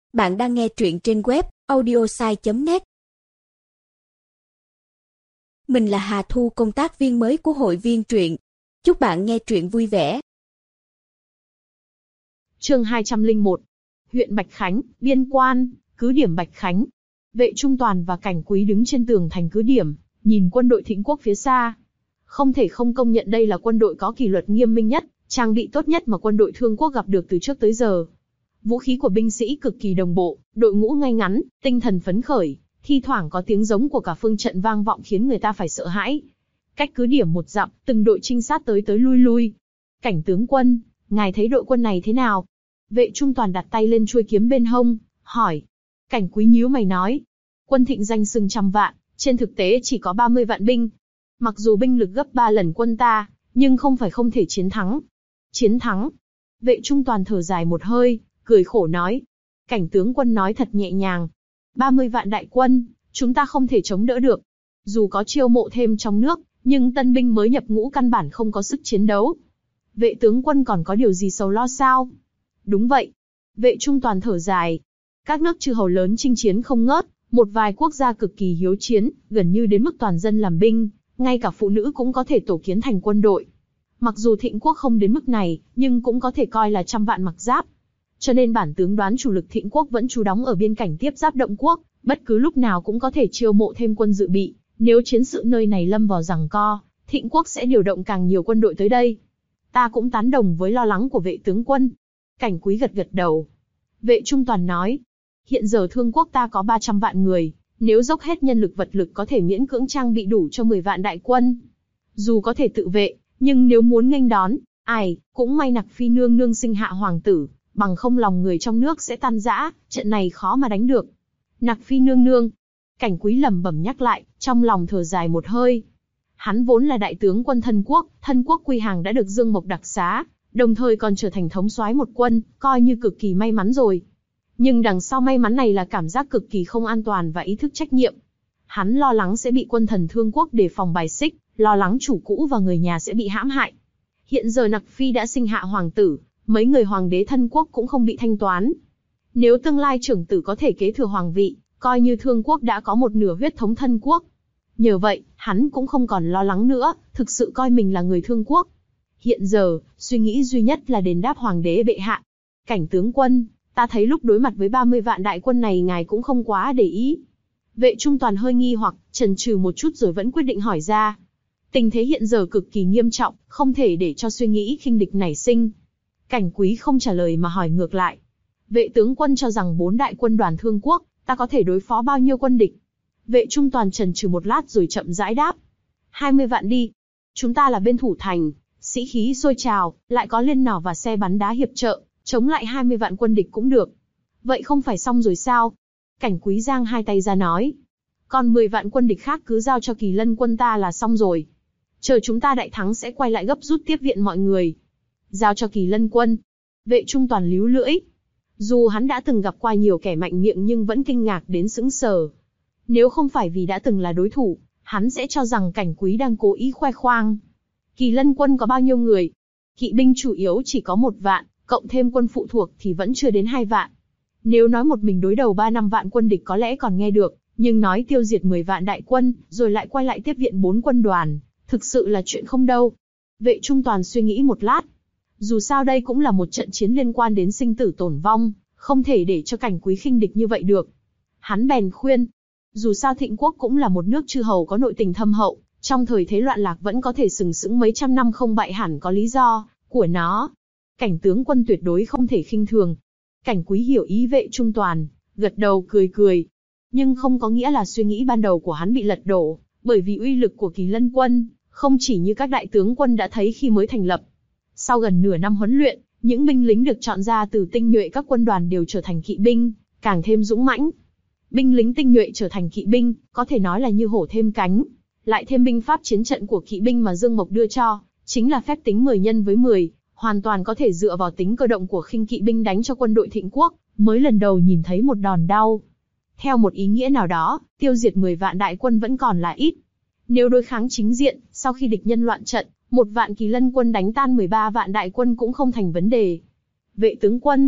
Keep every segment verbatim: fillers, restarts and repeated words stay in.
Bạn đang nghe truyện trên web audiosai chấm net. Mình là Hà Thu, công tác viên mới của hội viên truyện. Chúc bạn nghe truyện vui vẻ. Chương hai trăm lẻ một. Huyện Bạch Khánh, biên quan, cứ điểm Bạch Khánh. Vệ Trung Toàn và Cảnh Quý đứng trên tường thành cứ điểm, nhìn quân đội Thịnh Quốc phía xa. Không thể không công nhận đây là quân đội có kỷ luật nghiêm minh nhất, trang bị tốt nhất mà quân đội Thương Quốc gặp được từ trước tới giờ. Vũ khí của binh sĩ cực kỳ đồng bộ, đội ngũ ngay ngắn, tinh thần phấn khởi, thi thoảng có tiếng giống của cả phương trận vang vọng khiến người ta phải sợ hãi. Cách cứ điểm một dặm, từng đội trinh sát tới tới lui lui. Cảnh tướng quân, ngài thấy đội quân này thế nào? Vệ Trung Toàn đặt tay lên chuôi kiếm bên hông, hỏi. Cảnh Quý nhíu mày nói. Quân Thịnh danh xưng trăm vạn, trên thực tế chỉ có ba mươi vạn binh. Mặc dù binh lực gấp ba lần quân ta, nhưng không phải không thể chiến thắng. Chiến thắng? Vệ Trung Toàn thở dài một hơi, cười khổ nói. Cảnh tướng quân nói thật nhẹ nhàng. ba mươi vạn đại quân, chúng ta không thể chống đỡ được. Dù có chiêu mộ thêm trong nước, nhưng tân binh mới nhập ngũ căn bản không có sức chiến đấu. Vệ tướng quân còn có điều gì sầu lo sao? Đúng vậy. Vệ Trung Toàn thở dài. Các nước chư hầu lớn chinh chiến không ngớt, một vài quốc gia cực kỳ hiếu chiến, gần như đến mức toàn dân làm binh, ngay cả phụ nữ cũng có thể tổ kiến thành quân đội. Mặc dù Thịnh Quốc không đến mức này, nhưng cũng có thể coi là trăm vạn mặc giáp. Cho nên bản tướng đoán chủ lực Thịnh Quốc vẫn trú đóng ở biên cảnh tiếp giáp Động Quốc, bất cứ lúc nào cũng có thể chiêu mộ thêm quân dự bị. Nếu chiến sự nơi này lâm vào giằng co, Thịnh Quốc sẽ điều động càng nhiều quân đội tới đây. Ta cũng tán đồng với lo lắng của vệ tướng quân. Cảnh Quý gật gật đầu. Vệ Trung Toàn nói, hiện giờ Thương Quốc ta có ba trăm vạn người, nếu dốc hết nhân lực vật lực có thể miễn cưỡng trang bị đủ cho mười vạn đại quân. Dù có thể tự vệ, nhưng nếu muốn nghênh đón, ai, cũng may Nặc Phi nương nương sinh hạ hoàng tử, bằng không lòng người trong nước sẽ tan rã, trận này khó mà đánh được. Nặc Phi nương nương. Cảnh Quý lẩm bẩm nhắc lại, trong lòng thở dài một hơi. Hắn vốn là đại tướng quân Thân Quốc, Thân Quốc quy hàng đã được Dương Mộc đặc xá, đồng thời còn trở thành thống soái một quân, coi như cực kỳ may mắn rồi. Nhưng đằng sau may mắn này là cảm giác cực kỳ không an toàn và ý thức trách nhiệm. Hắn lo lắng sẽ bị quân thần Thương Quốc đề phòng bài xích, lo lắng chủ cũ và người nhà sẽ bị hãm hại. Hiện giờ Nặc Phi đã sinh hạ hoàng tử, mấy người hoàng đế Thân Quốc cũng không bị thanh toán. Nếu tương lai trưởng tử có thể kế thừa hoàng vị, coi như Thương Quốc đã có một nửa huyết thống Thân Quốc. Nhờ vậy, hắn cũng không còn lo lắng nữa, thực sự coi mình là người Thương Quốc. Hiện giờ, suy nghĩ duy nhất là đền đáp hoàng đế bệ hạ. Cảnh tướng quân, ta thấy lúc đối mặt với ba mươi vạn đại quân này ngài cũng không quá để ý. Vệ Trung Toàn hơi nghi hoặc, chần chừ một chút rồi vẫn quyết định hỏi ra. Tình thế hiện giờ cực kỳ nghiêm trọng, không thể để cho suy nghĩ khinh địch nảy sinh. Cảnh Quý không trả lời mà hỏi ngược lại. Vệ tướng quân cho rằng bốn đại quân đoàn Thương Quốc, ta có thể đối phó bao nhiêu quân địch? Vệ Trung Toàn chần chừ một lát rồi chậm rãi đáp. hai mươi vạn đi. Chúng ta là bên thủ thành, sĩ khí sôi trào, lại có liên nỏ và xe bắn đá hiệp trợ, chống lại hai mươi vạn quân địch cũng được. Vậy không phải xong rồi sao? Cảnh Quý giang hai tay ra nói. Còn mười vạn quân địch khác cứ giao cho Kỳ Lân quân ta là xong rồi. Chờ chúng ta đại thắng sẽ quay lại gấp rút tiếp viện mọi người. Giao cho Kỳ Lân quân. Vệ Trung Toàn líu lưỡi. Dù hắn đã từng gặp qua nhiều kẻ mạnh miệng nhưng vẫn kinh ngạc đến sững sờ. Nếu không phải vì đã từng là đối thủ, hắn sẽ cho rằng Cảnh Quý đang cố ý khoe khoang. Kỳ Lân quân có bao nhiêu người? Kỵ binh chủ yếu chỉ có một vạn, cộng thêm quân phụ thuộc thì vẫn chưa đến hai vạn. Nếu nói một mình đối đầu ba năm vạn quân địch có lẽ còn nghe được, nhưng nói tiêu diệt mười vạn đại quân, rồi lại quay lại tiếp viện bốn quân đoàn, thực sự là chuyện không đâu. Vệ Trung Toàn suy nghĩ một lát. Dù sao đây cũng là một trận chiến liên quan đến sinh tử tổn vong, không thể để cho Cảnh Quý khinh địch như vậy được. Hắn bèn khuyên. Dù sao Thịnh Quốc cũng là một nước chư hầu có nội tình thâm hậu, trong thời thế loạn lạc vẫn có thể sừng sững mấy trăm năm không bại hẳn có lý do của nó. Cảnh tướng quân tuyệt đối không thể khinh thường. Cảnh Quý hiểu ý Vệ Trung Toàn, gật đầu cười cười. Nhưng không có nghĩa là suy nghĩ ban đầu của hắn bị lật đổ, bởi vì uy lực của Kỳ Lân quân, không chỉ như các đại tướng quân đã thấy khi mới thành lập. Sau gần nửa năm huấn luyện, những binh lính được chọn ra từ tinh nhuệ các quân đoàn đều trở thành kỵ binh, càng thêm dũng mãnh. Binh lính tinh nhuệ trở thành kỵ binh, có thể nói là như hổ thêm cánh. Lại thêm binh pháp chiến trận của kỵ binh mà Dương Mộc đưa cho, chính là phép tính mười nhân với mười, hoàn toàn có thể dựa vào tính cơ động của khinh kỵ binh đánh cho quân đội Thịnh Quốc, mới lần đầu nhìn thấy một đòn đau. Theo một ý nghĩa nào đó, tiêu diệt mười vạn đại quân vẫn còn là ít. Nếu đối kháng chính diện, sau khi địch nhân loạn trận, một vạn Kỳ Lân quân đánh tan mười ba vạn đại quân cũng không thành vấn đề. Vệ tướng quân,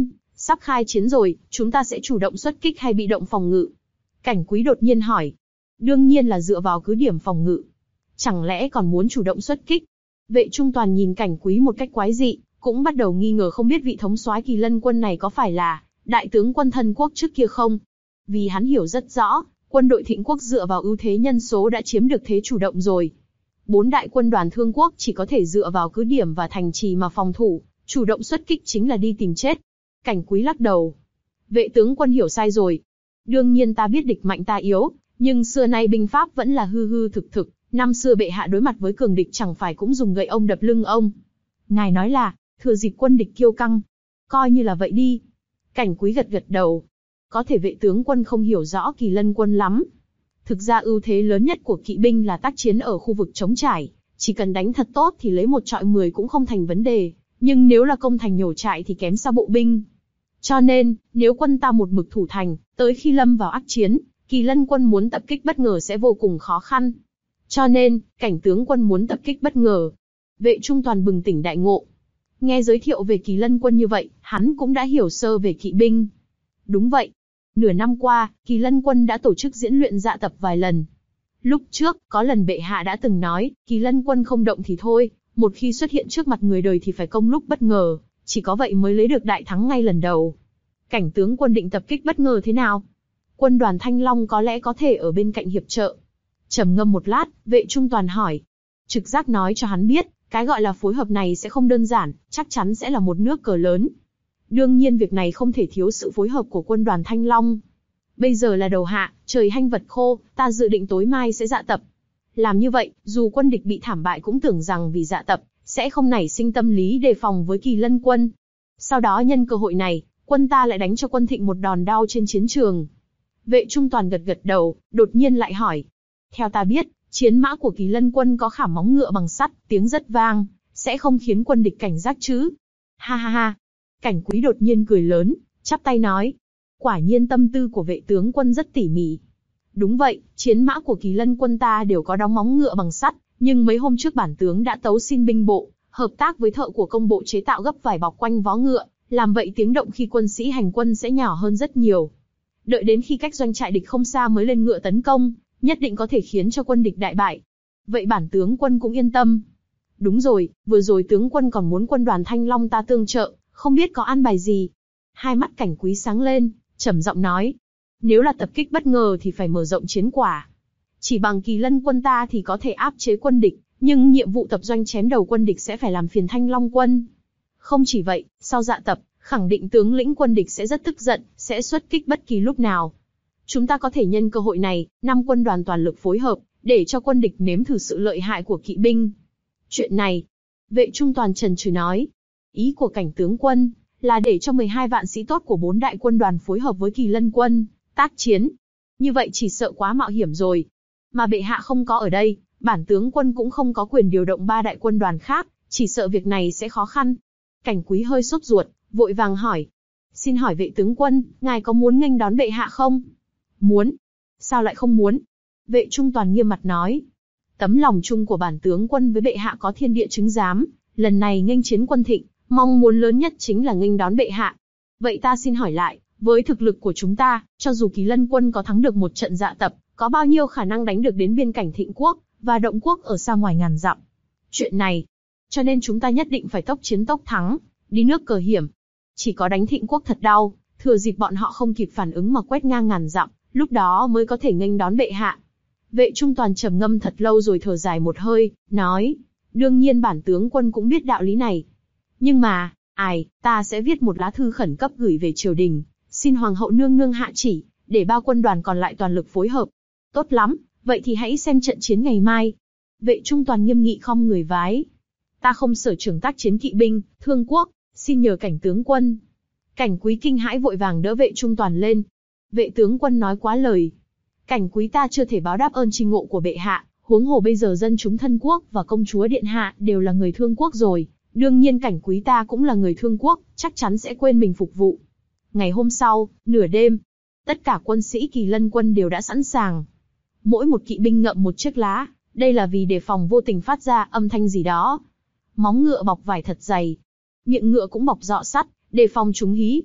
Sắp khai chiến rồi, chúng ta sẽ chủ động xuất kích hay bị động phòng ngự? Cảnh Quý đột nhiên hỏi. Đương nhiên là dựa vào cứ điểm phòng ngự. Chẳng lẽ còn muốn chủ động xuất kích? Vệ Trung Toàn nhìn Cảnh Quý một cách quái dị, cũng bắt đầu nghi ngờ không biết vị thống soái Kỳ Lân quân này có phải là đại tướng quân Thân Quốc trước kia không. Vì hắn hiểu rất rõ, quân đội Thịnh Quốc dựa vào ưu thế nhân số đã chiếm được thế chủ động rồi. Bốn đại quân đoàn Thương Quốc chỉ có thể dựa vào cứ điểm và thành trì mà phòng thủ, chủ động xuất kích chính là đi tìm chết. Cảnh Quý lắc đầu. Vệ tướng quân hiểu sai rồi. Đương nhiên ta biết địch mạnh ta yếu, nhưng xưa nay binh pháp vẫn là hư hư thực thực. Năm xưa bệ hạ đối mặt với cường địch chẳng phải cũng dùng gậy ông đập lưng ông. Ngài nói là, thừa dịp quân địch kiêu căng. Coi như là vậy đi. Cảnh Quý gật gật đầu. Có thể vệ tướng quân không hiểu rõ Kỳ Lân quân lắm. Thực ra ưu thế lớn nhất của kỵ binh là tác chiến ở khu vực trống trải. Chỉ cần đánh thật tốt thì lấy một trọi mười cũng không thành vấn đề. Nhưng nếu là công thành nhổ trại thì kém xa bộ binh. Cho nên, nếu quân ta một mực thủ thành, tới khi lâm vào ác chiến, Kỳ Lân quân muốn tập kích bất ngờ sẽ vô cùng khó khăn. Cho nên, Cảnh tướng quân muốn tập kích bất ngờ. Vệ Trung Toàn bừng tỉnh đại ngộ. Nghe giới thiệu về Kỳ Lân quân như vậy, hắn cũng đã hiểu sơ về kỵ binh. Đúng vậy. Nửa năm qua, Kỳ Lân quân đã tổ chức diễn luyện dạ tập vài lần. Lúc trước, có lần bệ hạ đã từng nói, Kỳ Lân quân không động thì thôi, một khi xuất hiện trước mặt người đời thì phải công lúc bất ngờ, chỉ có vậy mới lấy được đại thắng ngay lần đầu. Cảnh tướng quân định tập kích bất ngờ thế nào? Quân đoàn Thanh Long có lẽ có thể ở bên cạnh hiệp trợ. Trầm ngâm một lát, Vệ Trung Toàn hỏi. Trực giác nói cho hắn biết, cái gọi là phối hợp này sẽ không đơn giản, chắc chắn sẽ là một nước cờ lớn. Đương nhiên việc này không thể thiếu sự phối hợp của quân đoàn Thanh Long. Bây giờ là đầu hạ, trời hanh vật khô, ta dự định tối mai sẽ dạ tập. Làm như vậy, dù quân địch bị thảm bại cũng tưởng rằng vì dạ tập, sẽ không nảy sinh tâm lý đề phòng với Kỳ Lân quân. Sau đó nhân cơ hội này, quân ta lại đánh cho quân Thịnh một đòn đau trên chiến trường. Vệ Trung Toàn gật gật đầu, đột nhiên lại hỏi. Theo ta biết, chiến mã của Kỳ Lân quân có khảm móng ngựa bằng sắt, tiếng rất vang, sẽ không khiến quân địch cảnh giác chứ? Ha ha ha. Cảnh Quý đột nhiên cười lớn, chắp tay nói. Quả nhiên tâm tư của vệ tướng quân rất tỉ mỉ. Đúng vậy, chiến mã của Kỳ Lân quân ta đều có đóng móng ngựa bằng sắt, nhưng mấy hôm trước bản tướng đã tấu xin binh bộ, hợp tác với thợ của công bộ chế tạo gấp vải bọc quanh vó ngựa, làm vậy tiếng động khi quân sĩ hành quân sẽ nhỏ hơn rất nhiều. Đợi đến khi cách doanh trại địch không xa mới lên ngựa tấn công, nhất định có thể khiến cho quân địch đại bại. Vậy bản tướng quân cũng yên tâm. Đúng rồi, vừa rồi tướng quân còn muốn quân đoàn Thanh Long ta tương trợ, không biết có an bài gì. Hai mắt Cảnh Quý sáng lên, trầm giọng nói. Nếu là tập kích bất ngờ thì phải mở rộng chiến quả. Chỉ bằng Kỳ Lân quân ta thì có thể áp chế quân địch, nhưng nhiệm vụ tập doanh chém đầu quân địch sẽ phải làm phiền Thanh Long quân. Không chỉ vậy, sau dạ tập, khẳng định tướng lĩnh quân địch sẽ rất tức giận, sẽ xuất kích bất kỳ lúc nào. Chúng ta có thể nhân cơ hội này, năm quân đoàn toàn lực phối hợp, để cho quân địch nếm thử sự lợi hại của kỵ binh. Chuyện này, Vệ Trung Toàn trần trừ nói. Ý của Cảnh tướng quân là để cho mười hai vạn sĩ tốt của bốn đại quân đoàn phối hợp với Kỳ Lân quân, tác chiến. Như vậy chỉ sợ quá mạo hiểm rồi. Mà bệ hạ không có ở đây, bản tướng quân cũng không có quyền điều động ba đại quân đoàn khác, chỉ sợ việc này sẽ khó khăn. Cảnh Quý hơi sốt ruột, vội vàng hỏi. Xin hỏi vệ tướng quân, ngài có muốn nghênh đón bệ hạ không? Muốn. Sao lại không muốn? Vệ Trung Toàn nghiêm mặt nói. Tấm lòng chung của bản tướng quân với bệ hạ có thiên địa chứng giám, lần này nghênh chiến quân Thịnh, mong muốn lớn nhất chính là nghênh đón bệ hạ. Vậy ta xin hỏi lại, với thực lực của chúng ta, cho dù Kỳ Lân quân có thắng được một trận dạ tập, có bao nhiêu khả năng đánh được đến biên cảnh Thịnh quốc và Động quốc ở xa ngoài ngàn dặm? Chuyện này, cho nên chúng ta nhất định phải tốc chiến tốc thắng, đi nước cờ hiểm. Chỉ có đánh Thịnh quốc thật đau, thừa dịp bọn họ không kịp phản ứng mà quét ngang ngàn dặm, lúc đó mới có thể nghênh đón bệ hạ. Vệ Trung Toàn trầm ngâm thật lâu rồi thở dài một hơi, nói, đương nhiên bản tướng quân cũng biết đạo lý này. Nhưng mà, ai, ta sẽ viết một lá thư khẩn cấp gửi về triều đình, xin Hoàng hậu nương nương hạ chỉ, để ba quân đoàn còn lại toàn lực phối hợp. Tốt lắm, vậy thì hãy xem trận chiến ngày mai. Vệ Trung Toàn nghiêm nghị khom người vái. Ta không sở trường tác chiến kỵ binh, Thương quốc, xin nhờ Cảnh tướng quân. Cảnh Quý kinh hãi vội vàng đỡ Vệ Trung Toàn lên. Vệ tướng quân nói quá lời. Cảnh Quý ta chưa thể báo đáp ơn tri ngộ của bệ hạ, huống hồ bây giờ dân chúng Thân quốc và công chúa điện hạ đều là người Thương quốc rồi, đương nhiên Cảnh Quý ta cũng là người Thương quốc, chắc chắn sẽ quên mình phục vụ. Ngày hôm sau, nửa đêm, tất cả quân sĩ Kỳ Lân quân đều đã sẵn sàng. Mỗi một kỵ binh ngậm một chiếc lá, đây là vì đề phòng vô tình phát ra âm thanh gì đó. Móng ngựa bọc vải thật dày, miệng ngựa cũng bọc dọ sắt, đề phòng chúng hí.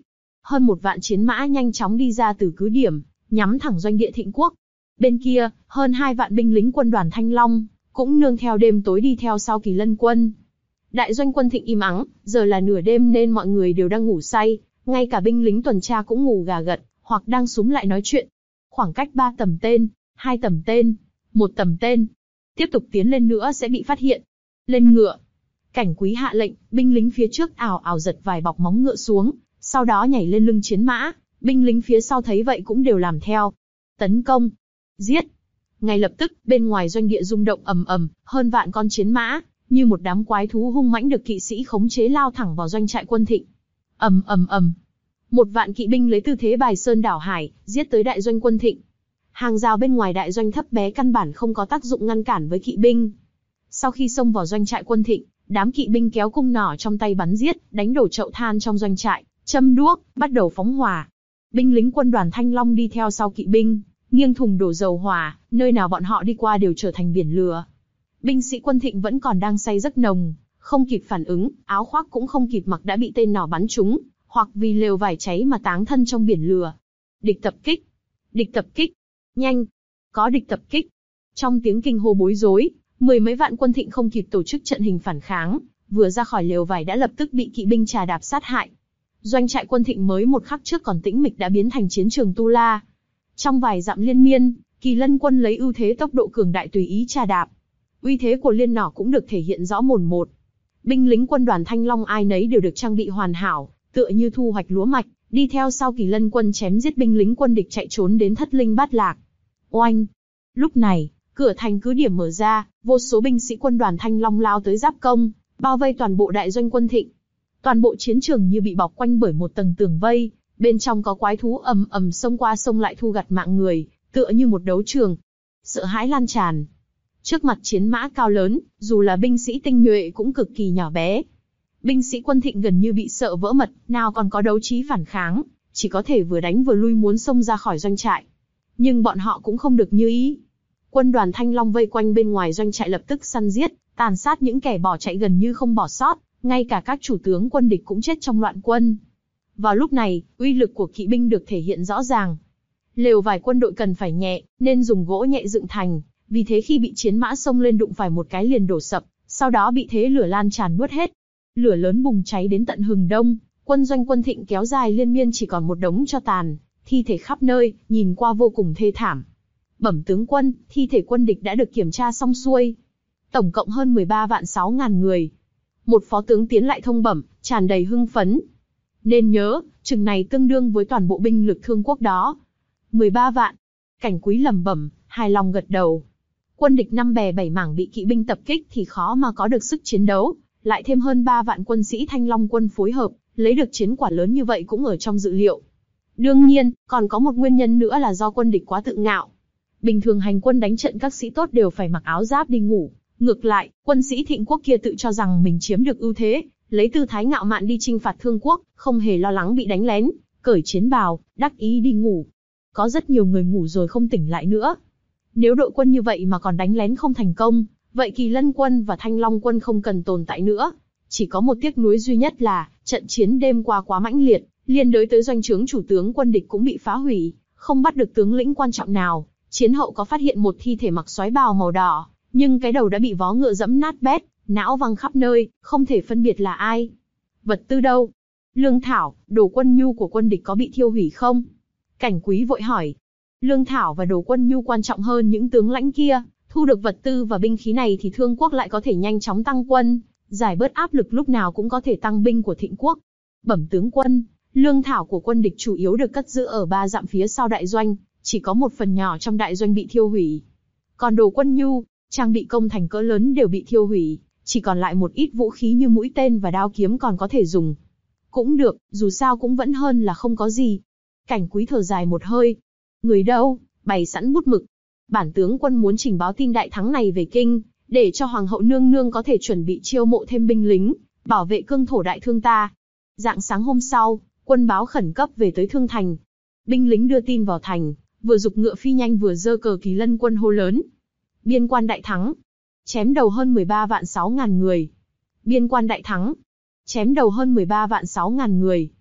hơn một vạn chiến mã nhanh chóng đi ra từ cứ điểm, nhắm thẳng doanh địa Thịnh Quốc. Bên kia, hơn hai vạn binh lính quân đoàn Thanh Long, cũng nương theo đêm tối đi theo sau Kỳ Lân quân. Đại doanh quân Thịnh im ắng, giờ là nửa đêm nên mọi người đều đang ngủ say, ngay cả binh lính tuần tra cũng ngủ gà gật, hoặc đang súm lại nói chuyện. Khoảng cách ba tầm tên, hai tầm tên, một tầm tên. Tiếp tục tiến lên nữa sẽ bị phát hiện. Lên ngựa. Cảnh Quý hạ lệnh, binh lính phía trước ảo ảo giật vài bọc móng ngựa xuống, sau đó nhảy lên lưng chiến mã, binh lính phía sau thấy vậy cũng đều làm theo. Tấn công. Giết. Ngay lập tức, bên ngoài doanh địa rung động ầm ầm, hơn vạn con chiến mã, như một đám quái thú hung mãnh được kỵ sĩ khống chế lao thẳng vào doanh trại quân Thịnh. Ầm ầm ầm. Một vạn kỵ binh lấy tư thế bài sơn đảo hải, giết tới đại doanh quân Thịnh. Hàng rào bên ngoài đại doanh thấp bé căn bản không có tác dụng ngăn cản với kỵ binh. Sau khi xông vào doanh trại quân Thịnh, đám kỵ binh kéo cung nỏ trong tay bắn giết, đánh đổ chậu than trong doanh trại, châm đuốc, bắt đầu phóng hỏa. Binh lính quân đoàn Thanh Long đi theo sau kỵ binh, nghiêng thùng đổ dầu hỏa, nơi nào bọn họ đi qua đều trở thành biển lửa. Binh sĩ quân Thịnh vẫn còn đang say giấc nồng, không kịp phản ứng, áo khoác cũng không kịp mặc đã bị tên nỏ bắn trúng, hoặc vì lều vải cháy mà táng thân trong biển lửa. Địch tập kích! Địch tập kích! Nhanh! Có địch tập kích! Trong tiếng kinh hô bối rối, mười mấy vạn quân Thịnh không kịp tổ chức trận hình phản kháng, vừa ra khỏi lều vải đã lập tức bị kỵ binh trà đạp sát hại. Doanh trại quân Thịnh mới một khắc trước còn tĩnh mịch đã biến thành chiến trường tu la. Trong vài dặm liên miên, Kỳ Lân quân lấy ưu thế tốc độ cường đại tùy ý trà đạp. Uy thế của liên nỏ cũng được thể hiện rõ mồn một. Binh lính quân đoàn Thanh Long ai nấy đều được trang bị hoàn hảo, tựa như thu hoạch lúa mạch, đi theo sau Kỳ Lân quân chém giết binh lính quân địch chạy trốn đến thất linh bát lạc. Oanh! Lúc này, cửa thành cứ điểm mở ra, vô số binh sĩ quân đoàn Thanh Long lao tới giáp công, bao vây toàn bộ đại doanh quân Thịnh. Toàn bộ chiến trường như bị bọc quanh bởi một tầng tường vây, bên trong có quái thú ầm ầm xông qua xông lại thu gặt mạng người, tựa như một đấu trường. Sợ hãi lan tràn. Trước mặt chiến mã cao lớn, dù là binh sĩ tinh nhuệ cũng cực kỳ nhỏ bé. Binh sĩ quân Thịnh gần như bị sợ vỡ mật, nào còn có đấu trí phản kháng, chỉ có thể vừa đánh vừa lui muốn xông ra khỏi doanh trại. Nhưng bọn họ cũng không được như ý. Quân đoàn Thanh Long vây quanh bên ngoài doanh trại lập tức săn giết, tàn sát những kẻ bỏ chạy gần như không bỏ sót, ngay cả các chủ tướng quân địch cũng chết trong loạn quân. Vào lúc này, uy lực của kỵ binh được thể hiện rõ ràng. Lều vải quân đội cần phải nhẹ, nên dùng gỗ nhẹ dựng thành, vì thế khi bị chiến mã xông lên đụng phải một cái liền đổ sập, sau đó bị thế lửa lan tràn nuốt hết. Lửa lớn bùng cháy đến tận hừng đông, quân doanh quân Thịnh kéo dài liên miên chỉ còn một đống tro tàn, thi thể khắp nơi, nhìn qua vô cùng thê thảm. Bẩm tướng quân, thi thể quân địch đã được kiểm tra xong xuôi. Tổng cộng hơn mười ba vạn sáu ngàn người. Một phó tướng tiến lại thông bẩm, tràn đầy hưng phấn. Nên nhớ, chừng này tương đương với toàn bộ binh lực Thương quốc đó. mười ba vạn. Cảnh Quý lẩm bẩm, hài lòng gật đầu. Quân địch năm bè bảy mảng bị kỵ binh tập kích thì khó mà có được sức chiến đấu, lại thêm hơn ba vạn quân sĩ Thanh Long quân phối hợp, lấy được chiến quả lớn như vậy cũng ở trong dự liệu. Đương nhiên, còn có một nguyên nhân nữa là do quân địch quá tự ngạo. Bình thường hành quân đánh trận các sĩ tốt đều phải mặc áo giáp đi ngủ, ngược lại, quân sĩ Thịnh quốc kia tự cho rằng mình chiếm được ưu thế, lấy tư thái ngạo mạn đi chinh phạt Thương quốc, không hề lo lắng bị đánh lén, cởi chiến bào, đắc ý đi ngủ. Có rất nhiều người ngủ rồi không tỉnh lại nữa. Nếu đội quân như vậy mà còn đánh lén không thành công, vậy Kỳ Lân quân và Thanh Long quân không cần tồn tại nữa. Chỉ có một tiếc nuối duy nhất là, trận chiến đêm qua quá mãnh liệt, liên đới tới doanh trướng chủ tướng quân địch cũng bị phá hủy, không bắt được tướng lĩnh quan trọng nào. Chiến hậu có phát hiện một thi thể mặc soái bào màu đỏ, nhưng cái đầu đã bị vó ngựa dẫm nát bét, não văng khắp nơi, không thể phân biệt là ai. Vật tư đâu? Lương thảo, đồ quân nhu của quân địch có bị thiêu hủy không? Cảnh Quý vội hỏi. Lương thảo và đồ quân nhu quan trọng hơn những tướng lãnh kia, thu được vật tư và binh khí này thì Thương quốc lại có thể nhanh chóng tăng quân, giải bớt áp lực lúc nào cũng có thể tăng binh của Thịnh quốc. Bẩm tướng quân, lương thảo của quân địch chủ yếu được cất giữ ở ba dặm phía sau đại doanh, chỉ có một phần nhỏ trong đại doanh bị thiêu hủy. Còn đồ quân nhu, trang bị công thành cỡ lớn đều bị thiêu hủy, chỉ còn lại một ít vũ khí như mũi tên và đao kiếm còn có thể dùng. Cũng được, dù sao cũng vẫn hơn là không có gì. Cảnh Quý thở dài một hơi. Người đâu? Bày sẵn bút mực. Bản tướng quân muốn trình báo tin đại thắng này về kinh, để cho hoàng hậu nương nương có thể chuẩn bị chiêu mộ thêm binh lính, bảo vệ cương thổ đại thương ta. Rạng sáng hôm sau, quân báo khẩn cấp về tới Thương thành. Binh lính đưa tin vào thành, vừa giục ngựa phi nhanh vừa giơ cờ Kỳ Lân quân hô lớn. Biên quan đại thắng. Chém đầu hơn mười ba vạn sáu ngàn người. Biên quan đại thắng. Chém đầu hơn mười ba vạn sáu ngàn người.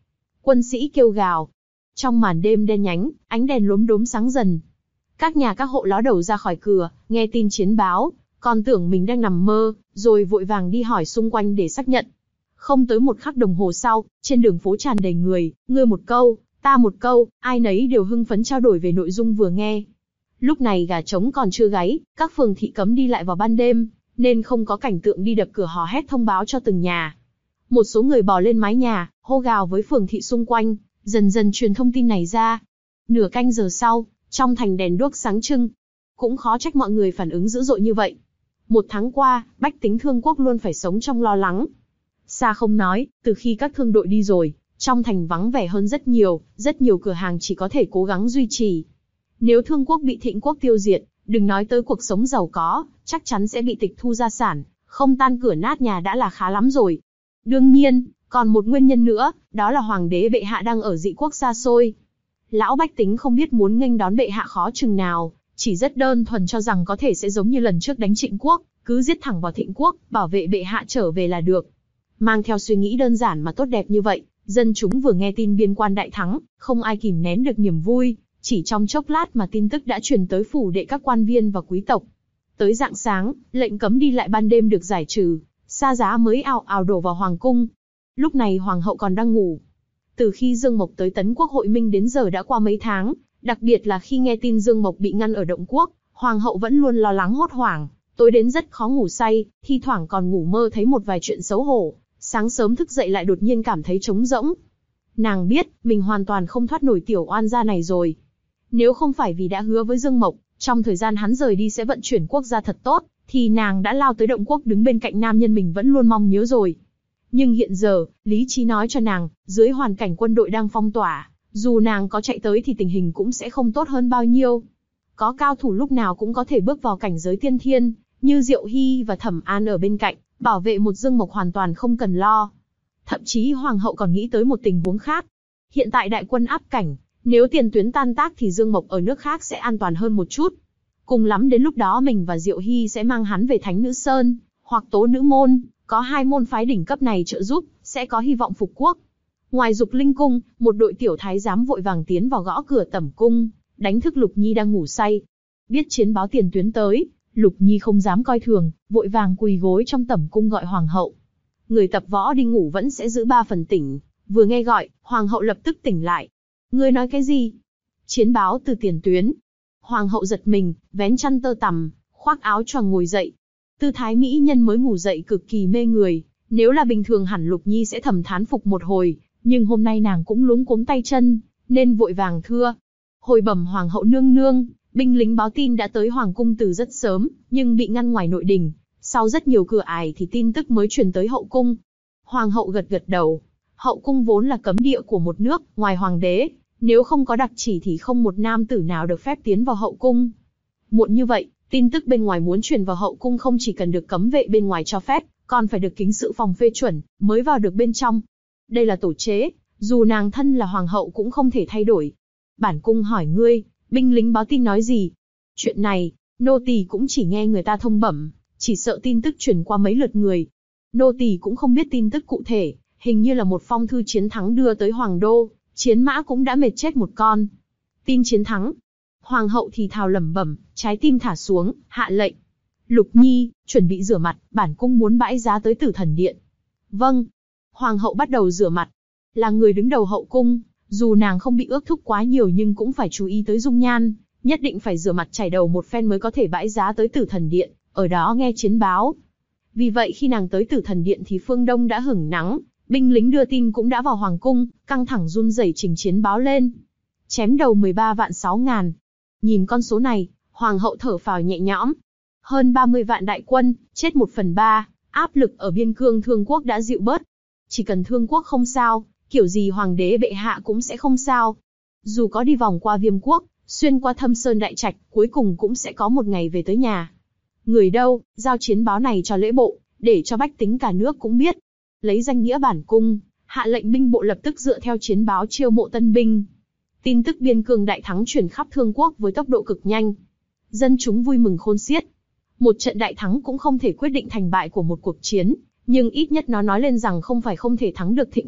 Quân sĩ kêu gào. Trong màn đêm đen nhánh, ánh đèn lốm đốm sáng dần. Các nhà các hộ ló đầu ra khỏi cửa, nghe tin chiến báo, còn tưởng mình đang nằm mơ, rồi vội vàng đi hỏi xung quanh để xác nhận. Không tới một khắc đồng hồ sau, trên đường phố tràn đầy người, ngươi một câu, ta một câu, ai nấy đều hưng phấn trao đổi về nội dung vừa nghe. Lúc này gà trống còn chưa gáy, các phường thị cấm đi lại vào ban đêm, nên không có cảnh tượng đi đập cửa hò hét thông báo cho từng nhà. Một số người bò lên mái nhà, hô gào với phường thị xung quanh, dần dần truyền thông tin này ra. Nửa canh giờ sau, trong thành đèn đuốc sáng trưng. Cũng khó trách mọi người phản ứng dữ dội như vậy. Một tháng qua, bách tính Thương Quốc luôn phải sống trong lo lắng. Xa không nói, từ khi các thương đội đi rồi, trong thành vắng vẻ hơn rất nhiều, rất nhiều cửa hàng chỉ có thể cố gắng duy trì. Nếu Thương Quốc bị Thịnh Quốc tiêu diệt, đừng nói tới cuộc sống giàu có, chắc chắn sẽ bị tịch thu gia sản, không tan cửa nát nhà đã là khá lắm rồi. Đương nhiên, còn một nguyên nhân nữa, đó là hoàng đế bệ hạ đang ở dị quốc xa xôi. Lão bách tính không biết muốn nghênh đón bệ hạ khó chừng nào, chỉ rất đơn thuần cho rằng có thể sẽ giống như lần trước đánh Trịnh Quốc, cứ giết thẳng vào Thịnh Quốc, bảo vệ bệ hạ trở về là được. Mang theo suy nghĩ đơn giản mà tốt đẹp như vậy, dân chúng vừa nghe tin biên quan đại thắng, không ai kìm nén được niềm vui, chỉ trong chốc lát mà tin tức đã truyền tới phủ đệ các quan viên và quý tộc. Tới rạng sáng, lệnh cấm đi lại ban đêm được giải trừ, xa giá mới ào ào đổ vào hoàng cung. Lúc này hoàng hậu còn đang ngủ. Từ khi Dương Mộc tới Tấn Quốc hội minh đến giờ đã qua mấy tháng, đặc biệt là khi nghe tin Dương Mộc bị ngăn ở Động Quốc, hoàng hậu vẫn luôn lo lắng hốt hoảng, tối đến rất khó ngủ say, thi thoảng còn ngủ mơ thấy một vài chuyện xấu hổ, sáng sớm thức dậy lại đột nhiên cảm thấy trống rỗng. Nàng biết, mình hoàn toàn không thoát nổi tiểu oan gia này rồi. Nếu không phải vì đã hứa với Dương Mộc, trong thời gian hắn rời đi sẽ vận chuyển quốc gia thật tốt, thì nàng đã lao tới Động Quốc đứng bên cạnh nam nhân mình vẫn luôn mong nhớ rồi. Nhưng hiện giờ, lý trí nói cho nàng, dưới hoàn cảnh quân đội đang phong tỏa, dù nàng có chạy tới thì tình hình cũng sẽ không tốt hơn bao nhiêu. Có cao thủ lúc nào cũng có thể bước vào cảnh giới tiên thiên, như Diệu Hy và Thẩm An ở bên cạnh, bảo vệ một Dương Mộc hoàn toàn không cần lo. Thậm chí hoàng hậu còn nghĩ tới một tình huống khác. Hiện tại đại quân áp cảnh, nếu tiền tuyến tan tác thì Dương Mộc ở nước khác sẽ an toàn hơn một chút. Cùng lắm đến lúc đó mình và Diệu Hy sẽ mang hắn về Thánh Nữ Sơn, hoặc Tố Nữ Môn, có hai môn phái đỉnh cấp này trợ giúp, sẽ có hy vọng phục quốc. Ngoài Dục Linh cung, một đội tiểu thái giám vội vàng tiến vào gõ cửa tẩm cung, đánh thức Lục Nhi đang ngủ say. Biết chiến báo tiền tuyến tới, Lục Nhi không dám coi thường, vội vàng quỳ gối trong tẩm cung gọi hoàng hậu. Người tập võ đi ngủ vẫn sẽ giữ ba phần tỉnh, vừa nghe gọi, hoàng hậu lập tức tỉnh lại. Ngươi nói cái gì? Chiến báo từ tiền tuyến. Hoàng hậu giật mình, vén chăn tơ tằm, khoác áo choàng ngồi dậy. Tư thái mỹ nhân mới ngủ dậy cực kỳ mê người, nếu là bình thường hẳn Lục Nhi sẽ thầm thán phục một hồi, nhưng hôm nay nàng cũng luống cuống tay chân, nên vội vàng thưa. Hồi bẩm hoàng hậu nương nương, binh lính báo tin đã tới hoàng cung từ rất sớm, nhưng bị ngăn ngoài nội đình, sau rất nhiều cửa ải thì tin tức mới truyền tới hậu cung. Hoàng hậu gật gật đầu, hậu cung vốn là cấm địa của một nước, ngoài hoàng đế, nếu không có đặc chỉ thì không một nam tử nào được phép tiến vào hậu cung. Muộn như vậy, tin tức bên ngoài muốn truyền vào hậu cung không chỉ cần được cấm vệ bên ngoài cho phép, còn phải được kính sự phòng phê chuẩn, mới vào được bên trong. Đây là tổ chế, dù nàng thân là hoàng hậu cũng không thể thay đổi. Bản cung hỏi ngươi, binh lính báo tin nói gì? Chuyện này, nô tỳ cũng chỉ nghe người ta thông bẩm, chỉ sợ tin tức truyền qua mấy lượt người. Nô tỳ cũng không biết tin tức cụ thể, hình như là một phong thư chiến thắng đưa tới hoàng đô, chiến mã cũng đã mệt chết một con. Tin chiến thắng. Hoàng hậu thì thào lẩm bẩm, trái tim thả xuống, hạ lệnh. Lục Nhi, chuẩn bị rửa mặt, bản cung muốn bãi giá tới Tử Thần Điện. Vâng. Hoàng hậu bắt đầu rửa mặt. Là người đứng đầu hậu cung, dù nàng không bị ước thúc quá nhiều nhưng cũng phải chú ý tới dung nhan, nhất định phải rửa mặt chải đầu một phen mới có thể bãi giá tới Tử Thần Điện, ở đó nghe chiến báo. Vì vậy khi nàng tới Tử Thần Điện thì phương đông đã hửng nắng, binh lính đưa tin cũng đã vào hoàng cung, căng thẳng run rẩy trình chiến báo lên. Chém đầu mười ba vạn sáu ngàn. Nhìn con số này, hoàng hậu thở phào nhẹ nhõm. Hơn ba mươi vạn đại quân, chết một phần ba, áp lực ở biên cương Thương Quốc đã dịu bớt. Chỉ cần Thương Quốc không sao, kiểu gì hoàng đế bệ hạ cũng sẽ không sao. Dù có đi vòng qua Viêm Quốc, xuyên qua Thâm Sơn Đại Trạch, cuối cùng cũng sẽ có một ngày về tới nhà. Người đâu, giao chiến báo này cho lễ bộ, để cho bách tính cả nước cũng biết. Lấy danh nghĩa bản cung, hạ lệnh binh bộ lập tức dựa theo chiến báo chiêu mộ tân binh. Tin tức biên cương đại thắng truyền khắp Thương Quốc với tốc độ cực nhanh. Dân chúng vui mừng khôn xiết. Một trận đại thắng cũng không thể quyết định thành bại của một cuộc chiến, nhưng ít nhất nó nói lên rằng không phải không thể thắng được Thịnh Quốc,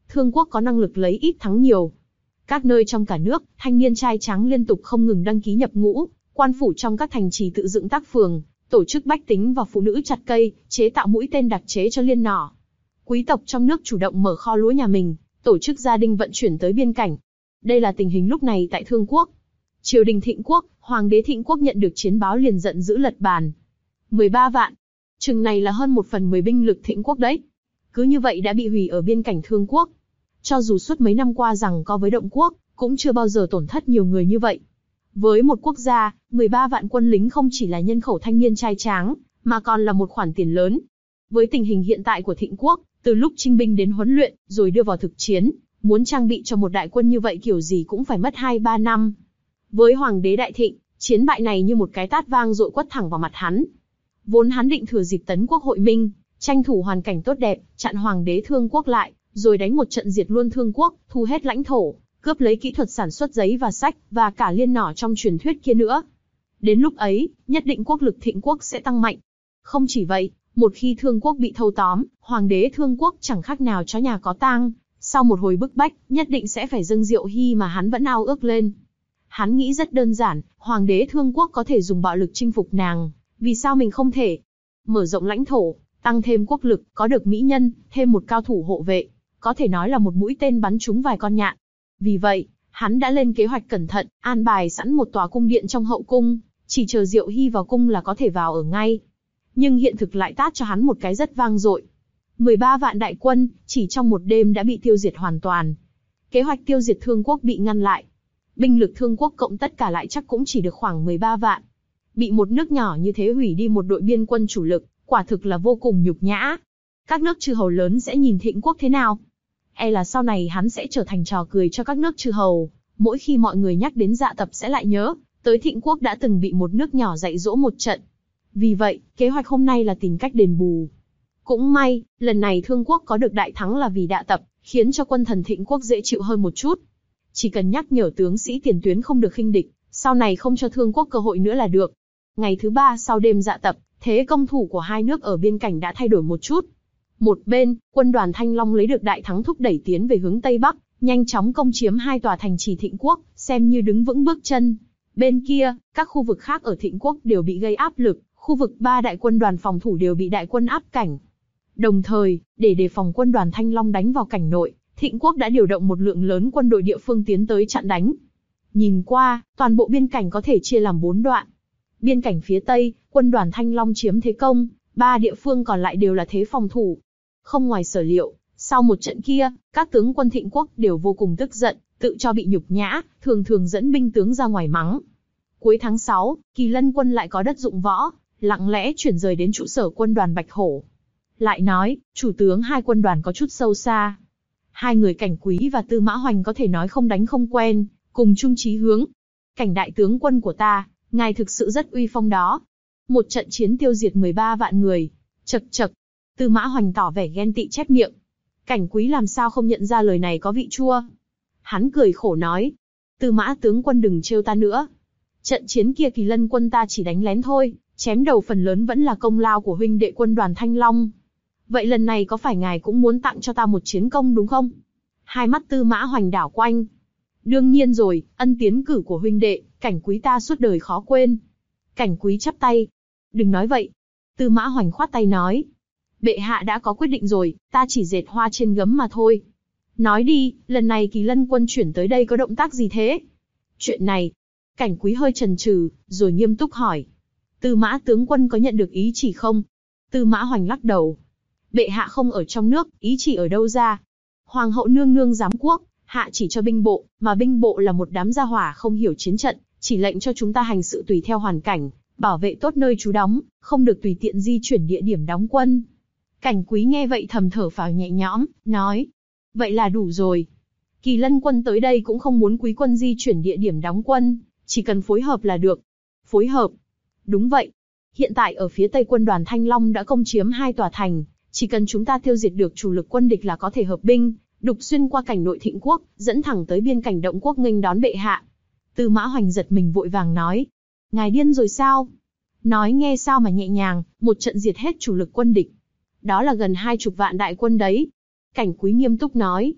Thương quốc có năng lực lấy ít thắng nhiều. Các nơi trong cả nước, thanh niên trai tráng liên tục không ngừng đăng ký nhập ngũ, quan phủ trong các thành trì tự dựng tác phường, tổ chức bách tính và phụ nữ chặt cây, chế tạo mũi tên đặc chế cho liên nỏ. Quý tộc trong nước chủ động mở kho lúa nhà mình, tổ chức gia đình vận chuyển tới biên cảnh. Đây là tình hình lúc này tại Thương quốc. Triều đình Thịnh quốc, Hoàng đế Thịnh quốc nhận được chiến báo liền giận dữ lật bàn. mười ba vạn. Chừng này là hơn một phần mười binh lực Thịnh quốc đấy. Cứ như vậy đã bị hủy ở biên cảnh Thương quốc. Cho dù suốt mấy năm qua rằng co với Động quốc, cũng chưa bao giờ tổn thất nhiều người như vậy. Với một quốc gia, mười ba vạn quân lính không chỉ là nhân khẩu thanh niên trai tráng, mà còn là một khoản tiền lớn. Với tình hình hiện tại của Thịnh quốc, từ lúc trinh binh đến huấn luyện, rồi đưa vào thực chiến, muốn trang bị cho một đại quân như vậy kiểu gì cũng phải mất hai ba năm. Với Hoàng đế Đại Thịnh, chiến bại này như một cái tát vang dội quất thẳng vào mặt hắn. Vốn hắn định thừa dịp tấn quốc hội minh, tranh thủ hoàn cảnh tốt đẹp, chặn Hoàng đế Thương quốc lại, rồi đánh một trận diệt luôn Thương quốc, thu hết lãnh thổ, cướp lấy kỹ thuật sản xuất giấy và sách, và cả liên nỏ trong truyền thuyết kia nữa. Đến lúc ấy, nhất định quốc lực Thịnh quốc sẽ tăng mạnh. Không chỉ vậy, một khi Thương quốc bị thâu tóm, Hoàng đế Thương quốc chẳng khác nào chó nhà có tang. Sau một hồi bức bách, nhất định sẽ phải dâng rượu hy mà hắn vẫn ao ước lên. Hắn nghĩ rất đơn giản, Hoàng đế Thương quốc có thể dùng bạo lực chinh phục nàng, vì sao mình không thể? Mở rộng lãnh thổ, tăng thêm quốc lực, có được mỹ nhân, thêm một cao thủ hộ vệ, có thể nói là một mũi tên bắn trúng vài con nhạn. Vì vậy, hắn đã lên kế hoạch cẩn thận, an bài sẵn một tòa cung điện trong hậu cung, chỉ chờ Diệu Hy vào cung là có thể vào ở ngay. Nhưng hiện thực lại tát cho hắn một cái rất vang dội. mười ba vạn đại quân, chỉ trong một đêm đã bị tiêu diệt hoàn toàn. Kế hoạch tiêu diệt Thương quốc bị ngăn lại. Binh lực Thương quốc cộng tất cả lại chắc cũng chỉ được khoảng mười ba vạn. Bị một nước nhỏ như thế hủy đi một đội biên quân chủ lực, quả thực là vô cùng nhục nhã. Các nước chư hầu lớn sẽ nhìn Thịnh quốc thế nào? E là sau này hắn sẽ trở thành trò cười cho các nước chư hầu. Mỗi khi mọi người nhắc đến Dạ Tập sẽ lại nhớ tới Thịnh quốc đã từng bị một nước nhỏ dạy dỗ một trận. Vì vậy, kế hoạch hôm nay là tìm cách đền bù. Cũng may, lần này Thương quốc có được đại thắng là vì Dạ Tập, khiến cho quân thần Thịnh quốc dễ chịu hơn một chút. Chỉ cần nhắc nhở tướng sĩ tiền tuyến không được khinh địch, sau này không cho Thương quốc cơ hội nữa là được. Ngày thứ ba sau đêm Dạ Tập, thế công thủ của hai nước ở biên cảnh đã thay đổi một chút. Một bên, quân đoàn Thanh Long lấy được đại thắng thúc đẩy tiến về hướng Tây Bắc, nhanh chóng công chiếm hai tòa thành trì Thịnh quốc, xem như đứng vững bước chân. Bên kia, các khu vực khác ở Thịnh quốc đều bị gây áp lực, khu vực ba đại quân đoàn phòng thủ đều bị đại quân áp cảnh. Đồng thời, để đề phòng quân đoàn Thanh Long đánh vào cảnh nội, Thịnh quốc đã điều động một lượng lớn quân đội địa phương tiến tới chặn đánh. Nhìn qua, toàn bộ biên cảnh có thể chia làm bốn đoạn. Biên cảnh phía Tây, quân đoàn Thanh Long chiếm thế công, ba địa phương còn lại đều là thế phòng thủ. Không ngoài sở liệu, sau một trận kia, các tướng quân Thịnh quốc đều vô cùng tức giận, tự cho bị nhục nhã, thường thường dẫn binh tướng ra ngoài mắng. Cuối tháng sáu, Kỳ Lân quân lại có đất dụng võ, lặng lẽ chuyển rời đến trụ sở quân đoàn Bạch Hổ. Lại nói, chủ tướng hai quân đoàn có chút sâu xa. Hai người Cảnh Quý và Tư Mã Hoành có thể nói không đánh không quen, cùng chung chí hướng. Cảnh đại tướng quân của ta, ngài thực sự rất uy phong đó. Một trận chiến tiêu diệt mười ba vạn người. Chậc chậc. Tư Mã Hoành tỏ vẻ ghen tị chép miệng. Cảnh Quý làm sao không nhận ra lời này có vị chua. Hắn cười khổ nói. Tư Mã tướng quân đừng trêu ta nữa. Trận chiến kia Kỳ Lân quân ta chỉ đánh lén thôi, chém đầu phần lớn vẫn là công lao của huynh đệ quân đoàn Thanh Long. Vậy lần này có phải ngài cũng muốn tặng cho ta một chiến công đúng không? Hai mắt Tư Mã Hoành đảo quanh. Đương nhiên rồi, ân tiến cử của huynh đệ, Cảnh Quý ta suốt đời khó quên. Cảnh Quý chắp tay. Đừng nói vậy. Tư Mã Hoành khoát tay nói. Bệ hạ đã có quyết định rồi, ta chỉ dệt hoa trên gấm mà thôi. Nói đi, lần này Kỳ Lân quân chuyển tới đây có động tác gì thế? Chuyện này, Cảnh Quý hơi chần chừ, rồi nghiêm túc hỏi. Tư Mã tướng quân có nhận được ý chỉ không? Tư Mã Hoành lắc đầu. Bệ hạ không ở trong nước, ý chỉ ở đâu ra? Hoàng hậu nương nương giám quốc, hạ chỉ cho binh bộ, mà binh bộ là một đám gia hỏa không hiểu chiến trận, chỉ lệnh cho chúng ta hành sự tùy theo hoàn cảnh, bảo vệ tốt nơi trú đóng, không được tùy tiện di chuyển địa điểm đóng quân. Cảnh Quý nghe vậy thầm thở phào nhẹ nhõm, nói. Vậy là đủ rồi. Kỳ Lân quân tới đây cũng không muốn quý quân di chuyển địa điểm đóng quân, chỉ cần phối hợp là được. Phối hợp? Đúng vậy. Hiện tại ở phía Tây quân đoàn Thanh Long đã công chiếm hai tòa thành, chỉ cần chúng ta tiêu diệt được chủ lực quân địch là có thể hợp binh, đục xuyên qua cảnh nội Thịnh quốc, dẫn thẳng tới biên cảnh Động quốc nghênh đón bệ hạ. Tư Mã Hoành giật mình vội vàng nói. Ngài điên rồi sao? Nói nghe sao mà nhẹ nhàng, một trận diệt hết chủ lực quân địch. Đó là gần hai chục vạn đại quân đấy. Cảnh Quý nghiêm túc nói.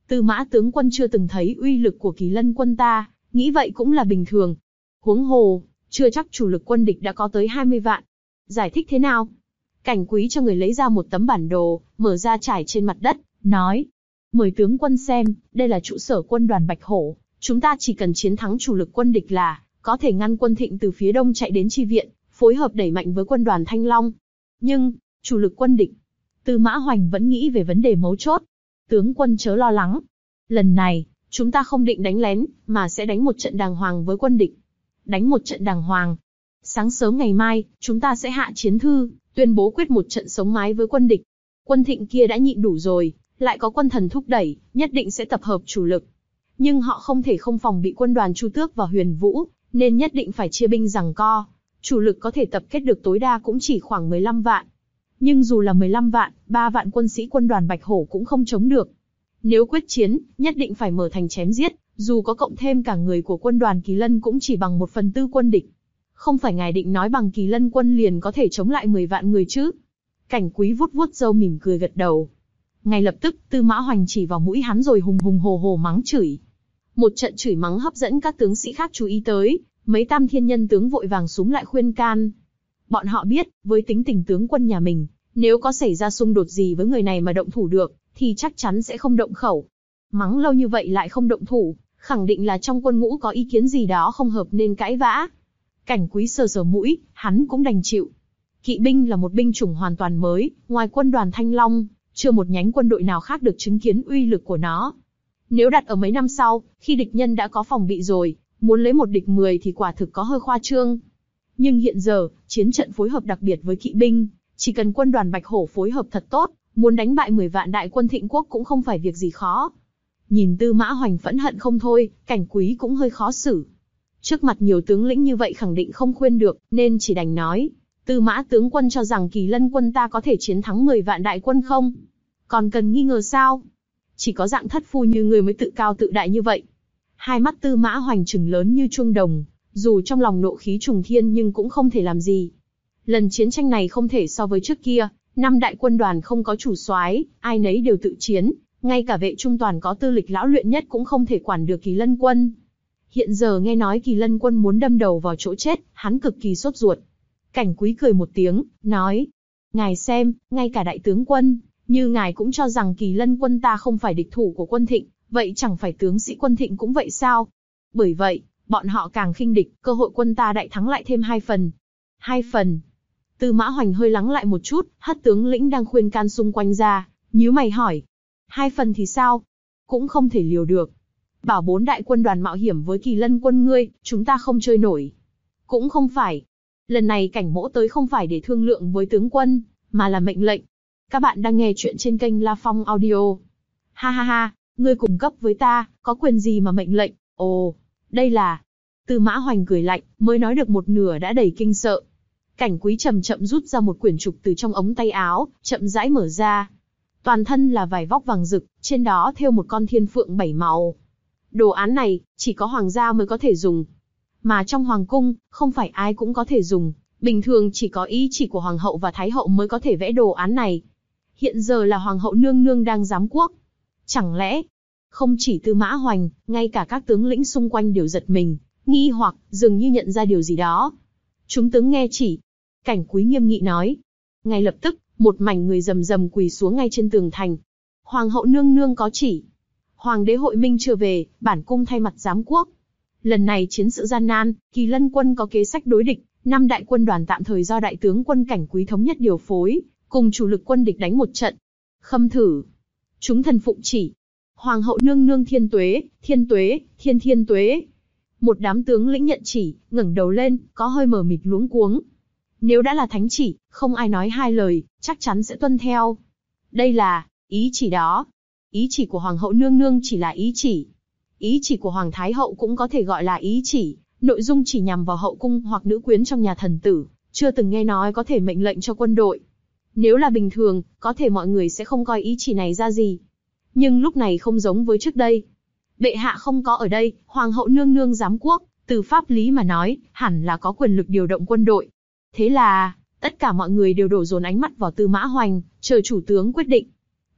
Tư Mã tướng quân chưa từng thấy uy lực của Kỳ Lân quân ta, nghĩ vậy cũng là bình thường. Huống hồ, chưa chắc chủ lực quân địch đã có tới hai mươi vạn. Giải thích thế nào? Cảnh Quý cho người lấy ra một tấm bản đồ, mở ra trải trên mặt đất, nói. Mời tướng quân xem, đây là trụ sở quân đoàn Bạch Hổ. Chúng ta chỉ cần chiến thắng chủ lực quân địch là, có thể ngăn quân Thịnh từ phía đông chạy đến chi viện, phối hợp đẩy mạnh với quân đoàn Thanh Long. Nhưng, chủ lực quân địch, Tư Mã Hoành vẫn nghĩ về vấn đề mấu chốt. Tướng quân chớ lo lắng. Lần này, chúng ta không định đánh lén, mà sẽ đánh một trận đàng hoàng với quân địch. Đánh một trận đàng hoàng. Sáng sớm ngày mai, chúng ta sẽ hạ chiến thư, tuyên bố quyết một trận sống mái với quân địch. Quân Thịnh kia đã nhịn đủ rồi, lại có quân thần thúc đẩy, nhất định sẽ tập hợp chủ lực. Nhưng họ không thể không phòng bị quân đoàn Chu Tước và Huyền Vũ, nên nhất định phải chia binh giằng co. Chủ lực có thể tập kết được tối đa cũng chỉ khoảng mười lăm vạn. Nhưng dù là mười lăm vạn, ba vạn quân sĩ quân đoàn Bạch Hổ cũng không chống được. Nếu quyết chiến, nhất định phải mở thành chém giết, dù có cộng thêm cả người của quân đoàn Kỳ Lân cũng chỉ bằng một phần tư quân địch. Không phải ngài định nói bằng Kỳ Lân quân liền có thể chống lại mười vạn người chứ? Cảnh Quý vuốt vuốt râu mỉm cười gật đầu. Ngay lập tức, Tư Mã Hoành chỉ vào mũi hắn rồi hùng hùng hồ hồ mắng chửi. Một trận chửi mắng hấp dẫn các tướng sĩ khác chú ý tới, mấy tam thiên nhân tướng vội vàng xúm lại khuyên can. Bọn họ biết, với tính tình tướng quân nhà mình, nếu có xảy ra xung đột gì với người này mà động thủ được, thì chắc chắn sẽ không động khẩu. Mắng lâu như vậy lại không động thủ, khẳng định là trong quân ngũ có ý kiến gì đó không hợp nên cãi vã. Cảnh Quý sờ sờ mũi, hắn cũng đành chịu. Kỵ binh là một binh chủng hoàn toàn mới, ngoài quân đoàn Thanh Long, chưa một nhánh quân đội nào khác được chứng kiến uy lực của nó. Nếu đặt ở mấy năm sau, khi địch nhân đã có phòng bị rồi, muốn lấy một địch mười thì quả thực có hơi khoa trương. Nhưng hiện giờ, chiến trận phối hợp đặc biệt với kỵ binh, chỉ cần quân đoàn Bạch Hổ phối hợp thật tốt, muốn đánh bại mười vạn đại quân Thịnh quốc cũng không phải việc gì khó. Nhìn Tư Mã Hoành phẫn hận không thôi, Cảnh Quý cũng hơi khó xử. Trước mặt nhiều tướng lĩnh như vậy khẳng định không khuyên được, nên chỉ đành nói. Tư Mã tướng quân cho rằng Kỳ Lân quân ta có thể chiến thắng mười vạn đại quân không? Còn cần nghi ngờ sao? Chỉ có dạng thất phu như người mới tự cao tự đại như vậy. Hai mắt Tư Mã Hoành trừng lớn như chuông đồng, dù trong lòng nộ khí trùng thiên nhưng cũng không thể làm gì. Lần chiến tranh này không thể so với trước kia, năm đại quân đoàn không có chủ soái, ai nấy đều tự chiến, ngay cả vệ trung toàn có tư lịch lão luyện nhất cũng không thể quản được Kỳ Lân quân. Hiện giờ nghe nói Kỳ Lân quân muốn đâm đầu vào chỗ chết, hắn cực kỳ sốt ruột. Cảnh Quý cười một tiếng, nói: Ngài xem, ngay cả đại tướng quân, như ngài cũng cho rằng Kỳ Lân quân ta không phải địch thủ của quân Thịnh, vậy chẳng phải tướng sĩ quân Thịnh cũng vậy sao? Bởi vậy, bọn họ càng khinh địch, cơ hội quân ta đại thắng lại thêm hai phần. Hai phần. Tư Mã Hoành hơi lắng lại một chút, hất tướng lĩnh đang khuyên can xung quanh ra, nhíu mày hỏi: Hai phần thì sao? Cũng không thể liều được. Bảo bốn đại quân đoàn mạo hiểm với Kỳ Lân quân ngươi, chúng ta không chơi nổi. Cũng không phải. Lần này Cảnh Mỗ tới không phải để thương lượng với tướng quân, mà là mệnh lệnh. Các bạn đang nghe chuyện trên kênh La Phong Audio. Ha ha ha, ngươi cùng cấp với ta, có quyền gì mà mệnh lệnh? Ồ, đây là... Tư Mã Hoành cười lạnh, mới nói được một nửa đã đầy kinh sợ. Cảnh Quý chậm chậm rút ra một quyển trục từ trong ống tay áo, chậm rãi mở ra. Toàn thân là vải vóc vàng rực, trên đó thêu một con thiên phượng bảy màu. Đồ án này, chỉ có hoàng gia mới có thể dùng. Mà trong hoàng cung, không phải ai cũng có thể dùng. Bình thường chỉ có ý chỉ của hoàng hậu và thái hậu mới có thể vẽ đồ án này. Hiện giờ là hoàng hậu nương nương đang giám quốc. Chẳng lẽ, không chỉ Tư Mã Hoành, ngay cả các tướng lĩnh xung quanh đều giật mình, nghi hoặc, dường như nhận ra điều gì đó. Chúng tướng nghe chỉ. Cảnh Quý nghiêm nghị nói. Ngay lập tức, một mảnh người rầm rầm quỳ xuống ngay trên tường thành. Hoàng hậu nương nương có chỉ. Hoàng đế hội minh chưa về, bản cung thay mặt giám quốc. Lần này chiến sự gian nan, Kỳ Lân quân có kế sách đối địch, năm đại quân đoàn tạm thời do đại tướng quân Cảnh Quý thống nhất điều phối, cùng chủ lực quân địch đánh một trận. Khâm thử. Chúng thần phụng chỉ. Hoàng hậu nương nương thiên tuế, thiên tuế, thiên thiên tuế. Một đám tướng lĩnh nhận chỉ, ngẩng đầu lên, có hơi mờ mịt luống cuống. Nếu đã là thánh chỉ, không ai nói hai lời, chắc chắn sẽ tuân theo. Đây là ý chỉ đó. Ý chỉ của Hoàng hậu nương nương chỉ là ý chỉ. Ý chỉ của Hoàng thái hậu cũng có thể gọi là ý chỉ, nội dung chỉ nhằm vào hậu cung hoặc nữ quyến trong nhà thần tử, chưa từng nghe nói có thể mệnh lệnh cho quân đội. Nếu là bình thường, có thể mọi người sẽ không coi ý chỉ này ra gì. Nhưng lúc này không giống với trước đây. Bệ hạ không có ở đây, Hoàng hậu nương nương giám quốc, từ pháp lý mà nói, hẳn là có quyền lực điều động quân đội. Thế là, tất cả mọi người đều đổ dồn ánh mắt vào Tư Mã Hoành, chờ chủ tướng quyết định.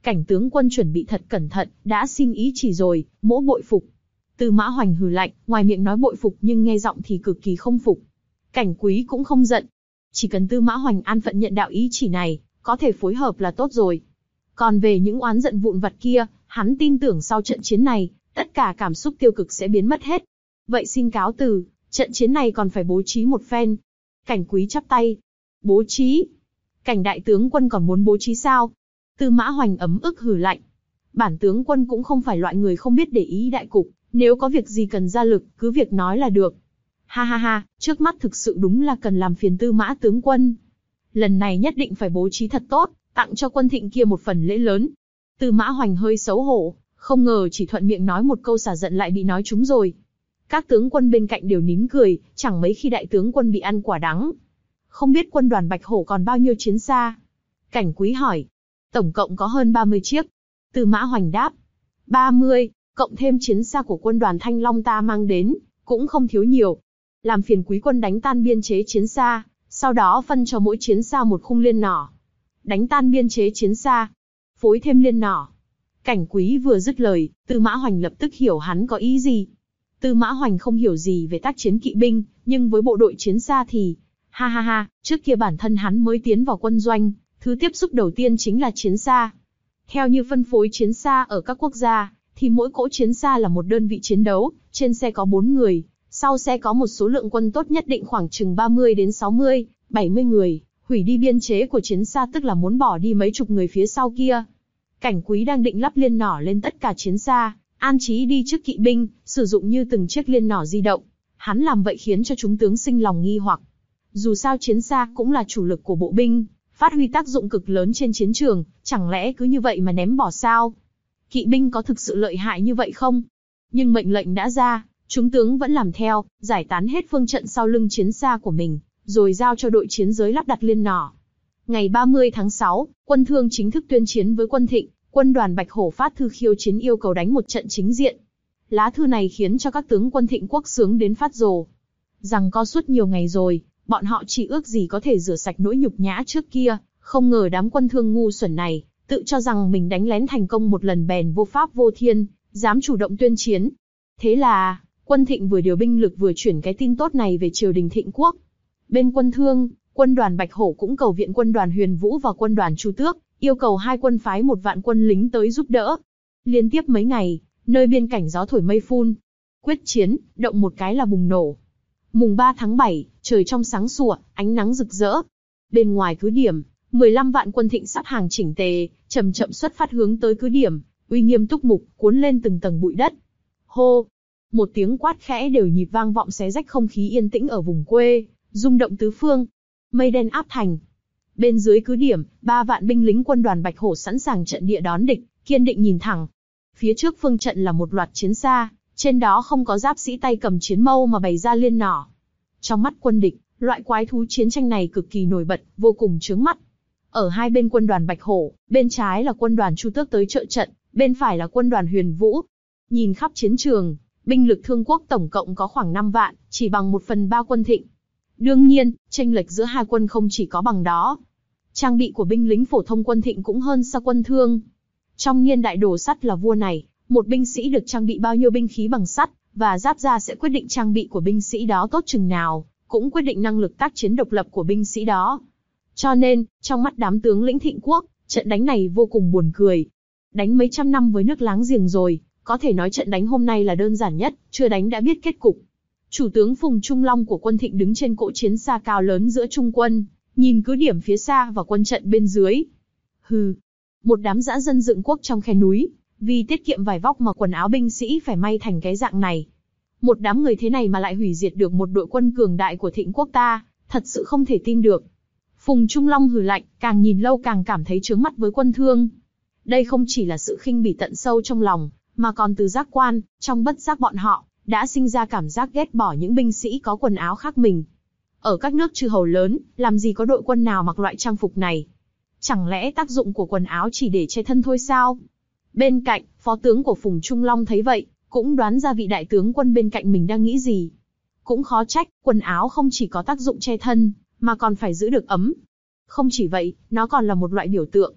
Cảnh tướng quân chuẩn bị thật cẩn thận, đã xin ý chỉ rồi, mỗ bội phục. Tư Mã Hoành hừ lạnh, ngoài miệng nói bội phục nhưng nghe giọng thì cực kỳ không phục. Cảnh Quý cũng không giận. Chỉ cần Tư Mã Hoành an phận nhận đạo ý chỉ này, có thể phối hợp là tốt rồi. Còn về những oán giận vụn vặt kia, hắn tin tưởng sau trận chiến này, tất cả cảm xúc tiêu cực sẽ biến mất hết. Vậy xin cáo từ, trận chiến này còn phải bố trí một phen. Cảnh Quý chắp tay. Bố trí? Cảnh đại tướng quân còn muốn bố trí sao? Tư Mã Hoành ấm ức hừ lạnh. Bản tướng quân cũng không phải loại người không biết để ý đại cục, nếu có việc gì cần ra lực, cứ việc nói là được. Ha ha ha, trước mắt thực sự đúng là cần làm phiền Tư Mã tướng quân. Lần này nhất định phải bố trí thật tốt, tặng cho quân Thịnh kia một phần lễ lớn. Tư Mã Hoành hơi xấu hổ, không ngờ chỉ thuận miệng nói một câu xả giận lại bị nói trúng rồi. Các tướng quân bên cạnh đều nín cười, chẳng mấy khi đại tướng quân bị ăn quả đắng. Không biết quân đoàn Bạch Hổ còn bao nhiêu chiến xa? Cảnh Quý hỏi. Tổng cộng có hơn ba mươi chiếc. Tư Mã Hoành đáp. ba mươi, cộng thêm chiến xa của quân đoàn Thanh Long ta mang đến, cũng không thiếu nhiều. Làm phiền quý quân đánh tan biên chế chiến xa, sau đó phân cho mỗi chiến xa một khung liên nỏ. Đánh tan biên chế chiến xa, phối thêm liên nỏ. Cảnh Quý vừa dứt lời, Tư Mã Hoành lập tức hiểu hắn có ý gì. Tư Mã Hoành không hiểu gì về tác chiến kỵ binh, nhưng với bộ đội chiến xa thì, ha ha ha, trước kia bản thân hắn mới tiến vào quân doanh, thứ tiếp xúc đầu tiên chính là chiến xa. Theo như phân phối chiến xa ở các quốc gia, thì mỗi cỗ chiến xa là một đơn vị chiến đấu, trên xe có bốn người, sau xe có một số lượng quân tốt nhất định khoảng chừng ba mươi đến sáu mươi, bảy mươi người, hủy đi biên chế của chiến xa tức là muốn bỏ đi mấy chục người phía sau kia. Cảnh Quý đang định lắp liên nỏ lên tất cả chiến xa, an trí đi trước kỵ binh, sử dụng như từng chiếc liên nỏ di động. Hắn làm vậy khiến cho chúng tướng sinh lòng nghi hoặc. Dù sao chiến xa cũng là chủ lực của bộ binh, phát huy tác dụng cực lớn trên chiến trường, chẳng lẽ cứ như vậy mà ném bỏ sao? Kỵ binh có thực sự lợi hại như vậy không? Nhưng mệnh lệnh đã ra, chúng tướng vẫn làm theo, giải tán hết phương trận sau lưng chiến xa của mình, rồi giao cho đội chiến giới lắp đặt liên nỏ. Ngày ba mươi tháng sáu, quân Thương chính thức tuyên chiến với quân Thịnh, quân đoàn Bạch Hổ phát thư khiêu chiến yêu cầu đánh một trận chính diện. Lá thư này khiến cho các tướng quân Thịnh quốc sướng đến phát rồ. Rằng co suốt nhiều ngày rồi, bọn họ chỉ ước gì có thể rửa sạch nỗi nhục nhã trước kia, không ngờ đám quân Thương ngu xuẩn này, tự cho rằng mình đánh lén thành công một lần bèn vô pháp vô thiên, dám chủ động tuyên chiến. Thế là, quân Thịnh vừa điều binh lực vừa chuyển cái tin tốt này về triều đình Thịnh quốc. Bên quân Thương, quân đoàn Bạch Hổ cũng cầu viện quân đoàn Huyền Vũ và quân đoàn Chu Tước, yêu cầu hai quân phái một vạn quân lính tới giúp đỡ. Liên tiếp mấy ngày, nơi biên cảnh gió thổi mây phun. Quyết chiến, động một cái là bùng nổ. Mùng ba tháng bảy, trời trong sáng sủa, ánh nắng rực rỡ. Bên ngoài cứ điểm, mười lăm vạn quân Thịnh sắp hàng chỉnh tề, chậm chậm xuất phát hướng tới cứ điểm, uy nghiêm túc mục, cuốn lên từng tầng bụi đất. Hô! Một tiếng quát khẽ đều nhịp vang vọng xé rách không khí yên tĩnh ở vùng quê, rung động tứ phương. Mây đen áp thành. Bên dưới cứ điểm, ba vạn binh lính quân đoàn Bạch Hổ sẵn sàng trận địa đón địch, kiên định nhìn thẳng. Phía trước phương trận là một loạt chiến xa, trên đó không có giáp sĩ tay cầm chiến mâu mà bày ra liên nỏ. Trong mắt quân địch, loại quái thú chiến tranh này cực kỳ nổi bật, vô cùng chướng mắt. Ở hai bên quân đoàn Bạch Hổ, bên trái là quân đoàn Chu Tước tới trợ trận, bên phải là quân đoàn Huyền Vũ. Nhìn khắp chiến trường, binh lực Thương quốc tổng cộng có khoảng năm vạn, chỉ bằng một phần ba quân Thịnh. Đương nhiên, chênh lệch giữa hai quân không chỉ có bằng đó. Trang bị của binh lính phổ thông quân Thịnh cũng hơn xa quân Thương. Trong niên đại đồ sắt là vua này, một binh sĩ được trang bị bao nhiêu binh khí bằng sắt, và giáp da sẽ quyết định trang bị của binh sĩ đó tốt chừng nào, cũng quyết định năng lực tác chiến độc lập của binh sĩ đó. Cho nên, trong mắt đám tướng lĩnh Thịnh quốc, trận đánh này vô cùng buồn cười. Đánh mấy trăm năm với nước láng giềng rồi, có thể nói trận đánh hôm nay là đơn giản nhất, chưa đánh đã biết kết cục. Chủ tướng Phùng Trung Long của quân Thịnh đứng trên cỗ chiến xa cao lớn giữa trung quân, nhìn cứ điểm phía xa và quân trận bên dưới. Hừ, một đám dã dân dựng quốc trong khe núi, vì tiết kiệm vải vóc mà quần áo binh sĩ phải may thành cái dạng này. Một đám người thế này mà lại hủy diệt được một đội quân cường đại của Thịnh quốc ta, thật sự không thể tin được. Phùng Trung Long hừ lạnh, càng nhìn lâu càng cảm thấy chướng mắt với quân Thương. Đây không chỉ là sự khinh bỉ tận sâu trong lòng, mà còn từ giác quan, trong bất giác bọn họ, đã sinh ra cảm giác ghét bỏ những binh sĩ có quần áo khác mình. Ở các nước chư hầu lớn, làm gì có đội quân nào mặc loại trang phục này? Chẳng lẽ tác dụng của quần áo chỉ để che thân thôi sao? Bên cạnh, phó tướng của Phùng Trung Long thấy vậy, cũng đoán ra vị đại tướng quân bên cạnh mình đang nghĩ gì. Cũng khó trách, quần áo không chỉ có tác dụng che thân, mà còn phải giữ được ấm. Không chỉ vậy, nó còn là một loại biểu tượng.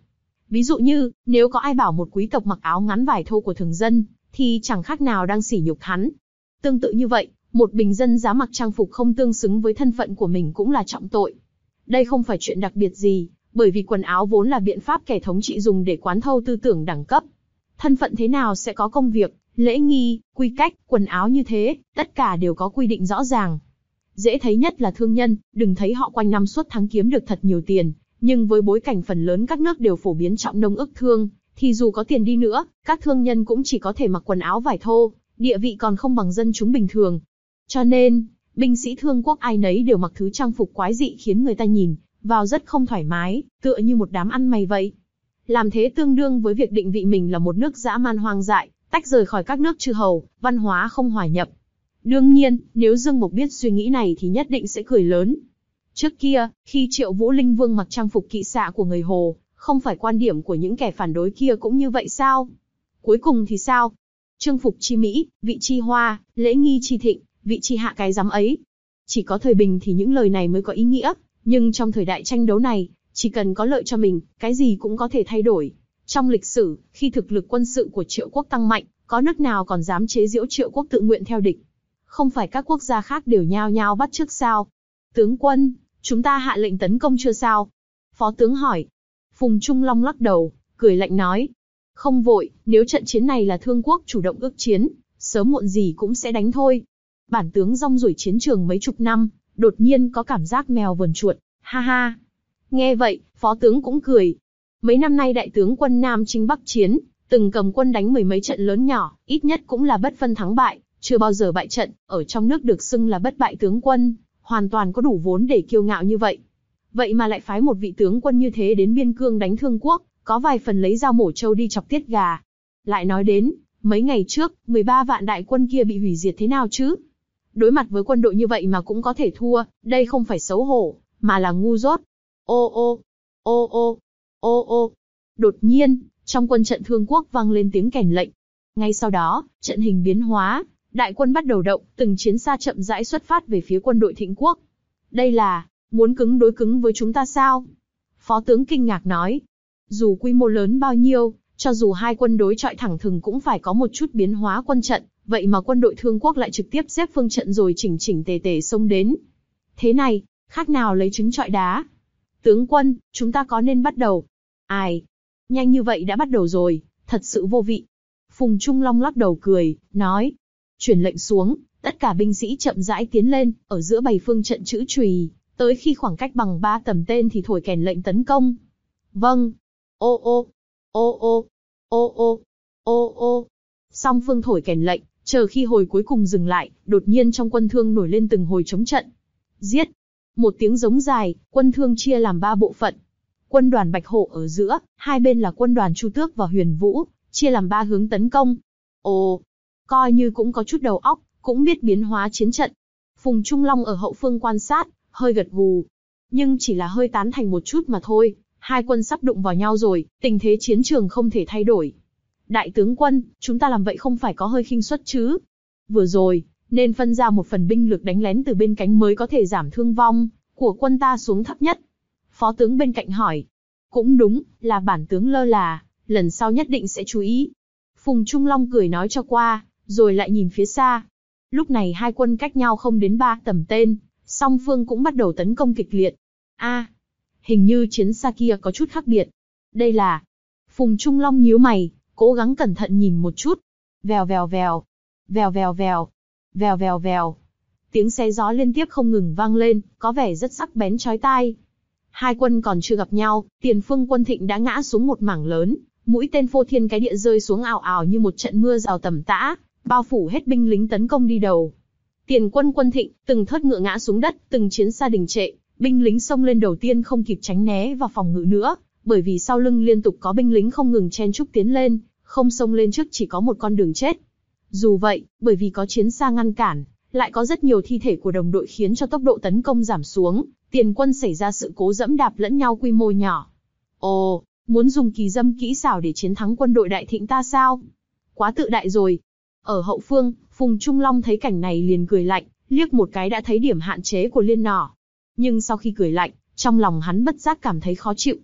Ví dụ như, nếu có ai bảo một quý tộc mặc áo ngắn vải thô của thường dân, thì chẳng khác nào đang sỉ nhục hắn. Tương tự như vậy, một bình dân dám mặc trang phục không tương xứng với thân phận của mình cũng là trọng tội. Đây không phải chuyện đặc biệt gì, bởi vì quần áo vốn là biện pháp kẻ thống trị dùng để quán thâu tư tưởng đẳng cấp. Thân phận thế nào sẽ có công việc, lễ nghi, quy cách, quần áo như thế, tất cả đều có quy định rõ ràng. Dễ thấy nhất là thương nhân, đừng thấy họ quanh năm suốt tháng kiếm được thật nhiều tiền, nhưng với bối cảnh phần lớn các nước đều phổ biến trọng nông ức thương, thì dù có tiền đi nữa, các thương nhân cũng chỉ có thể mặc quần áo vải thô, địa vị còn không bằng dân chúng bình thường. Cho nên, binh sĩ thương quốc ai nấy đều mặc thứ trang phục quái dị khiến người ta nhìn vào rất không thoải mái, tựa như một đám ăn mày vậy. Làm thế tương đương với việc định vị mình là một nước dã man hoang dại, tách rời khỏi các nước chư hầu, văn hóa không hòa nhập. Đương nhiên, nếu Dương Mộc biết suy nghĩ này thì nhất định sẽ cười lớn. Trước kia, khi Triệu Vũ Linh Vương mặc trang phục kỵ xạ của người Hồ, không phải quan điểm của những kẻ phản đối kia cũng như vậy sao? Cuối cùng thì sao? Chương phục chi mỹ, vị chi hoa, lễ nghi chi thịnh, vị chi hạ cái dám ấy. Chỉ có thời bình thì những lời này mới có ý nghĩa, nhưng trong thời đại tranh đấu này, chỉ cần có lợi cho mình, cái gì cũng có thể thay đổi. Trong lịch sử, khi thực lực quân sự của Triệu quốc tăng mạnh, có nước nào còn dám chế giễu Triệu quốc tự nguyện theo địch? Không phải các quốc gia khác đều nhao nhao bắt chước sao? Tướng quân, chúng ta hạ lệnh tấn công chưa sao? Phó tướng hỏi. Phùng Trung Long lắc đầu, cười lạnh nói. Không vội, nếu trận chiến này là Thương quốc chủ động ước chiến, sớm muộn gì cũng sẽ đánh thôi. Bản tướng rong ruổi chiến trường mấy chục năm, đột nhiên có cảm giác mèo vờn chuột, ha ha. Nghe vậy, phó tướng cũng cười. Mấy năm nay đại tướng quân Nam chinh Bắc chiến, từng cầm quân đánh mười mấy trận lớn nhỏ, ít nhất cũng là bất phân thắng bại, chưa bao giờ bại trận, ở trong nước được xưng là bất bại tướng quân, hoàn toàn có đủ vốn để kiêu ngạo như vậy. Vậy mà lại phái một vị tướng quân như thế đến biên cương đánh Thương quốc, có vài phần lấy dao mổ trâu đi chọc tiết gà. Lại nói đến, mấy ngày trước, mười ba vạn đại quân kia bị hủy diệt thế nào chứ? Đối mặt với quân đội như vậy mà cũng có thể thua, đây không phải xấu hổ, mà là ngu dốt. Ô ô, ô ô, ô ô. Đột nhiên, trong quân trận Thương quốc vang lên tiếng kèn lệnh. Ngay sau đó, trận hình biến hóa, đại quân bắt đầu động, từng chiến xa chậm rãi xuất phát về phía quân đội Thịnh quốc. Đây là, muốn cứng đối cứng với chúng ta sao? Phó tướng kinh ngạc nói. Dù quy mô lớn bao nhiêu, cho dù hai quân đối chọi thẳng thừng cũng phải có một chút biến hóa quân trận, vậy mà quân đội Thương quốc lại trực tiếp xếp phương trận rồi chỉnh chỉnh tề tề xông đến. Thế này, khác nào lấy trứng trọi đá. Tướng quân, chúng ta có nên bắt đầu? Ai? Nhanh như vậy đã bắt đầu rồi, thật sự vô vị. Phùng Trung Long lắc đầu cười, nói. Truyền lệnh xuống, tất cả binh sĩ chậm rãi tiến lên, ở giữa bày phương trận chữ chùy, tới khi khoảng cách bằng ba tầm tên thì thổi kèn lệnh tấn công. Vâng. Ô ô, ô ô, ô ô, ô ô. Song phương thổi kèn lệnh, chờ khi hồi cuối cùng dừng lại, đột nhiên trong quân Thương nổi lên từng hồi chống trận. Giết. Một tiếng giống dài, quân Thương chia làm ba bộ phận. Quân đoàn Bạch Hổ ở giữa, hai bên là quân đoàn Chu Tước và Huyền Vũ, chia làm ba hướng tấn công. Ồ, coi như cũng có chút đầu óc, cũng biết biến hóa chiến trận. Phùng Trung Long ở hậu phương quan sát, hơi gật gù. Nhưng chỉ là hơi tán thành một chút mà thôi, hai quân sắp đụng vào nhau rồi, tình thế chiến trường không thể thay đổi. Đại tướng quân, chúng ta làm vậy không phải có hơi khinh suất chứ? Vừa rồi, nên phân ra một phần binh lực đánh lén từ bên cánh mới có thể giảm thương vong của quân ta xuống thấp nhất. Phó tướng bên cạnh hỏi. Cũng đúng, là bản tướng lơ là, lần sau nhất định sẽ chú ý. Phùng Trung Long cười nói cho qua, rồi lại nhìn phía xa. Lúc này hai quân cách nhau không đến ba tầm tên, song phương cũng bắt đầu tấn công kịch liệt. A, à, hình như chiến xa kia có chút khác biệt. Đây là... Phùng Trung Long nhíu mày, cố gắng cẩn thận nhìn một chút. Vèo vèo vèo, vèo vèo vèo, vèo vèo vèo. Tiếng xé gió liên tiếp không ngừng vang lên, có vẻ rất sắc bén chói tai. Hai quân còn chưa gặp nhau, tiền phương quân Thịnh đã ngã xuống một mảng lớn, mũi tên phô thiên cái địa rơi xuống ào ào như một trận mưa rào tầm tã, bao phủ hết binh lính tấn công đi đầu. Tiền quân quân Thịnh, từng thớt ngựa ngã xuống đất, từng chiến xa đình trệ, binh lính xông lên đầu tiên không kịp tránh né và phòng ngự nữa, bởi vì sau lưng liên tục có binh lính không ngừng chen chúc tiến lên, không xông lên trước chỉ có một con đường chết. Dù vậy, bởi vì có chiến xa ngăn cản, lại có rất nhiều thi thể của đồng đội khiến cho tốc độ tấn công giảm xuống, tiền quân xảy ra sự cố dẫm đạp lẫn nhau quy mô nhỏ. Ồ, muốn dùng kỳ dâm kỹ xảo để chiến thắng quân đội Đại Thịnh ta sao? Quá tự đại rồi. Ở hậu phương, Phùng Trung Long thấy cảnh này liền cười lạnh, liếc một cái đã thấy điểm hạn chế của liên nỏ. Nhưng sau khi cười lạnh, trong lòng hắn bất giác cảm thấy khó chịu.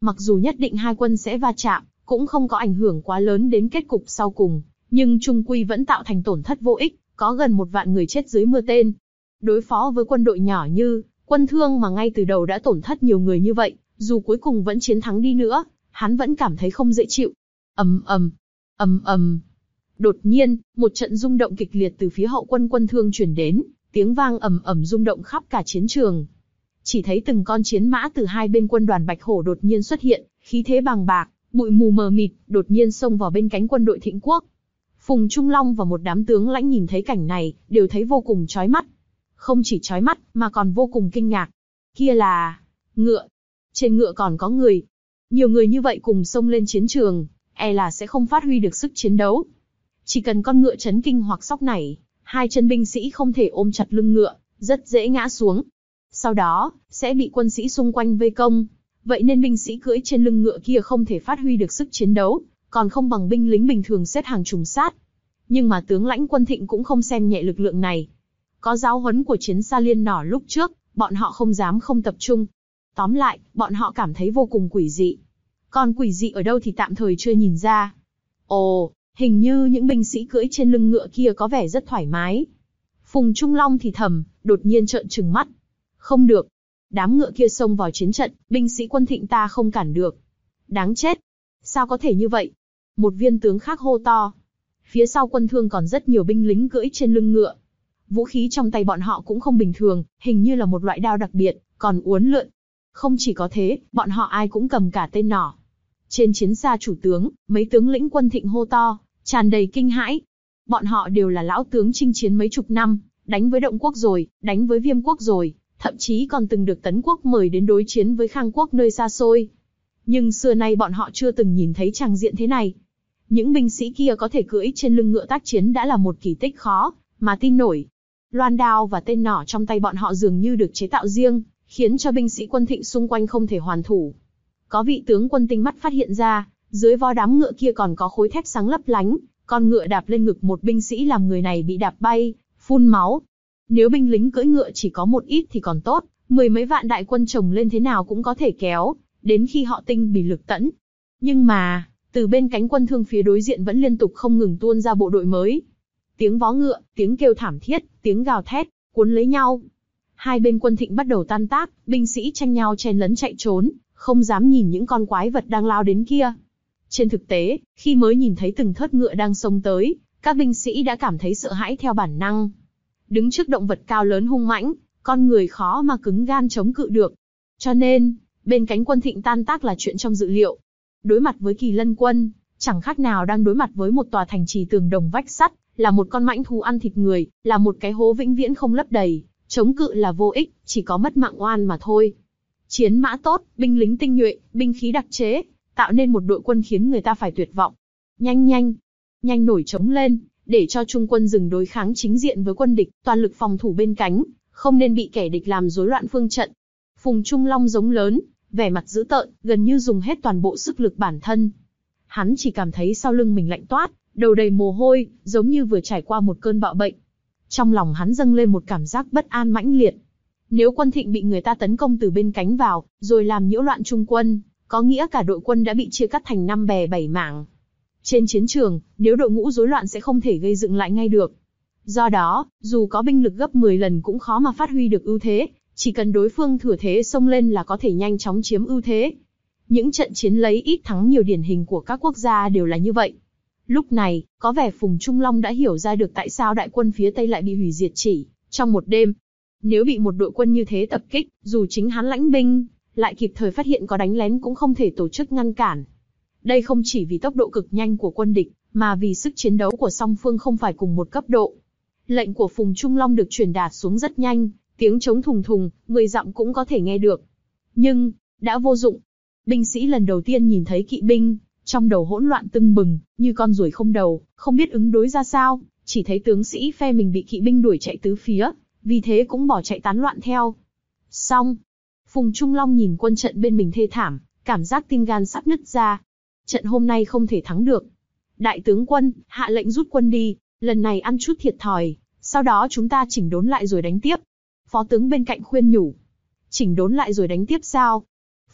mặc dù nhất định hai quân sẽ va chạm, cũng không có ảnh hưởng quá lớn đến kết cục sau cùng, nhưng chung quy vẫn tạo thành tổn thất vô ích, có gần một vạn người chết dưới mưa tên. Đối phó với quân đội nhỏ như Quân Thương mà ngay từ đầu đã tổn thất nhiều người như vậy, dù cuối cùng vẫn chiến thắng đi nữa, hắn vẫn cảm thấy không dễ chịu. Ầm ầm, ầm ầm. Đột nhiên, một trận rung động kịch liệt từ phía hậu quân Quân Thương truyền đến, tiếng vang ầm ầm rung động khắp cả chiến trường. Chỉ thấy từng con chiến mã từ hai bên quân đoàn Bạch Hổ đột nhiên xuất hiện, khí thế bàng bạc, bụi mù mờ mịt, đột nhiên xông vào bên cánh quân đội Thịnh Quốc. Phùng Trung Long và một đám tướng lãnh nhìn thấy cảnh này, đều thấy vô cùng chói mắt. Không chỉ chói mắt, mà còn vô cùng kinh ngạc. Kia là ngựa. Trên ngựa còn có người. Nhiều người như vậy cùng xông lên chiến trường, e là sẽ không phát huy được sức chiến đấu. Chỉ cần con ngựa chấn kinh hoặc sóc nảy, hai chân binh sĩ không thể ôm chặt lưng ngựa, rất dễ ngã xuống. Sau đó, sẽ bị quân sĩ xung quanh vây công. Vậy nên binh sĩ cưỡi trên lưng ngựa kia không thể phát huy được sức chiến đấu, còn không bằng binh lính bình thường xếp hàng trùng sát. Nhưng mà tướng lãnh quân Thịnh cũng không xem nhẹ lực lượng này. Có giáo huấn của chiến xa liên nỏ lúc trước, bọn họ không dám không tập trung. Tóm lại, bọn họ cảm thấy vô cùng quỷ dị. Còn quỷ dị ở đâu thì tạm thời chưa nhìn ra. Ồ, hình như những binh sĩ cưỡi trên lưng ngựa kia có vẻ rất thoải mái. Phùng Trung Long thì thầm, đột nhiên trợn trừng mắt. Không được. Đám ngựa kia xông vào chiến trận, binh sĩ quân Thịnh ta không cản được. Đáng chết. Sao có thể như vậy? Một viên tướng khác hô to. Phía sau Quân Thương còn rất nhiều binh lính cưỡi trên lưng ngựa. Vũ khí trong tay bọn họ cũng không bình thường, hình như là một loại đao đặc biệt, còn uốn lượn. Không chỉ có thế, bọn họ ai cũng cầm cả tên nỏ. Trên chiến xa chủ tướng, mấy tướng lĩnh quân Thịnh hô to, tràn đầy kinh hãi. Bọn họ đều là lão tướng chinh chiến mấy chục năm, đánh với Động Quốc rồi, đánh với Viêm Quốc rồi, thậm chí còn từng được Tấn Quốc mời đến đối chiến với Khang Quốc nơi xa xôi. Nhưng xưa nay bọn họ chưa từng nhìn thấy tràng diện thế này. Những binh sĩ kia có thể cưỡi trên lưng ngựa tác chiến đã là một kỳ tích khó mà tin nổi. Loan đao và tên nỏ trong tay bọn họ dường như được chế tạo riêng, khiến cho binh sĩ quân Thịnh xung quanh không thể hoàn thủ. Có vị tướng quân tinh mắt phát hiện ra, dưới vó đám ngựa kia còn có khối thép sáng lấp lánh, con ngựa đạp lên ngực một binh sĩ làm người này bị đạp bay, phun máu. Nếu binh lính cưỡi ngựa chỉ có một ít thì còn tốt, mười mấy vạn đại quân chồng lên thế nào cũng có thể kéo, đến khi họ tinh bỉ lực tẫn. Nhưng mà, từ bên cánh Quân Thương phía đối diện vẫn liên tục không ngừng tuôn ra bộ đội mới. Tiếng vó ngựa, tiếng kêu thảm thiết, tiếng gào thét, cuốn lấy nhau. Hai bên quân Thịnh bắt đầu tan tác, binh sĩ tranh nhau chen lấn chạy trốn, không dám nhìn những con quái vật đang lao đến kia. Trên thực tế, khi mới nhìn thấy từng thớt ngựa đang xông tới, các binh sĩ đã cảm thấy sợ hãi theo bản năng. Đứng trước động vật cao lớn hung mãnh, con người khó mà cứng gan chống cự được. Cho nên, bên cánh quân Thịnh tan tác là chuyện trong dự liệu. Đối mặt với Kỳ Lân quân, chẳng khác nào đang đối mặt với một tòa thành trì tường đồng vách sắt, là một con mãnh thú ăn thịt người, là một cái hố vĩnh viễn không lấp đầy, chống cự là vô ích, chỉ có mất mạng oan mà thôi. Chiến mã tốt, binh lính tinh nhuệ, binh khí đặc chế, tạo nên một đội quân khiến người ta phải tuyệt vọng. Nhanh nhanh, nhanh nổi trống lên, để cho trung quân dừng đối kháng chính diện với quân địch, toàn lực phòng thủ bên cánh, không nên bị kẻ địch làm rối loạn phương trận. Phùng Trung Long giống lớn, vẻ mặt dữ tợn, gần như dùng hết toàn bộ sức lực bản thân. Hắn chỉ cảm thấy sau lưng mình lạnh toát, đầu đầy mồ hôi, giống như vừa trải qua một cơn bạo bệnh. Trong lòng hắn dâng lên một cảm giác bất an mãnh liệt. Nếu quân Thịnh bị người ta tấn công từ bên cánh vào, rồi làm nhiễu loạn trung quân, có nghĩa cả đội quân đã bị chia cắt thành năm bè bảy mảng. Trên chiến trường, nếu đội ngũ rối loạn sẽ không thể gây dựng lại ngay được. Do đó, dù có binh lực gấp mười lần cũng khó mà phát huy được ưu thế, chỉ cần đối phương thừa thế xông lên là có thể nhanh chóng chiếm ưu thế. Những trận chiến lấy ít thắng nhiều điển hình của các quốc gia đều là như vậy. Lúc này, có vẻ Phùng Trung Long đã hiểu ra được tại sao đại quân phía Tây lại bị hủy diệt chỉ trong một đêm. Nếu bị một đội quân như thế tập kích, dù chính hắn lãnh binh, lại kịp thời phát hiện có đánh lén cũng không thể tổ chức ngăn cản. Đây không chỉ vì tốc độ cực nhanh của quân địch, mà vì sức chiến đấu của song phương không phải cùng một cấp độ. Lệnh của Phùng Trung Long được truyền đạt xuống rất nhanh, tiếng trống thùng thùng, mười dặm cũng có thể nghe được. Nhưng, đã vô dụng. Binh sĩ lần đầu tiên nhìn thấy kỵ binh, trong đầu hỗn loạn tưng bừng, như con ruồi không đầu, không biết ứng đối ra sao, chỉ thấy tướng sĩ phe mình bị kỵ binh đuổi chạy tứ phía, vì thế cũng bỏ chạy tán loạn theo. Xong, Phùng Trung Long nhìn quân trận bên mình thê thảm, cảm giác tim gan sắp nứt ra. Trận hôm nay không thể thắng được. Đại tướng quân, hạ lệnh rút quân đi, lần này ăn chút thiệt thòi, sau đó chúng ta chỉnh đốn lại rồi đánh tiếp. Phó tướng bên cạnh khuyên nhủ. Chỉnh đốn lại rồi đánh tiếp sao?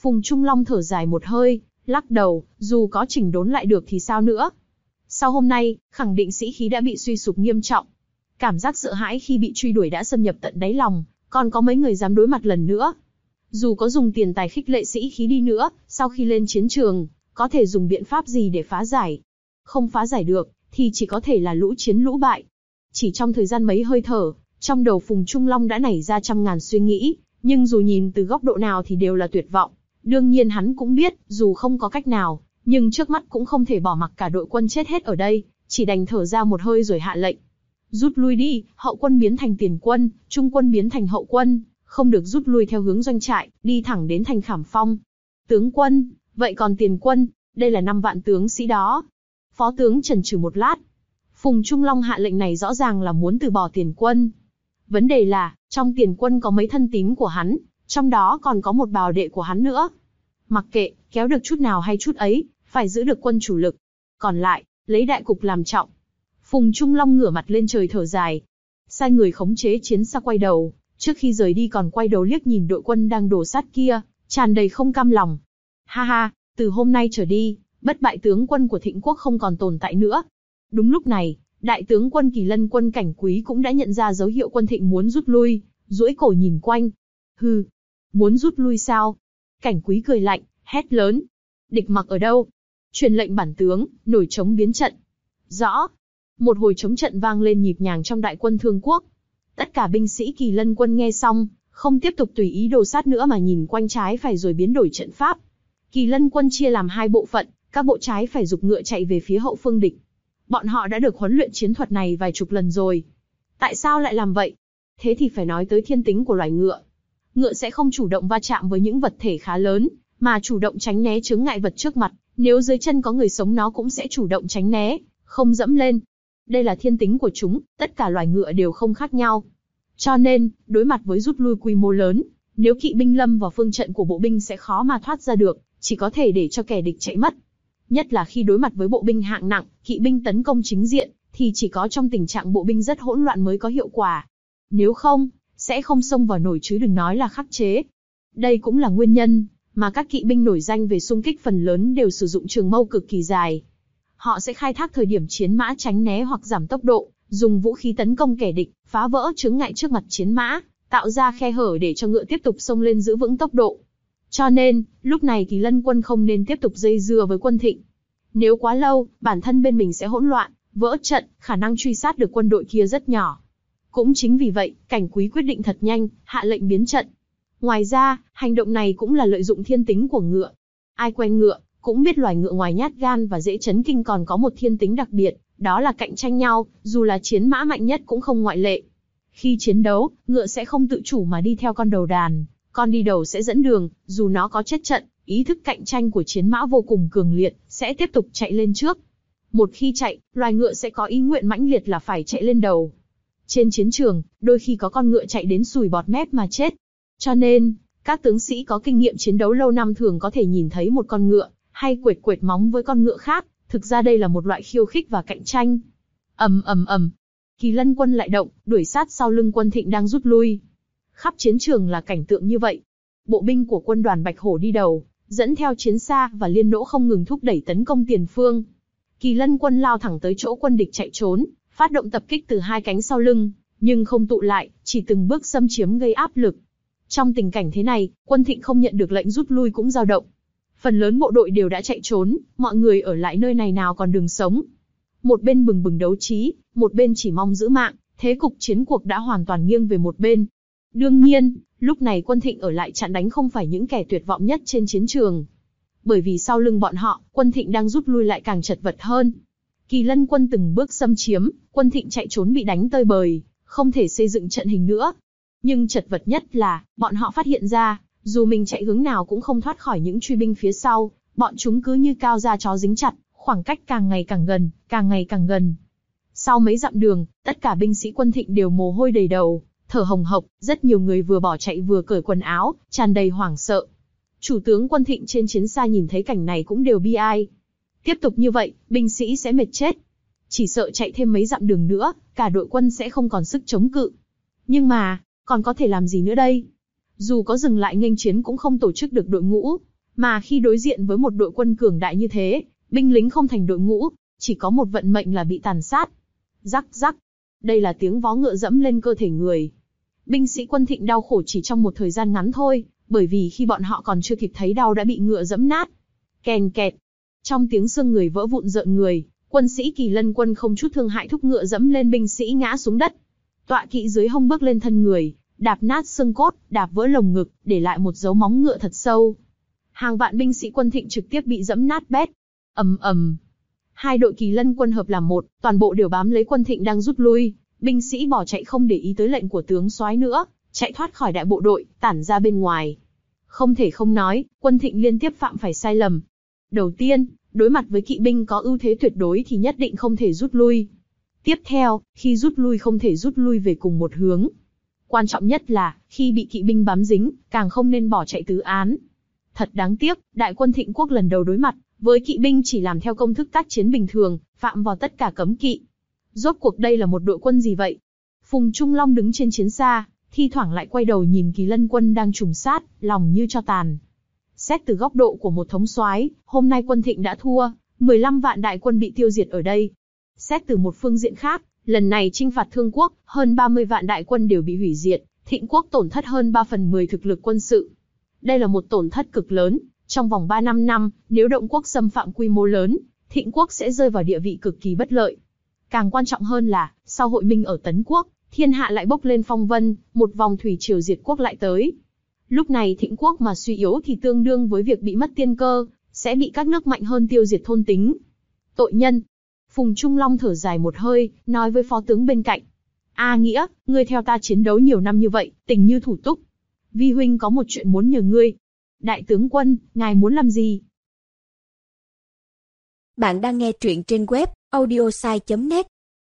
Phùng Trung Long thở dài một hơi, lắc đầu, dù có chỉnh đốn lại được thì sao nữa. Sau hôm nay, khẳng định sĩ khí đã bị suy sụp nghiêm trọng. Cảm giác sợ hãi khi bị truy đuổi đã xâm nhập tận đáy lòng, còn có mấy người dám đối mặt lần nữa. Dù có dùng tiền tài khích lệ sĩ khí đi nữa, sau khi lên chiến trường, có thể dùng biện pháp gì để phá giải? Không phá giải được, thì chỉ có thể là lũ chiến lũ bại. Chỉ trong thời gian mấy hơi thở, trong đầu Phùng Trung Long đã nảy ra trăm ngàn suy nghĩ, nhưng dù nhìn từ góc độ nào thì đều là tuyệt vọng. Đương nhiên hắn cũng biết, dù không có cách nào, nhưng trước mắt cũng không thể bỏ mặc cả đội quân chết hết ở đây, chỉ đành thở ra một hơi rồi hạ lệnh. Rút lui đi, hậu quân biến thành tiền quân, trung quân biến thành hậu quân, không được rút lui theo hướng doanh trại, đi thẳng đến thành Khảm Phong. Tướng quân, vậy còn tiền quân, đây là năm vạn tướng sĩ đó. Phó tướng chần chừ một lát. Phùng Trung Long hạ lệnh này rõ ràng là muốn từ bỏ tiền quân. Vấn đề là, trong tiền quân có mấy thân tín của hắn, trong đó còn có một bào đệ của hắn nữa. Mặc kệ, kéo được chút nào hay chút ấy, phải giữ được quân chủ lực. Còn lại, lấy đại cục làm trọng. Phùng Trung Long ngửa mặt lên trời thở dài. Sai người khống chế chiến xa quay đầu, trước khi rời đi còn quay đầu liếc nhìn đội quân đang đổ sát kia, tràn đầy không cam lòng. Ha ha, từ hôm nay trở đi, bất bại tướng quân của Thịnh Quốc không còn tồn tại nữa. Đúng lúc này, đại tướng quân Kỳ Lân quân Cảnh Quý cũng đã nhận ra dấu hiệu quân Thịnh muốn rút lui, duỗi cổ nhìn quanh. Hừ, muốn rút lui sao? Cảnh Quý cười lạnh, hét lớn. Địch mặc ở đâu? Truyền lệnh bản tướng, nổi trống biến trận. Rõ. Một hồi trống trận vang lên nhịp nhàng trong đại quân Thương Quốc. Tất cả binh sĩ Kỳ Lân quân nghe xong, không tiếp tục tùy ý đồ sát nữa mà nhìn quanh trái phải rồi biến đổi trận pháp. Kỳ Lân quân chia làm hai bộ phận, các bộ trái phải giục ngựa chạy về phía hậu phương địch. Bọn họ đã được huấn luyện chiến thuật này vài chục lần rồi. Tại sao lại làm vậy? Thế thì phải nói tới thiên tính của loài ngựa. Ngựa sẽ không chủ động va chạm với những vật thể khá lớn, mà chủ động tránh né chướng ngại vật trước mặt. Nếu dưới chân có người sống nó cũng sẽ chủ động tránh né, không dẫm lên. Đây là thiên tính của chúng, tất cả loài ngựa đều không khác nhau. Cho nên, đối mặt với rút lui quy mô lớn, nếu kỵ binh lâm vào phương trận của bộ binh sẽ khó mà thoát ra được, chỉ có thể để cho kẻ địch chạy mất. Nhất là khi đối mặt với bộ binh hạng nặng, kỵ binh tấn công chính diện, thì chỉ có trong tình trạng bộ binh rất hỗn loạn mới có hiệu quả. Nếu không, sẽ không xông vào nổi chứ đừng nói là khắc chế. Đây cũng là nguyên nhân mà các kỵ binh nổi danh về xung kích phần lớn đều sử dụng trường mâu cực kỳ dài. Họ sẽ khai thác thời điểm chiến mã tránh né hoặc giảm tốc độ, dùng vũ khí tấn công kẻ địch, phá vỡ chướng ngại trước mặt chiến mã, tạo ra khe hở để cho ngựa tiếp tục xông lên giữ vững tốc độ. Cho nên, lúc này Kỳ Lân quân không nên tiếp tục dây dưa với quân Thịnh. Nếu quá lâu, bản thân bên mình sẽ hỗn loạn, vỡ trận, khả năng truy sát được quân đội kia rất nhỏ. Cũng chính vì vậy, Cảnh Quý quyết định thật nhanh, hạ lệnh biến trận. Ngoài ra, hành động này cũng là lợi dụng thiên tính của ngựa. Ai quen ngựa, cũng biết loài ngựa ngoài nhát gan và dễ chấn kinh còn có một thiên tính đặc biệt, đó là cạnh tranh nhau, dù là chiến mã mạnh nhất cũng không ngoại lệ. Khi chiến đấu, ngựa sẽ không tự chủ mà đi theo con đầu đàn, con đi đầu sẽ dẫn đường, dù nó có chết trận, ý thức cạnh tranh của chiến mã vô cùng cường liệt, sẽ tiếp tục chạy lên trước. Một khi chạy, loài ngựa sẽ có ý nguyện mãnh liệt là phải chạy lên đầu. Trên chiến trường, đôi khi có con ngựa chạy đến sùi bọt mép mà chết. Cho nên, các tướng sĩ có kinh nghiệm chiến đấu lâu năm thường có thể nhìn thấy một con ngựa, hay quệt quệt móng với con ngựa khác, thực ra đây là một loại khiêu khích và cạnh tranh. Ầm ầm ầm, Kỳ Lân quân lại động, đuổi sát sau lưng quân Thịnh đang rút lui. Khắp chiến trường là cảnh tượng như vậy. Bộ binh của quân đoàn Bạch Hổ đi đầu, dẫn theo chiến xa và liên nỗ không ngừng thúc đẩy tấn công tiền phương. Kỳ Lân quân lao thẳng tới chỗ quân địch chạy trốn, phát động tập kích từ hai cánh sau lưng, nhưng không tụ lại, chỉ từng bước xâm chiếm gây áp lực. Trong tình cảnh thế này, quân Thịnh không nhận được lệnh rút lui cũng dao động. Phần lớn bộ đội đều đã chạy trốn, mọi người ở lại nơi này nào còn đường sống. Một bên bừng bừng đấu trí, một bên chỉ mong giữ mạng, thế cục chiến cuộc đã hoàn toàn nghiêng về một bên. Đương nhiên, lúc này quân Thịnh ở lại chặn đánh không phải những kẻ tuyệt vọng nhất trên chiến trường. Bởi vì sau lưng bọn họ, quân Thịnh đang rút lui lại càng chật vật hơn. Kỳ Lân quân từng bước xâm chiếm, quân Thịnh chạy trốn bị đánh tơi bời, không thể xây dựng trận hình nữa. Nhưng chật vật nhất là, bọn họ phát hiện ra, dù mình chạy hướng nào cũng không thoát khỏi những truy binh phía sau, bọn chúng cứ như cao da chó dính chặt, khoảng cách càng ngày càng gần, càng ngày càng gần. Sau mấy dặm đường, tất cả binh sĩ quân Thịnh đều mồ hôi đầy đầu, thở hồng hộc, rất nhiều người vừa bỏ chạy vừa cởi quần áo, tràn đầy hoảng sợ. Chủ tướng quân Thịnh trên chiến xa nhìn thấy cảnh này cũng đều bi ai. Tiếp tục như vậy, binh sĩ sẽ mệt chết. Chỉ sợ chạy thêm mấy dặm đường nữa, cả đội quân sẽ không còn sức chống cự. Nhưng mà, còn có thể làm gì nữa đây? Dù có dừng lại nghênh chiến cũng không tổ chức được đội ngũ. Mà khi đối diện với một đội quân cường đại như thế, binh lính không thành đội ngũ, chỉ có một vận mệnh là bị tàn sát. Rắc rắc. Đây là tiếng vó ngựa dẫm lên cơ thể người. Binh sĩ quân Thịnh đau khổ chỉ trong một thời gian ngắn thôi, bởi vì khi bọn họ còn chưa kịp thấy đau đã bị ngựa dẫm nát. Kèn kẹt. Trong tiếng xương người vỡ vụn rợn người, quân sĩ Kỳ Lân quân không chút thương hại thúc ngựa dẫm lên binh sĩ ngã xuống đất. Tọa kỵ dưới hông bước lên thân người, đạp nát xương cốt, đạp vỡ lồng ngực, để lại một dấu móng ngựa thật sâu. Hàng vạn binh sĩ quân Thịnh trực tiếp bị dẫm nát bét. Ầm ầm. Hai đội Kỳ Lân quân hợp làm một, toàn bộ đều bám lấy quân Thịnh đang rút lui. Binh sĩ bỏ chạy không để ý tới lệnh của tướng soái nữa, chạy thoát khỏi đại bộ đội, tản ra bên ngoài. Không thể không nói, quân Thịnh liên tiếp phạm phải sai lầm. Đầu tiên, đối mặt với kỵ binh có ưu thế tuyệt đối thì nhất định không thể rút lui. Tiếp theo, khi rút lui không thể rút lui về cùng một hướng. Quan trọng nhất là, khi bị kỵ binh bám dính, càng không nên bỏ chạy tứ án. Thật đáng tiếc, đại quân Thịnh quốc lần đầu đối mặt với kỵ binh chỉ làm theo công thức tác chiến bình thường, phạm vào tất cả cấm kỵ. Rốt cuộc đây là một đội quân gì vậy? Phùng Trung Long đứng trên chiến xa, thi thoảng lại quay đầu nhìn Kỳ Lân quân đang trùng sát, lòng như tro tàn. Xét từ góc độ của một thống soái, hôm nay quân Thịnh đã thua, mười lăm vạn đại quân bị tiêu diệt ở đây. Xét từ một phương diện khác, lần này chinh phạt Thương quốc, hơn ba mươi vạn đại quân đều bị hủy diệt, Thịnh quốc tổn thất hơn ba phần mười thực lực quân sự. Đây là một tổn thất cực lớn, trong vòng ba năm năm, nếu động quốc xâm phạm quy mô lớn, Thịnh quốc sẽ rơi vào địa vị cực kỳ bất lợi. Càng quan trọng hơn là, sau hội minh ở Tấn quốc, thiên hạ lại bốc lên phong vân, một vòng thủy triều diệt quốc lại tới. Lúc này Thịnh quốc mà suy yếu thì tương đương với việc bị mất tiên cơ, sẽ bị các nước mạnh hơn tiêu diệt thôn tính. Tội nhân. Phùng Trung Long thở dài một hơi, nói với phó tướng bên cạnh. A Nghĩa, ngươi theo ta chiến đấu nhiều năm như vậy, tình như thủ túc. Vi huynh có một chuyện muốn nhờ ngươi. Đại tướng quân, ngài muốn làm gì? Bạn đang nghe truyện trên web audiosai chấm net.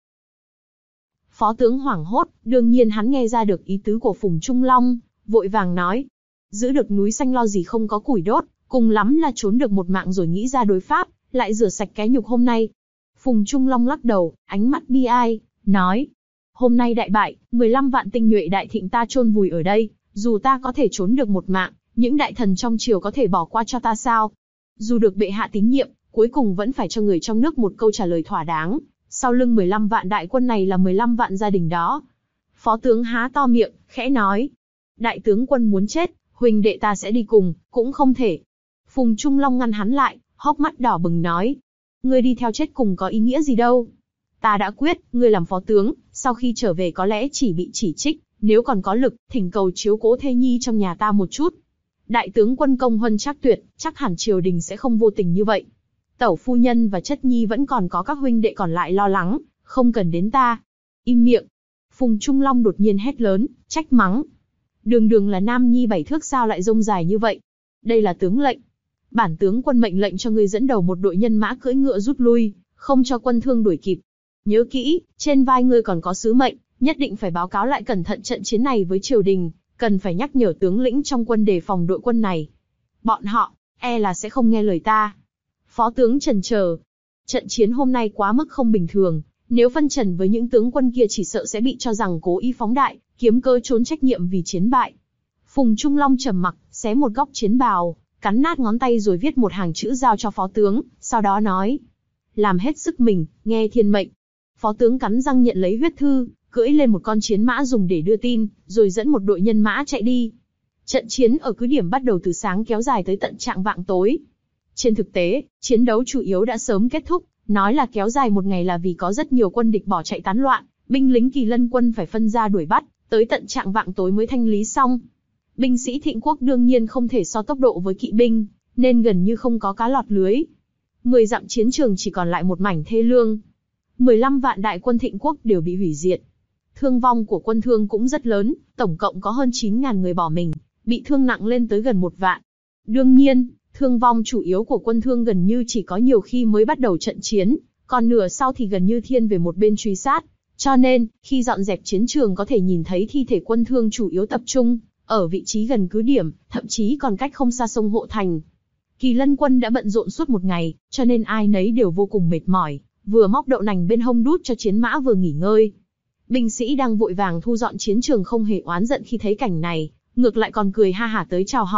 Phó tướng hoảng hốt, đương nhiên hắn nghe ra được ý tứ của Phùng Trung Long, vội vàng nói. Giữ được núi xanh lo gì không có củi đốt, cùng lắm là trốn được một mạng rồi nghĩ ra đối pháp, lại rửa sạch cái nhục hôm nay. Phùng Trung Long lắc đầu, ánh mắt bi ai, nói. Hôm nay đại bại, mười lăm vạn tinh nhuệ đại thịnh ta chôn vùi ở đây, dù ta có thể trốn được một mạng, những đại thần trong triều có thể bỏ qua cho ta sao? Dù được bệ hạ tín nhiệm, cuối cùng vẫn phải cho người trong nước một câu trả lời thỏa đáng. Sau lưng mười lăm vạn đại quân này là mười lăm vạn gia đình đó. Phó tướng há to miệng, khẽ nói. Đại tướng quân muốn chết, huynh đệ ta sẽ đi cùng, cũng không thể. Phùng Trung Long ngăn hắn lại, hốc mắt đỏ bừng nói. Ngươi đi theo chết cùng có ý nghĩa gì đâu. Ta đã quyết, ngươi làm phó tướng, sau khi trở về có lẽ chỉ bị chỉ trích, nếu còn có lực, thỉnh cầu chiếu cố thê nhi trong nhà ta một chút. Đại tướng quân công huân chắc tuyệt, chắc hẳn triều đình sẽ không vô tình như vậy. Tẩu phu nhân và chất nhi vẫn còn có các huynh đệ còn lại lo lắng, không cần đến ta. Im miệng. Phùng Trung Long đột nhiên hét lớn, trách mắng. Đường đường là nam nhi bảy thước sao lại rông dài như vậy? Đây là tướng lệnh. Bản tướng quân mệnh lệnh cho ngươi dẫn đầu một đội nhân mã cưỡi ngựa rút lui, không cho quân Thương đuổi kịp. Nhớ kỹ, trên vai ngươi còn có sứ mệnh, nhất định phải báo cáo lại cẩn thận trận chiến này với triều đình, cần phải nhắc nhở tướng lĩnh trong quân đề phòng đội quân này. Bọn họ, e là sẽ không nghe lời ta. Phó tướng chần chờ. Trận chiến hôm nay quá mức không bình thường, nếu phân trần với những tướng quân kia chỉ sợ sẽ bị cho rằng cố ý phóng đại, kiếm cơ trốn trách nhiệm vì chiến bại. Phùng Trung Long trầm mặc, xé một góc chiến bào, cắn nát ngón tay rồi viết một hàng chữ giao cho phó tướng, sau đó nói. Làm hết sức mình, nghe thiên mệnh. Phó tướng cắn răng nhận lấy huyết thư, cưỡi lên một con chiến mã dùng để đưa tin, rồi dẫn một đội nhân mã chạy đi. Trận chiến ở cứ điểm bắt đầu từ sáng kéo dài tới tận trạng vạng tối. Trên thực tế, chiến đấu chủ yếu đã sớm kết thúc, nói là kéo dài một ngày là vì có rất nhiều quân địch bỏ chạy tán loạn, binh lính Kỳ Lân quân phải phân ra đuổi bắt, tới tận trạng vạng tối mới thanh lý xong. Binh sĩ Thịnh quốc đương nhiên không thể so tốc độ với kỵ binh, nên gần như không có cá lọt lưới. Mười dặm chiến trường chỉ còn lại một mảnh thê lương. mười lăm vạn đại quân Thịnh quốc đều bị hủy diệt. Thương vong của quân Thương cũng rất lớn, tổng cộng có hơn chín nghìn người bỏ mình, bị thương nặng lên tới gần một vạn. Đương nhiên, thương vong chủ yếu của quân Thương gần như chỉ có nhiều khi mới bắt đầu trận chiến, còn nửa sau thì gần như thiên về một bên truy sát. Cho nên, khi dọn dẹp chiến trường có thể nhìn thấy thi thể quân Thương chủ yếu tập trung ở vị trí gần cứ điểm, thậm chí còn cách không xa sông Hộ Thành. Kỳ Lân quân đã bận rộn suốt một ngày, cho nên ai nấy đều vô cùng mệt mỏi, vừa móc đậu nành bên hông đút cho chiến mã vừa nghỉ ngơi. Binh sĩ đang vội vàng thu dọn chiến trường không hề oán giận khi thấy cảnh này, ngược lại còn cười ha hả tới chào hỏi,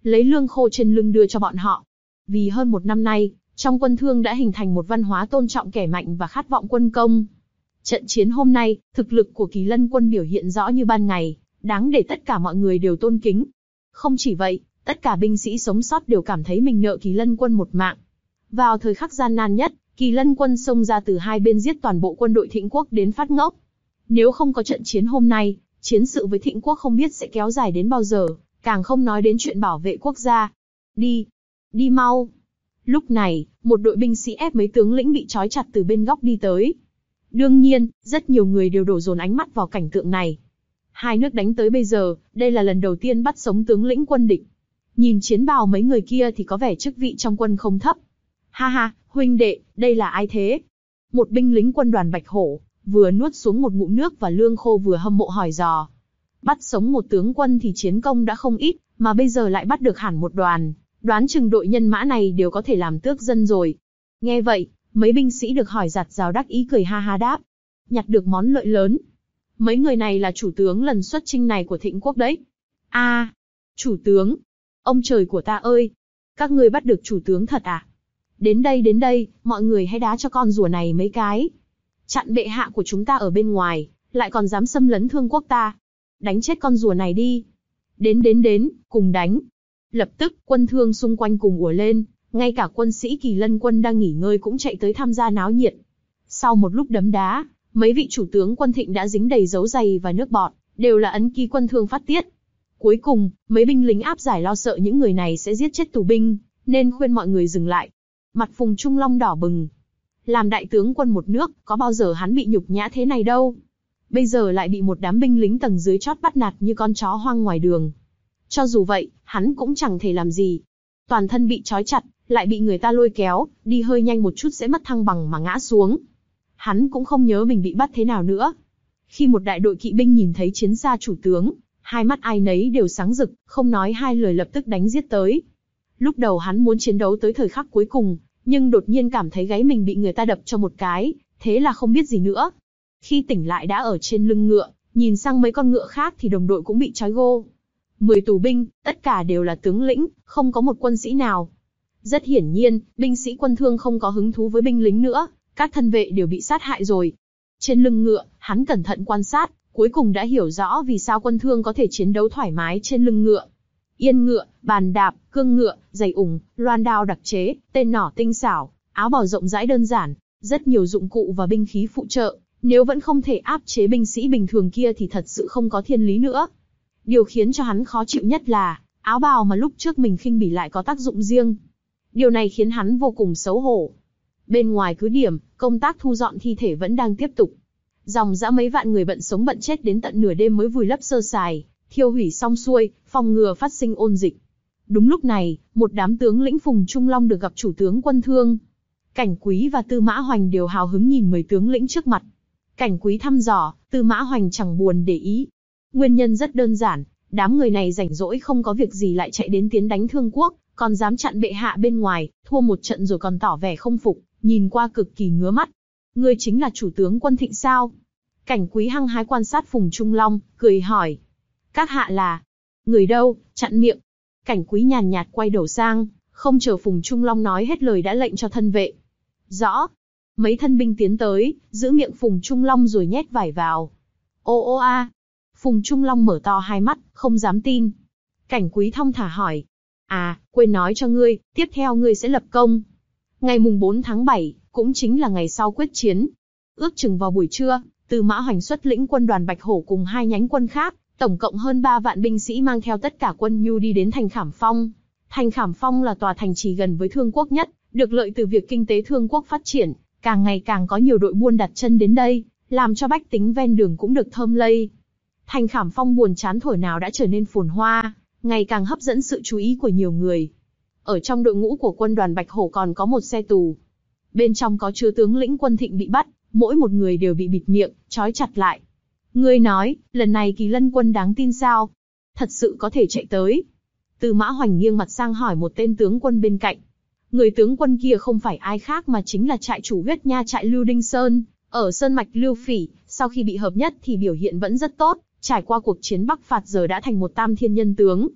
lấy lương khô trên lưng đưa cho bọn họ. Vì hơn một năm nay, trong quân thương đã hình thành một văn hóa tôn trọng kẻ mạnh và khát vọng quân công. Trận chiến hôm nay, thực lực của Kỳ Lân quân biểu hiện rõ như ban ngày, đáng để tất cả mọi người đều tôn kính. Không chỉ vậy, tất cả binh sĩ sống sót đều cảm thấy mình nợ Kỳ Lân quân một mạng. Vào thời khắc gian nan nhất, Kỳ Lân quân xông ra từ hai bên giết toàn bộ quân đội Thịnh quốc đến phát ngốc. Nếu không có trận chiến hôm nay, chiến sự với Thịnh quốc không biết sẽ kéo dài đến bao giờ, càng không nói đến chuyện bảo vệ quốc gia. Đi, đi mau. Lúc này, một đội binh sĩ ép mấy tướng lĩnh bị trói chặt từ bên góc đi tới. Đương nhiên, rất nhiều người đều đổ dồn ánh mắt vào cảnh tượng này. Hai nước đánh tới bây giờ, đây là lần đầu tiên bắt sống tướng lĩnh quân địch. Nhìn chiến bào mấy người kia thì có vẻ chức vị trong quân không thấp. Ha ha, huynh đệ, đây là ai thế? Một binh lính quân đoàn Bạch Hổ, vừa nuốt xuống một ngụm nước và lương khô vừa hâm mộ hỏi dò. Bắt sống một tướng quân thì chiến công đã không ít, mà bây giờ lại bắt được hẳn một đoàn. Đoán chừng đội nhân mã này đều có thể làm tước dân rồi. Nghe vậy, mấy binh sĩ được hỏi giặt rào đắc ý cười ha ha đáp. Nhặt được món lợi lớn. Mấy người này là chủ tướng lần xuất chinh này của Thịnh quốc đấy. A, à, chủ tướng. Ông trời của ta ơi. Các ngươi bắt được chủ tướng thật à? Đến đây đến đây, mọi người hãy đá cho con rùa này mấy cái. Chặn bệ hạ của chúng ta ở bên ngoài, lại còn dám xâm lấn Thương quốc ta. Đánh chết con rùa này đi. Đến đến đến, cùng đánh. Lập tức, quân Thương xung quanh cùng ùa lên, ngay cả quân sĩ Kỳ Lân quân đang nghỉ ngơi cũng chạy tới tham gia náo nhiệt. Sau một lúc đấm đá, mấy vị chủ tướng quân Thịnh đã dính đầy dấu giày và nước bọt, đều là ấn ký quân Thương phát tiết. Cuối cùng, mấy binh lính áp giải lo sợ những người này sẽ giết chết tù binh, nên khuyên mọi người dừng lại. Mặt Phùng Trung Long đỏ bừng. Làm đại tướng quân một nước, có bao giờ hắn bị nhục nhã thế này đâu. Bây giờ lại bị một đám binh lính tầng dưới chót bắt nạt như con chó hoang ngoài đường. Cho dù vậy, hắn cũng chẳng thể làm gì. Toàn thân bị trói chặt, lại bị người ta lôi kéo, đi hơi nhanh một chút sẽ mất thăng bằng mà ngã xuống. Hắn cũng không nhớ mình bị bắt thế nào nữa. Khi một đại đội kỵ binh nhìn thấy chiến xa chủ tướng, hai mắt ai nấy đều sáng rực, không nói hai lời lập tức đánh giết tới. Lúc đầu hắn muốn chiến đấu tới thời khắc cuối cùng, nhưng đột nhiên cảm thấy gáy mình bị người ta đập cho một cái, thế là không biết gì nữa. Khi tỉnh lại đã ở trên lưng ngựa, nhìn sang mấy con ngựa khác thì đồng đội cũng bị trói gô. Mười tù binh, tất cả đều là tướng lĩnh, không có một quân sĩ nào. Rất hiển nhiên, binh sĩ quân Thương không có hứng thú với binh lính nữa, các thân vệ đều bị sát hại rồi. Trên lưng ngựa, hắn cẩn thận quan sát, cuối cùng đã hiểu rõ vì sao quân Thương có thể chiến đấu thoải mái trên lưng ngựa. Yên ngựa, bàn đạp, cương ngựa, giày ủng, loan đao đặc chế, tên nỏ tinh xảo, áo bào rộng rãi đơn giản, rất nhiều dụng cụ và binh khí phụ trợ, nếu vẫn không thể áp chế binh sĩ bình thường kia thì thật sự không có thiên lý nữa. Điều khiến cho hắn khó chịu nhất là, áo bào mà lúc trước mình khinh bỉ lại có tác dụng riêng. Điều này khiến hắn vô cùng xấu hổ. Bên ngoài cứ điểm, công tác thu dọn thi thể vẫn đang tiếp tục. Dòng dã mấy vạn người bận sống bận chết đến tận nửa đêm mới vùi lấp sơ sài, thiêu hủy xong xuôi, phòng ngừa phát sinh ôn dịch. Đúng lúc này, một đám tướng lĩnh Phùng Trung Long được gặp chủ tướng quân Thương. Cảnh Quý và Tư Mã Hoành đều hào hứng nhìn mấy tướng lĩnh trước mặt. Cảnh Quý thăm dò, Tư Mã Hoành chẳng buồn để ý. Nguyên nhân rất đơn giản, đám người này rảnh rỗi không có việc gì lại chạy đến tiến đánh Thương quốc, còn dám chặn bệ hạ bên ngoài, thua một trận rồi còn tỏ vẻ không phục, nhìn qua cực kỳ ngứa mắt. Ngươi chính là chủ tướng quân Thịnh sao? Cảnh Quý hăng hái quan sát Phùng Trung Long, cười hỏi. Các hạ là? Người đâu, chặn miệng. Cảnh Quý nhàn nhạt quay đầu sang, không chờ Phùng Trung Long nói hết lời đã lệnh cho thân vệ. Rõ. Mấy thân binh tiến tới, giữ miệng Phùng Trung Long rồi nhét vải vào. Ô ô a. Phùng Trung Long mở to hai mắt, không dám tin. Cảnh Quý thong thả hỏi. À, quên nói cho ngươi, tiếp theo ngươi sẽ lập công. Ngày mùng bốn tháng bảy, cũng chính là ngày sau quyết chiến. Ước chừng vào buổi trưa, Tư Mã Hoành xuất lĩnh quân đoàn Bạch Hổ cùng hai nhánh quân khác, tổng cộng hơn ba vạn binh sĩ mang theo tất cả quân nhu đi đến thành Khảm Phong. Thành Khảm Phong là tòa thành trì gần với Thương quốc nhất, được lợi từ việc kinh tế Thương quốc phát triển, càng ngày càng có nhiều đội buôn đặt chân đến đây, làm cho bách tính ven đường cũng được thơm lây. Thành Khảm Phong buồn chán thổi nào đã trở nên phồn hoa, ngày càng hấp dẫn sự chú ý của nhiều người. Ở trong đội ngũ của quân đoàn Bạch Hổ còn có một xe tù. Bên trong có chứa tướng lĩnh quân Thịnh bị bắt, mỗi một người đều bị bịt miệng, trói chặt lại. Ngươi nói, lần này Kỳ Lân quân đáng tin sao? Thật sự có thể chạy tới? Tư Mã Hoành nghiêng mặt sang hỏi một tên tướng quân bên cạnh. Người tướng quân kia không phải ai khác mà chính là trại chủ huyết nha trại Lưu Đinh Sơn, ở Sơn Mạch Lưu Phỉ, sau khi bị hợp nhất thì biểu hiện vẫn rất tốt, trải qua cuộc chiến Bắc phạt giờ đã thành một tam thiên nhân tướng.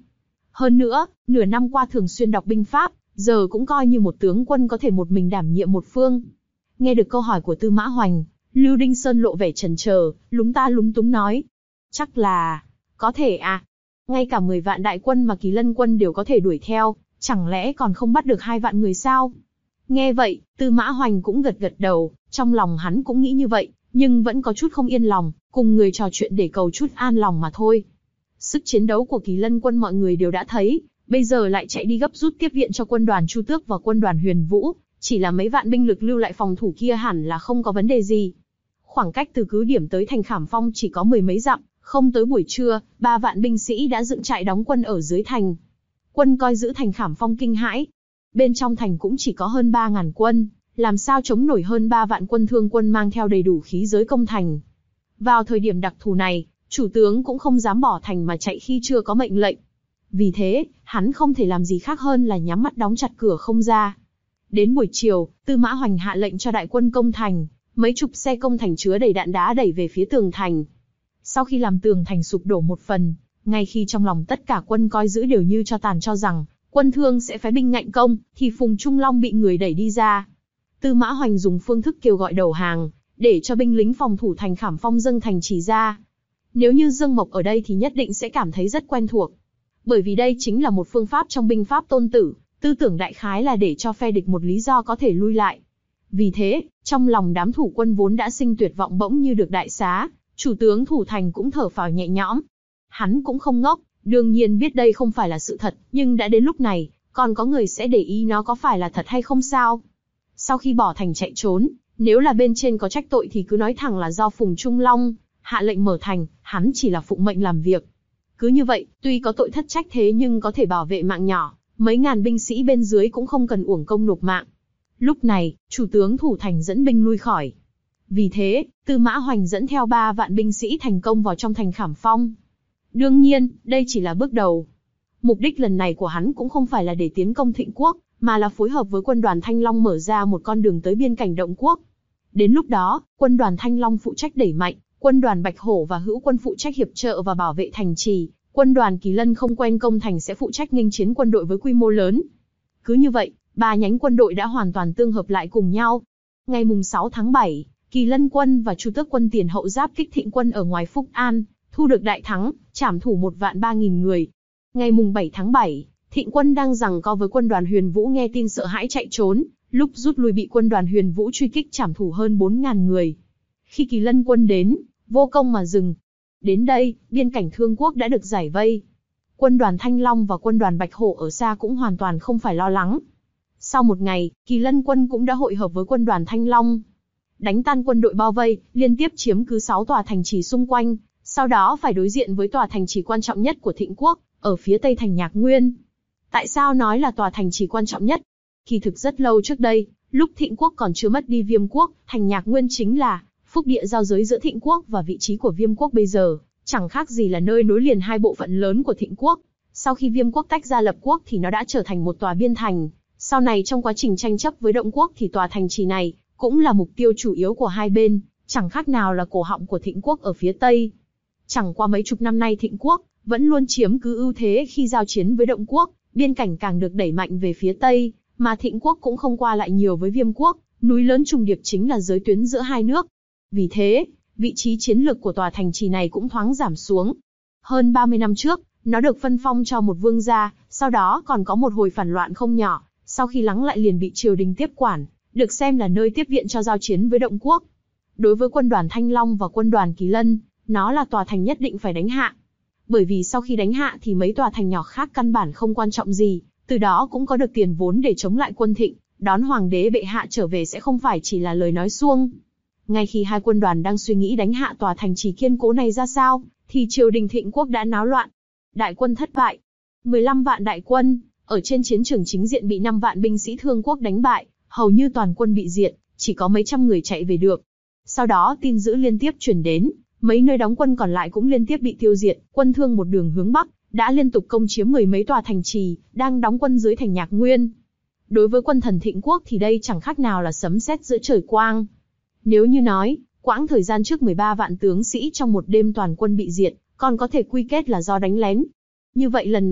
Hơn nữa, nửa năm qua thường xuyên đọc binh pháp, giờ cũng coi như một tướng quân có thể một mình đảm nhiệm một phương. Nghe được câu hỏi của Tư Mã Hoành, Lưu Đinh Sơn lộ vẻ chần chờ, lúng ta lúng túng nói. Chắc là, có thể à. Ngay cả mười vạn đại quân mà Kỳ Lân quân đều có thể đuổi theo, chẳng lẽ còn không bắt được hai vạn người sao? Nghe vậy, Tư Mã Hoành cũng gật gật đầu, trong lòng hắn cũng nghĩ như vậy, nhưng vẫn có chút không yên lòng, cùng người trò chuyện để cầu chút an lòng mà thôi. Sức chiến đấu của Kỳ Lân quân mọi người đều đã thấy, bây giờ lại chạy đi gấp rút tiếp viện cho quân đoàn Chu Tước và quân đoàn Huyền Vũ, chỉ là mấy vạn binh lực lưu lại phòng thủ kia hẳn là không có vấn đề gì. Khoảng cách từ cứ điểm tới thành Khảm Phong chỉ có mười mấy dặm, không tới buổi trưa, ba vạn binh sĩ đã dựng trại đóng quân ở dưới thành. Quân coi giữ thành Khảm Phong kinh hãi. Bên trong thành cũng chỉ có hơn ba ngàn quân, làm sao chống nổi hơn ba vạn quân thương quân mang theo đầy đủ khí giới công thành. Vào thời điểm đặc thù này, chủ tướng cũng không dám bỏ thành mà chạy khi chưa có mệnh lệnh. Vì thế, hắn không thể làm gì khác hơn là nhắm mắt đóng chặt cửa không ra. Đến buổi chiều, Tư Mã Hoành hạ lệnh cho đại quân công thành, mấy chục xe công thành chứa đầy đạn đá đẩy về phía tường thành. Sau khi làm tường thành sụp đổ một phần, ngay khi trong lòng tất cả quân coi giữ đều như cho tàn cho rằng quân Thương sẽ phái binh ngạnh công, thì Phùng Trung Long bị người đẩy đi ra. Tư Mã Hoành dùng phương thức kêu gọi đầu hàng, để cho binh lính phòng thủ thành Khảm Phong dâng thành trì ra. Nếu như Dương Mộc ở đây thì nhất định sẽ cảm thấy rất quen thuộc. Bởi vì đây chính là một phương pháp trong binh pháp Tôn Tử, tư tưởng đại khái là để cho phe địch một lý do có thể lui lại. Vì thế, trong lòng đám thủ quân vốn đã sinh tuyệt vọng bỗng như được đại xá, chủ tướng thủ thành cũng thở phào nhẹ nhõm. Hắn cũng không ngốc, đương nhiên biết đây không phải là sự thật, nhưng đã đến lúc này, còn có người sẽ để ý nó có phải là thật hay không sao. Sau khi bỏ thành chạy trốn, nếu là bên trên có trách tội thì cứ nói thẳng là do Phùng Trung Long hạ lệnh mở thành, hắn chỉ là phụng mệnh làm việc. Cứ như vậy, tuy có tội thất trách thế nhưng có thể bảo vệ mạng nhỏ, mấy ngàn binh sĩ bên dưới cũng không cần uổng công nộp mạng. Lúc này, chủ tướng thủ thành dẫn binh lui khỏi. Vì thế, Tư Mã Hoành dẫn theo ba vạn binh sĩ thành công vào trong thành Khảm Phong. Đương nhiên, đây chỉ là bước đầu. Mục đích lần này của hắn cũng không phải là để tiến công Thịnh Quốc, mà là phối hợp với quân đoàn Thanh Long mở ra một con đường tới biên cảnh Động Quốc. Đến lúc đó, quân đoàn Thanh Long phụ trách đẩy mạnh, quân đoàn Bạch Hổ và Hữu quân phụ trách hiệp trợ và bảo vệ thành trì, quân đoàn Kỳ Lân không quen công thành sẽ phụ trách nghênh chiến quân đội với quy mô lớn. Cứ như vậy, ba nhánh quân đội đã hoàn toàn tương hợp lại cùng nhau. Ngày mùng sáu tháng bảy, Kỳ Lân quân và Chu Tước quân tiền hậu giáp kích Thịnh quân ở ngoài Phúc An, thu được đại thắng, trảm thủ một vạn ba nghìn người. Ngày mùng bảy tháng bảy, Thịnh quân đang giằng co với quân đoàn Huyền Vũ nghe tin sợ hãi chạy trốn, lúc rút lui bị quân đoàn Huyền Vũ truy kích trảm thủ hơn bốn ngàn người. Khi Kỳ Lân quân đến, vô công mà dừng. Đến đây, biên cảnh Thương Quốc đã được giải vây. Quân đoàn Thanh Long và quân đoàn Bạch Hổ ở xa cũng hoàn toàn không phải lo lắng. Sau một ngày, Kỳ Lân quân cũng đã hội hợp với quân đoàn Thanh Long, đánh tan quân đội bao vây, liên tiếp chiếm cứ sáu tòa thành trì xung quanh, sau đó phải đối diện với tòa thành trì quan trọng nhất của Thịnh Quốc, ở phía tây thành Nhạc Nguyên. Tại sao nói là tòa thành trì quan trọng nhất? Kỳ thực rất lâu trước đây, lúc Thịnh Quốc còn chưa mất đi Viêm Quốc, thành Nhạc Nguyên chính là phúc địa giao giới giữa Thịnh Quốc và vị trí của Viêm Quốc bây giờ, chẳng khác gì là nơi nối liền hai bộ phận lớn của Thịnh Quốc. Sau khi Viêm Quốc tách ra lập quốc thì nó đã trở thành một tòa biên thành. Sau này trong quá trình tranh chấp với Động Quốc thì tòa thành trì này cũng là mục tiêu chủ yếu của hai bên, chẳng khác nào là cổ họng của Thịnh Quốc ở phía tây. Chẳng qua mấy chục năm nay Thịnh Quốc vẫn luôn chiếm cứ ưu thế khi giao chiến với Động Quốc, biên cảnh càng được đẩy mạnh về phía tây, mà Thịnh Quốc cũng không qua lại nhiều với Viêm Quốc, núi lớn trùng điệp chính là giới tuyến giữa hai nước. Vì thế, vị trí chiến lược của tòa thành trì này cũng thoáng giảm xuống. Hơn ba mươi năm trước, nó được phân phong cho một vương gia, sau đó còn có một hồi phản loạn không nhỏ, sau khi lắng lại liền bị triều đình tiếp quản, được xem là nơi tiếp viện cho giao chiến với Động Quốc. Đối với quân đoàn Thanh Long và quân đoàn Kỳ Lân, nó là tòa thành nhất định phải đánh hạ. Bởi vì sau khi đánh hạ thì mấy tòa thành nhỏ khác căn bản không quan trọng gì, từ đó cũng có được tiền vốn để chống lại quân Thịnh, đón hoàng đế bệ hạ trở về sẽ không phải chỉ là lời nói suông. Ngay khi hai quân đoàn đang suy nghĩ đánh hạ tòa thành trì kiên cố này ra sao, thì triều đình Thịnh Quốc đã náo loạn. Đại quân thất bại. mười lăm vạn đại quân, ở trên chiến trường chính diện bị năm vạn binh sĩ Thương Quốc đánh bại, hầu như toàn quân bị diệt, chỉ có mấy trăm người chạy về được. Sau đó tin dữ liên tiếp truyền đến, mấy nơi đóng quân còn lại cũng liên tiếp bị tiêu diệt, quân Thương một đường hướng Bắc, đã liên tục công chiếm mười mấy tòa thành trì, đang đóng quân dưới thành Nhạc Nguyên. Đối với quân thần Thịnh Quốc thì đây chẳng khác nào là sấm sét giữa trời quang. Nếu như nói, quãng thời gian trước mười ba vạn tướng sĩ trong một đêm toàn quân bị diệt, còn có thể quy kết là do đánh lén. Như vậy lần này,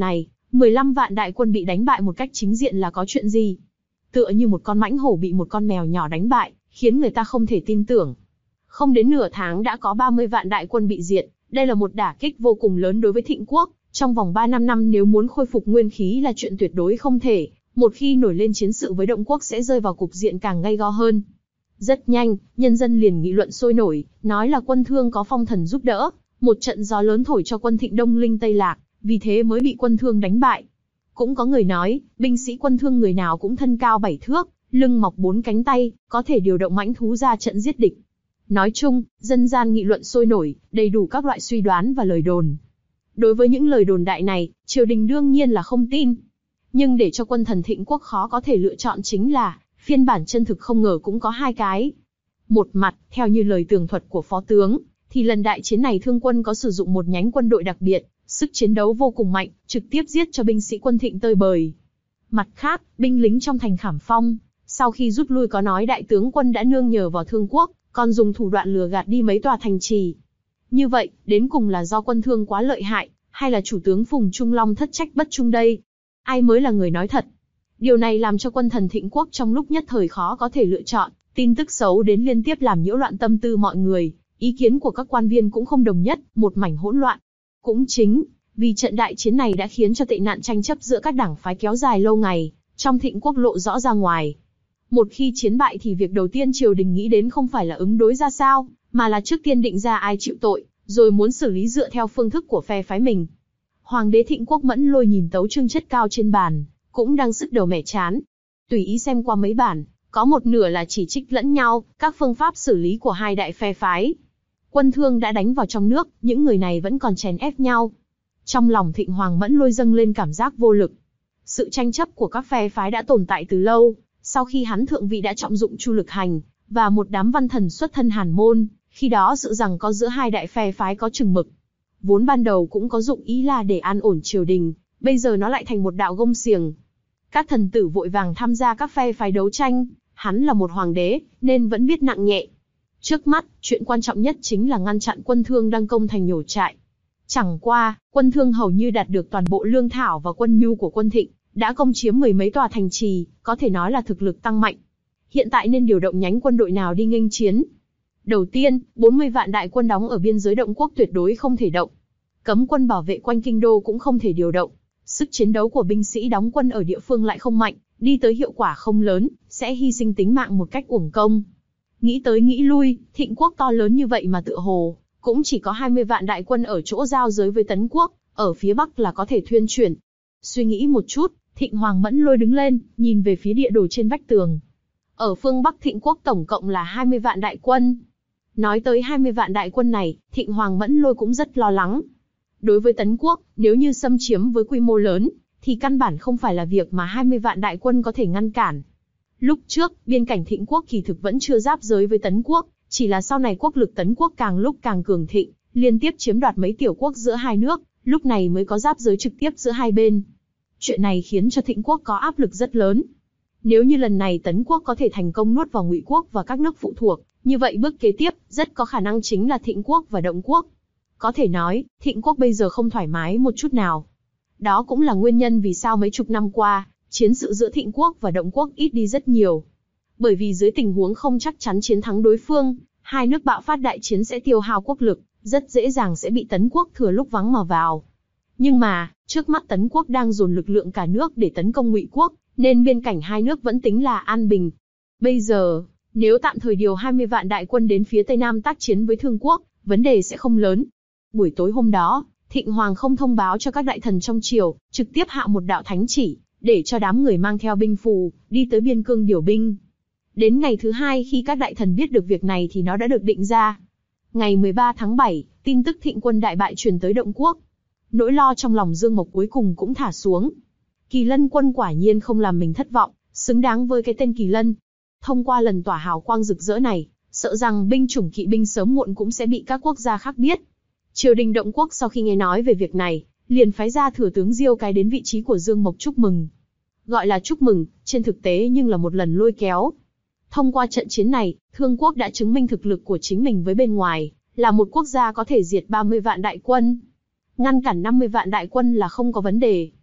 mười lăm vạn đại quân bị đánh bại một cách chính diện là có chuyện gì? Tựa như một con mãnh hổ bị một con mèo nhỏ đánh bại, khiến người ta không thể tin tưởng. Không đến nửa tháng đã có ba mươi vạn đại quân bị diệt, đây là một đả kích vô cùng lớn đối với Thịnh quốc. Trong vòng ba năm năm nếu muốn khôi phục nguyên khí là chuyện tuyệt đối không thể, một khi nổi lên chiến sự với Động quốc sẽ rơi vào cục diện càng gay go hơn. Rất nhanh, nhân dân liền nghị luận sôi nổi, nói là Quân Thương có phong thần giúp đỡ, một trận gió lớn thổi cho quân Thịnh Đông Linh Tây Lạc, vì thế mới bị Quân Thương đánh bại. Cũng có người nói, binh sĩ Quân Thương người nào cũng thân cao bảy thước, lưng mọc bốn cánh tay, có thể điều động mãnh thú ra trận giết địch. Nói chung, dân gian nghị luận sôi nổi, đầy đủ các loại suy đoán và lời đồn. Đối với những lời đồn đại này, triều đình đương nhiên là không tin. Nhưng để cho quân thần Thịnh quốc khó có thể lựa chọn chính là, phiên bản chân thực không ngờ cũng có hai cái. Một mặt, theo như lời tường thuật của phó tướng, thì lần đại chiến này Thương quân có sử dụng một nhánh quân đội đặc biệt, sức chiến đấu vô cùng mạnh, trực tiếp giết cho binh sĩ quân Thịnh tơi bời. Mặt khác, binh lính trong thành Khảm Phong, sau khi rút lui có nói đại tướng quân đã nương nhờ vào Thương quốc, còn dùng thủ đoạn lừa gạt đi mấy tòa thành trì. Như vậy, đến cùng là do quân Thương quá lợi hại, hay là chủ tướng Phùng Trung Long thất trách bất trung đây? Ai mới là người nói thật? Điều này làm cho quân thần Thịnh quốc trong lúc nhất thời khó có thể lựa chọn, tin tức xấu đến liên tiếp làm nhiễu loạn tâm tư mọi người, ý kiến của các quan viên cũng không đồng nhất, một mảnh hỗn loạn. Cũng chính vì trận đại chiến này đã khiến cho tệ nạn tranh chấp giữa các đảng phái kéo dài lâu ngày, trong Thịnh quốc lộ rõ ra ngoài. Một khi chiến bại thì việc đầu tiên triều đình nghĩ đến không phải là ứng đối ra sao, mà là trước tiên định ra ai chịu tội, rồi muốn xử lý dựa theo phương thức của phe phái mình. Hoàng đế Thịnh quốc Mẫn Lôi nhìn tấu chương chất cao trên bàn, cũng đang sứt đầu mẻ chán. Tùy ý xem qua mấy bản, có một nửa là chỉ trích lẫn nhau, các phương pháp xử lý của hai đại phe phái. Quân Thương đã đánh vào trong nước, những người này vẫn còn chèn ép nhau. Trong lòng Thịnh Hoàng Mẫn Lôi dâng lên cảm giác vô lực. Sự tranh chấp của các phe phái đã tồn tại từ lâu, sau khi hắn thượng vị đã trọng dụng Chu Lực Hành, và một đám văn thần xuất thân Hàn Môn, khi đó sự giằng co giữa hai đại phe phái có chừng mực. Vốn ban đầu cũng có dụng ý là để an ổn triều đình, bây giờ nó lại thành một đạo gông xiềng. Các thần tử vội vàng tham gia các phe phái đấu tranh, hắn là một hoàng đế, nên vẫn biết nặng nhẹ. Trước mắt, chuyện quan trọng nhất chính là ngăn chặn quân Thương đang công thành nhổ trại. Chẳng qua, quân Thương hầu như đạt được toàn bộ lương thảo và quân nhu của quân Thịnh, đã công chiếm mười mấy tòa thành trì, có thể nói là thực lực tăng mạnh. Hiện tại nên điều động nhánh quân đội nào đi nghênh chiến? Đầu tiên, bốn mươi vạn đại quân đóng ở biên giới Động quốc tuyệt đối không thể động. Cấm quân bảo vệ quanh kinh đô cũng không thể điều động. Sức chiến đấu của binh sĩ đóng quân ở địa phương lại không mạnh, đi tới hiệu quả không lớn, sẽ hy sinh tính mạng một cách uổng công. Nghĩ tới nghĩ lui, Thịnh quốc to lớn như vậy mà tựa hồ, cũng chỉ có hai mươi vạn đại quân ở chỗ giao giới với Tấn quốc, ở phía Bắc là có thể thuyên chuyển. Suy nghĩ một chút, Thịnh Hoàng Mẫn Lôi đứng lên, nhìn về phía địa đồ trên vách tường. Ở phương Bắc Thịnh quốc tổng cộng là hai mươi vạn đại quân. Nói tới hai mươi vạn đại quân này, Thịnh Hoàng Mẫn Lôi cũng rất lo lắng. Đối với Tấn quốc, nếu như xâm chiếm với quy mô lớn, thì căn bản không phải là việc mà hai mươi vạn đại quân có thể ngăn cản. Lúc trước, biên cảnh Thịnh quốc kỳ thực vẫn chưa giáp giới với Tấn quốc, chỉ là sau này quốc lực Tấn quốc càng lúc càng cường thịnh, liên tiếp chiếm đoạt mấy tiểu quốc giữa hai nước, lúc này mới có giáp giới trực tiếp giữa hai bên. Chuyện này khiến cho Thịnh quốc có áp lực rất lớn. Nếu như lần này Tấn quốc có thể thành công nuốt vào Ngụy quốc và các nước phụ thuộc, như vậy bước kế tiếp rất có khả năng chính là Thịnh quốc và Động quốc. Có thể nói, Thịnh quốc bây giờ không thoải mái một chút nào. Đó cũng là nguyên nhân vì sao mấy chục năm qua, chiến sự giữa Thịnh quốc và Động quốc ít đi rất nhiều. Bởi vì dưới tình huống không chắc chắn chiến thắng đối phương, hai nước bạo phát đại chiến sẽ tiêu hao quốc lực, rất dễ dàng sẽ bị Tấn quốc thừa lúc vắng mà vào. Nhưng mà, trước mắt Tấn quốc đang dồn lực lượng cả nước để tấn công Ngụy quốc, nên biên cảnh hai nước vẫn tính là an bình. Bây giờ, nếu tạm thời điều hai mươi vạn đại quân đến phía Tây Nam tác chiến với Thương quốc, vấn đề sẽ không lớn. Buổi tối hôm đó, Thịnh Hoàng không thông báo cho các đại thần trong triều, trực tiếp hạ một đạo thánh chỉ, để cho đám người mang theo binh phù, đi tới biên cương điều binh. Đến ngày thứ hai khi các đại thần biết được việc này thì nó đã được định ra. Ngày mười ba tháng bảy, tin tức Thịnh quân đại bại truyền tới Động quốc. Nỗi lo trong lòng Dương Mộc cuối cùng cũng thả xuống. Kỳ Lân quân quả nhiên không làm mình thất vọng, xứng đáng với cái tên Kỳ Lân. Thông qua lần tỏa hào quang rực rỡ này, sợ rằng binh chủng kỵ binh sớm muộn cũng sẽ bị các quốc gia khác biết. Triều đình Động quốc sau khi nghe nói về việc này, liền phái ra thừa tướng Diêu Cái đến vị trí của Dương Mộc chúc mừng. Gọi là chúc mừng, trên thực tế nhưng là một lần lôi kéo. Thông qua trận chiến này, Thương quốc đã chứng minh thực lực của chính mình với bên ngoài, là một quốc gia có thể diệt ba mươi vạn đại quân. Ngăn cản năm mươi vạn đại quân là không có vấn đề.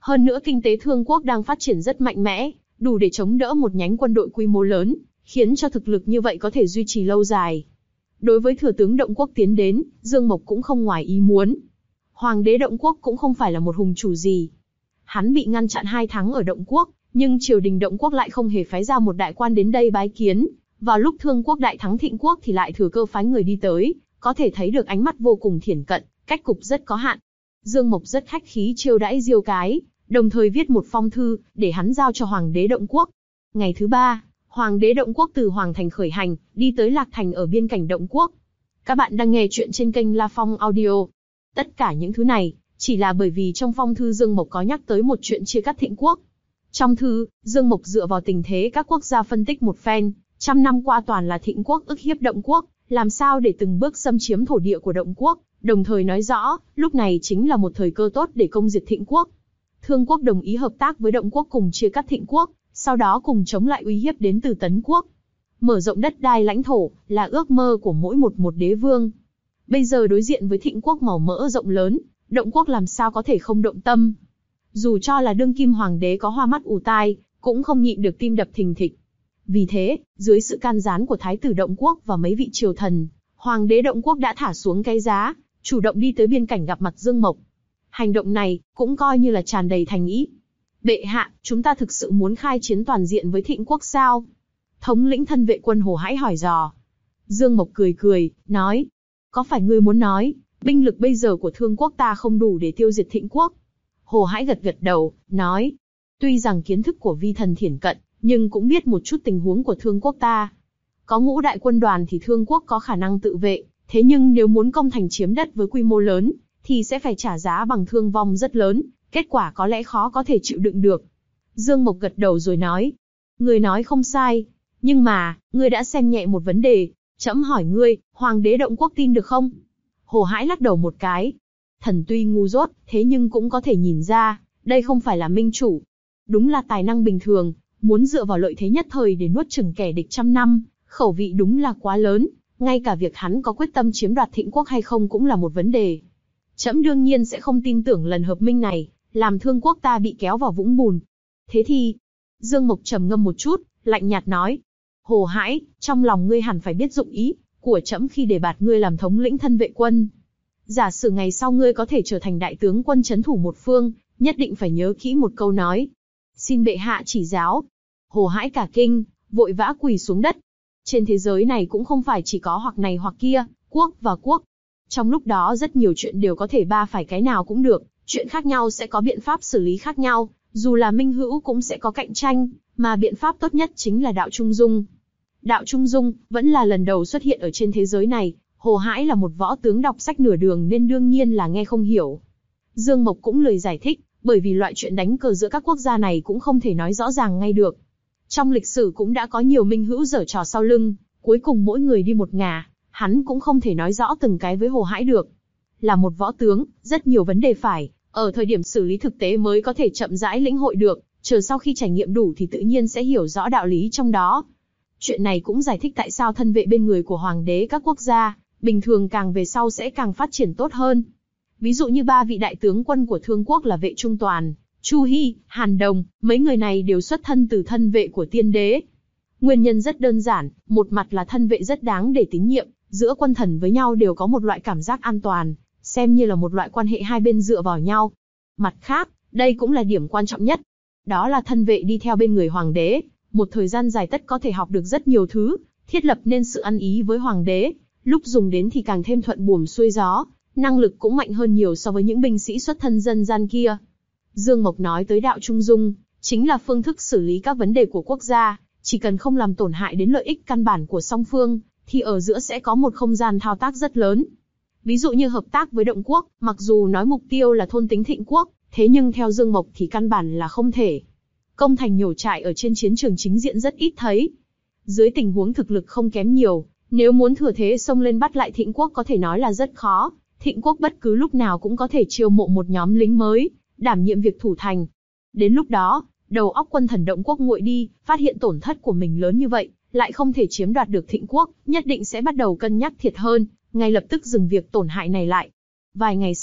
Hơn nữa kinh tế Thương quốc đang phát triển rất mạnh mẽ, đủ để chống đỡ một nhánh quân đội quy mô lớn, khiến cho thực lực như vậy có thể duy trì lâu dài. Đối với thừa tướng Động Quốc tiến đến, Dương Mộc cũng không ngoài ý muốn. Hoàng đế Động Quốc cũng không phải là một hùng chủ gì. Hắn bị ngăn chặn hai tháng ở Động Quốc, nhưng triều đình Động Quốc lại không hề phái ra một đại quan đến đây bái kiến. Vào lúc Thương quốc đại thắng Thịnh quốc thì lại thừa cơ phái người đi tới, có thể thấy được ánh mắt vô cùng thiển cận, cách cục rất có hạn. Dương Mộc rất khách khí chiêu đãi Diêu Cái, đồng thời viết một phong thư, để hắn giao cho Hoàng đế Động Quốc. Ngày thứ ba, Hoàng đế Động Quốc từ Hoàng Thành khởi hành, đi tới Lạc Thành ở biên cảnh Động Quốc. Các bạn đang nghe chuyện trên kênh La Phong Audio. Tất cả những thứ này, chỉ là bởi vì trong phong thư Dương Mộc có nhắc tới một chuyện chia cắt Thịnh quốc. Trong thư, Dương Mộc dựa vào tình thế các quốc gia phân tích một phen, trăm năm qua toàn là Thịnh quốc ức hiếp Động Quốc, làm sao để từng bước xâm chiếm thổ địa của Động Quốc, đồng thời nói rõ, lúc này chính là một thời cơ tốt để công diệt Thịnh quốc. Thương quốc đồng ý hợp tác với Động Quốc cùng chia cắt Thịnh quốc, sau đó cùng chống lại uy hiếp đến từ Tấn quốc. Mở rộng đất đai lãnh thổ, là ước mơ của mỗi một một đế vương. Bây giờ đối diện với Thịnh quốc màu mỡ rộng lớn, Động Quốc làm sao có thể không động tâm. Dù cho là đương kim hoàng đế có hoa mắt ù tai, cũng không nhịn được tim đập thình thịch. Vì thế, dưới sự can gián của Thái tử Động Quốc và mấy vị triều thần, Hoàng đế Động Quốc đã thả xuống cái giá, chủ động đi tới biên cảnh gặp mặt Dương Mộc. Hành động này, cũng coi như là tràn đầy thành ý. Bệ hạ, chúng ta thực sự muốn khai chiến toàn diện với Thịnh quốc sao? Thống lĩnh thân vệ quân Hồ Hãi hỏi dò. Dương Mộc cười cười, nói. Có phải ngươi muốn nói, binh lực bây giờ của Thương quốc ta không đủ để tiêu diệt Thịnh quốc? Hồ Hãi gật gật đầu, nói. Tuy rằng kiến thức của vi thần thiển cận, nhưng cũng biết một chút tình huống của Thương quốc ta. Có ngũ đại quân đoàn thì Thương quốc có khả năng tự vệ, thế nhưng nếu muốn công thành chiếm đất với quy mô lớn, thì sẽ phải trả giá bằng thương vong rất lớn, kết quả có lẽ khó có thể chịu đựng được. Dương Mộc gật đầu rồi nói. Ngươi nói không sai, nhưng mà, ngươi đã xem nhẹ một vấn đề. Trẫm hỏi ngươi, Hoàng đế Động Quốc tin được không? Hồ Hãi lắc đầu một cái. Thần tuy ngu dốt, thế nhưng cũng có thể nhìn ra, đây không phải là minh chủ. Đúng là tài năng bình thường, muốn dựa vào lợi thế nhất thời để nuốt chửng kẻ địch trăm năm, khẩu vị đúng là quá lớn, ngay cả việc hắn có quyết tâm chiếm đoạt Thịnh quốc hay không cũng là một vấn đề. Trẫm đương nhiên sẽ không tin tưởng lần hợp minh này, làm Thương quốc ta bị kéo vào vũng bùn. Thế thì, Dương Mộc trầm ngâm một chút, lạnh nhạt nói. Hồ Hãi, trong lòng ngươi hẳn phải biết dụng ý của trẫm khi đề bạt ngươi làm thống lĩnh thân vệ quân. Giả sử ngày sau ngươi có thể trở thành đại tướng quân trấn thủ một phương, nhất định phải nhớ kỹ một câu nói. Xin bệ hạ chỉ giáo. Hồ Hãi cả kinh, vội vã quỳ xuống đất. Trên thế giới này cũng không phải chỉ có hoặc này hoặc kia, quốc và quốc. Trong lúc đó rất nhiều chuyện đều có thể ba phải cái nào cũng được, chuyện khác nhau sẽ có biện pháp xử lý khác nhau, dù là minh hữu cũng sẽ có cạnh tranh, mà biện pháp tốt nhất chính là đạo trung dung. Đạo trung dung vẫn là lần đầu xuất hiện ở trên thế giới này, Hồ Hãi là một võ tướng đọc sách nửa đường nên đương nhiên là nghe không hiểu. Dương Mộc cũng lời giải thích, bởi vì loại chuyện đánh cờ giữa các quốc gia này cũng không thể nói rõ ràng ngay được. Trong lịch sử cũng đã có nhiều minh hữu giở trò sau lưng, cuối cùng mỗi người đi một ngả, hắn cũng không thể nói rõ từng cái với Hồ Hãi được. Là một võ tướng, rất nhiều vấn đề phải, ở thời điểm xử lý thực tế mới có thể chậm rãi lĩnh hội được, chờ sau khi trải nghiệm đủ thì tự nhiên sẽ hiểu rõ đạo lý trong đó. Chuyện này cũng giải thích tại sao thân vệ bên người của hoàng đế các quốc gia, bình thường càng về sau sẽ càng phát triển tốt hơn. Ví dụ như ba vị đại tướng quân của Thương quốc là Vệ Trung Toàn, Chu Hi, Hàn Đồng, mấy người này đều xuất thân từ thân vệ của tiên đế. Nguyên nhân rất đơn giản, một mặt là thân vệ rất đáng để tín nhiệm, giữa quân thần với nhau đều có một loại cảm giác an toàn, xem như là một loại quan hệ hai bên dựa vào nhau. Mặt khác, đây cũng là điểm quan trọng nhất. Đó là thân vệ đi theo bên người hoàng đế, một thời gian dài tất có thể học được rất nhiều thứ, thiết lập nên sự ăn ý với hoàng đế, lúc dùng đến thì càng thêm thuận buồm xuôi gió, năng lực cũng mạnh hơn nhiều so với những binh sĩ xuất thân dân gian kia. Dương Mộc nói tới đạo trung dung, chính là phương thức xử lý các vấn đề của quốc gia, chỉ cần không làm tổn hại đến lợi ích căn bản của song phương, thì ở giữa sẽ có một không gian thao tác rất lớn. Ví dụ như hợp tác với Động quốc, mặc dù nói mục tiêu là thôn tính Thịnh quốc, thế nhưng theo Dương Mộc thì căn bản là không thể. Công thành nhổ trại ở trên chiến trường chính diện rất ít thấy. Dưới tình huống thực lực không kém nhiều, nếu muốn thừa thế xông lên bắt lại Thịnh quốc có thể nói là rất khó. Thịnh quốc bất cứ lúc nào cũng có thể chiêu mộ một nhóm lính mới, đảm nhiệm việc thủ thành. Đến lúc đó, đầu óc quân thần Động quốc nguội đi, phát hiện tổn thất của mình lớn như vậy, lại không thể chiếm đoạt được Thịnh quốc, nhất định sẽ bắt đầu cân nhắc thiệt hơn, ngay lập tức dừng việc tổn hại này lại. Vài ngày sau,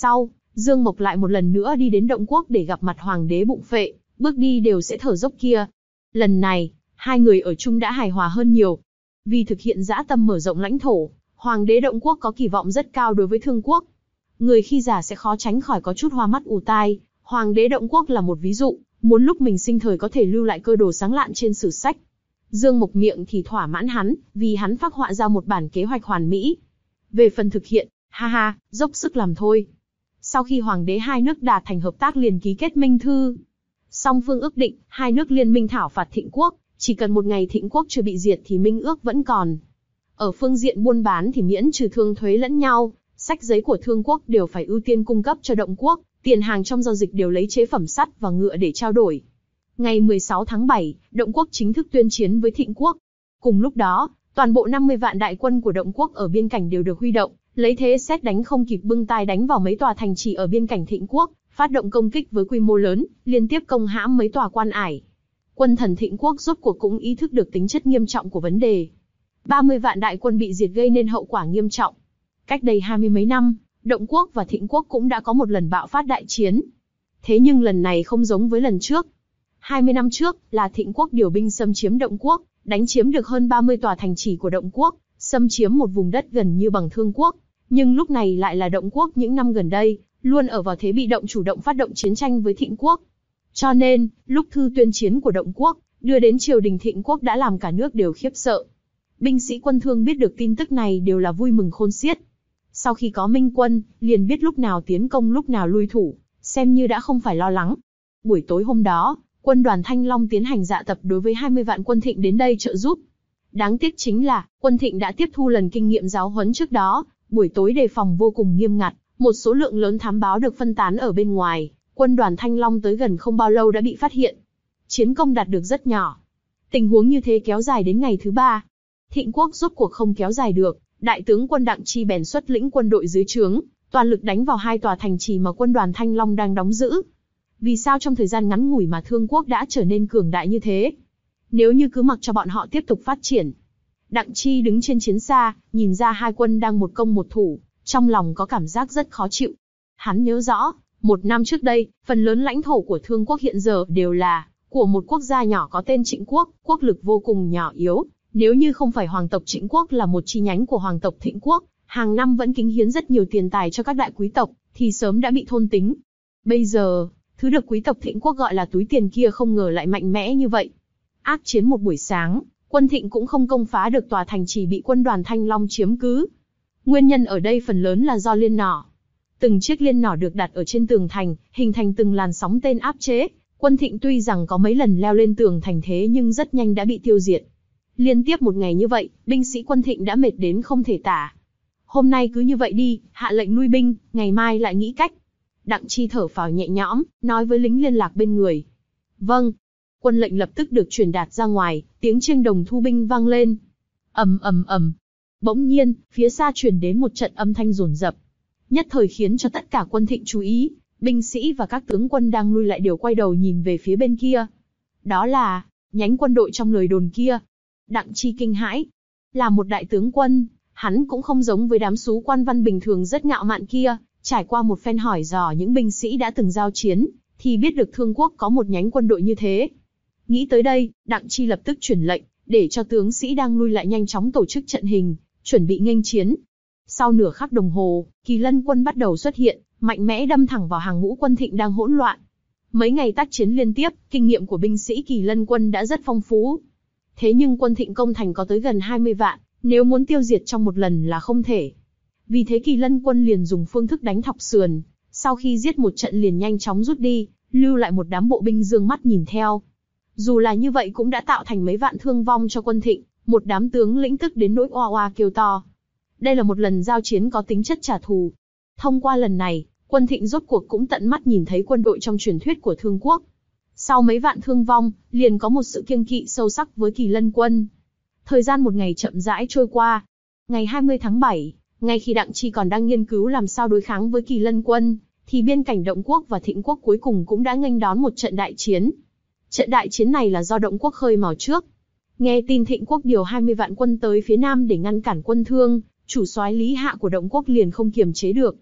Dương Mộc lại một lần nữa đi đến Động Quốc để gặp mặt hoàng đế bụng phệ, bước đi đều sẽ thở dốc kia. Lần này, hai người ở chung đã hài hòa hơn nhiều. Vì thực hiện dã tâm mở rộng lãnh thổ, hoàng đế Động Quốc có kỳ vọng rất cao đối với Thương Quốc. Người khi già sẽ khó tránh khỏi có chút hoa mắt ù tai, hoàng đế Động Quốc là một ví dụ, muốn lúc mình sinh thời có thể lưu lại cơ đồ sáng lạn trên sử sách. Dương Mộc miệng thì thỏa mãn hắn, vì hắn phác họa ra một bản kế hoạch hoàn mỹ. Về phần thực hiện, ha ha, dốc sức làm thôi. Sau khi hoàng đế hai nước đạt thành hợp tác liền ký kết minh thư. Song phương ước định, hai nước liên minh thảo phạt Thịnh Quốc, chỉ cần một ngày Thịnh Quốc chưa bị diệt thì minh ước vẫn còn. Ở phương diện buôn bán thì miễn trừ thương thuế lẫn nhau, sách giấy của Thương Quốc đều phải ưu tiên cung cấp cho Động Quốc, tiền hàng trong giao dịch đều lấy chế phẩm sắt và ngựa để trao đổi. Ngày mười sáu tháng bảy, Động Quốc chính thức tuyên chiến với Thịnh Quốc. Cùng lúc đó, toàn bộ năm mươi vạn đại quân của Động Quốc ở biên cảnh đều được huy động, lấy thế sét đánh không kịp bưng tai đánh vào mấy tòa thành trì ở biên cảnh Thịnh Quốc, phát động công kích với quy mô lớn, liên tiếp công hãm mấy tòa quan ải. Quân thần Thịnh Quốc rốt cuộc cũng ý thức được tính chất nghiêm trọng của vấn đề. ba mươi vạn đại quân bị diệt gây nên hậu quả nghiêm trọng. Cách đây hai mươi mấy năm, Động Quốc và Thịnh Quốc cũng đã có một lần bạo phát đại chiến. Thế nhưng lần này không giống với lần trước. hai mươi năm trước là Thịnh Quốc điều binh xâm chiếm Động Quốc, đánh chiếm được hơn ba mươi tòa thành trì của Động Quốc, xâm chiếm một vùng đất gần như bằng Thương Quốc. Nhưng lúc này lại là Động Quốc những năm gần đây, luôn ở vào thế bị động chủ động phát động chiến tranh với Thịnh Quốc. Cho nên, lúc thư tuyên chiến của Động Quốc đưa đến triều đình Thịnh Quốc đã làm cả nước đều khiếp sợ. Binh sĩ quân Thương biết được tin tức này đều là vui mừng khôn xiết. Sau khi có minh quân, liền biết lúc nào tiến công lúc nào lui thủ, xem như đã không phải lo lắng. Buổi tối hôm đó, quân đoàn Thanh Long tiến hành dạ tập đối với hai mươi vạn quân Thịnh đến đây trợ giúp. Đáng tiếc chính là, quân Thịnh đã tiếp thu lần kinh nghiệm giáo huấn trước đó, buổi tối đề phòng vô cùng nghiêm ngặt, một số lượng lớn thám báo được phân tán ở bên ngoài, quân đoàn Thanh Long tới gần không bao lâu đã bị phát hiện. Chiến công đạt được rất nhỏ. Tình huống như thế kéo dài đến ngày thứ ba. Thịnh Quốc rốt cuộc không kéo dài được, đại tướng quân Đặng Chi bèn xuất lĩnh quân đội dưới trướng, toàn lực đánh vào hai tòa thành trì mà quân đoàn Thanh Long đang đóng giữ. Vì sao trong thời gian ngắn ngủi mà Thương Quốc đã trở nên cường đại như thế? Nếu như cứ mặc cho bọn họ tiếp tục phát triển. Đặng Chi đứng trên chiến xa, nhìn ra hai quân đang một công một thủ, trong lòng có cảm giác rất khó chịu. Hắn nhớ rõ, một năm trước đây, phần lớn lãnh thổ của Thương Quốc hiện giờ đều là của một quốc gia nhỏ có tên Trịnh Quốc, quốc lực vô cùng nhỏ yếu. Nếu như không phải hoàng tộc Trịnh Quốc là một chi nhánh của hoàng tộc Thịnh Quốc, hàng năm vẫn kính hiến rất nhiều tiền tài cho các đại quý tộc, thì sớm đã bị thôn tính. Bây giờ, thứ được quý tộc Thịnh Quốc gọi là túi tiền kia không ngờ lại mạnh mẽ như vậy. Ác chiến một buổi sáng, quân Thịnh cũng không công phá được tòa thành trì bị quân đoàn Thanh Long chiếm cứ. Nguyên nhân ở đây phần lớn là do liên nỏ. Từng chiếc liên nỏ được đặt ở trên tường thành, hình thành từng làn sóng tên áp chế. Quân Thịnh tuy rằng có mấy lần leo lên tường thành thế nhưng rất nhanh đã bị tiêu diệt. Liên tiếp một ngày như vậy, binh sĩ quân Thịnh đã mệt đến không thể tả. Hôm nay cứ như vậy đi, hạ lệnh lui binh, ngày mai lại nghĩ cách. Đặng Chi thở phào nhẹ nhõm, nói với lính liên lạc bên người. Vâng. Quân lệnh lập tức được truyền đạt ra ngoài, tiếng chiêng đồng thu binh vang lên. Ầm ầm ầm. Bỗng nhiên, phía xa truyền đến một trận âm thanh rồn rập. Nhất thời khiến cho tất cả quân Thịnh chú ý, binh sĩ và các tướng quân đang lui lại đều quay đầu nhìn về phía bên kia. Đó là nhánh quân đội trong lời đồn kia. Đặng Chi kinh hãi. Là một đại tướng quân, hắn cũng không giống với đám sú quan văn bình thường rất ngạo mạn kia, trải qua một phen hỏi dò những binh sĩ đã từng giao chiến, thì biết được Thương Quốc có một nhánh quân đội như thế. Nghĩ tới đây, Đặng Chi lập tức truyền lệnh, để cho tướng sĩ đang lui lại nhanh chóng tổ chức trận hình, chuẩn bị nghênh chiến. Sau nửa khắc đồng hồ, Kỳ Lân quân bắt đầu xuất hiện, mạnh mẽ đâm thẳng vào hàng ngũ quân Thịnh đang hỗn loạn. Mấy ngày tác chiến liên tiếp, kinh nghiệm của binh sĩ Kỳ Lân quân đã rất phong phú. Thế nhưng quân Thịnh công thành có tới gần hai mươi vạn, nếu muốn tiêu diệt trong một lần là không thể. Vì thế Kỳ Lân quân liền dùng phương thức đánh thọc sườn, sau khi giết một trận liền nhanh chóng rút đi, lưu lại một đám bộ binh dương mắt nhìn theo. Dù là như vậy cũng đã tạo thành mấy vạn thương vong cho quân Thịnh, một đám tướng lĩnh tức đến nỗi oa oa kêu to. Đây là một lần giao chiến có tính chất trả thù. Thông qua lần này, quân Thịnh rốt cuộc cũng tận mắt nhìn thấy quân đội trong truyền thuyết của Thương Quốc. Sau mấy vạn thương vong, liền có một sự kiêng kỵ sâu sắc với Kỳ Lân quân. Thời gian một ngày chậm rãi trôi qua. Ngày hai mươi tháng bảy, ngay khi Đặng Chi còn đang nghiên cứu làm sao đối kháng với Kỳ Lân quân, thì biên cảnh Động Quốc và Thịnh Quốc cuối cùng cũng đã nghênh đón một trận đại chiến. Trận đại chiến này là do Động Quốc khơi mào trước. Nghe tin Thịnh Quốc điều hai mươi vạn quân tới phía nam để ngăn cản quân Thương, chủ soái Lý Hạ của Động Quốc liền không kiềm chế được.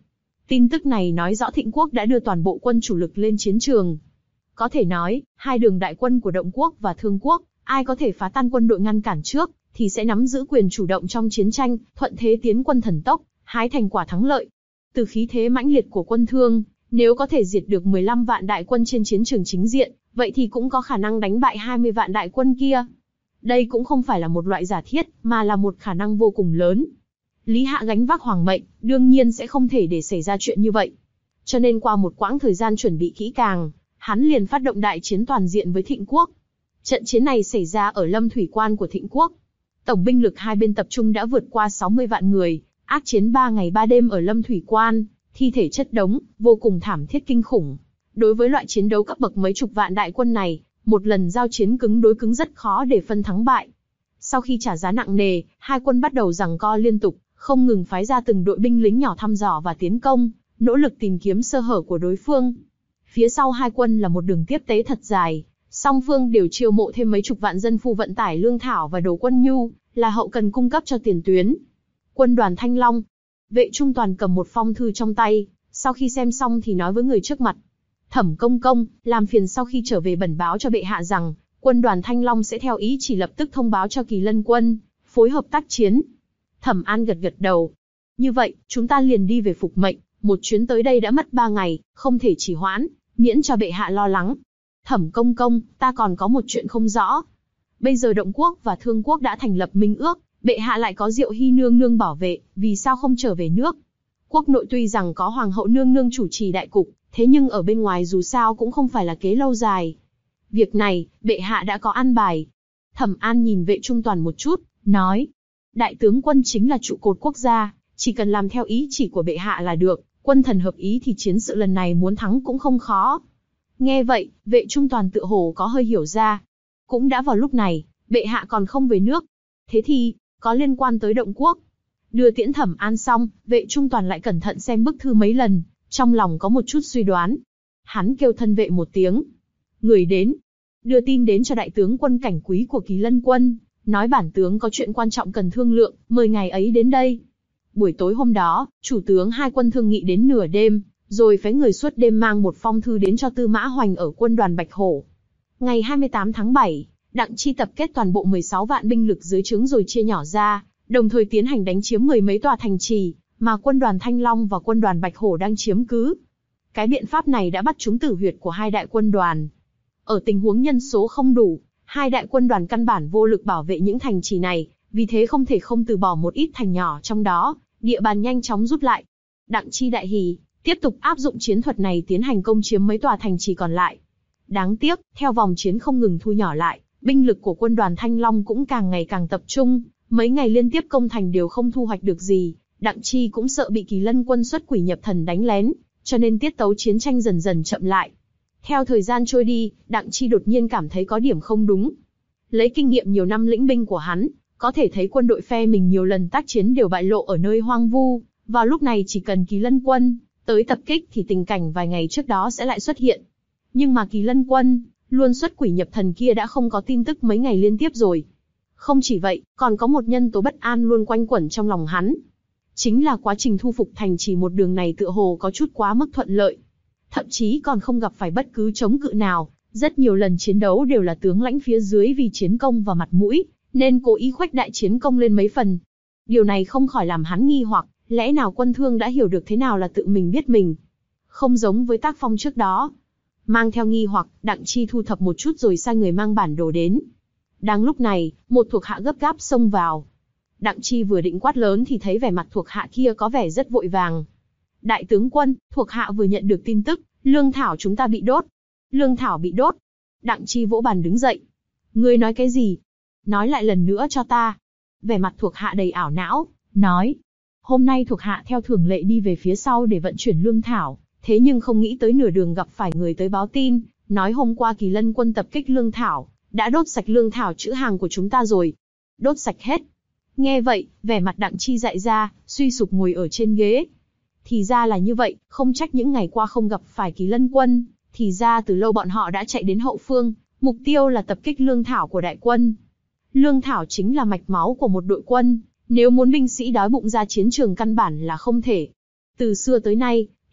Tin tức này nói rõ Thịnh quốc đã đưa toàn bộ quân chủ lực lên chiến trường. Có thể nói, hai đường đại quân của Động quốc và Thương quốc, ai có thể phá tan quân đội ngăn cản trước, thì sẽ nắm giữ quyền chủ động trong chiến tranh, thuận thế tiến quân thần tốc, hái thành quả thắng lợi. Từ khí thế mãnh liệt của quân Thương, nếu có thể diệt được mười lăm vạn đại quân trên chiến trường chính diện, vậy thì cũng có khả năng đánh bại hai mươi vạn đại quân kia. Đây cũng không phải là một loại giả thiết, mà là một khả năng vô cùng lớn. Lý Hạ gánh vác hoàng mệnh, đương nhiên sẽ không thể để xảy ra chuyện như vậy. Cho nên qua một quãng thời gian chuẩn bị kỹ càng, hắn liền phát động đại chiến toàn diện với Thịnh quốc. Trận chiến này xảy ra ở Lâm Thủy Quan của Thịnh quốc. Tổng binh lực hai bên tập trung đã vượt qua sáu mươi vạn người, ác chiến ba ngày ba đêm ở Lâm Thủy Quan, thi thể chất đống, vô cùng thảm thiết kinh khủng. Đối với loại chiến đấu cấp bậc mấy chục vạn đại quân này, một lần giao chiến cứng đối cứng rất khó để phân thắng bại. Sau khi trả giá nặng nề, hai quân bắt đầu giằng co liên tục, không ngừng phái ra từng đội binh lính nhỏ thăm dò và tiến công, nỗ lực tìm kiếm sơ hở của đối phương. Phía sau hai quân là một đường tiếp tế thật dài, song phương đều chiêu mộ thêm mấy chục vạn dân phu vận tải lương thảo và đồ quân nhu, là hậu cần cung cấp cho tiền tuyến. Quân đoàn Thanh Long. Vệ Trung Toàn cầm một phong thư trong tay, sau khi xem xong thì nói với người trước mặt. Thẩm công công, làm phiền sau khi trở về bẩm báo cho bệ hạ rằng, quân đoàn Thanh Long sẽ theo ý chỉ lập tức thông báo cho Kỳ Lân quân, phối hợp tác chiến. Thẩm An gật gật đầu. Như vậy, chúng ta liền đi về phục mệnh, một chuyến tới đây đã mất ba ngày, không thể trì hoãn, miễn cho bệ hạ lo lắng. Thẩm công công, ta còn có một chuyện không rõ. Bây giờ Động quốc và Thương quốc đã thành lập minh ước, bệ hạ lại có Diệu Hy nương nương bảo vệ, vì sao không trở về nước? Quốc nội tuy rằng có hoàng hậu nương nương chủ trì đại cục, thế nhưng ở bên ngoài dù sao cũng không phải là kế lâu dài. Việc này, bệ hạ đã có an bài. Thẩm An nhìn Vệ Trung Toàn một chút, nói. Đại tướng quân chính là trụ cột quốc gia, chỉ cần làm theo ý chỉ của bệ hạ là được, quân thần hợp ý thì chiến sự lần này muốn thắng cũng không khó. Nghe vậy, Vệ Trung Toàn tựa hồ có hơi hiểu ra. Cũng đã vào lúc này, bệ hạ còn không về nước. Thế thì, có liên quan tới Động quốc. Đưa tiễn Thẩm An xong, Vệ Trung Toàn lại cẩn thận xem bức thư mấy lần, trong lòng có một chút suy đoán. Hắn kêu thân vệ một tiếng. Người đến. Đưa tin đến cho đại tướng quân Cảnh Quý của Kỳ Lân quân, nói bản tướng có chuyện quan trọng cần thương lượng, mời ngày ấy đến đây. Buổi tối hôm đó, chủ tướng hai quân thương nghị đến nửa đêm, rồi phái người suốt đêm mang một phong thư đến cho Tư Mã Hoành ở quân đoàn Bạch Hổ. Ngày hai mươi tám tháng bảy, Đặng Chi tập kết toàn bộ mười sáu vạn binh lực dưới trướng rồi chia nhỏ ra, đồng thời tiến hành đánh chiếm mười mấy tòa thành trì, mà quân đoàn Thanh Long và quân đoàn Bạch Hổ đang chiếm cứ. Cái biện pháp này đã bắt trúng tử huyệt của hai đại quân đoàn. Ở tình huống nhân số không đủ, hai đại quân đoàn căn bản vô lực bảo vệ những thành trì này, vì thế không thể không từ bỏ một ít thành nhỏ trong đó, địa bàn nhanh chóng rút lại. Đặng Chi đại hỉ, tiếp tục áp dụng chiến thuật này tiến hành công chiếm mấy tòa thành trì còn lại. Đáng tiếc, theo vòng chiến không ngừng thu nhỏ lại, binh lực của quân đoàn Thanh Long cũng càng ngày càng tập trung, mấy ngày liên tiếp công thành đều không thu hoạch được gì. Đặng Chi cũng sợ bị Kỳ Lân quân xuất quỷ nhập thần đánh lén, cho nên tiết tấu chiến tranh dần dần chậm lại. Theo thời gian trôi đi, Đặng Chi đột nhiên cảm thấy có điểm không đúng. Lấy kinh nghiệm nhiều năm lĩnh binh của hắn, có thể thấy quân đội phe mình nhiều lần tác chiến đều bại lộ ở nơi hoang vu. Vào lúc này chỉ cần Kỳ Lân quân tới tập kích thì tình cảnh vài ngày trước đó sẽ lại xuất hiện. Nhưng mà Kỳ Lân quân luôn xuất quỷ nhập thần kia đã không có tin tức mấy ngày liên tiếp rồi. Không chỉ vậy, còn có một nhân tố bất an luôn quanh quẩn trong lòng hắn. Chính là quá trình thu phục thành trì một đường này tựa hồ có chút quá mức thuận lợi. Thậm chí còn không gặp phải bất cứ chống cự nào, rất nhiều lần chiến đấu đều là tướng lãnh phía dưới vì chiến công và mặt mũi, nên cố ý khuếch đại chiến công lên mấy phần. Điều này không khỏi làm hắn nghi hoặc, lẽ nào quân Thương đã hiểu được thế nào là tự mình biết mình. Không giống với tác phong trước đó. Mang theo nghi hoặc, Đặng Chi thu thập một chút rồi sai người mang bản đồ đến. Đang lúc này, một thuộc hạ gấp gáp xông vào. Đặng Chi vừa định quát lớn thì thấy vẻ mặt thuộc hạ kia có vẻ rất vội vàng. Đại tướng quân, thuộc hạ vừa nhận được tin tức, lương thảo chúng ta bị đốt. Lương thảo bị đốt. Đặng Chi vỗ bàn đứng dậy. Ngươi nói cái gì? Nói lại lần nữa cho ta. Vẻ mặt thuộc hạ đầy ảo não, nói. Hôm nay thuộc hạ theo thường lệ đi về phía sau để vận chuyển lương thảo, thế nhưng không nghĩ tới nửa đường gặp phải người tới báo tin, nói hôm qua Kỳ Lân quân tập kích lương thảo, đã đốt sạch lương thảo trữ hàng của chúng ta rồi. Đốt sạch hết. Nghe vậy, vẻ mặt Đặng Chi dại ra, suy sụp ngồi ở trên ghế. Thì ra là như vậy, không trách những ngày qua không gặp phải Kỳ Lân quân, thì ra từ lâu bọn họ đã chạy đến hậu phương, mục tiêu là tập kích lương thảo của đại quân. Lương thảo chính là mạch máu của một đội quân, nếu muốn binh sĩ đói bụng ra chiến trường căn bản là không thể. Từ xưa tới nay,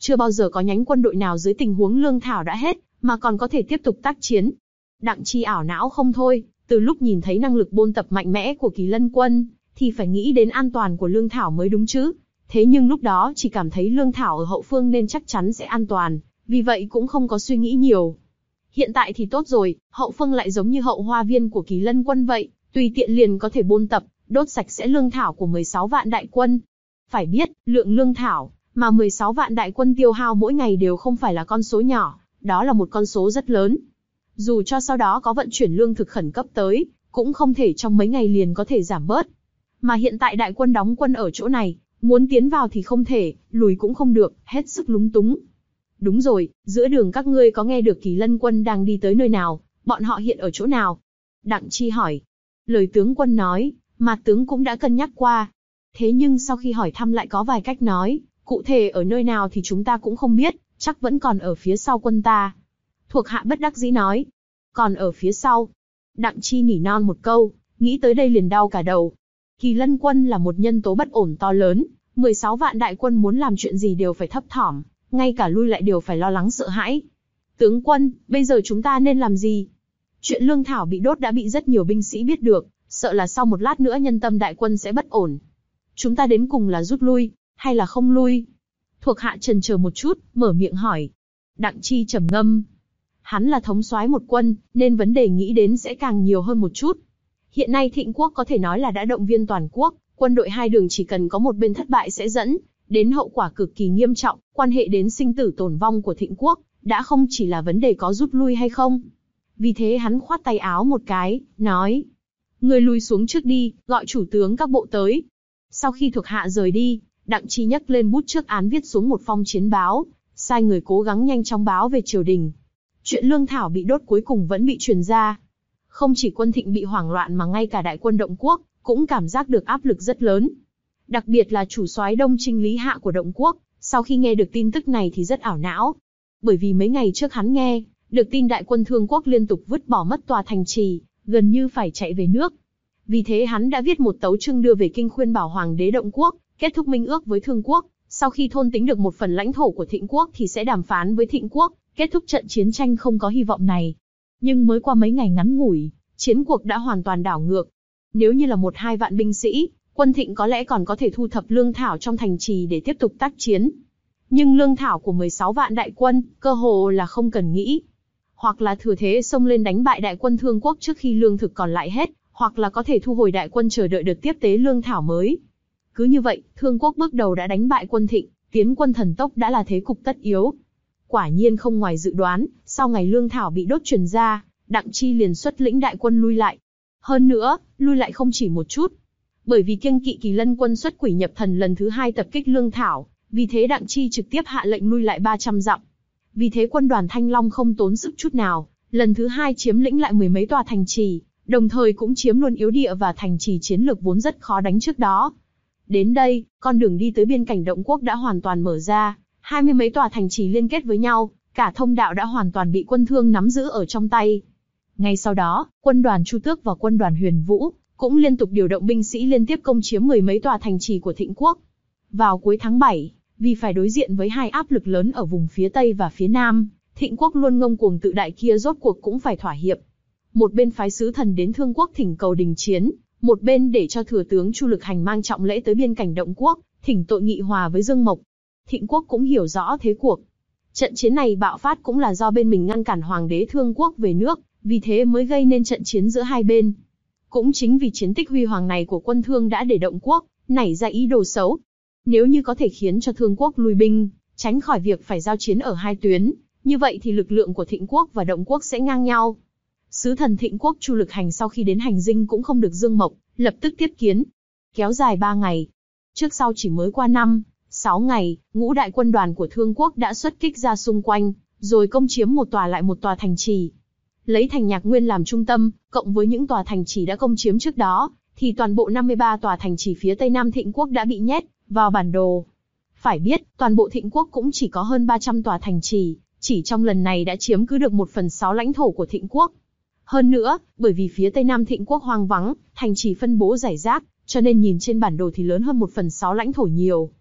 chưa bao giờ có nhánh quân đội nào dưới tình huống lương thảo đã hết, mà còn có thể tiếp tục tác chiến. Đặng Chi ảo não không thôi, từ lúc nhìn thấy năng lực bôn tập mạnh mẽ của Kỳ Lân quân, thì phải nghĩ đến an toàn của lương thảo mới đúng chứ. Thế nhưng lúc đó chỉ cảm thấy lương thảo ở hậu phương nên chắc chắn sẽ an toàn, vì vậy cũng không có suy nghĩ nhiều. Hiện tại thì tốt rồi, hậu phương lại giống như hậu hoa viên của Kỳ Lân quân vậy, tùy tiện liền có thể bôn tập, đốt sạch sẽ lương thảo của mười sáu vạn đại quân. Phải biết, lượng lương thảo mà mười sáu vạn đại quân tiêu hao mỗi ngày đều không phải là con số nhỏ, đó là một con số rất lớn. Dù cho sau đó có vận chuyển lương thực khẩn cấp tới, cũng không thể trong mấy ngày liền có thể giảm bớt. Mà hiện tại đại quân đóng quân ở chỗ này, muốn tiến vào thì không thể, lùi cũng không được, hết sức lúng túng. Đúng rồi, giữa đường các ngươi có nghe được Kỳ Lân quân đang đi tới nơi nào, bọn họ hiện ở chỗ nào? Đặng Chi hỏi. Lời tướng quân nói, mà tướng cũng đã cân nhắc qua. Thế nhưng sau khi hỏi thăm lại có vài cách nói, cụ thể ở nơi nào thì chúng ta cũng không biết, chắc vẫn còn ở phía sau quân ta. Thuộc hạ bất đắc dĩ nói. Còn ở phía sau. Đặng Chi nỉ non một câu, nghĩ tới đây liền đau cả đầu. Kỳ Lân quân là một nhân tố bất ổn to lớn, mười sáu vạn đại quân muốn làm chuyện gì đều phải thấp thỏm, ngay cả lui lại đều phải lo lắng sợ hãi. Tướng quân, bây giờ chúng ta nên làm gì? Chuyện lương thảo bị đốt đã bị rất nhiều binh sĩ biết được, sợ là sau một lát nữa nhân tâm đại quân sẽ bất ổn. Chúng ta đến cùng là rút lui, hay là không lui? Thuộc hạ chần chờ một chút, mở miệng hỏi. Đặng Chi trầm ngâm. Hắn là thống soái một quân, nên vấn đề nghĩ đến sẽ càng nhiều hơn một chút. Hiện nay Thịnh quốc có thể nói là đã động viên toàn quốc, quân đội hai đường chỉ cần có một bên thất bại sẽ dẫn đến hậu quả cực kỳ nghiêm trọng, quan hệ đến sinh tử tồn vong của Thịnh quốc, đã không chỉ là vấn đề có rút lui hay không. Vì thế hắn khoát tay áo một cái, nói. Người lùi xuống trước đi, gọi chủ tướng các bộ tới. Sau khi thuộc hạ rời đi, Đặng Chi nhấc lên bút trước án viết xuống một phong chiến báo, sai người cố gắng nhanh chóng báo về triều đình. Chuyện lương thảo bị đốt cuối cùng vẫn bị truyền ra. Không chỉ quân Thịnh bị hoảng loạn mà ngay cả đại quân Động quốc cũng cảm giác được áp lực rất lớn. Đặc biệt là chủ soái Đông Trinh Lý Hạ của Động quốc, sau khi nghe được tin tức này thì rất ảo não. Bởi vì mấy ngày trước hắn nghe được tin đại quân Thương quốc liên tục vứt bỏ mất tòa thành trì, gần như phải chạy về nước. Vì thế hắn đã viết một tấu chương đưa về kinh khuyên bảo hoàng đế Động quốc, kết thúc minh ước với Thương quốc, sau khi thôn tính được một phần lãnh thổ của Thịnh quốc thì sẽ đàm phán với Thịnh quốc, kết thúc trận chiến tranh không có hy vọng này. Nhưng mới qua mấy ngày ngắn ngủi, chiến cuộc đã hoàn toàn đảo ngược. Nếu như là một hai vạn binh sĩ, quân Thịnh có lẽ còn có thể thu thập lương thảo trong thành trì để tiếp tục tác chiến. Nhưng lương thảo của mười sáu vạn đại quân, cơ hồ là không cần nghĩ. Hoặc là thừa thế xông lên đánh bại đại quân Thương quốc trước khi lương thực còn lại hết, hoặc là có thể thu hồi đại quân chờ đợi đợt tiếp tế lương thảo mới. Cứ như vậy, Thương quốc bước đầu đã đánh bại quân Thịnh, tiến quân thần tốc đã là thế cục tất yếu. Quả nhiên không ngoài dự đoán, sau ngày lương thảo bị đốt truyền ra, Đặng Chi liền xuất lĩnh đại quân lui lại. Hơn nữa, lui lại không chỉ một chút. Bởi vì kiêng kỵ Kỳ Lân quân xuất quỷ nhập thần lần thứ hai tập kích lương thảo, vì thế Đặng Chi trực tiếp hạ lệnh lui lại ba trăm dặm. Vì thế quân đoàn Thanh Long không tốn sức chút nào, lần thứ hai chiếm lĩnh lại mười mấy tòa thành trì, đồng thời cũng chiếm luôn yếu địa và thành trì chiến lược vốn rất khó đánh trước đó. Đến đây, con đường đi tới biên cảnh Động quốc đã hoàn toàn mở ra, hai mươi mấy tòa thành trì liên kết với nhau, cả thông đạo đã hoàn toàn bị quân Thương nắm giữ ở trong tay. Ngay sau đó, quân đoàn Chu Tước và quân đoàn Huyền Vũ cũng liên tục điều động binh sĩ liên tiếp công chiếm mười mấy tòa thành trì của Thịnh quốc. Vào cuối tháng bảy, vì phải đối diện với hai áp lực lớn ở vùng phía Tây và phía Nam, Thịnh quốc luôn ngông cuồng tự đại kia rốt cuộc cũng phải thỏa hiệp. Một bên phái sứ thần đến Thương quốc thỉnh cầu đình chiến, một bên để cho thừa tướng Chu Lực Hành mang trọng lễ tới biên cảnh Động quốc, thỉnh tội nghị hòa với Dương Mộc. Thịnh quốc cũng hiểu rõ thế cuộc. Trận chiến này bạo phát cũng là do bên mình ngăn cản hoàng đế Thương quốc về nước, vì thế mới gây nên trận chiến giữa hai bên. Cũng chính vì chiến tích huy hoàng này của quân Thương đã để Động quốc nảy ra ý đồ xấu. Nếu như có thể khiến cho Thương quốc lui binh, tránh khỏi việc phải giao chiến ở hai tuyến, như vậy thì lực lượng của Thịnh quốc và Động quốc sẽ ngang nhau. Sứ thần Thịnh quốc Chu Lực Hành sau khi đến hành dinh cũng không được Dương Mộc lập tức tiếp kiến. Kéo dài ba ngày. Trước sau chỉ mới qua năm, sáu ngày, ngũ đại quân đoàn của Thương quốc đã xuất kích ra xung quanh, rồi công chiếm một tòa lại một tòa thành trì. Lấy thành Nhạc Nguyên làm trung tâm, cộng với những tòa thành trì đã công chiếm trước đó, thì toàn bộ năm mươi ba tòa thành trì phía Tây Nam Thịnh quốc đã bị nhét vào bản đồ. Phải biết, toàn bộ Thịnh quốc cũng chỉ có hơn ba trăm tòa thành trì, chỉ trong lần này đã chiếm cứ được một phần sáu lãnh thổ của Thịnh quốc. Hơn nữa, bởi vì phía Tây Nam Thịnh quốc hoang vắng, thành trì phân bố rải rác, cho nên nhìn trên bản đồ thì lớn hơn một phần sáu lãnh thổ nhiều.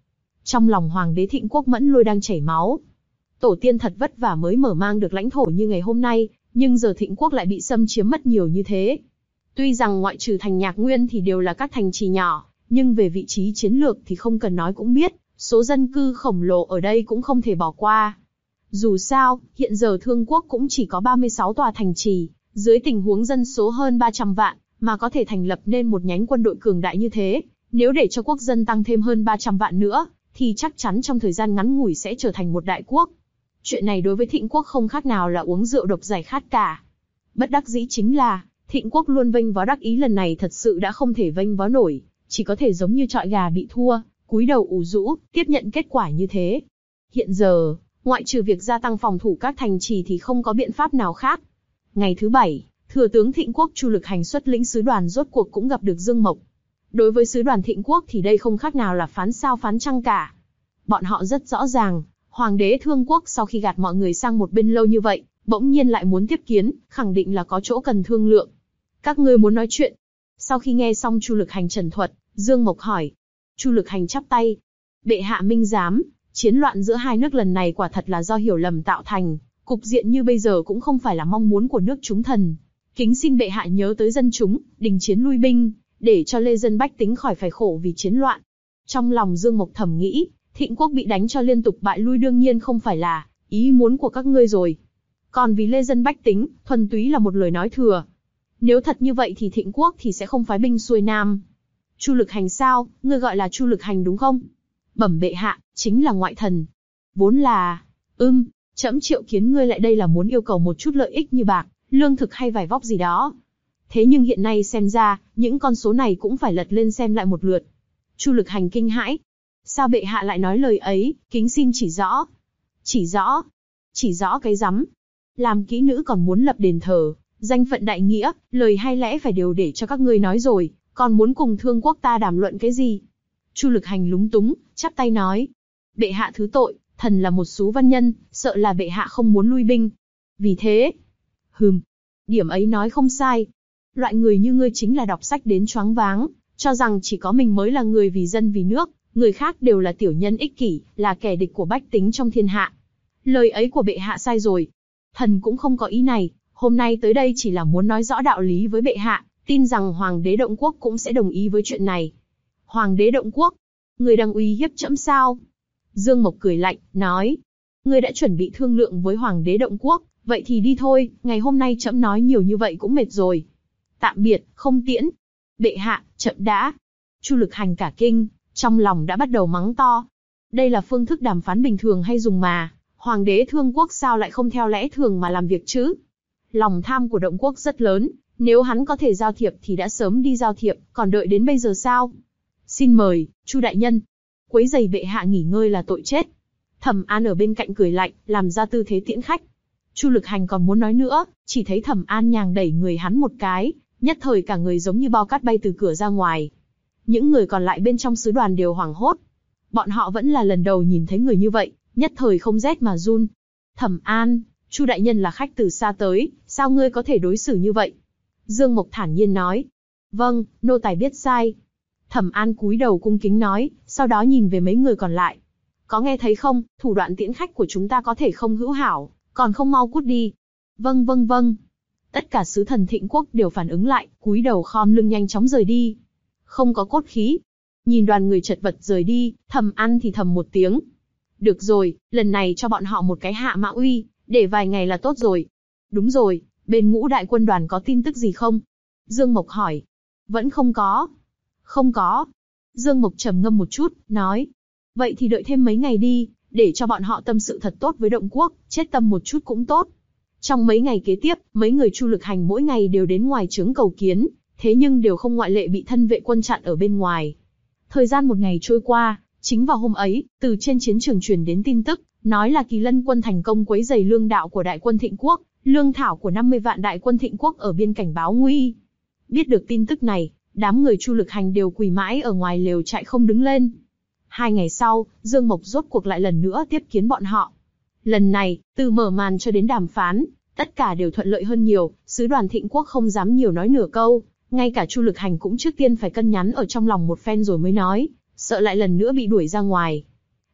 Trong lòng hoàng đế Thịnh Quốc Mẫn Lôi đang chảy máu. Tổ tiên thật vất vả mới mở mang được lãnh thổ như ngày hôm nay, nhưng giờ Thịnh Quốc lại bị xâm chiếm mất nhiều như thế. Tuy rằng ngoại trừ thành Nhạc Nguyên thì đều là các thành trì nhỏ, nhưng về vị trí chiến lược thì không cần nói cũng biết, số dân cư khổng lồ ở đây cũng không thể bỏ qua. Dù sao, hiện giờ Thương Quốc cũng chỉ có ba mươi sáu tòa thành trì, dưới tình huống dân số hơn ba trăm vạn, mà có thể thành lập nên một nhánh quân đội cường đại như thế, nếu để cho quốc dân tăng thêm hơn ba trăm vạn nữa, thì chắc chắn trong thời gian ngắn ngủi sẽ trở thành một đại quốc. Chuyện này đối với Thịnh Quốc không khác nào là uống rượu độc giải khát cả. Bất đắc dĩ chính là, Thịnh Quốc luôn vênh váo đắc ý lần này thật sự đã không thể vênh váo nổi, chỉ có thể giống như trọi gà bị thua, cúi đầu ủ rũ, tiếp nhận kết quả như thế. Hiện giờ, ngoại trừ việc gia tăng phòng thủ các thành trì thì không có biện pháp nào khác. Ngày thứ bảy, thừa tướng Thịnh Quốc Chu Lực Hành xuất lĩnh sứ đoàn rốt cuộc cũng gặp được Dương Mộc. Đối với sứ đoàn Thịnh Quốc thì đây không khác nào là phán sao phán trăng cả. Bọn họ rất rõ ràng, hoàng đế Thương Quốc sau khi gạt mọi người sang một bên lâu như vậy, bỗng nhiên lại muốn tiếp kiến, khẳng định là có chỗ cần thương lượng. Các ngươi muốn nói chuyện? Sau khi nghe xong Chu Lực Hành trần thuật, Dương Mộc hỏi. Chu Lực Hành chắp tay. Bệ hạ minh giám, chiến loạn giữa hai nước lần này quả thật là do hiểu lầm tạo thành, cục diện như bây giờ cũng không phải là mong muốn của nước chúng thần. Kính xin bệ hạ nhớ tới dân chúng, đình chiến lui binh, để cho lê dân bách tính khỏi phải khổ vì chiến loạn. Trong lòng Dương Mộc thầm nghĩ, Thịnh Quốc bị đánh cho liên tục bại lui đương nhiên không phải là ý muốn của các ngươi rồi. Còn vì lê dân bách tính, thuần túy là một lời nói thừa. Nếu thật như vậy thì Thịnh Quốc thì sẽ không phái binh xuôi nam. Chu Lực Hành sao, ngươi gọi là Chu Lực Hành đúng không? Bẩm bệ hạ, chính là ngoại thần. Vốn là, ưm, trẫm triệu kiến ngươi lại đây là muốn yêu cầu một chút lợi ích như bạc, lương thực hay vải vóc gì đó. Thế nhưng hiện nay xem ra, những con số này cũng phải lật lên xem lại một lượt. Chu Lực Hành kinh hãi. Sao bệ hạ lại nói lời ấy, kính xin chỉ rõ. Chỉ rõ? Chỉ rõ cái rắm. Làm kỹ nữ còn muốn lập đền thờ, danh phận đại nghĩa, lời hay lẽ phải đều để cho các ngươi nói rồi, còn muốn cùng Thương Quốc ta đàm luận cái gì? Chu Lực Hành lúng túng, chắp tay nói. Bệ hạ thứ tội, thần là một sú văn nhân, sợ là bệ hạ không muốn lui binh. Vì thế, hừm, điểm ấy nói không sai. Loại người như ngươi chính là đọc sách đến choáng váng, cho rằng chỉ có mình mới là người vì dân vì nước, người khác đều là tiểu nhân ích kỷ, là kẻ địch của bách tính trong thiên hạ. Lời ấy của bệ hạ sai rồi. Thần cũng không có ý này, hôm nay tới đây chỉ là muốn nói rõ đạo lý với bệ hạ, tin rằng Hoàng đế Động Quốc cũng sẽ đồng ý với chuyện này. Hoàng đế Động Quốc? Người đang uy hiếp trẫm sao? Dương Mộc cười lạnh, nói. Người đã chuẩn bị thương lượng với Hoàng đế Động Quốc, vậy thì đi thôi, ngày hôm nay trẫm nói nhiều như vậy cũng mệt rồi. Tạm biệt, không tiễn. Bệ hạ, chậm đã. Chu Lực Hành cả kinh, trong lòng đã bắt đầu mắng to. Đây là phương thức đàm phán bình thường hay dùng mà, Hoàng đế Thương Quốc sao lại không theo lẽ thường mà làm việc chứ? Lòng tham của Động Quốc rất lớn, nếu hắn có thể giao thiệp thì đã sớm đi giao thiệp, còn đợi đến bây giờ sao? Xin mời, Chu đại nhân. Quấy rầy bệ hạ nghỉ ngơi là tội chết. Thẩm An ở bên cạnh cười lạnh, làm ra tư thế tiễn khách. Chu Lực Hành còn muốn nói nữa, chỉ thấy Thẩm An nhàng đẩy người hắn một cái, nhất thời cả người giống như bao cát bay từ cửa ra ngoài. Những người còn lại bên trong sứ đoàn đều hoảng hốt. Bọn họ vẫn là lần đầu nhìn thấy người như vậy, nhất thời không rét mà run. Thẩm An, Chu đại nhân là khách từ xa tới, sao ngươi có thể đối xử như vậy? Dương Mộc thản nhiên nói. Vâng, nô tài biết sai. Thẩm An cúi đầu cung kính nói, sau đó nhìn về mấy người còn lại. Có nghe thấy không, thủ đoạn tiễn khách của chúng ta có thể không hữu hảo, còn không mau cút đi. Vâng vâng vâng. Tất cả sứ thần Thịnh Quốc đều phản ứng lại, cúi đầu khom lưng nhanh chóng rời đi. Không có cốt khí. Nhìn đoàn người chật vật rời đi, Thẩm An thì thầm một tiếng. Được rồi, lần này cho bọn họ một cái hạ mã uy, để vài ngày là tốt rồi. Đúng rồi, bên Ngũ đại quân đoàn có tin tức gì không? Dương Mộc hỏi. Vẫn không có. Không có. Dương Mộc trầm ngâm một chút, nói. Vậy thì đợi thêm mấy ngày đi, để cho bọn họ tâm sự thật tốt với Động Quốc, chết tâm một chút cũng tốt. Trong mấy ngày kế tiếp, mấy người Chu Lực Hành mỗi ngày đều đến ngoài trướng cầu kiến, thế nhưng đều không ngoại lệ bị thân vệ quân chặn ở bên ngoài. Thời gian một ngày trôi qua, chính vào hôm ấy, từ trên chiến trường truyền đến tin tức, nói là Kỳ Lân quân thành công quấy rầy lương đạo của đại quân Thịnh Quốc, lương thảo của năm mươi vạn đại quân Thịnh Quốc ở biên cảnh báo nguy. Biết được tin tức này, đám người Chu Lực Hành đều quỳ mãi ở ngoài lều trại không đứng lên. Hai ngày sau, Dương Mộc rốt cuộc lại lần nữa tiếp kiến bọn họ. Lần này, từ mở màn cho đến đàm phán, tất cả đều thuận lợi hơn nhiều, sứ đoàn Thịnh Quốc không dám nhiều nói nửa câu, ngay cả Chu Lực Hành cũng trước tiên phải cân nhắn ở trong lòng một phen rồi mới nói, sợ lại lần nữa bị đuổi ra ngoài.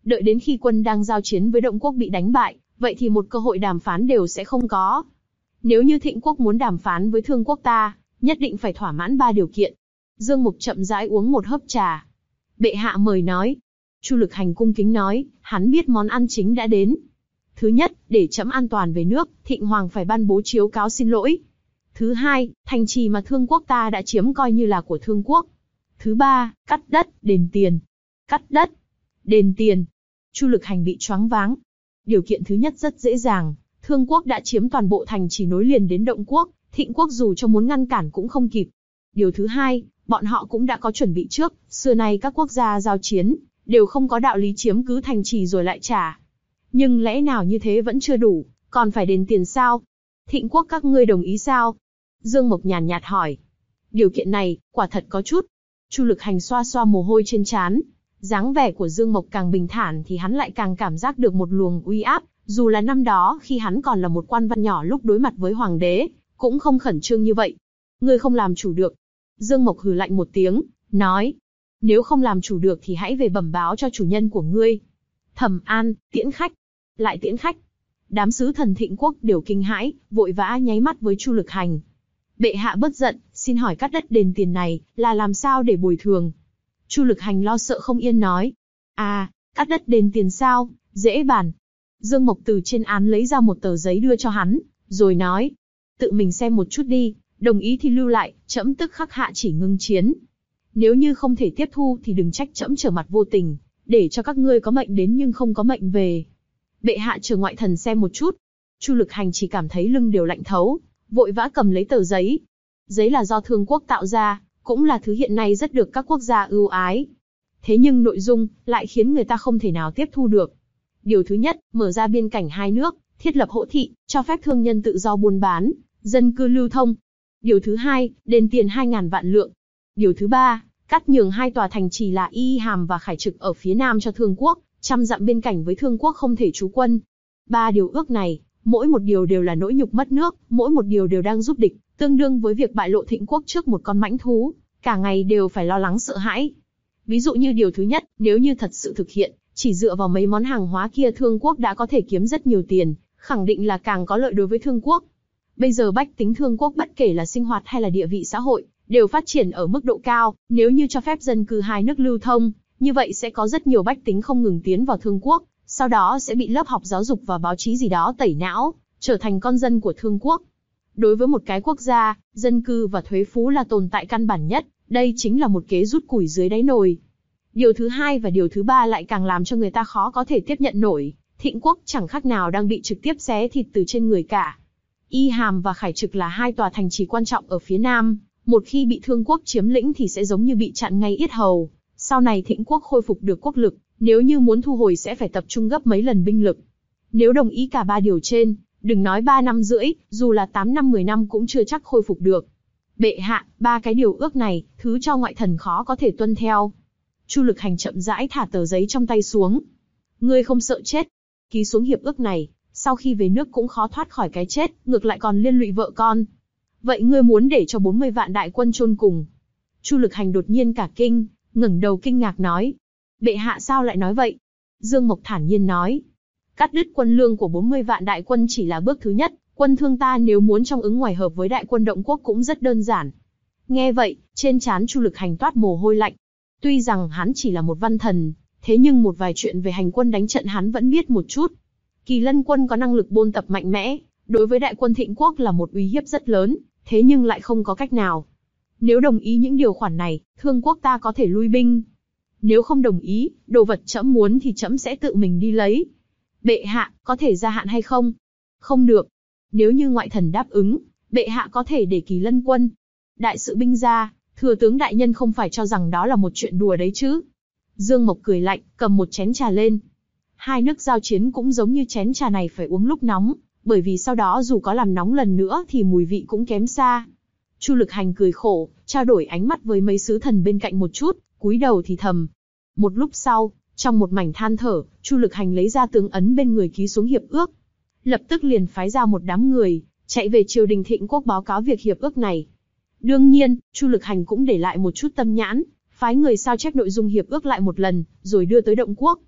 Đợi đến khi quân đang giao chiến với Động quốc bị đánh bại, vậy thì một cơ hội đàm phán đều sẽ không có. Nếu như Thịnh quốc muốn đàm phán với Thương quốc ta, nhất định phải thỏa mãn ba điều kiện. Dương Mục chậm rãi uống một hớp trà. Bệ hạ mời nói. Chu Lực Hành cung kính nói, hắn biết món ăn chính đã đến. Thứ nhất, để trẫm an toàn về nước, Thịnh Hoàng phải ban bố chiếu cáo xin lỗi. Thứ hai, thành trì mà Thương quốc ta đã chiếm coi như là của Thương quốc. Thứ ba, cắt đất, đền tiền. Cắt đất, đền tiền. Chu Lực Hành bị choáng váng. Điều kiện thứ nhất rất dễ dàng, Thương quốc đã chiếm toàn bộ thành trì nối liền đến Động quốc, Thịnh quốc dù cho muốn ngăn cản cũng không kịp. Điều thứ hai, bọn họ cũng đã có chuẩn bị trước, xưa nay các quốc gia giao chiến, đều không có đạo lý chiếm cứ thành trì rồi lại trả. Nhưng lẽ nào như thế vẫn chưa đủ, còn phải đền tiền sao? Thịnh quốc các ngươi đồng ý sao? Dương Mộc nhàn nhạt hỏi. Điều kiện này, quả thật có chút. Chu Lực Hành xoa xoa mồ hôi trên trán. Dáng vẻ của Dương Mộc càng bình thản thì hắn lại càng cảm giác được một luồng uy áp, dù là năm đó khi hắn còn là một quan văn nhỏ lúc đối mặt với hoàng đế, cũng không khẩn trương như vậy. Ngươi không làm chủ được. Dương Mộc hừ lạnh một tiếng, nói. Nếu không làm chủ được thì hãy về bẩm báo cho chủ nhân của ngươi. Thẩm An, tiễn khách. Lại tiễn khách. Đám sứ thần Thịnh quốc đều kinh hãi, vội vã nháy mắt với Chu Lực Hành. Bệ hạ bất giận, xin hỏi cắt đất đền tiền này, là làm sao để bồi thường? Chu Lực Hành lo sợ không yên nói. À, cắt đất đền tiền sao, dễ bàn. Dương Mộc từ trên án lấy ra một tờ giấy đưa cho hắn, rồi nói. Tự mình xem một chút đi, đồng ý thì lưu lại, trẫm tức khắc hạ chỉ ngưng chiến. Nếu như không thể tiếp thu thì đừng trách trẫm trở mặt vô tình, để cho các ngươi có mệnh đến nhưng không có mệnh về. Bệ hạ chờ ngoại thần xem một chút. Chu Lực Hành chỉ cảm thấy lưng đều lạnh thấu, vội vã cầm lấy tờ giấy. Giấy là do Thương quốc tạo ra, cũng là thứ hiện nay rất được các quốc gia ưu ái. Thế nhưng nội dung lại khiến người ta không thể nào tiếp thu được. Điều thứ nhất, mở ra biên cảnh hai nước, thiết lập hỗ thị, cho phép thương nhân tự do buôn bán, dân cư lưu thông. Điều thứ hai, đền tiền hai ngàn vạn lượng. Điều thứ ba, cắt nhường hai tòa thành trì là Y Hàm và Khải Trực ở phía nam cho Thương quốc, trăm dặm biên cảnh với Thương quốc không thể trú quân. Ba điều ước này, mỗi một điều đều là nỗi nhục mất nước, mỗi một điều đều đang giúp địch, tương đương với việc bại lộ Thịnh quốc trước một con mãnh thú, cả ngày đều phải lo lắng sợ hãi. Ví dụ như điều thứ nhất, nếu như thật sự thực hiện, chỉ dựa vào mấy món hàng hóa kia Thương quốc đã có thể kiếm rất nhiều tiền, khẳng định là càng có lợi đối với Thương quốc. Bây giờ bách tính Thương quốc bất kể là sinh hoạt hay là địa vị xã hội, đều phát triển ở mức độ cao, nếu như cho phép dân cư hai nước lưu thông, như vậy sẽ có rất nhiều bách tính không ngừng tiến vào Thương quốc, sau đó sẽ bị lớp học giáo dục và báo chí gì đó tẩy não, trở thành con dân của Thương quốc. Đối với một cái quốc gia, dân cư và thuế phú là tồn tại căn bản nhất, đây chính là một kế rút củi dưới đáy nồi. Điều thứ hai và điều thứ ba lại càng làm cho người ta khó có thể tiếp nhận nổi, Thịnh quốc chẳng khác nào đang bị trực tiếp xé thịt từ trên người cả. Y Hàm và Khải Trực là hai tòa thành trì quan trọng ở phía nam, một khi bị Thương quốc chiếm lĩnh thì sẽ giống như bị chặn ngay yết hầu. Sau này Thịnh quốc khôi phục được quốc lực, nếu như muốn thu hồi sẽ phải tập trung gấp mấy lần binh lực. Nếu đồng ý cả ba điều trên, đừng nói ba năm rưỡi, dù là tám năm mười năm cũng chưa chắc khôi phục được. Bệ hạ, ba cái điều ước này, thứ cho ngoại thần khó có thể tuân theo. Chu Lực Hành chậm rãi thả tờ giấy trong tay xuống. Ngươi không sợ chết? Ký xuống hiệp ước này, sau khi về nước cũng khó thoát khỏi cái chết, ngược lại còn liên lụy vợ con. Vậy ngươi muốn để cho bốn mươi vạn đại quân chôn cùng? Chu Lực Hành đột nhiên cả kinh, ngẩng đầu kinh ngạc nói. Bệ hạ sao lại nói vậy? Dương Mộc thản nhiên nói. Cắt đứt quân lương của bốn mươi vạn đại quân chỉ là bước thứ nhất, quân Thương ta nếu muốn trong ứng ngoài hợp với đại quân Động quốc cũng rất đơn giản. Nghe vậy, trên trán Chu Lực Hành toát mồ hôi lạnh. Tuy rằng hắn chỉ là một văn thần, thế nhưng một vài chuyện về hành quân đánh trận hắn vẫn biết một chút. Kỳ Lân quân có năng lực bôn tập mạnh mẽ, đối với đại quân Thịnh quốc là một uy hiếp rất lớn, thế nhưng lại không có cách nào. Nếu đồng ý những điều khoản này, Thương quốc ta có thể lui binh. Nếu không đồng ý, đồ vật trẫm muốn thì trẫm sẽ tự mình đi lấy. Bệ hạ, có thể gia hạn hay không? Không được. Nếu như ngoại thần đáp ứng, bệ hạ có thể để Kỳ Lân quân. Đại sự binh ra, thừa tướng đại nhân không phải cho rằng đó là một chuyện đùa đấy chứ. Dương Mộc cười lạnh, cầm một chén trà lên. Hai nước giao chiến cũng giống như chén trà này phải uống lúc nóng, bởi vì sau đó dù có làm nóng lần nữa thì mùi vị cũng kém xa. Chu Lực Hành cười khổ, trao đổi ánh mắt với mấy sứ thần bên cạnh một chút, cúi đầu thì thầm. Một lúc sau, trong một mảnh than thở, Chu Lực Hành lấy ra tướng ấn bên người ký xuống hiệp ước. Lập tức liền phái ra một đám người, chạy về triều đình Thịnh quốc báo cáo việc hiệp ước này. Đương nhiên, Chu Lực Hành cũng để lại một chút tâm nhãn, phái người sao chép nội dung hiệp ước lại một lần, rồi đưa tới Động quốc.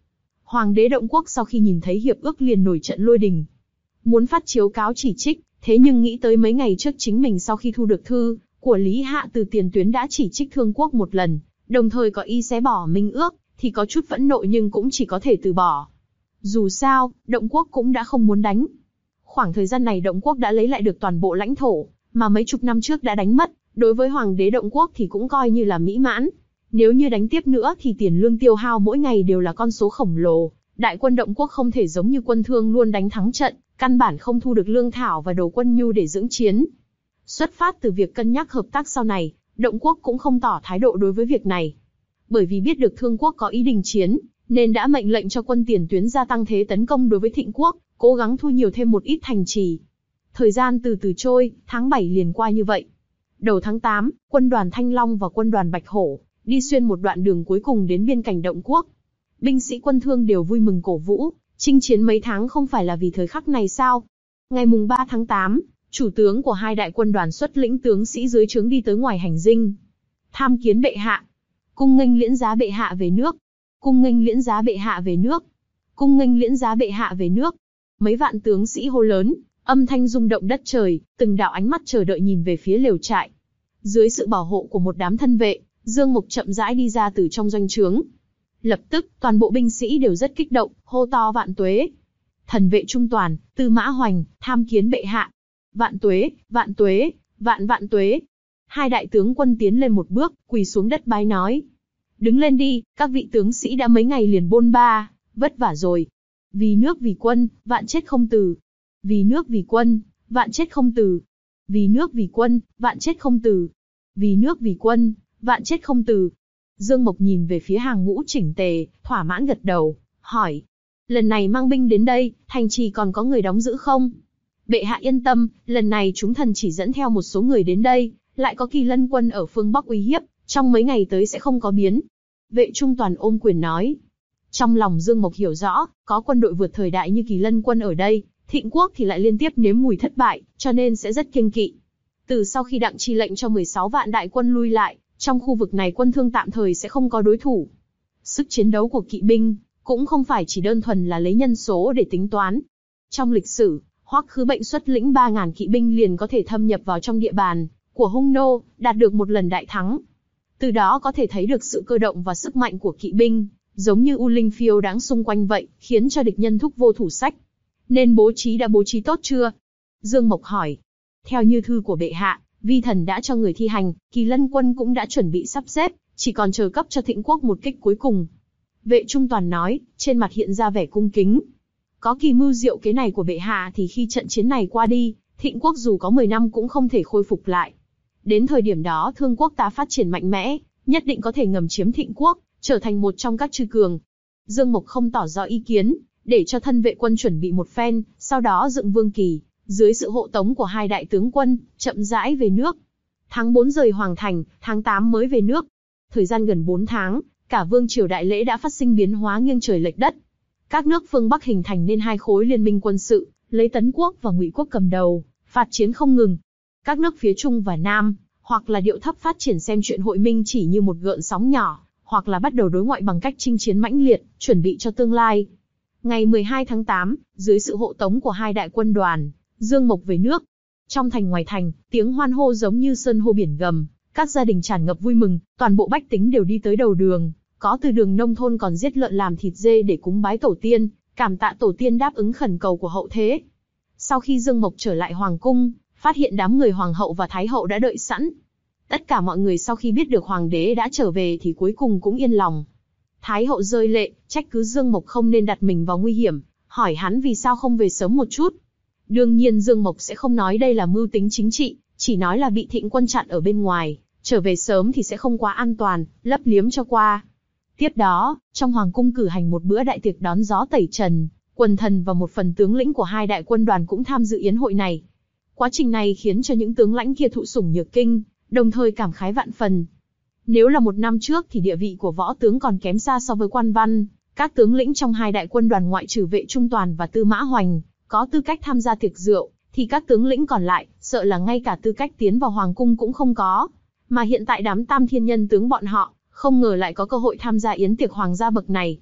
Hoàng đế Động Quốc sau khi nhìn thấy hiệp ước liền nổi trận lôi đình. Muốn phát chiếu cáo chỉ trích, thế nhưng nghĩ tới mấy ngày trước chính mình sau khi thu được thư của Lý Hạ từ tiền tuyến đã chỉ trích Thương Quốc một lần, đồng thời có ý xé bỏ minh ước, thì có chút phẫn nộ nhưng cũng chỉ có thể từ bỏ. Dù sao, Động Quốc cũng đã không muốn đánh. Khoảng thời gian này Động Quốc đã lấy lại được toàn bộ lãnh thổ, mà mấy chục năm trước đã đánh mất, đối với Hoàng đế Động Quốc thì cũng coi như là mỹ mãn. Nếu như đánh tiếp nữa thì tiền lương tiêu hao mỗi ngày đều là con số khổng lồ, đại quân Động Quốc không thể giống như quân Thương luôn đánh thắng trận, căn bản không thu được lương thảo và đồ quân nhu để dưỡng chiến. Xuất phát từ việc cân nhắc hợp tác sau này, Động Quốc cũng không tỏ thái độ đối với việc này. Bởi vì biết được Thương Quốc có ý đình chiến, nên đã mệnh lệnh cho quân tiền tuyến gia tăng thế tấn công đối với Thịnh Quốc, cố gắng thu nhiều thêm một ít thành trì. Thời gian từ từ trôi, tháng bảy liền qua như vậy. Đầu tháng tám, quân đoàn Thanh Long và quân đoàn Bạch Hổ đi xuyên một đoạn đường cuối cùng đến biên cảnh Động Quốc. Binh sĩ quân Thương đều vui mừng cổ vũ, chinh chiến mấy tháng không phải là vì thời khắc này sao? Ngày mùng ba tháng tám, chủ tướng của hai đại quân đoàn xuất lĩnh tướng sĩ dưới trướng đi tới ngoài hành dinh. Tham kiến bệ hạ. Cung nghênh liễn giá bệ hạ về nước. Cung nghênh liễn giá bệ hạ về nước. Cung nghênh liễn giá bệ hạ về nước. Mấy vạn tướng sĩ hô lớn, âm thanh rung động đất trời, từng đạo ánh mắt chờ đợi nhìn về phía lều trại. Dưới sự bảo hộ của một đám thân vệ, Dương Mộc chậm rãi đi ra từ trong doanh trướng. Lập tức, toàn bộ binh sĩ đều rất kích động, hô to vạn tuế. Thần vệ trung toàn, Tư Mã Hoành, tham kiến bệ hạ. Vạn tuế, vạn tuế, vạn vạn tuế. Hai đại tướng quân tiến lên một bước, quỳ xuống đất bái nói. Đứng lên đi, các vị tướng sĩ đã mấy ngày liền bôn ba, vất vả rồi. Vì nước vì quân, vạn chết không từ. Vì nước vì quân, vạn chết không từ. Vì nước vì quân, vạn chết không từ. Vì nước vì quân, vạn chết không từ. Dương Mộc nhìn về phía hàng ngũ chỉnh tề, thỏa mãn gật đầu, hỏi. Lần này mang binh đến đây, thành trì còn có người đóng giữ không? Bệ hạ yên tâm, lần này chúng thần chỉ dẫn theo một số người đến đây, lại có Kỳ Lân quân ở phương Bắc uy hiếp, trong mấy ngày tới sẽ không có biến. Vệ Trung Toàn ôm quyền nói. Trong lòng Dương Mộc hiểu rõ, có quân đội vượt thời đại như Kỳ Lân quân ở đây, Thịnh Quốc thì lại liên tiếp nếm mùi thất bại, cho nên sẽ rất kiêng kỵ. Từ sau khi Đặng Chi lệnh cho mười sáu vạn đại quân lui lại, trong khu vực này quân Thương tạm thời sẽ không có đối thủ. Sức chiến đấu của kỵ binh cũng không phải chỉ đơn thuần là lấy nhân số để tính toán. Trong lịch sử, Hoắc Khứ Bệnh xuất lĩnh ba nghìn kỵ binh liền có thể thâm nhập vào trong địa bàn của Hung Nô, đạt được một lần đại thắng. Từ đó có thể thấy được sự cơ động và sức mạnh của kỵ binh, giống như u linh phiêu đáng xung quanh vậy, khiến cho địch nhân thúc vô thủ sách. Nên bố trí đã bố trí tốt chưa? Dương Mộc hỏi. Theo như thư của bệ hạ, vi thần đã cho người thi hành, Kỳ Lân quân cũng đã chuẩn bị sắp xếp, chỉ còn chờ cấp cho Thịnh Quốc một kích cuối cùng. Vệ Trung Toàn nói, trên mặt hiện ra vẻ cung kính. Có kỳ mưu diệu kế này của bệ hạ thì khi trận chiến này qua đi, Thịnh Quốc dù có mười năm cũng không thể khôi phục lại. Đến thời điểm đó Thương Quốc ta phát triển mạnh mẽ, nhất định có thể ngầm chiếm Thịnh Quốc, trở thành một trong các chư cường. Dương Mộc không tỏ rõ ý kiến, để cho thân vệ quân chuẩn bị một phen, sau đó dựng vương kỳ, dưới sự hộ tống của hai đại tướng quân, chậm rãi về nước. Tháng bốn rời Hoàng Thành, tháng tám mới về nước. Thời gian gần bốn tháng, cả vương triều đại lễ đã phát sinh biến hóa nghiêng trời lệch đất. Các nước phương Bắc hình thành nên hai khối liên minh quân sự, lấy Tấn Quốc và Ngụy Quốc cầm đầu, phạt chiến không ngừng. Các nước phía Trung và Nam, hoặc là điệu thấp phát triển xem chuyện hội minh chỉ như một gợn sóng nhỏ, hoặc là bắt đầu đối ngoại bằng cách chinh chiến mãnh liệt, chuẩn bị cho tương lai. Ngày mười hai tháng tám, dưới sự hộ tống của hai đại quân đoàn, Dương Mộc về nước. Trong thành ngoài thành, tiếng hoan hô giống như sơn hô biển gầm, các gia đình tràn ngập vui mừng, toàn bộ bách tính đều đi tới đầu đường, có từ đường nông thôn còn giết lợn làm thịt dê để cúng bái tổ tiên, cảm tạ tổ tiên đáp ứng khẩn cầu của hậu thế. Sau khi Dương Mộc trở lại hoàng cung, phát hiện đám người hoàng hậu và thái hậu đã đợi sẵn. Tất cả mọi người sau khi biết được hoàng đế đã trở về thì cuối cùng cũng yên lòng. Thái hậu rơi lệ, trách cứ Dương Mộc không nên đặt mình vào nguy hiểm, hỏi hắn vì sao không về sớm một chút. Đương nhiên Dương Mộc sẽ không nói đây là mưu tính chính trị, chỉ nói là bị Thịnh quân chặn ở bên ngoài, trở về sớm thì sẽ không quá an toàn, lấp liếm cho qua. Tiếp đó, trong hoàng cung cử hành một bữa đại tiệc đón gió tẩy trần, quần thần và một phần tướng lĩnh của hai đại quân đoàn cũng tham dự yến hội này. Quá trình này khiến cho những tướng lãnh kia thụ sủng nhược kinh, đồng thời cảm khái vạn phần. Nếu là một năm trước thì địa vị của võ tướng còn kém xa so với quan văn, các tướng lĩnh trong hai đại quân đoàn ngoại trừ Vệ Trung Toàn và Tư Mã Hoành có tư cách tham gia tiệc rượu, thì các tướng lĩnh còn lại, sợ là ngay cả tư cách tiến vào hoàng cung cũng không có. Mà hiện tại đám tam thiên nhân tướng bọn họ, không ngờ lại có cơ hội tham gia yến tiệc hoàng gia bậc này.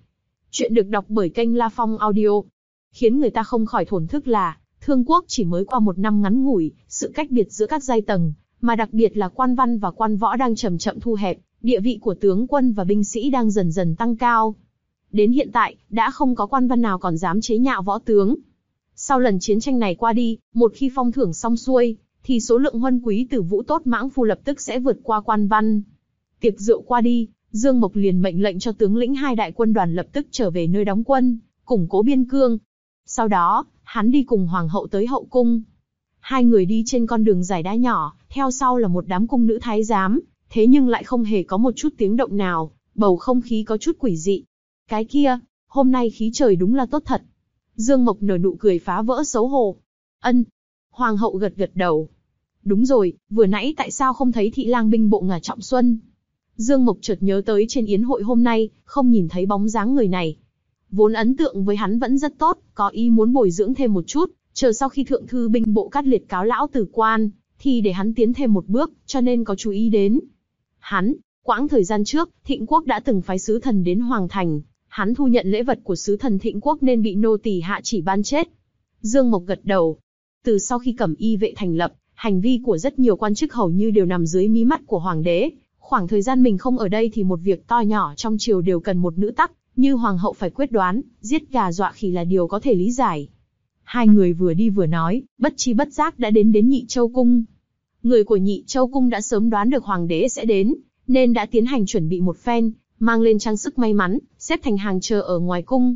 Chuyện được đọc bởi kênh La Phong Audio. Khiến người ta không khỏi thổn thức là, Thương Quốc chỉ mới qua một năm ngắn ngủi, sự cách biệt giữa các giai tầng, mà đặc biệt là quan văn và quan võ đang chậm chậm thu hẹp, địa vị của tướng quân và binh sĩ đang dần dần tăng cao. Đến hiện tại, đã không có quan văn nào còn dám chế nhạo võ tướng. Sau lần chiến tranh này qua đi, một khi phong thưởng xong xuôi, thì số lượng huân quý từ Vũ Tốt Mãng Phu lập tức sẽ vượt qua quan văn. Tiệc rượu qua đi, Dương Mộc liền mệnh lệnh cho tướng lĩnh hai đại quân đoàn lập tức trở về nơi đóng quân, củng cố biên cương. Sau đó, hắn đi cùng hoàng hậu tới hậu cung. Hai người đi trên con đường dài đá nhỏ, theo sau là một đám cung nữ thái giám, thế nhưng lại không hề có một chút tiếng động nào, bầu không khí có chút quỷ dị. Cái kia, hôm nay khí trời đúng là tốt thật. Dương Mộc nở nụ cười phá vỡ xấu hổ. Ân. Hoàng hậu gật gật đầu. Đúng rồi, vừa nãy tại sao không thấy thị lang binh bộ Ngà Trọng Xuân? Dương Mộc chợt nhớ tới trên yến hội hôm nay, không nhìn thấy bóng dáng người này. Vốn ấn tượng với hắn vẫn rất tốt, có ý muốn bồi dưỡng thêm một chút, chờ sau khi thượng thư binh bộ Cát Liệt cáo lão tử quan, thì để hắn tiến thêm một bước, cho nên có chú ý đến. Hắn, quãng thời gian trước, Thịnh Quốc đã từng phái sứ thần đến Hoàng Thành, hắn thu nhận lễ vật của sứ thần Thịnh Quốc nên bị nô tỳ hạ chỉ ban chết. Dương Mộc gật đầu. Từ sau khi Cẩm Y vệ thành lập, hành vi của rất nhiều quan chức hầu như đều nằm dưới mí mắt của hoàng đế. Khoảng thời gian mình không ở đây thì một việc to nhỏ trong triều đều cần một nữ tắc, như hoàng hậu phải quyết đoán, giết gà dọa khỉ là điều có thể lý giải. Hai người vừa đi vừa nói, bất chi bất giác đã đến đến Nhị Châu Cung. Người của Nhị Châu Cung đã sớm đoán được hoàng đế sẽ đến, nên đã tiến hành chuẩn bị một phen, mang lên trang sức may mắn, xếp thành hàng chờ ở ngoài cung.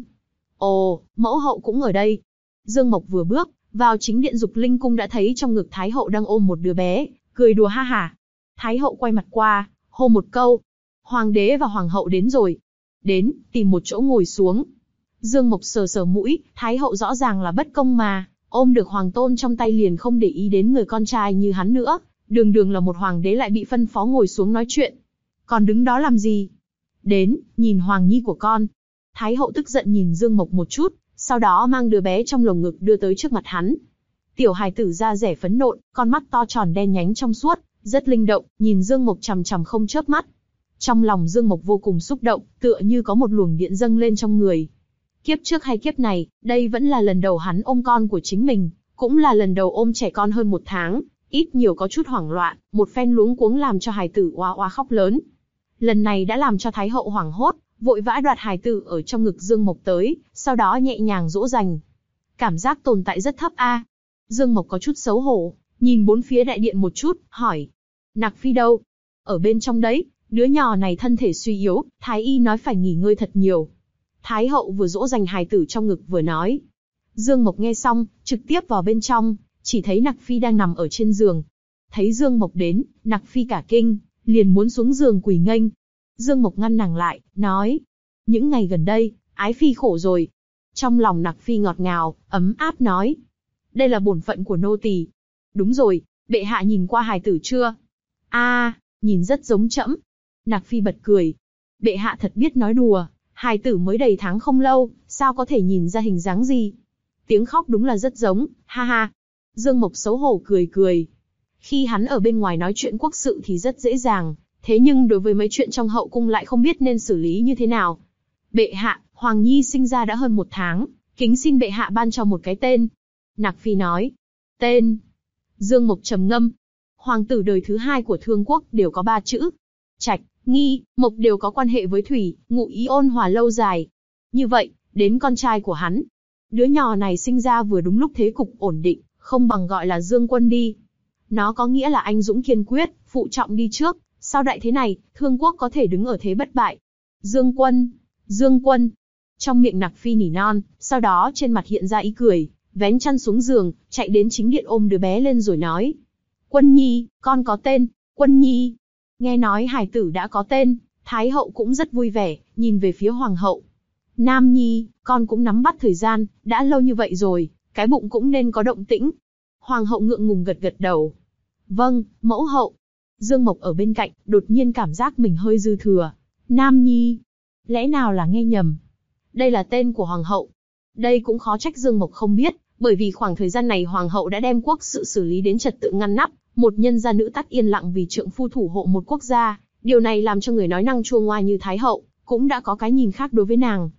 Ồ, mẫu hậu cũng ở đây. Dương Mộc vừa bước vào chính điện Dục Linh Cung đã thấy trong ngực Thái hậu đang ôm một đứa bé, cười đùa ha hả. Thái hậu quay mặt qua, hô một câu. Hoàng đế và hoàng hậu đến rồi. Đến, tìm một chỗ ngồi xuống. Dương Mộc sờ sờ mũi, Thái hậu rõ ràng là bất công mà, ôm được hoàng tôn trong tay liền không để ý đến người con trai như hắn nữa. Đường đường là một hoàng đế lại bị phân phó ngồi xuống nói chuyện. Còn đứng đó làm gì? Đến, nhìn hoàng nhi của con. Thái hậu tức giận nhìn Dương Mộc một chút, sau đó mang đứa bé trong lồng ngực đưa tới trước mặt hắn. Tiểu hài tử da rẻ phấn nộn, con mắt to tròn đen nhánh trong suốt, rất linh động, nhìn Dương Mộc chằm chằm không chớp mắt. Trong lòng Dương Mộc vô cùng xúc động, tựa như có một luồng điện dâng lên trong người. Kiếp trước hay kiếp này, đây vẫn là lần đầu hắn ôm con của chính mình, cũng là lần đầu ôm trẻ con hơn một tháng, ít nhiều có chút hoảng loạn, một phen luống cuống làm cho hài tử oa oa khóc lớn. Lần này đã làm cho Thái hậu hoảng hốt, vội vã đoạt hài tử ở trong ngực Dương Mộc tới, sau đó nhẹ nhàng dỗ dành. Cảm giác tồn tại rất thấp a. À. Dương Mộc có chút xấu hổ, nhìn bốn phía đại điện một chút, hỏi. Nặc Phi đâu? Ở bên trong đấy, đứa nhỏ này thân thể suy yếu, Thái y nói phải nghỉ ngơi thật nhiều. Thái hậu vừa dỗ dành hài tử trong ngực vừa nói. Dương Mộc nghe xong, trực tiếp vào bên trong, chỉ thấy Nặc Phi đang nằm ở trên giường. Thấy Dương Mộc đến, Nặc Phi cả kinh, liền muốn xuống giường quỳ nghênh. Dương Mộc ngăn nàng lại, nói. Những ngày gần đây, Ái Phi khổ rồi. Trong lòng Nặc Phi ngọt ngào, ấm áp nói. Đây là bổn phận của nô tỳ. Đúng rồi, bệ hạ nhìn qua hài tử chưa? A, à, nhìn rất giống trẫm. Nặc Phi bật cười. Bệ hạ thật biết nói đùa, hài tử mới đầy tháng không lâu, sao có thể nhìn ra hình dáng gì? Tiếng khóc đúng là rất giống, ha ha. Dương Mộc xấu hổ cười cười. Khi hắn ở bên ngoài nói chuyện quốc sự thì rất dễ dàng, thế nhưng đối với mấy chuyện trong hậu cung lại không biết nên xử lý như thế nào. Bệ hạ, Hoàng Nhi sinh ra đã hơn một tháng, kính xin bệ hạ ban cho một cái tên. Nặc Phi nói. Tên. Dương Mộc trầm ngâm. Hoàng tử đời thứ hai của Thương Quốc đều có ba chữ. Trạch, Nghi, Mộc đều có quan hệ với thủy, ngụ ý ôn hòa lâu dài. Như vậy, đến con trai của hắn. Đứa nhỏ này sinh ra vừa đúng lúc thế cục ổn định, không bằng gọi là Dương Quân đi. Nó có nghĩa là anh dũng kiên quyết, phụ trọng đi trước, sau đại thế này, Thương Quốc có thể đứng ở thế bất bại. Dương Quân, Dương Quân. Trong miệng Nặc Phi nỉ non, sau đó trên mặt hiện ra ý cười, vén chăn xuống giường, chạy đến chính điện ôm đứa bé lên rồi nói. Quân Nhi, con có tên, Quân Nhi. Nghe nói hài tử đã có tên, Thái hậu cũng rất vui vẻ, nhìn về phía Hoàng hậu. Nam Nhi, con cũng nắm bắt thời gian, đã lâu như vậy rồi, cái bụng cũng nên có động tĩnh. Hoàng hậu ngượng ngùng gật gật đầu. Vâng, mẫu hậu. Dương Mộc ở bên cạnh, đột nhiên cảm giác mình hơi dư thừa. Nam Nhi. Lẽ nào là nghe nhầm? Đây là tên của Hoàng hậu. Đây cũng khó trách Dương Mộc không biết, bởi vì khoảng thời gian này Hoàng hậu đã đem quốc sự xử lý đến trật tự ngăn nắp, một nhân gia nữ tắc yên lặng vì trượng phu thủ hộ một quốc gia. Điều này làm cho người nói năng chua ngoa như Thái hậu, cũng đã có cái nhìn khác đối với nàng.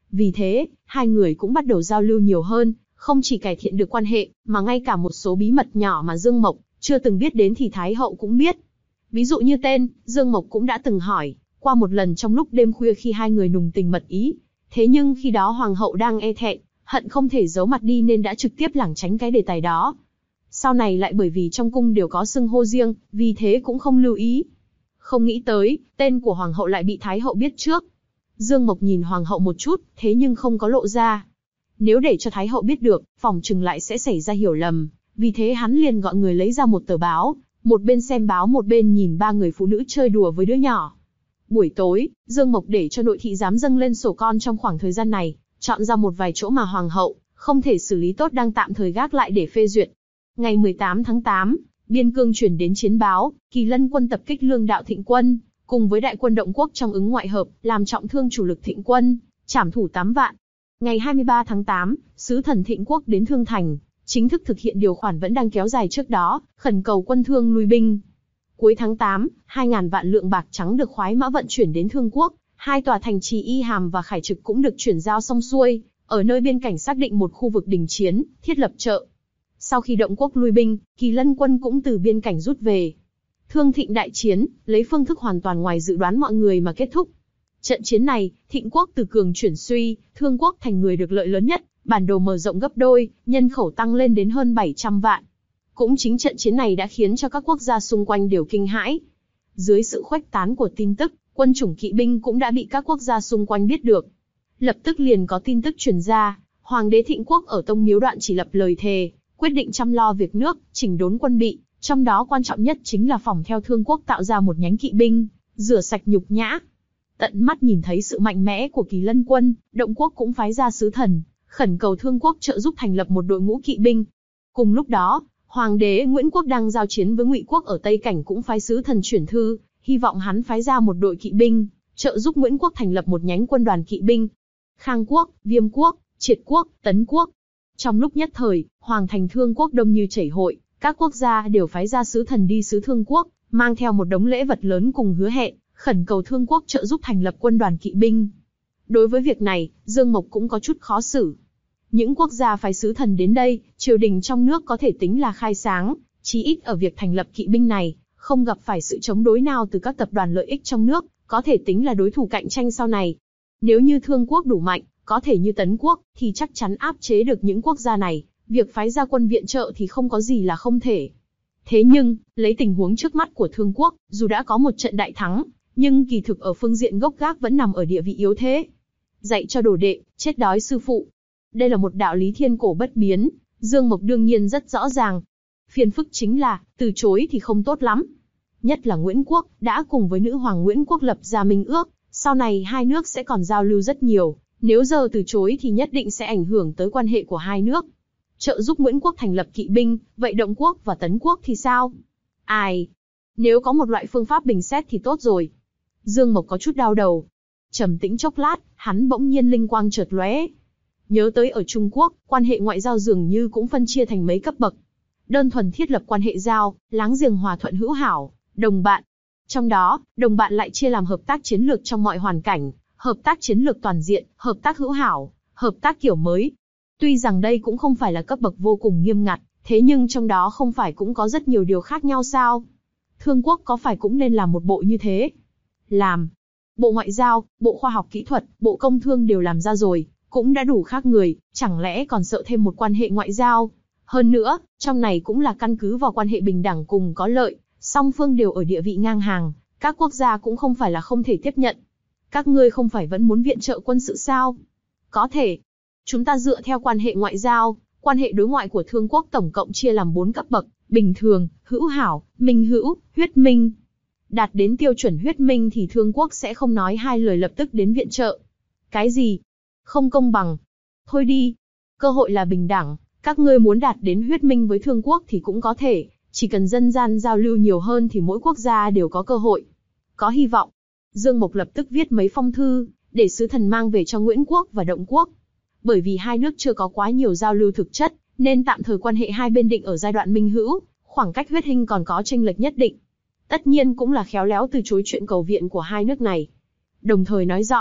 Vì thế, hai người cũng bắt đầu giao lưu nhiều hơn, không chỉ cải thiện được quan hệ, mà ngay cả một số bí mật nhỏ mà Dương Mộc chưa từng biết đến thì Thái hậu cũng biết. Ví dụ như tên, Dương Mộc cũng đã từng hỏi qua một lần trong lúc đêm khuya khi hai người nùng tình mật ý. Thế nhưng khi đó hoàng hậu đang e thẹn, hận không thể giấu mặt đi nên đã trực tiếp lảng tránh cái đề tài đó. Sau này lại bởi vì trong cung đều có xưng hô riêng, vì thế cũng không lưu ý. Không nghĩ tới, tên của hoàng hậu lại bị Thái hậu biết trước. Dương Mộc nhìn hoàng hậu một chút, thế nhưng không có lộ ra. Nếu để cho Thái hậu biết được, phòng chừng lại sẽ xảy ra hiểu lầm. Vì thế hắn liền gọi người lấy ra một tờ báo, một bên xem báo một bên nhìn ba người phụ nữ chơi đùa với đứa nhỏ. Buổi tối, Dương Mộc để cho nội thị giám dâng lên sổ con trong khoảng thời gian này, chọn ra một vài chỗ mà hoàng hậu không thể xử lý tốt đang tạm thời gác lại để phê duyệt. Ngày mười tám tháng tám, biên cương chuyển đến chiến báo, Kỳ Lân quân tập kích Lương Đạo Thịnh quân, cùng với đại quân Động Quốc trong ứng ngoại hợp, làm trọng thương chủ lực Thịnh quân, trảm thủ tám vạn. Ngày hai mươi ba tháng tám, sứ thần Thịnh Quốc đến Thương Thành, chính thức thực hiện điều khoản vẫn đang kéo dài trước đó, khẩn cầu quân Thương lui binh. Cuối tháng tám, hai nghìn vạn lượng bạc trắng được khoái mã vận chuyển đến Thương Quốc, hai tòa thành trì Y Hàm và Khải Trực cũng được chuyển giao xong xuôi, ở nơi biên cảnh xác định một khu vực đình chiến, thiết lập chợ. Sau khi Động Quốc lui binh, Kỳ Lân quân cũng từ biên cảnh rút về. Thương Thịnh đại chiến, lấy phương thức hoàn toàn ngoài dự đoán mọi người mà kết thúc. Trận chiến này, Thịnh Quốc từ cường chuyển suy, Thương Quốc thành người được lợi lớn nhất, bản đồ mở rộng gấp đôi, nhân khẩu tăng lên đến hơn bảy trăm vạn. Cũng chính trận chiến này đã khiến cho các quốc gia xung quanh đều kinh hãi. Dưới sự khuếch tán của tin tức, quân chủng kỵ binh cũng đã bị các quốc gia xung quanh biết được. Lập tức liền có tin tức truyền ra, Hoàng đế Thịnh Quốc ở Tông Miếu Đoạn chỉ lập lời thề, quyết định chăm lo việc nước, chỉnh đốn quân bị, trong đó quan trọng nhất chính là phỏng theo Thương Quốc tạo ra một nhánh kỵ binh, rửa sạch nhục nhã. Tận mắt nhìn thấy sự mạnh mẽ của Kỳ Lân quân, Động Quốc cũng phái ra sứ thần, khẩn cầu Thương Quốc trợ giúp thành lập một đội ngũ kỵ binh. Cùng lúc đó, Hoàng đế Nguyễn Quốc đang giao chiến với Ngụy Quốc ở Tây Cảnh cũng phái sứ thần chuyển thư, hy vọng hắn phái ra một đội kỵ binh, trợ giúp Nguyễn Quốc thành lập một nhánh quân đoàn kỵ binh. Khang Quốc, Viêm Quốc, Triệt Quốc, Tấn Quốc. Trong lúc nhất thời, Hoàng thành Thương Quốc đông như chảy hội, các quốc gia đều phái ra sứ thần đi sứ Thương Quốc, mang theo một đống lễ vật lớn cùng hứa hẹn, khẩn cầu Thương Quốc trợ giúp thành lập quân đoàn kỵ binh. Đối với việc này, Dương Mộc cũng có chút khó xử. Những quốc gia phái sứ thần đến đây, triều đình trong nước có thể tính là khai sáng, chí ít ở việc thành lập kỵ binh này, không gặp phải sự chống đối nào từ các tập đoàn lợi ích trong nước, có thể tính là đối thủ cạnh tranh sau này. Nếu như Thương Quốc đủ mạnh, có thể như Tấn Quốc, thì chắc chắn áp chế được những quốc gia này, việc phái ra quân viện trợ thì không có gì là không thể. Thế nhưng, lấy tình huống trước mắt của Thương Quốc, dù đã có một trận đại thắng, nhưng kỳ thực ở phương diện gốc gác vẫn nằm ở địa vị yếu thế. Dạy cho đồ đệ, chết đói sư phụ. Đây là một đạo lý thiên cổ bất biến, Dương Mộc đương nhiên rất rõ ràng. Phiền phức chính là, từ chối thì không tốt lắm. Nhất là Nguyễn Quốc, đã cùng với nữ hoàng Nguyễn Quốc lập ra minh ước, sau này hai nước sẽ còn giao lưu rất nhiều, nếu giờ từ chối thì nhất định sẽ ảnh hưởng tới quan hệ của hai nước. Trợ giúp Nguyễn Quốc thành lập kỵ binh, vậy Động Quốc và Tấn Quốc thì sao? Ai? Nếu có một loại phương pháp bình xét thì tốt rồi. Dương Mộc có chút đau đầu. Trầm tĩnh chốc lát, hắn bỗng nhiên linh quang chợt lóe. Nhớ tới ở Trung Quốc, quan hệ ngoại giao dường như cũng phân chia thành mấy cấp bậc. Đơn thuần thiết lập quan hệ giao, láng giềng hòa thuận hữu hảo, đồng bạn. Trong đó, đồng bạn lại chia làm hợp tác chiến lược trong mọi hoàn cảnh, hợp tác chiến lược toàn diện, hợp tác hữu hảo, hợp tác kiểu mới. Tuy rằng đây cũng không phải là cấp bậc vô cùng nghiêm ngặt, thế nhưng trong đó không phải cũng có rất nhiều điều khác nhau sao? Thương Quốc có phải cũng nên làm một bộ như thế? Làm. Bộ Ngoại giao, Bộ Khoa học Kỹ thuật, Bộ Công Thương đều làm ra rồi, cũng đã đủ khác người, chẳng lẽ còn sợ thêm một quan hệ ngoại giao? Hơn nữa, trong này cũng là căn cứ vào quan hệ bình đẳng cùng có lợi, song phương đều ở địa vị ngang hàng, các quốc gia cũng không phải là không thể tiếp nhận. Các ngươi không phải vẫn muốn viện trợ quân sự sao? Có thể. Chúng ta dựa theo quan hệ ngoại giao, quan hệ đối ngoại của Thương Quốc tổng cộng chia làm bốn cấp bậc, bình thường, hữu hảo, minh hữu, huyết minh. Đạt đến tiêu chuẩn huyết minh thì Thương Quốc sẽ không nói hai lời lập tức đến viện trợ. Cái gì? Không công bằng. Thôi đi. Cơ hội là bình đẳng, các ngươi muốn đạt đến huyết minh với Thương Quốc thì cũng có thể, chỉ cần dân gian giao lưu nhiều hơn thì mỗi quốc gia đều có cơ hội. Có hy vọng. Dương Mộc lập tức viết mấy phong thư, để sứ thần mang về cho Nguyễn Quốc và Động Quốc. Bởi vì hai nước chưa có quá nhiều giao lưu thực chất, nên tạm thời quan hệ hai bên định ở giai đoạn minh hữu, khoảng cách huyết hình còn có chênh lệch nhất định. Tất nhiên cũng là khéo léo từ chối chuyện cầu viện của hai nước này. Đồng thời nói rõ,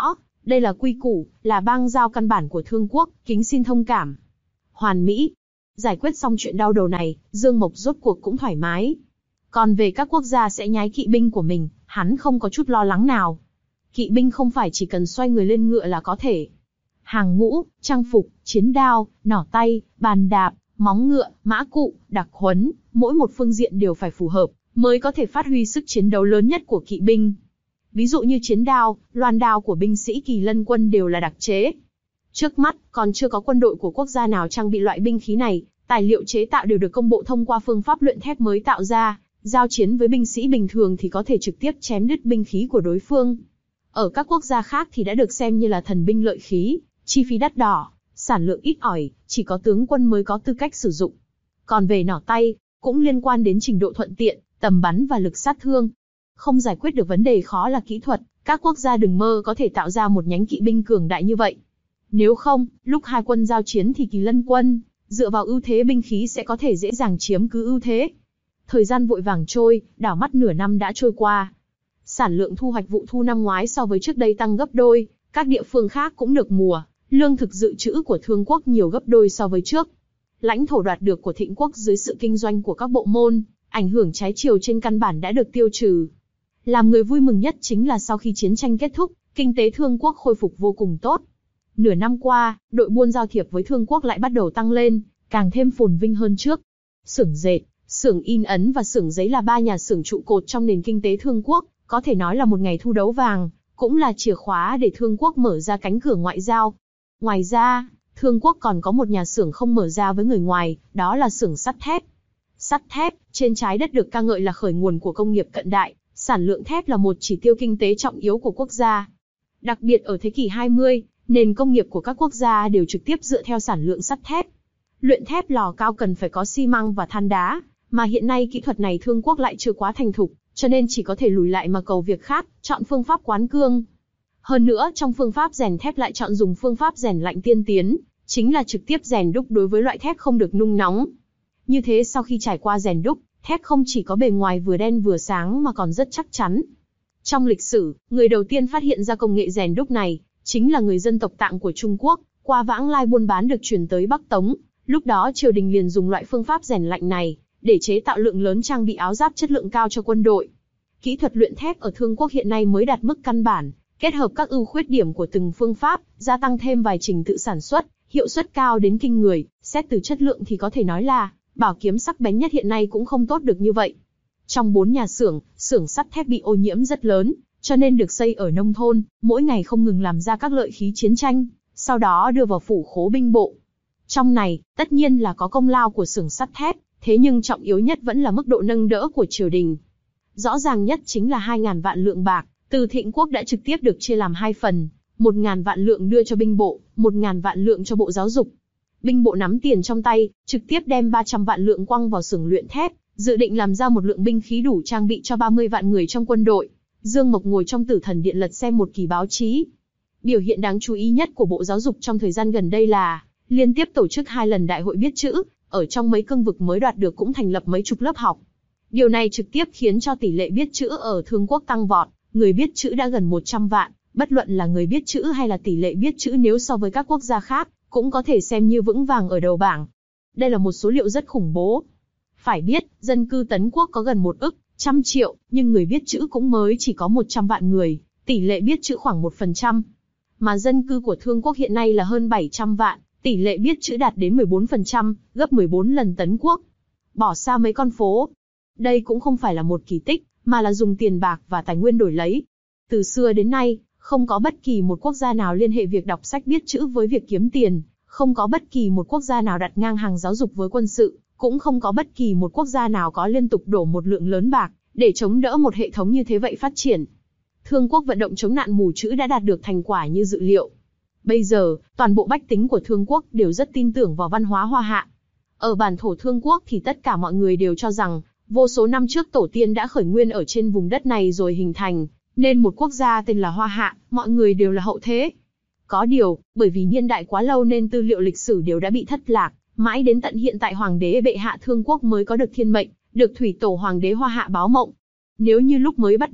Đây là quy củ, là bang giao căn bản của Thương Quốc, kính xin thông cảm. Hoàn Mỹ. Giải quyết xong chuyện đau đầu này, Dương Mộc rốt cuộc cũng thoải mái. Còn về các quốc gia sẽ nhái kỵ binh của mình, hắn không có chút lo lắng nào. Kỵ binh không phải chỉ cần xoay người lên ngựa là có thể. Hàng ngũ, trang phục, chiến đao, nỏ tay, bàn đạp, móng ngựa, mã cụ, đặc huấn, mỗi một phương diện đều phải phù hợp, mới có thể phát huy sức chiến đấu lớn nhất của kỵ binh. Ví dụ như chiến đao, loan đao của binh sĩ Kỳ Lân quân đều là đặc chế. Trước mắt, còn chưa có quân đội của quốc gia nào trang bị loại binh khí này, tài liệu chế tạo đều được công bộ thông qua phương pháp luyện thép mới tạo ra, giao chiến với binh sĩ bình thường thì có thể trực tiếp chém đứt binh khí của đối phương. Ở các quốc gia khác thì đã được xem như là thần binh lợi khí, chi phí đắt đỏ, sản lượng ít ỏi, chỉ có tướng quân mới có tư cách sử dụng. Còn về nỏ tay, cũng liên quan đến trình độ thuận tiện, tầm bắn và lực sát thương. Không giải quyết được vấn đề khó là kỹ thuật, các quốc gia đừng mơ có thể tạo ra một nhánh kỵ binh cường đại như vậy. Nếu không, lúc hai quân giao chiến thì Kỳ Lân quân, dựa vào ưu thế binh khí sẽ có thể dễ dàng chiếm cứ ưu thế. Thời gian vội vàng trôi, đảo mắt nửa năm đã trôi qua. Sản lượng thu hoạch vụ thu năm ngoái so với trước đây tăng gấp đôi, các địa phương khác cũng được mùa, lương thực dự trữ của Thương Quốc nhiều gấp đôi so với trước. Lãnh thổ đoạt được của Thịnh Quốc dưới sự kinh doanh của các bộ môn, ảnh hưởng trái chiều trên căn bản đã được tiêu trừ. Làm người vui mừng nhất chính là sau khi chiến tranh kết thúc, kinh tế Thương Quốc khôi phục vô cùng tốt. Nửa năm qua, đội buôn giao thiệp với Thương Quốc lại bắt đầu tăng lên, càng thêm phồn vinh hơn trước. Xưởng dệt, xưởng in ấn và xưởng giấy là ba nhà xưởng trụ cột trong nền kinh tế Thương Quốc, có thể nói là một ngày thu đấu vàng, cũng là chìa khóa để Thương Quốc mở ra cánh cửa ngoại giao. Ngoài ra, Thương Quốc còn có một nhà xưởng không mở ra với người ngoài, đó là xưởng sắt thép. Sắt thép, trên trái đất được ca ngợi là khởi nguồn của công nghiệp cận đại, sản lượng thép là một chỉ tiêu kinh tế trọng yếu của quốc gia. Đặc biệt ở thế kỷ hai mươi, nền công nghiệp của các quốc gia đều trực tiếp dựa theo sản lượng sắt thép. Luyện thép lò cao cần phải có xi măng và than đá, mà hiện nay kỹ thuật này Thương Quốc lại chưa quá thành thục, cho nên chỉ có thể lùi lại mà cầu việc khác, chọn phương pháp quán cương. Hơn nữa, trong phương pháp rèn thép lại chọn dùng phương pháp rèn lạnh tiên tiến, chính là trực tiếp rèn đúc đối với loại thép không được nung nóng. Như thế sau khi trải qua rèn đúc, thép không chỉ có bề ngoài vừa đen vừa sáng mà còn rất chắc chắn. Trong lịch sử, người đầu tiên phát hiện ra công nghệ rèn đúc này, chính là người dân tộc Tạng của Trung Quốc, qua vãng lai buôn bán được chuyển tới Bắc Tống. Lúc đó triều đình liền dùng loại phương pháp rèn lạnh này, để chế tạo lượng lớn trang bị áo giáp chất lượng cao cho quân đội. Kỹ thuật luyện thép ở Thương Quốc hiện nay mới đạt mức căn bản, kết hợp các ưu khuyết điểm của từng phương pháp, gia tăng thêm vài trình tự sản xuất, hiệu suất cao đến kinh người, xét từ chất lượng thì có thể nói là, bảo kiếm sắc bén nhất hiện nay cũng không tốt được như vậy. Trong bốn nhà xưởng, xưởng sắt thép bị ô nhiễm rất lớn, cho nên được xây ở nông thôn, mỗi ngày không ngừng làm ra các lợi khí chiến tranh, sau đó đưa vào phủ khố binh bộ. Trong này, tất nhiên là có công lao của xưởng sắt thép, thế nhưng trọng yếu nhất vẫn là mức độ nâng đỡ của triều đình. Rõ ràng nhất chính là hai nghìn vạn lượng bạc, từ Thịnh Quốc đã trực tiếp được chia làm hai phần, một nghìn vạn lượng đưa cho binh bộ, một nghìn vạn lượng cho bộ giáo dục. Binh bộ nắm tiền trong tay, trực tiếp đem ba trăm vạn lượng quăng vào xưởng luyện thép, dự định làm ra một lượng binh khí đủ trang bị cho ba mươi vạn người trong quân đội. Dương Mộc ngồi trong Tử Thần Điện lật xem một kỳ báo chí. Biểu hiện đáng chú ý nhất của Bộ Giáo dục trong thời gian gần đây là liên tiếp tổ chức hai lần đại hội biết chữ, ở trong mấy cương vực mới đoạt được cũng thành lập mấy chục lớp học. Điều này trực tiếp khiến cho tỷ lệ biết chữ ở Thương Quốc tăng vọt, người biết chữ đã gần một trăm vạn, bất luận là người biết chữ hay là tỷ lệ biết chữ nếu so với các quốc gia khác, cũng có thể xem như vững vàng ở đầu bảng. Đây là một số liệu rất khủng bố. Phải biết, dân cư Tấn Quốc có gần một ức, trăm triệu, nhưng người biết chữ cũng mới chỉ có một trăm vạn người, tỷ lệ biết chữ khoảng một phần trăm. Mà dân cư của Thương Quốc hiện nay là hơn bảy trăm vạn, tỷ lệ biết chữ đạt đến mười bốn phần trăm, gấp mười bốn lần Tấn Quốc. Bỏ xa mấy con phố. Đây cũng không phải là một kỳ tích, mà là dùng tiền bạc và tài nguyên đổi lấy. Từ xưa đến nay, không có bất kỳ một quốc gia nào liên hệ việc đọc sách biết chữ với việc kiếm tiền, không có bất kỳ một quốc gia nào đặt ngang hàng giáo dục với quân sự, cũng không có bất kỳ một quốc gia nào có liên tục đổ một lượng lớn bạc, để chống đỡ một hệ thống như thế vậy phát triển. Thương Quốc vận động chống nạn mù chữ đã đạt được thành quả như dự liệu. Bây giờ, toàn bộ bách tính của Thương Quốc đều rất tin tưởng vào văn hóa Hoa Hạ. Ở bản thổ Thương Quốc thì tất cả mọi người đều cho rằng, vô số năm trước tổ tiên đã khởi nguyên ở trên vùng đất này rồi hình thành, nên một quốc gia tên là Hoa Hạ, mọi người đều là hậu thế. Có điều, bởi vì niên đại quá lâu nên tư liệu lịch sử đều đã bị thất lạc, mãi đến tận hiện tại Hoàng đế bệ hạ Thương Quốc mới có được thiên mệnh, được thủy tổ Hoàng đế Hoa Hạ báo mộng. Nếu như lúc mới bắt đầu,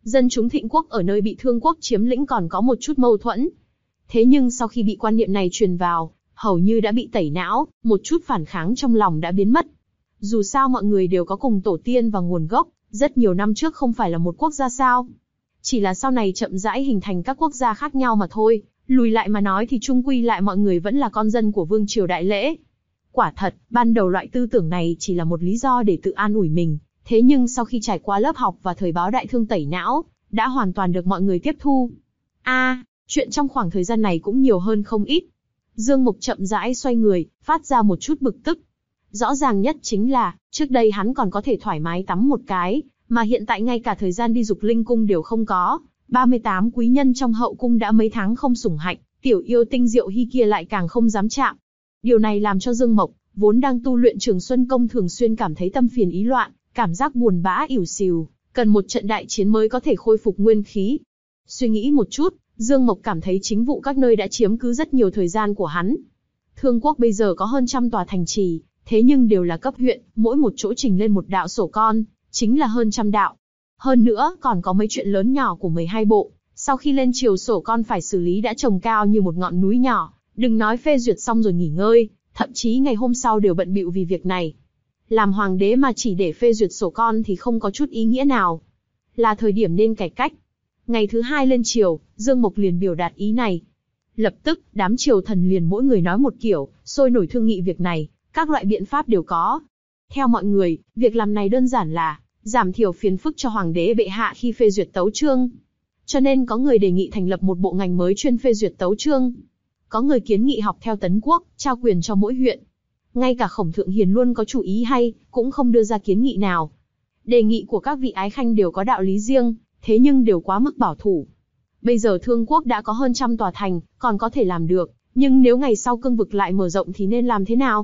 Dân chúng Thịnh quốc ở nơi bị Thương quốc chiếm lĩnh còn có một chút mâu thuẫn. Thế nhưng sau khi bị quan niệm này truyền vào, hầu như đã bị tẩy não, một chút phản kháng trong lòng đã biến mất. Dù sao mọi người đều có cùng tổ tiên và nguồn gốc, rất nhiều năm trước không phải là một quốc gia sao. Chỉ là sau này chậm rãi hình thành các quốc gia khác nhau mà thôi, lùi lại mà nói thì chung quy lại mọi người vẫn là con dân của vương triều Đại Lễ. Quả thật, ban đầu loại tư tưởng này chỉ là một lý do để tự an ủi mình, thế nhưng sau khi trải qua lớp học và thời báo đại thương tẩy não, đã hoàn toàn được mọi người tiếp thu. A, à, chuyện trong khoảng thời gian này cũng nhiều hơn không ít. Dương Mộc chậm rãi xoay người, phát ra một chút bực tức. Rõ ràng nhất chính là, trước đây hắn còn có thể thoải mái tắm một cái, mà hiện tại ngay cả thời gian đi dục linh cung đều không có. ba mươi tám quý nhân trong hậu cung đã mấy tháng không sủng hạnh, tiểu yêu tinh Diệu Hy kia lại càng không dám chạm. Điều này làm cho Dương Mộc, vốn đang tu luyện Trường Xuân Công thường xuyên cảm thấy tâm phiền ý loạn, cảm giác buồn bã ỉu xìu, cần một trận đại chiến mới có thể khôi phục nguyên khí. Suy nghĩ một chút, Dương Mộc cảm thấy chính vụ các nơi đã chiếm cứ rất nhiều thời gian của hắn. Thương quốc bây giờ có hơn trăm tòa thành trì, thế nhưng đều là cấp huyện, mỗi một chỗ trình lên một đạo sổ con, chính là hơn trăm đạo. Hơn nữa, còn có mấy chuyện lớn nhỏ của mười hai bộ, sau khi lên triều sổ con phải xử lý đã trồng cao như một ngọn núi nhỏ, đừng nói phê duyệt xong rồi nghỉ ngơi, thậm chí ngày hôm sau đều bận bịu vì việc này. Làm hoàng đế mà chỉ để phê duyệt sổ con thì không có chút ý nghĩa nào. Là thời điểm nên cải cách. Ngày thứ hai lên triều, Dương Mộc liền biểu đạt ý này. Lập tức, đám triều thần liền mỗi người nói một kiểu, sôi nổi thương nghị việc này, các loại biện pháp đều có. Theo mọi người, việc làm này đơn giản là giảm thiểu phiền phức cho hoàng đế bệ hạ khi phê duyệt tấu chương. Cho nên có người đề nghị thành lập một bộ ngành mới chuyên phê duyệt tấu chương. Có người kiến nghị học theo Tấn Quốc, trao quyền cho mỗi huyện. Ngay cả Khổng Thượng Hiền luôn có chủ ý hay, cũng không đưa ra kiến nghị nào. Đề nghị của các vị ái khanh đều có đạo lý riêng, thế nhưng đều quá mức bảo thủ. Bây giờ Thương quốc đã có hơn trăm tòa thành, còn có thể làm được, nhưng nếu ngày sau cương vực lại mở rộng thì nên làm thế nào?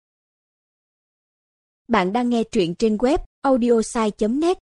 Bạn đang nghe truyện trên web audiosai chấm net.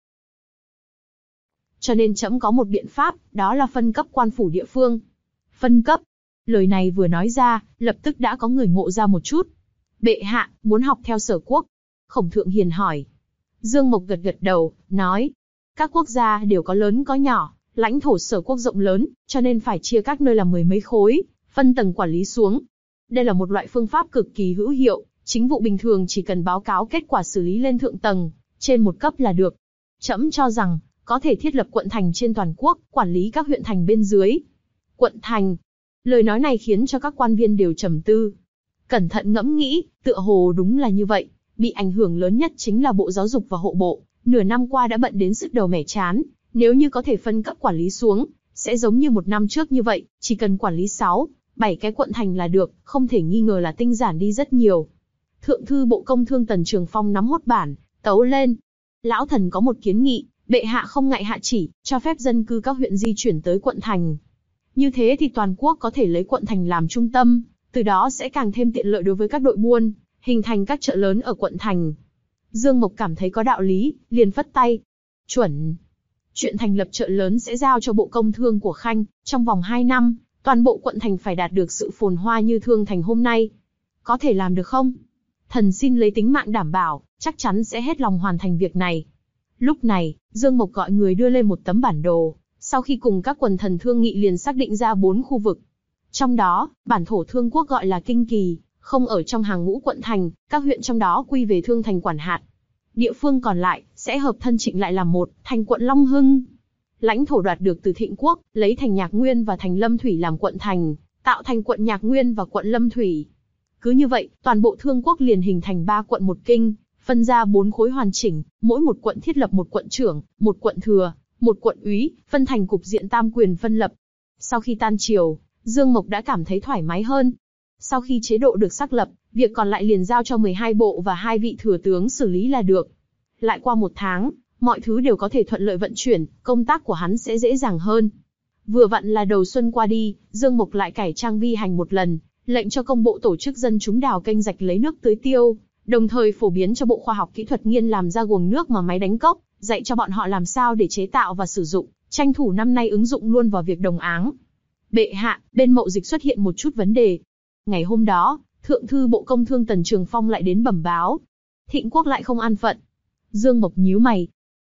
Cho nên trẫm có một biện pháp, đó là phân cấp quan phủ địa phương. Phân cấp. Lời này vừa nói ra, lập tức đã có người ngộ ra một chút. Bệ hạ, muốn học theo Sở quốc. Khổng Thượng Hiền hỏi. Dương Mộc gật gật đầu, nói. Các quốc gia đều có lớn có nhỏ, lãnh thổ Sở quốc rộng lớn, cho nên phải chia các nơi làm mười mấy khối, phân tầng quản lý xuống. Đây là một loại phương pháp cực kỳ hữu hiệu, chính vụ bình thường chỉ cần báo cáo kết quả xử lý lên thượng tầng, trên một cấp là được. Trẫm cho rằng, có thể thiết lập quận thành trên toàn quốc, quản lý các huyện thành bên dưới. Quận thành. Lời nói này khiến cho các quan viên đều trầm tư. Cẩn thận ngẫm nghĩ, tựa hồ đúng là như vậy. Bị ảnh hưởng lớn nhất chính là Bộ Giáo dục và Hộ bộ. Nửa năm qua đã bận đến sứt đầu mẻ chán. Nếu như có thể phân cấp quản lý xuống, sẽ giống như một năm trước như vậy, chỉ cần quản lý sáu, bảy cái quận thành là được, không thể nghi ngờ là tinh giản đi rất nhiều. Thượng thư Bộ Công Thương Tần Trường Phong nắm hốt bản, tấu lên. Lão thần có một kiến nghị, bệ hạ không ngại hạ chỉ, cho phép dân cư các huyện di chuyển tới quận thành. Như thế thì toàn quốc có thể lấy quận thành làm trung tâm, từ đó sẽ càng thêm tiện lợi đối với các đội buôn, hình thành các chợ lớn ở quận thành. Dương Mộc cảm thấy có đạo lý, liền phất tay. Chuẩn. Chuyện thành lập chợ lớn sẽ giao cho Bộ Công Thương của Khanh, trong vòng hai năm, toàn bộ quận thành phải đạt được sự phồn hoa như Thương thành hôm nay. Có thể làm được không? Thần xin lấy tính mạng đảm bảo, chắc chắn sẽ hết lòng hoàn thành việc này. Lúc này, Dương Mộc gọi người đưa lên một tấm bản đồ, sau khi cùng các quần thần thương nghị liền xác định ra bốn khu vực. Trong đó, bản thổ Thương quốc gọi là Kinh Kỳ, không ở trong hàng ngũ quận thành, các huyện trong đó quy về Thương thành quản hạt. Địa phương còn lại, sẽ hợp thân trịnh lại làm một, thành quận Long Hưng. Lãnh thổ đoạt được từ Thịnh quốc, lấy thành Nhạc Nguyên và thành Lâm Thủy làm quận thành, tạo thành quận Nhạc Nguyên và quận Lâm Thủy. Cứ như vậy, toàn bộ Thương quốc liền hình thành ba quận một kinh, phân ra bốn khối hoàn chỉnh, mỗi một quận thiết lập một quận trưởng, một quận thừa, một quận úy, phân thành cục diện tam quyền phân lập. Sau khi tan triều, Dương Mộc đã cảm thấy thoải mái hơn. Sau khi chế độ được xác lập, việc còn lại liền giao cho mười hai bộ và hai vị thừa tướng xử lý là được. Lại qua một tháng, mọi thứ đều có thể thuận lợi vận chuyển, công tác của hắn sẽ dễ dàng hơn. Vừa vặn là đầu xuân qua đi, Dương Mộc lại cải trang vi hành một lần, lệnh cho công bộ tổ chức dân chúng đào kênh rạch lấy nước tưới tiêu, đồng thời phổ biến cho Bộ Khoa học Kỹ thuật nghiên làm ra guồng nước mà máy đánh cốc, dạy cho bọn họ làm sao để chế tạo và sử dụng, tranh thủ năm nay ứng dụng luôn vào việc đồng áng. Bệ hạ, bên mậu dịch xuất hiện một chút vấn đề. Ngày hôm đó, Thượng thư Bộ Công Thương Tần Trường Phong lại đến bẩm báo. Thịnh quốc lại không an phận. Dương Mộc nhíu mày.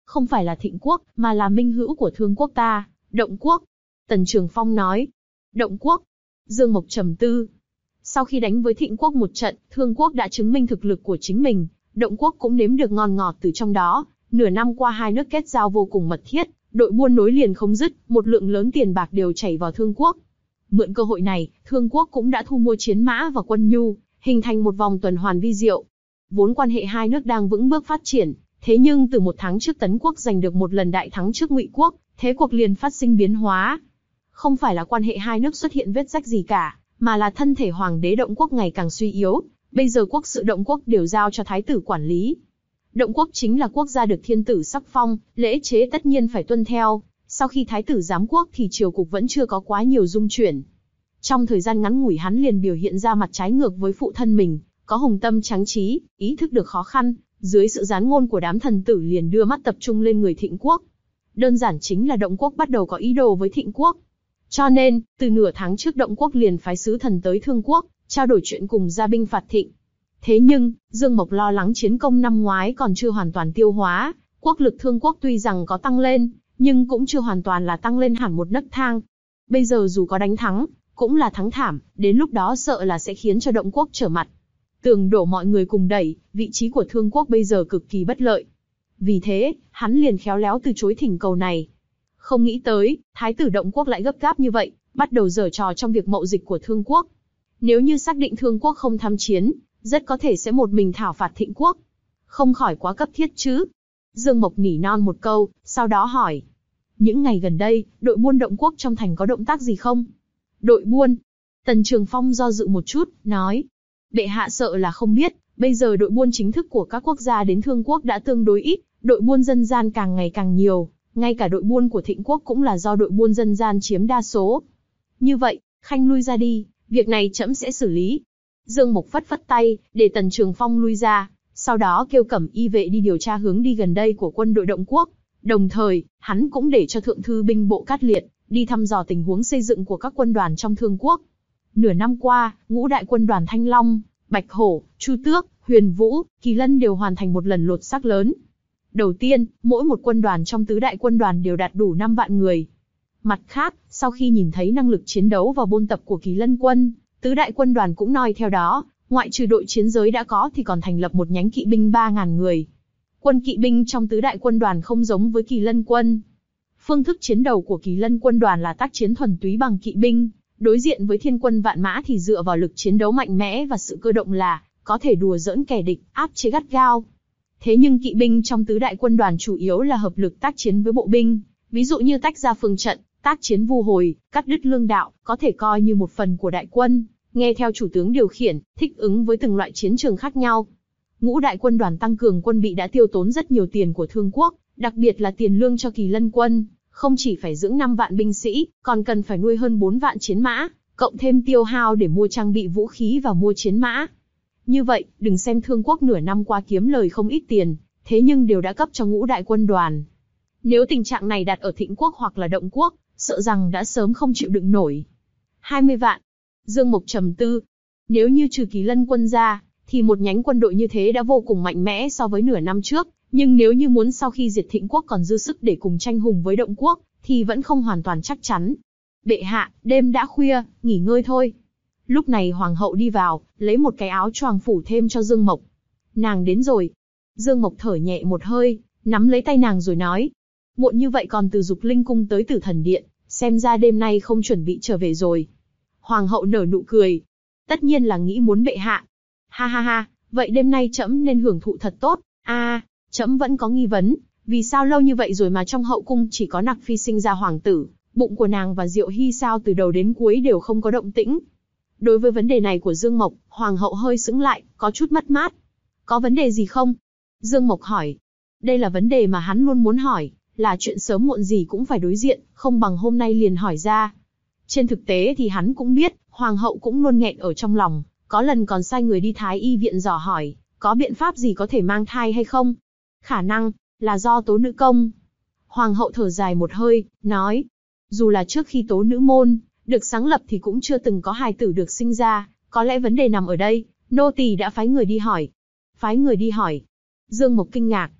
Không phải là Thịnh quốc, mà là minh hữu của Thương quốc ta, Động quốc. Tần Trường Phong nói. Động quốc. Dương Mộc trầm tư. Sau khi đánh với Thịnh quốc một trận, Thương quốc đã chứng minh thực lực của chính mình, Động quốc cũng nếm được ngon ngọt từ trong đó. Nửa năm qua hai nước kết giao vô cùng mật thiết, đội buôn nối liền không dứt, một lượng lớn tiền bạc đều chảy vào Thương quốc. Mượn cơ hội này, Thương quốc cũng đã thu mua chiến mã và quân nhu, hình thành một vòng tuần hoàn vi diệu. Vốn quan hệ hai nước đang vững bước phát triển, thế nhưng từ một tháng trước Tấn quốc giành được một lần đại thắng trước Ngụy quốc, thế cuộc liền phát sinh biến hóa. Không phải là quan hệ hai nước xuất hiện vết rách gì cả, mà là thân thể hoàng đế Động quốc ngày càng suy yếu. Bây giờ quốc sự Động quốc đều giao cho thái tử quản lý. Động quốc chính là quốc gia được thiên tử sắc phong, lễ chế tất nhiên phải tuân theo. Sau khi thái tử giám quốc thì triều cục vẫn chưa có quá nhiều dung chuyển. Trong thời gian ngắn ngủi hắn liền biểu hiện ra mặt trái ngược với phụ thân mình, có hùng tâm tráng trí, ý thức được khó khăn, dưới sự gián ngôn của đám thần tử liền đưa mắt tập trung lên người Thịnh quốc. Đơn giản chính là Động quốc bắt đầu có ý đồ với Thịnh quốc. Cho nên, từ nửa tháng trước Động quốc liền phái sứ thần tới Thương quốc, trao đổi chuyện cùng ra binh phạt Thịnh. Thế nhưng, Dương Mộc lo lắng chiến công năm ngoái còn chưa hoàn toàn tiêu hóa, quốc lực Thương quốc tuy rằng có tăng lên, nhưng cũng chưa hoàn toàn là tăng lên hẳn một nấc thang. Bây giờ dù có đánh thắng, cũng là thắng thảm, đến lúc đó sợ là sẽ khiến cho Động quốc trở mặt. Tường đổ mọi người cùng đẩy, vị trí của Thương quốc bây giờ cực kỳ bất lợi. Vì thế, hắn liền khéo léo từ chối thỉnh cầu này. Không nghĩ tới, thái tử Động quốc lại gấp gáp như vậy, bắt đầu giở trò trong việc mậu dịch của Thương quốc. Nếu như xác định Thương quốc không tham chiến, rất có thể sẽ một mình thảo phạt Thịnh quốc. Không khỏi quá cấp thiết chứ. Dương Mộc nỉ non một câu, sau đó hỏi. Những ngày gần đây, đội buôn Động quốc trong thành có động tác gì không? Đội buôn. Tần Trường Phong do dự một chút, nói. Bệ hạ sợ là không biết, bây giờ đội buôn chính thức của các quốc gia đến Thương quốc đã tương đối ít, đội buôn dân gian càng ngày càng nhiều, ngay cả đội buôn của Thịnh quốc cũng là do đội buôn dân gian chiếm đa số. Như vậy, khanh lui ra đi, việc này trẫm sẽ xử lý. Dương Mộc phất phất tay, để Tần Trường Phong lui ra, sau đó kêu Cẩm y vệ đi điều tra hướng đi gần đây của quân đội Động quốc. Đồng thời, hắn cũng để cho Thượng thư binh bộ Cát Liệt đi thăm dò tình huống xây dựng của các quân đoàn trong Thương quốc. Nửa năm qua, ngũ đại quân đoàn Thanh Long, Bạch Hổ, Chu Tước, Huyền Vũ, Kỳ Lân đều hoàn thành một lần lột xác lớn. Đầu tiên, mỗi một quân đoàn trong tứ đại quân đoàn đều đạt đủ năm vạn người. Mặt khác, sau khi nhìn thấy năng lực chiến đấu và bôn tập của Kỳ Lân quân, tứ đại quân đoàn cũng noi theo đó, ngoại trừ đội chiến giới đã có thì còn thành lập một nhánh kỵ binh ba nghìn người. Quân kỵ binh trong tứ đại quân đoàn không giống với Kỳ Lân quân. Phương thức chiến đấu của Kỳ Lân quân đoàn là tác chiến thuần túy bằng kỵ binh, đối diện với thiên quân vạn mã thì dựa vào lực chiến đấu mạnh mẽ và sự cơ động là có thể đùa giỡn kẻ địch, áp chế gắt gao. Thế nhưng kỵ binh trong tứ đại quân đoàn chủ yếu là hợp lực tác chiến với bộ binh, ví dụ như tách ra phương trận, tác chiến vu hồi, cắt đứt lương đạo, có thể coi như một phần của đại quân, nghe theo chủ tướng điều khiển, thích ứng với từng loại chiến trường khác nhau. Ngũ đại quân đoàn tăng cường quân bị đã tiêu tốn rất nhiều tiền của Thương quốc, đặc biệt là tiền lương cho Kỳ Lân quân, không chỉ phải dưỡng năm vạn binh sĩ, còn cần phải nuôi hơn bốn vạn chiến mã, cộng thêm tiêu hao để mua trang bị vũ khí và mua chiến mã. Như vậy, đừng xem Thương quốc nửa năm qua kiếm lời không ít tiền, thế nhưng đều đã cấp cho ngũ đại quân đoàn. Nếu tình trạng này đặt ở Thịnh quốc hoặc là Động quốc, sợ rằng đã sớm không chịu đựng nổi. hai mươi vạn. Dương Mộc trầm tư. Nếu như trừ Kỳ Lân quân ra, thì một nhánh quân đội như thế đã vô cùng mạnh mẽ so với nửa năm trước, nhưng nếu như muốn sau khi diệt Thịnh quốc còn dư sức để cùng tranh hùng với Động quốc, thì vẫn không hoàn toàn chắc chắn. Bệ hạ, đêm đã khuya, nghỉ ngơi thôi. Lúc này hoàng hậu đi vào, lấy một cái áo choàng phủ thêm cho Dương Mộc. Nàng đến rồi. Dương Mộc thở nhẹ một hơi, nắm lấy tay nàng rồi nói. Muộn như vậy còn từ Dục Linh cung tới Tử Thần điện, xem ra đêm nay không chuẩn bị trở về rồi. Hoàng hậu nở nụ cười. Tất nhiên là nghĩ muốn bệ hạ. Ha ha ha, vậy đêm nay trẫm nên hưởng thụ thật tốt. A, à, trẫm vẫn có nghi vấn, vì sao lâu như vậy rồi mà trong hậu cung chỉ có Nặc Phi sinh ra hoàng tử, bụng của nàng và Diệu Hy sao từ đầu đến cuối đều không có động tĩnh. Đối với vấn đề này của Dương Mộc, hoàng hậu hơi sững lại, có chút mất mát. Có vấn đề gì không? Dương Mộc hỏi. Đây là vấn đề mà hắn luôn muốn hỏi, là chuyện sớm muộn gì cũng phải đối diện, không bằng hôm nay liền hỏi ra. Trên thực tế thì hắn cũng biết, hoàng hậu cũng luôn nghẹn ở trong lòng, có lần còn sai người đi Thái y viện dò hỏi, có biện pháp gì có thể mang thai hay không? Khả năng là do Tố Nữ Công. Hoàng hậu thở dài một hơi, nói, dù là trước khi Tố Nữ môn được sáng lập thì cũng chưa từng có hài tử được sinh ra, có lẽ vấn đề nằm ở đây, nô tỳ đã phái người đi hỏi. Phái người đi hỏi. Dương Mộc kinh ngạc.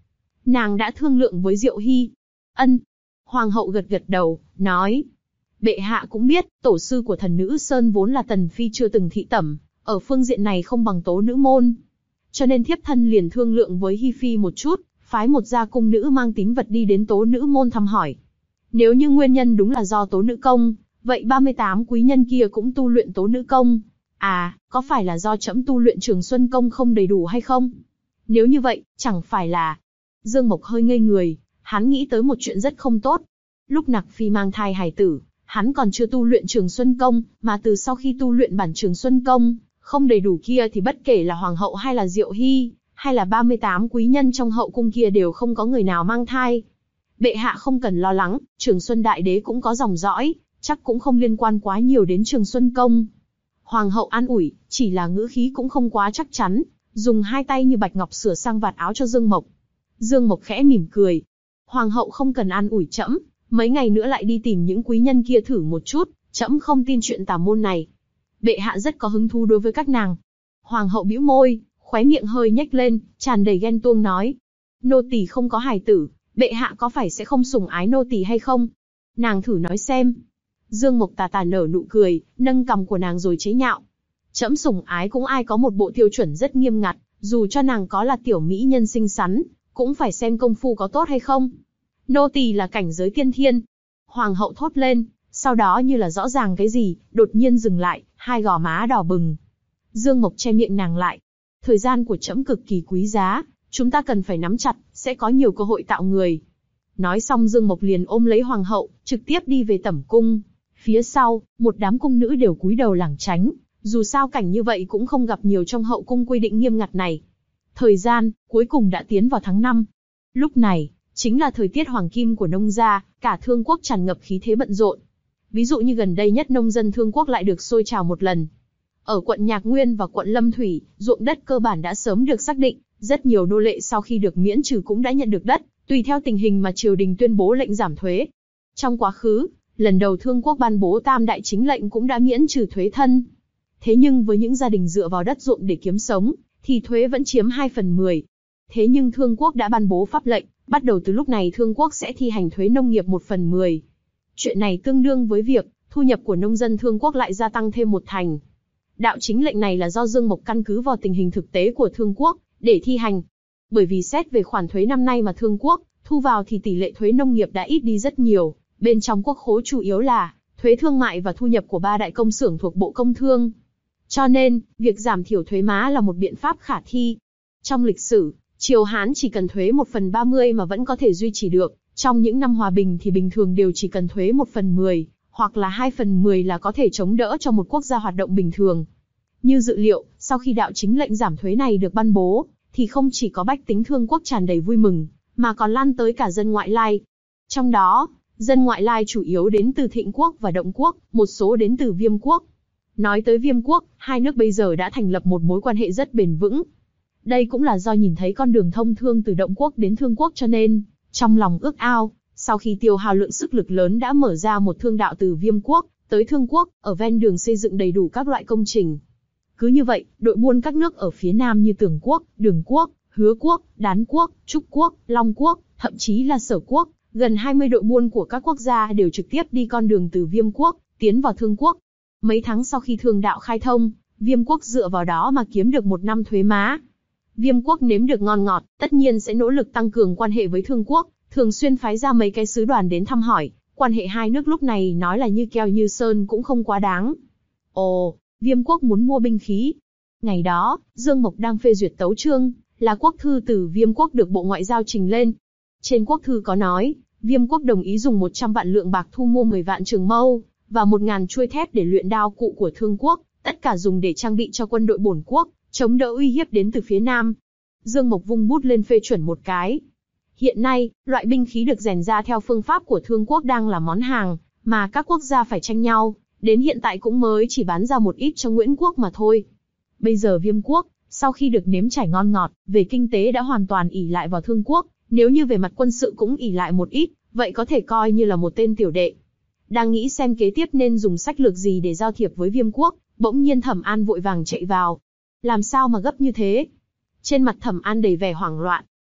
Nàng đã thương lượng với Diệu Hy. Ân. Hoàng hậu gật gật đầu, nói. Bệ hạ cũng biết, tổ sư của thần nữ Sơn vốn là tần phi chưa từng thị tẩm, ở phương diện này không bằng tố nữ môn. Cho nên thiếp thân liền thương lượng với Hy phi một chút, phái một gia cung nữ mang tín vật đi đến tố nữ môn thăm hỏi. Nếu như nguyên nhân đúng là do tố nữ công, vậy ba mươi tám quý nhân kia cũng tu luyện tố nữ công. À, có phải là do trẫm tu luyện Trường Xuân công không đầy đủ hay không? Nếu như vậy, chẳng phải là... Dương Mộc hơi ngây người, hắn nghĩ tới một chuyện rất không tốt. Lúc Nặc Phi mang thai hài tử, hắn còn chưa tu luyện Trường Xuân công, mà từ sau khi tu luyện bản Trường Xuân công, không đầy đủ kia thì bất kể là Hoàng hậu hay là Diệu Hy, hay là ba mươi tám quý nhân trong hậu cung kia đều không có người nào mang thai. Bệ hạ không cần lo lắng, Trường Xuân Đại Đế cũng có dòng dõi, chắc cũng không liên quan quá nhiều đến Trường Xuân công. Hoàng hậu an ủi, chỉ là ngữ khí cũng không quá chắc chắn, dùng hai tay như bạch ngọc sửa sang vạt áo cho Dương Mộc. Dương Mộc khẽ mỉm cười. Hoàng hậu không cần an ủi trẫm, mấy ngày nữa lại đi tìm những quý nhân kia thử một chút, trẫm không tin chuyện tà môn này. Bệ hạ rất có hứng thú đối với các nàng. Hoàng hậu bĩu môi, khóe miệng hơi nhếch lên, tràn đầy ghen tuông nói. Nô tỳ không có hài tử, bệ hạ có phải sẽ không sủng ái nô tỳ hay không? Nàng thử nói xem. Dương Mộc tà tà nở nụ cười, nâng cằm của nàng rồi chế nhạo. Trẫm sủng ái cũng ai có một bộ tiêu chuẩn rất nghiêm ngặt, dù cho nàng có là tiểu mỹ nhân xinh xắn, cũng phải xem công phu có tốt hay không. Nô tỳ là cảnh giới tiên thiên. Hoàng hậu thốt lên, sau đó như là rõ ràng cái gì, đột nhiên dừng lại, hai gò má đỏ bừng. Dương Mộc che miệng nàng lại. Thời gian của trẫm cực kỳ quý giá, chúng ta cần phải nắm chặt, sẽ có nhiều cơ hội tạo người. Nói xong Dương Mộc liền ôm lấy hoàng hậu, trực tiếp đi về tẩm cung. Phía sau, một đám cung nữ đều cúi đầu lảng tránh, dù sao cảnh như vậy cũng không gặp nhiều trong hậu cung quy định nghiêm ngặt này. Thời gian, cuối cùng đã tiến vào tháng năm. Lúc này, chính là thời tiết hoàng kim của nông gia, cả Thương Quốc tràn ngập khí thế bận rộn. Ví dụ như gần đây nhất nông dân Thương Quốc lại được sôi trào một lần. Ở quận Nhạc Nguyên và quận Lâm Thủy, ruộng đất cơ bản đã sớm được xác định, rất nhiều nô lệ sau khi được miễn trừ cũng đã nhận được đất, tùy theo tình hình mà triều đình tuyên bố lệnh giảm thuế. Trong quá khứ, lần đầu Thương Quốc ban bố tam đại chính lệnh cũng đã miễn trừ thuế thân. Thế nhưng với những gia đình dựa vào đất ruộng để kiếm sống, thì thuế vẫn chiếm hai phần mười. Thế nhưng Thương Quốc đã ban bố pháp lệnh, bắt đầu từ lúc này Thương Quốc sẽ thi hành thuế nông nghiệp một phần mười. Chuyện này tương đương với việc, thu nhập của nông dân Thương Quốc lại gia tăng thêm một thành. Đạo chính lệnh này là do Dương Mộc căn cứ vào tình hình thực tế của Thương Quốc, để thi hành. Bởi vì xét về khoản thuế năm nay mà Thương Quốc thu vào thì tỷ lệ thuế nông nghiệp đã ít đi rất nhiều, bên trong quốc khố chủ yếu là thuế thương mại và thu nhập của ba đại công xưởng thuộc Bộ Công Thương. Cho nên, việc giảm thiểu thuế má là một biện pháp khả thi. Trong lịch sử, Triều Hán chỉ cần thuế một phần ba mươi mà vẫn có thể duy trì được, trong những năm hòa bình thì bình thường đều chỉ cần thuế một phần mười, hoặc là hai phần mười là có thể chống đỡ cho một quốc gia hoạt động bình thường. Như dự liệu, sau khi đạo chính lệnh giảm thuế này được ban bố, thì không chỉ có bách tính Thương Quốc tràn đầy vui mừng, mà còn lan tới cả dân ngoại lai. Trong đó, dân ngoại lai chủ yếu đến từ Thịnh Quốc và Động Quốc, một số đến từ Viêm Quốc. Nói tới Viêm Quốc, hai nước bây giờ đã thành lập một mối quan hệ rất bền vững. Đây cũng là do nhìn thấy con đường thông thương từ Động Quốc đến Thương Quốc cho nên, trong lòng ước ao, sau khi tiêu hao lượng sức lực lớn đã mở ra một thương đạo từ Viêm Quốc tới Thương Quốc, ở ven đường xây dựng đầy đủ các loại công trình. Cứ như vậy, đội buôn các nước ở phía Nam như Tường Quốc, Đường Quốc, Hứa Quốc, Đán Quốc, Trúc Quốc, Long Quốc, thậm chí là Sở Quốc, gần hai mươi đội buôn của các quốc gia đều trực tiếp đi con đường từ Viêm Quốc, tiến vào Thương Quốc. Mấy tháng sau khi thương đạo khai thông, Viêm Quốc dựa vào đó mà kiếm được một năm thuế má. Viêm Quốc nếm được ngon ngọt, tất nhiên sẽ nỗ lực tăng cường quan hệ với Thương Quốc, thường xuyên phái ra mấy cái sứ đoàn đến thăm hỏi, quan hệ hai nước lúc này nói là như keo như sơn cũng không quá đáng. Ồ, Viêm Quốc muốn mua binh khí. Ngày đó, Dương Mộc đang phê duyệt tấu chương, là quốc thư từ Viêm Quốc được Bộ Ngoại giao trình lên. Trên quốc thư có nói, Viêm Quốc đồng ý dùng một trăm vạn lượng bạc thu mua mười vạn trường mâu, và một nghìn chuôi thép để luyện đao cụ của Thương Quốc, tất cả dùng để trang bị cho quân đội bổn quốc, chống đỡ uy hiếp đến từ phía Nam. Dương Mộc vung bút lên phê chuẩn một cái. Hiện nay, loại binh khí được rèn ra theo phương pháp của Thương Quốc đang là món hàng mà các quốc gia phải tranh nhau, đến hiện tại cũng mới chỉ bán ra một ít cho Nguyễn Quốc mà thôi. Bây giờ Viêm Quốc, sau khi được nếm trải ngon ngọt, về kinh tế đã hoàn toàn ỷ lại vào Thương Quốc, nếu như về mặt quân sự cũng ỷ lại một ít, vậy có thể coi như là một tên tiểu đệ. Đang nghĩ xem kế tiếp nên dùng sách lược gì để giao thiệp với Viêm Quốc, bỗng nhiên Thẩm An vội vàng chạy vào. Làm sao mà gấp như thế? Trên mặt Thẩm An đầy vẻ hoảng loạn.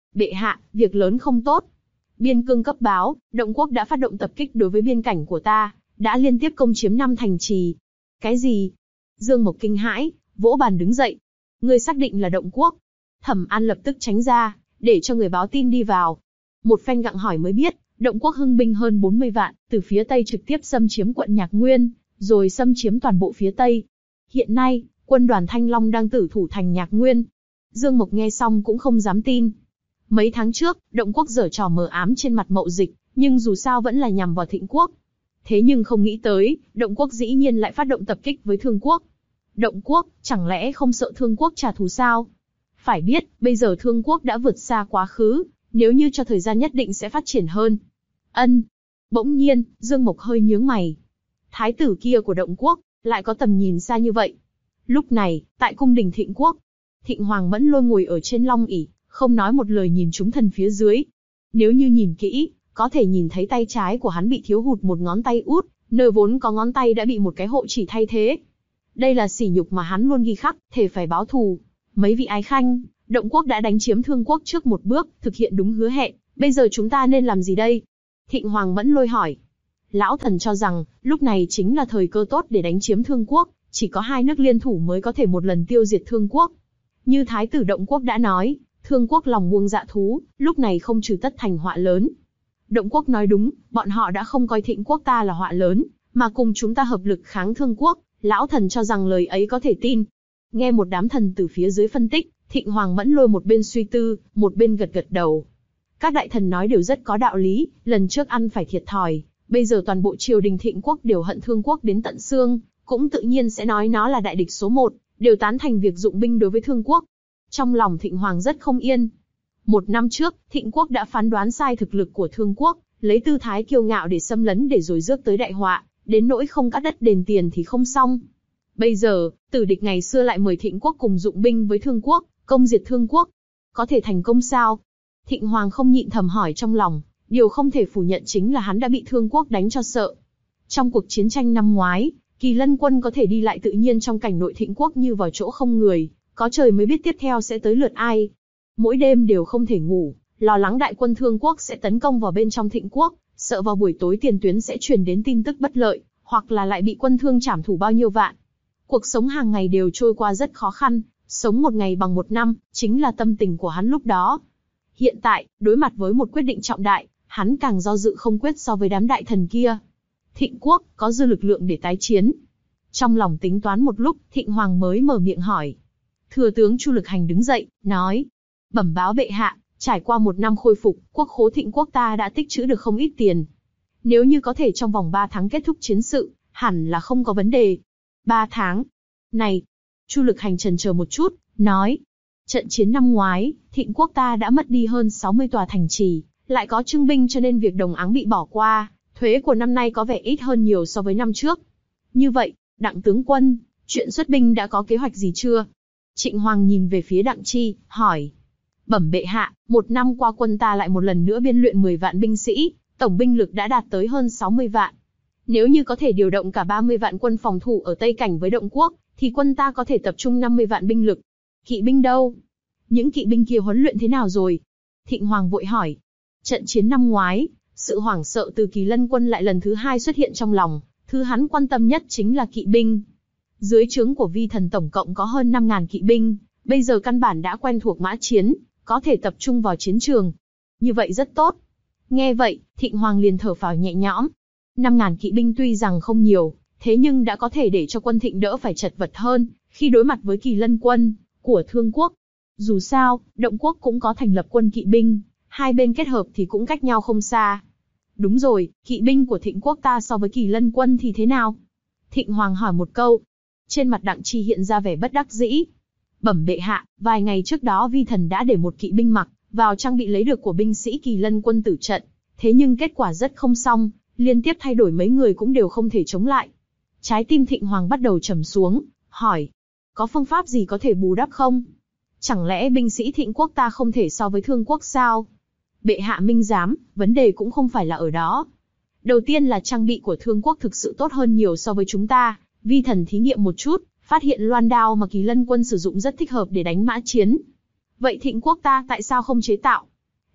Bệ hạ, việc lớn không tốt. Biên cương cấp báo, Động Quốc đã phát động tập kích đối với biên cảnh của ta, đã liên tiếp công chiếm năm thành trì. Cái gì? Dương Mộc kinh hãi, vỗ bàn đứng dậy. Ngươi xác định là Động Quốc? Thẩm An lập tức tránh ra, để cho người báo tin đi vào. Một phen gặng hỏi mới biết, Động Quốc hưng binh hơn bốn mươi vạn, từ phía Tây trực tiếp xâm chiếm quận Nhạc Nguyên, rồi xâm chiếm toàn bộ phía Tây. Hiện nay, quân đoàn Thanh Long đang tử thủ thành Nhạc Nguyên. Dương Mộc nghe xong cũng không dám tin. Mấy tháng trước, Động Quốc giở trò mờ ám trên mặt Mậu Dịch, nhưng dù sao vẫn là nhằm vào Thịnh Quốc. Thế nhưng không nghĩ tới, Động Quốc dĩ nhiên lại phát động tập kích với Thương Quốc. Động Quốc, chẳng lẽ không sợ Thương Quốc trả thù sao? Phải biết, bây giờ Thương Quốc đã vượt xa quá khứ, nếu như cho thời gian nhất định sẽ phát triển hơn. Ân. Bỗng nhiên, Dương Mộc hơi nhướng mày. Thái tử kia của Động Quốc, lại có tầm nhìn xa như vậy. Lúc này, tại cung đình Thịnh Quốc, Thịnh Hoàng Mẫn Lôi ngồi ở trên long ỷ, không nói một lời nhìn chúng thần phía dưới. Nếu như nhìn kỹ, có thể nhìn thấy tay trái của hắn bị thiếu hụt một ngón tay út, nơi vốn có ngón tay đã bị một cái hộ chỉ thay thế. Đây là sỉ nhục mà hắn luôn ghi khắc, thề phải báo thù. Mấy vị ái khanh, Động Quốc đã đánh chiếm Thương Quốc trước một bước, thực hiện đúng hứa hẹn, bây giờ chúng ta nên làm gì đây? Thịnh Hoàng Mẫn Lôi hỏi. Lão thần cho rằng, lúc này chính là thời cơ tốt để đánh chiếm Thương Quốc, chỉ có hai nước liên thủ mới có thể một lần tiêu diệt Thương Quốc. Như Thái tử Động Quốc đã nói, Thương Quốc lòng buông dạ thú, lúc này không trừ tất thành họa lớn. Động Quốc nói đúng, bọn họ đã không coi Thịnh Quốc ta là họa lớn, mà cùng chúng ta hợp lực kháng Thương Quốc, lão thần cho rằng lời ấy có thể tin. Nghe một đám thần từ phía dưới phân tích, Thịnh Hoàng Mẫn Lôi một bên suy tư, một bên gật gật đầu. Các đại thần nói đều rất có đạo lý, lần trước ăn phải thiệt thòi, bây giờ toàn bộ triều đình Thịnh Quốc đều hận Thương Quốc đến tận xương, cũng tự nhiên sẽ nói nó là đại địch số một, đều tán thành việc dụng binh đối với Thương Quốc. Trong lòng Thịnh Hoàng rất không yên. Một năm trước, Thịnh Quốc đã phán đoán sai thực lực của Thương Quốc, lấy tư thái kiêu ngạo để xâm lấn để rồi rước tới đại họa, đến nỗi không cắt đất đền tiền thì không xong. Bây giờ, tử địch ngày xưa lại mời Thịnh Quốc cùng dụng binh với Thương Quốc, công diệt Thương Quốc. Có thể thành công sao? Thịnh Hoàng không nhịn thầm hỏi trong lòng, điều không thể phủ nhận chính là hắn đã bị Thương Quốc đánh cho sợ. Trong cuộc chiến tranh năm ngoái, Kỳ Lân quân có thể đi lại tự nhiên trong cảnh nội Thịnh Quốc như vào chỗ không người, có trời mới biết tiếp theo sẽ tới lượt ai. Mỗi đêm đều không thể ngủ, lo lắng đại quân Thương Quốc sẽ tấn công vào bên trong Thịnh Quốc, sợ vào buổi tối tiền tuyến sẽ truyền đến tin tức bất lợi, hoặc là lại bị quân Thương trảm thủ bao nhiêu vạn. Cuộc sống hàng ngày đều trôi qua rất khó khăn, sống một ngày bằng một năm, chính là tâm tình của hắn lúc đó. Hiện tại, đối mặt với một quyết định trọng đại, hắn càng do dự không quyết so với đám đại thần kia. Thịnh Quốc có dư lực lượng để tái chiến. Trong lòng tính toán một lúc, Thịnh Hoàng mới mở miệng hỏi. Thừa tướng Chu Lực Hành đứng dậy, nói: Bẩm báo bệ hạ, trải qua một năm khôi phục, quốc khố Thịnh Quốc ta đã tích trữ được không ít tiền. Nếu như có thể trong vòng ba tháng kết thúc chiến sự, hẳn là không có vấn đề. Ba tháng? Này! Chu Lực Hành chần chờ một chút, nói: Trận chiến năm ngoái, Thịnh Quốc ta đã mất đi hơn sáu mươi tòa thành trì, lại có trưng binh cho nên việc đồng áng bị bỏ qua, thuế của năm nay có vẻ ít hơn nhiều so với năm trước. Như vậy, Đặng tướng quân, chuyện xuất binh đã có kế hoạch gì chưa? Trịnh Hoàng nhìn về phía Đặng Chi, hỏi. Bẩm bệ hạ, một năm qua quân ta lại một lần nữa biên luyện mười vạn binh sĩ, tổng binh lực đã đạt tới hơn sáu mươi vạn. Nếu như có thể điều động cả ba mươi vạn quân phòng thủ ở Tây Cảnh với Động Quốc, thì quân ta có thể tập trung năm mươi vạn binh lực. Kỵ binh đâu? Những kỵ binh kia huấn luyện thế nào rồi? Thịnh Hoàng vội hỏi. Trận chiến năm ngoái, sự hoảng sợ từ Kỳ Lân quân lại lần thứ hai xuất hiện trong lòng, thứ hắn quan tâm nhất chính là kỵ binh. Dưới trướng của Vi Thần tổng cộng có hơn năm nghìn kỵ binh, bây giờ căn bản đã quen thuộc mã chiến, có thể tập trung vào chiến trường. Như vậy rất tốt. Nghe vậy, Thịnh Hoàng liền thở phào nhẹ nhõm. năm nghìn kỵ binh tuy rằng không nhiều, thế nhưng đã có thể để cho quân Thịnh đỡ phải chật vật hơn, khi đối mặt với Kỳ Lân quân của Thương Quốc. Dù sao, Động Quốc cũng có thành lập quân kỵ binh, hai bên kết hợp thì cũng cách nhau không xa. Đúng rồi, kỵ binh của Thịnh Quốc ta so với Kỳ Lân quân thì thế nào? Thịnh Hoàng hỏi một câu. Trên mặt Đặng Chi hiện ra vẻ bất đắc dĩ. Bẩm bệ hạ, vài ngày trước đó Vi Thần đã để một kỵ binh mặc vào trang bị lấy được của binh sĩ Kỳ Lân quân tử trận, thế nhưng kết quả rất không xong, liên tiếp thay đổi mấy người cũng đều không thể chống lại. Trái tim Thịnh Hoàng bắt đầu trầm xuống, hỏi, có phương pháp gì có thể bù đắp không? Chẳng lẽ binh sĩ Thịnh Quốc ta không thể so với Thương Quốc sao? Bệ hạ minh giám, vấn đề cũng không phải là ở đó. Đầu tiên là trang bị của Thương Quốc thực sự tốt hơn nhiều so với chúng ta. Vi Thần thí nghiệm một chút, phát hiện loan đao mà Kỳ Lân quân sử dụng rất thích hợp để đánh mã chiến. Vậy Thịnh Quốc ta tại sao không chế tạo?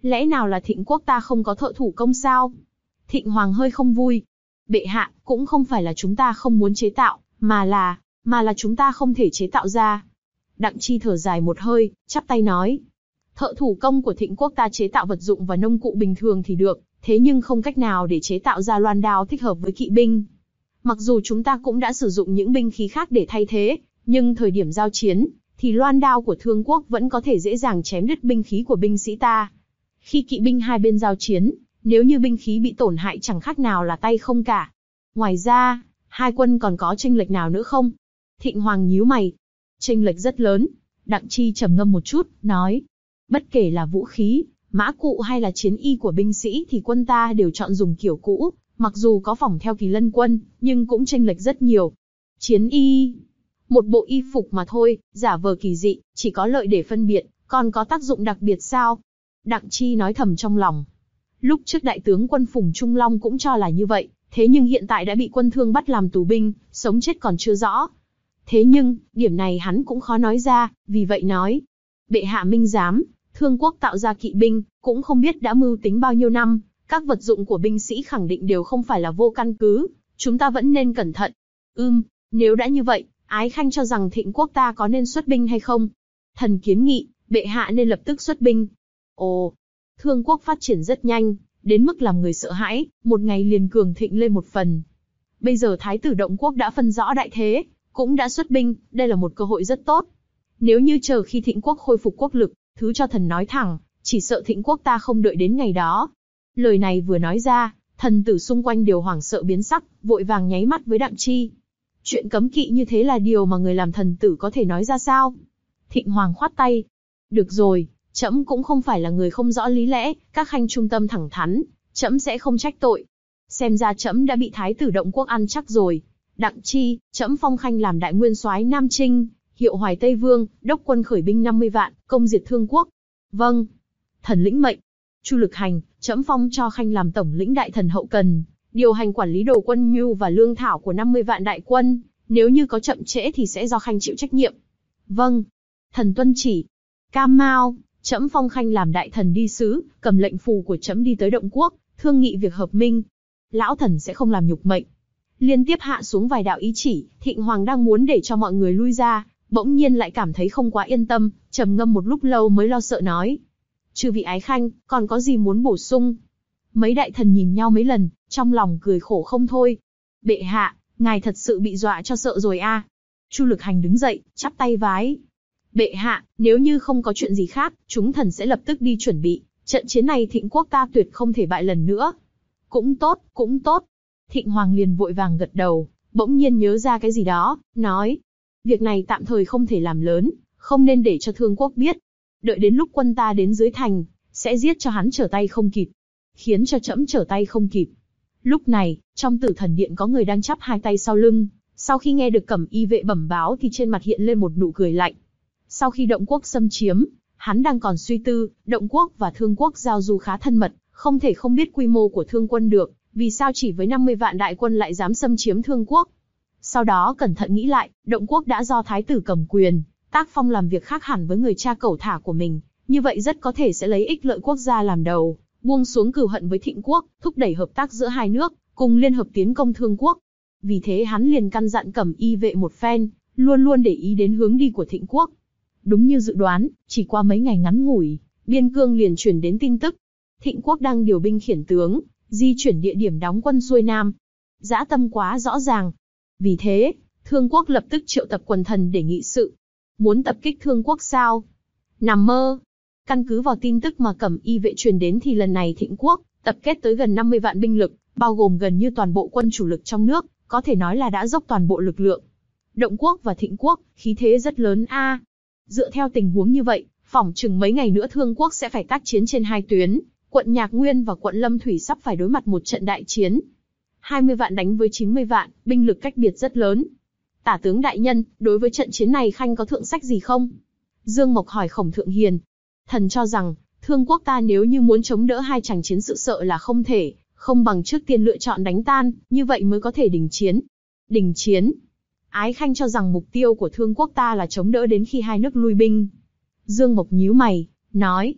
Lẽ nào là Thịnh quốc ta không có thợ thủ công sao? Thịnh Hoàng hơi không vui. Bệ hạ, cũng không phải là chúng ta không muốn chế tạo, mà là, mà là chúng ta không thể chế tạo ra. Đặng Chi thở dài một hơi, chắp tay nói. Thợ thủ công của Thịnh quốc ta chế tạo vật dụng và nông cụ bình thường thì được, thế nhưng không cách nào để chế tạo ra loan đao thích hợp với kỵ binh. Mặc dù chúng ta cũng đã sử dụng những binh khí khác để thay thế, nhưng thời điểm giao chiến, thì loan đao của Thương quốc vẫn có thể dễ dàng chém đứt binh khí của binh sĩ ta. Khi kỵ binh hai bên giao chiến, nếu như binh khí bị tổn hại chẳng khác nào là tay không cả. Ngoài ra, hai quân còn có chênh lệch nào nữa không? Thịnh Hoàng nhíu mày. Chênh lệch rất lớn. Đặng Chi trầm ngâm một chút, nói. Bất kể là vũ khí, mã cụ hay là chiến y của binh sĩ thì quân ta đều chọn dùng kiểu cũ, mặc dù có phỏng theo Kỳ Lân quân, nhưng cũng chênh lệch rất nhiều. Chiến y, một bộ y phục mà thôi, giả vờ kỳ dị, chỉ có lợi để phân biệt, còn có tác dụng đặc biệt sao? Đặng Chi nói thầm trong lòng. Lúc trước đại tướng quân Phùng Trung Long cũng cho là như vậy, thế nhưng hiện tại đã bị quân Thương bắt làm tù binh, sống chết còn chưa rõ. Thế nhưng, điểm này hắn cũng khó nói ra, vì vậy nói. Bệ hạ minh giám, Thương quốc tạo ra kỵ binh, cũng không biết đã mưu tính bao nhiêu năm, các vật dụng của binh sĩ khẳng định đều không phải là vô căn cứ, chúng ta vẫn nên cẩn thận. Ừm, nếu đã như vậy, Ái Khanh cho rằng Thịnh quốc ta có nên xuất binh hay không? Thần kiến nghị, bệ hạ nên lập tức xuất binh. Ồ, Thương quốc phát triển rất nhanh, đến mức làm người sợ hãi, một ngày liền cường thịnh lên một phần. Bây giờ Thái tử Động quốc đã phân rõ đại thế, cũng đã xuất binh, đây là một cơ hội rất tốt. Nếu như chờ khi Thịnh quốc khôi phục quốc lực, thứ cho thần nói thẳng, chỉ sợ Thịnh quốc ta không đợi đến ngày đó. Lời này vừa nói ra, thần tử xung quanh đều hoảng sợ biến sắc, vội vàng nháy mắt với Đặng Chi. Chuyện cấm kỵ như thế là điều mà người làm thần tử có thể nói ra sao? Thịnh Hoàng khoát tay. Được rồi, trẫm cũng không phải là người không rõ lý lẽ, các khanh trung tâm thẳng thắn, trẫm sẽ không trách tội. Xem ra trẫm đã bị Thái tử Động quốc ăn chắc rồi. Đặng Chi, trẫm phong khanh làm đại nguyên soái Nam Trinh, hiệu Hoài Tây Vương, đốc quân khởi binh năm mươi vạn, công diệt Thương quốc. Vâng. Thần lĩnh mệnh. Chu Lực Hành, trẫm phong cho khanh làm tổng lĩnh đại thần hậu cần, điều hành quản lý đồ quân nhu và lương thảo của năm mươi vạn đại quân, nếu như có chậm trễ thì sẽ do khanh chịu trách nhiệm. Vâng. Thần tuân chỉ. Cam Mao, trẫm phong khanh làm đại thần đi sứ, cầm lệnh phù của trẫm đi tới Động quốc, thương nghị việc hợp minh. Lão thần sẽ không làm nhục mệnh. Liên tiếp hạ xuống vài đạo ý chỉ, Thịnh Hoàng đang muốn để cho mọi người lui ra, bỗng nhiên lại cảm thấy không quá yên tâm, trầm ngâm một lúc lâu mới lo sợ nói. Chư vị ái khanh, còn có gì muốn bổ sung? Mấy đại thần nhìn nhau mấy lần, trong lòng cười khổ không thôi. Bệ hạ, ngài thật sự bị dọa cho sợ rồi a. À? Chu Lực Hành đứng dậy, chắp tay vái. Bệ hạ, nếu như không có chuyện gì khác, chúng thần sẽ lập tức đi chuẩn bị, trận chiến này Thịnh quốc ta tuyệt không thể bại lần nữa. Cũng tốt, cũng tốt. Thịnh Hoàng liền vội vàng gật đầu, bỗng nhiên nhớ ra cái gì đó, nói. Việc này tạm thời không thể làm lớn, không nên để cho Thương quốc biết. Đợi đến lúc quân ta đến dưới thành, sẽ giết cho hắn trở tay không kịp. Khiến cho trẫm trở tay không kịp. Lúc này, trong Tử Thần Điện có người đang chắp hai tay sau lưng, sau khi nghe được Cẩm Y vệ bẩm báo thì trên mặt hiện lên một nụ cười lạnh. Sau khi Động quốc xâm chiếm, hắn đang còn suy tư, Động quốc và Thương quốc giao du khá thân mật, không thể không biết quy mô của Thương quân được, vì sao chỉ với năm mươi vạn đại quân lại dám xâm chiếm Thương quốc. Sau đó cẩn thận nghĩ lại, Động quốc đã do Thái tử cầm quyền, tác phong làm việc khác hẳn với người cha cẩu thả của mình, như vậy rất có thể sẽ lấy ích lợi quốc gia làm đầu, buông xuống cừu hận với Thịnh quốc, thúc đẩy hợp tác giữa hai nước, cùng liên hợp tiến công Thương quốc. Vì thế hắn liền căn dặn Cẩm Y vệ một phen, luôn luôn để ý đến hướng đi của Thịnh quốc. Đúng như dự đoán, chỉ qua mấy ngày ngắn ngủi, biên cương liền truyền đến tin tức. Thịnh quốc đang điều binh khiển tướng, di chuyển địa điểm đóng quân xuôi nam. Dã tâm quá rõ ràng. Vì thế, Thương quốc lập tức triệu tập quần thần để nghị sự. Muốn tập kích Thương quốc sao? Nằm mơ. Căn cứ vào tin tức mà Cẩm Y vệ truyền đến thì lần này Thịnh quốc tập kết tới gần năm mươi vạn binh lực, bao gồm gần như toàn bộ quân chủ lực trong nước, có thể nói là đã dốc toàn bộ lực lượng. Động quốc và Thịnh quốc, khí thế rất lớn a. À. Dựa theo tình huống như vậy, phỏng chừng mấy ngày nữa Thương quốc sẽ phải tác chiến trên hai tuyến, quận Nhạc Nguyên và quận Lâm Thủy sắp phải đối mặt một trận đại chiến. hai mươi vạn đánh với chín mươi vạn, binh lực cách biệt rất lớn. Tả tướng đại nhân, đối với trận chiến này khanh có thượng sách gì không? Dương Mộc hỏi Khổng Thượng Hiền. Thần cho rằng, Thương quốc ta nếu như muốn chống đỡ hai chàng chiến sự sợ là không thể, không bằng trước tiên lựa chọn đánh tan, như vậy mới có thể đình chiến. Đình chiến? Ái khanh cho rằng mục tiêu của Thương quốc ta là chống đỡ đến khi hai nước lui binh. Dương Mộc nhíu mày, nói.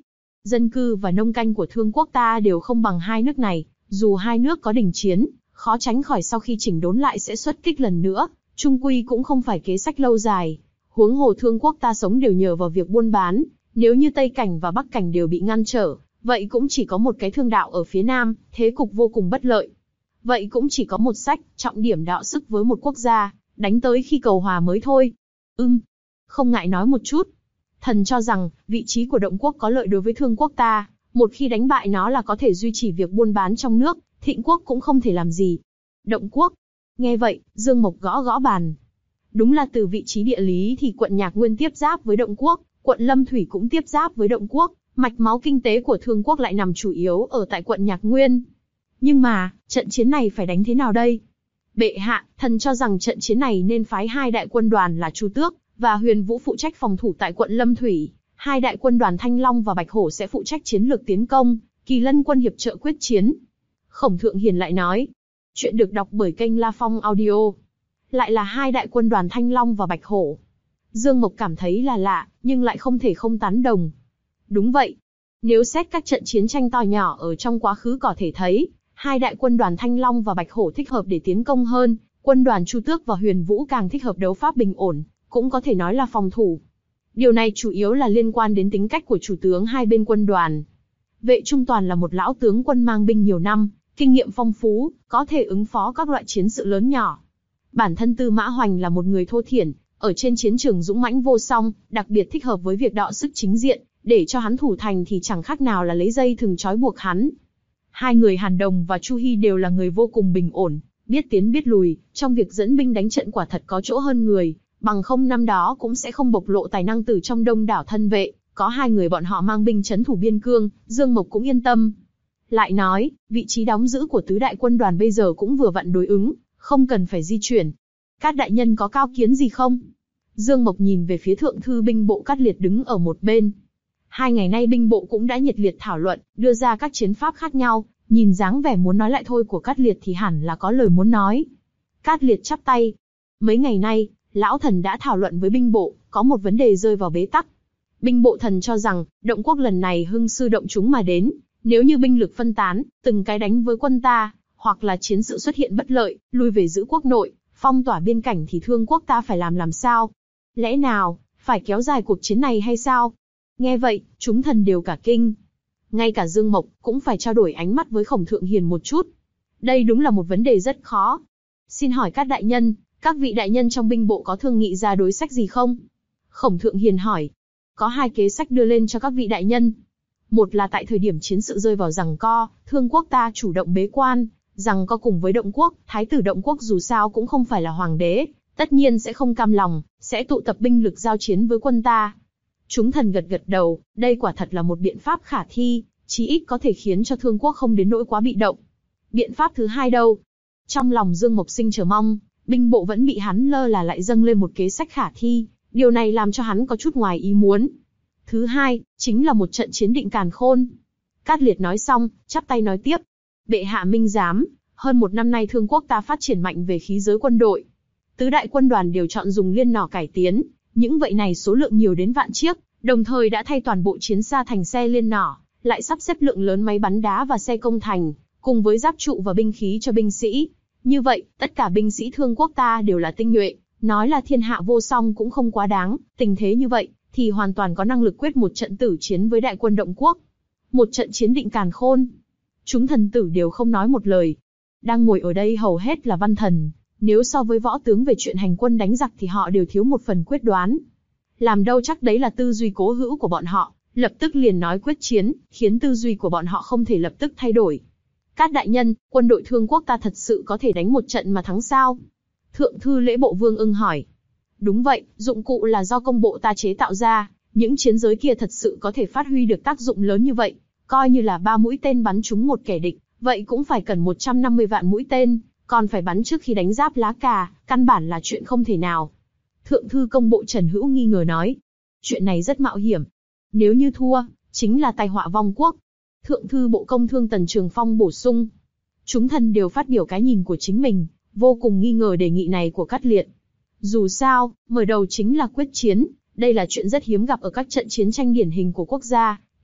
Dân cư và nông canh của Thương quốc ta đều không bằng hai nước này, dù hai nước có đình chiến, khó tránh khỏi sau khi chỉnh đốn lại sẽ xuất kích lần nữa, chung quy cũng không phải kế sách lâu dài. Huống hồ Thương quốc ta sống đều nhờ vào việc buôn bán, nếu như Tây Cảnh và Bắc Cảnh đều bị ngăn trở, vậy cũng chỉ có một cái thương đạo ở phía Nam, thế cục vô cùng bất lợi. Vậy cũng chỉ có một sách, trọng điểm đạo sức với một quốc gia, đánh tới khi cầu hòa mới thôi. Ừm, không ngại nói một chút. Thần cho rằng, vị trí của Động quốc có lợi đối với Thương quốc ta, một khi đánh bại nó là có thể duy trì việc buôn bán trong nước, Thịnh quốc cũng không thể làm gì. Động quốc. Nghe vậy, Dương Mộc gõ gõ bàn. Đúng là từ vị trí địa lý thì quận Nhạc Nguyên tiếp giáp với Động quốc, quận Lâm Thủy cũng tiếp giáp với Động quốc, mạch máu kinh tế của Thương quốc lại nằm chủ yếu ở tại quận Nhạc Nguyên. Nhưng mà, trận chiến này phải đánh thế nào đây? Bệ hạ, thần cho rằng trận chiến này nên phái hai đại quân đoàn là Chu Tước và Huyền Vũ phụ trách phòng thủ tại quận Lâm Thủy, hai đại quân đoàn Thanh Long và Bạch Hổ sẽ phụ trách chiến lược tiến công, Kỳ Lân quân hiệp trợ quyết chiến. Khổng Thượng Hiền lại nói. Chuyện được đọc bởi kênh La Phong Audio. Lại là hai đại quân đoàn Thanh Long và Bạch Hổ. Dương Mộc cảm thấy là lạ, nhưng lại không thể không tán đồng. Đúng vậy. Nếu xét các trận chiến tranh to nhỏ ở trong quá khứ có thể thấy, hai đại quân đoàn Thanh Long và Bạch Hổ thích hợp để tiến công hơn, quân đoàn Chu Tước và Huyền Vũ càng thích hợp đấu pháp bình ổn, cũng có thể nói là phòng thủ. Điều này chủ yếu là liên quan đến tính cách của chủ tướng hai bên quân đoàn. Vệ Trung Toàn là một lão tướng quân mang binh nhiều năm, kinh nghiệm phong phú, có thể ứng phó các loại chiến sự lớn nhỏ. Bản thân Tư Mã Hoành là một người thô thiển, ở trên chiến trường dũng mãnh vô song, đặc biệt thích hợp với việc đọ sức chính diện, để cho hắn thủ thành thì chẳng khác nào là lấy dây thừng trói buộc hắn. Hai người Hàn Đồng và Chu Hi đều là người vô cùng bình ổn, biết tiến biết lùi, trong việc dẫn binh đánh trận quả thật có chỗ hơn người, bằng không năm đó cũng sẽ không bộc lộ tài năng từ trong đông đảo thân vệ, có hai người bọn họ mang binh trấn thủ biên cương, Dương Mộc cũng yên tâm. Lại nói, vị trí đóng giữ của tứ đại quân đoàn bây giờ cũng vừa vặn đối ứng, không cần phải di chuyển. Các đại nhân có cao kiến gì không? Dương Mộc nhìn về phía thượng thư binh bộ Cát Liệt đứng ở một bên. Hai ngày nay binh bộ cũng đã nhiệt liệt thảo luận, đưa ra các chiến pháp khác nhau, nhìn dáng vẻ muốn nói lại thôi của Cát Liệt thì hẳn là có lời muốn nói. Cát Liệt chắp tay. Mấy ngày nay, lão thần đã thảo luận với binh bộ, có một vấn đề rơi vào bế tắc. Binh bộ thần cho rằng, Động quốc lần này hưng sư động chúng mà đến, nếu như binh lực phân tán, từng cái đánh với quân ta, hoặc là chiến sự xuất hiện bất lợi, lui về giữ quốc nội, phong tỏa biên cảnh thì Thương quốc ta phải làm làm sao? Lẽ nào, phải kéo dài cuộc chiến này hay sao? Nghe vậy, chúng thần đều cả kinh. Ngay cả Dương Mộc cũng phải trao đổi ánh mắt với Khổng Thượng Hiền một chút. Đây đúng là một vấn đề rất khó. Xin hỏi các đại nhân, các vị đại nhân trong binh bộ có thương nghị ra đối sách gì không? Khổng Thượng Hiền hỏi. Có hai kế sách đưa lên cho các vị đại nhân. Một là tại thời điểm chiến sự rơi vào giằng co, Thương quốc ta chủ động bế quan, giằng co cùng với Động quốc, Thái tử Động quốc dù sao cũng không phải là hoàng đế, tất nhiên sẽ không cam lòng, sẽ tụ tập binh lực giao chiến với quân ta. Chúng thần gật gật đầu, đây quả thật là một biện pháp khả thi, chí ít có thể khiến cho Thương quốc không đến nỗi quá bị động. Biện pháp thứ hai đâu? Trong lòng Dương Mộc Sinh chờ mong, binh bộ vẫn bị hắn lơ là lại dâng lên một kế sách khả thi, điều này làm cho hắn có chút ngoài ý muốn. Thứ hai, chính là một trận chiến định càn khôn. Cát Liệt nói xong, chắp tay nói tiếp. Bệ hạ minh giám, hơn một năm nay Thương quốc ta phát triển mạnh về khí giới quân đội. Tứ đại quân đoàn đều chọn dùng liên nỏ cải tiến, những vậy này số lượng nhiều đến vạn chiếc, đồng thời đã thay toàn bộ chiến xa thành xe liên nỏ, lại sắp xếp lượng lớn máy bắn đá và xe công thành, cùng với giáp trụ và binh khí cho binh sĩ. Như vậy, tất cả binh sĩ Thương quốc ta đều là tinh nhuệ, nói là thiên hạ vô song cũng không quá đáng, tình thế như vậy, thì hoàn toàn có năng lực quyết một trận tử chiến với đại quân Động quốc. Một trận chiến định càn khôn. Chúng thần tử đều không nói một lời. Đang ngồi ở đây hầu hết là văn thần, nếu so với võ tướng về chuyện hành quân đánh giặc thì họ đều thiếu một phần quyết đoán. Làm đâu chắc đấy là tư duy cố hữu của bọn họ, lập tức liền nói quyết chiến, khiến tư duy của bọn họ không thể lập tức thay đổi. Các đại nhân, quân đội Thương quốc ta thật sự có thể đánh một trận mà thắng sao? Thượng thư lễ bộ Vương Ưng hỏi. Đúng vậy, dụng cụ là do công bộ ta chế tạo ra, những chiến giới kia thật sự có thể phát huy được tác dụng lớn như vậy, coi như là ba mũi tên bắn trúng một kẻ địch, vậy cũng phải cần một trăm năm mươi vạn mũi tên, còn phải bắn trước khi đánh giáp lá cà, căn bản là chuyện không thể nào. Thượng thư công bộ Trần Hữu nghi ngờ nói, chuyện này rất mạo hiểm, nếu như thua, chính là tai họa vong quốc. Thượng thư bộ công thương Tần Trường Phong bổ sung. Chúng thần đều phát biểu cái nhìn của chính mình, vô cùng nghi ngờ đề nghị này của Cát Liệt. Dù sao, mở đầu chính là quyết chiến, đây là chuyện rất hiếm gặp ở các trận chiến tranh điển hình của quốc gia,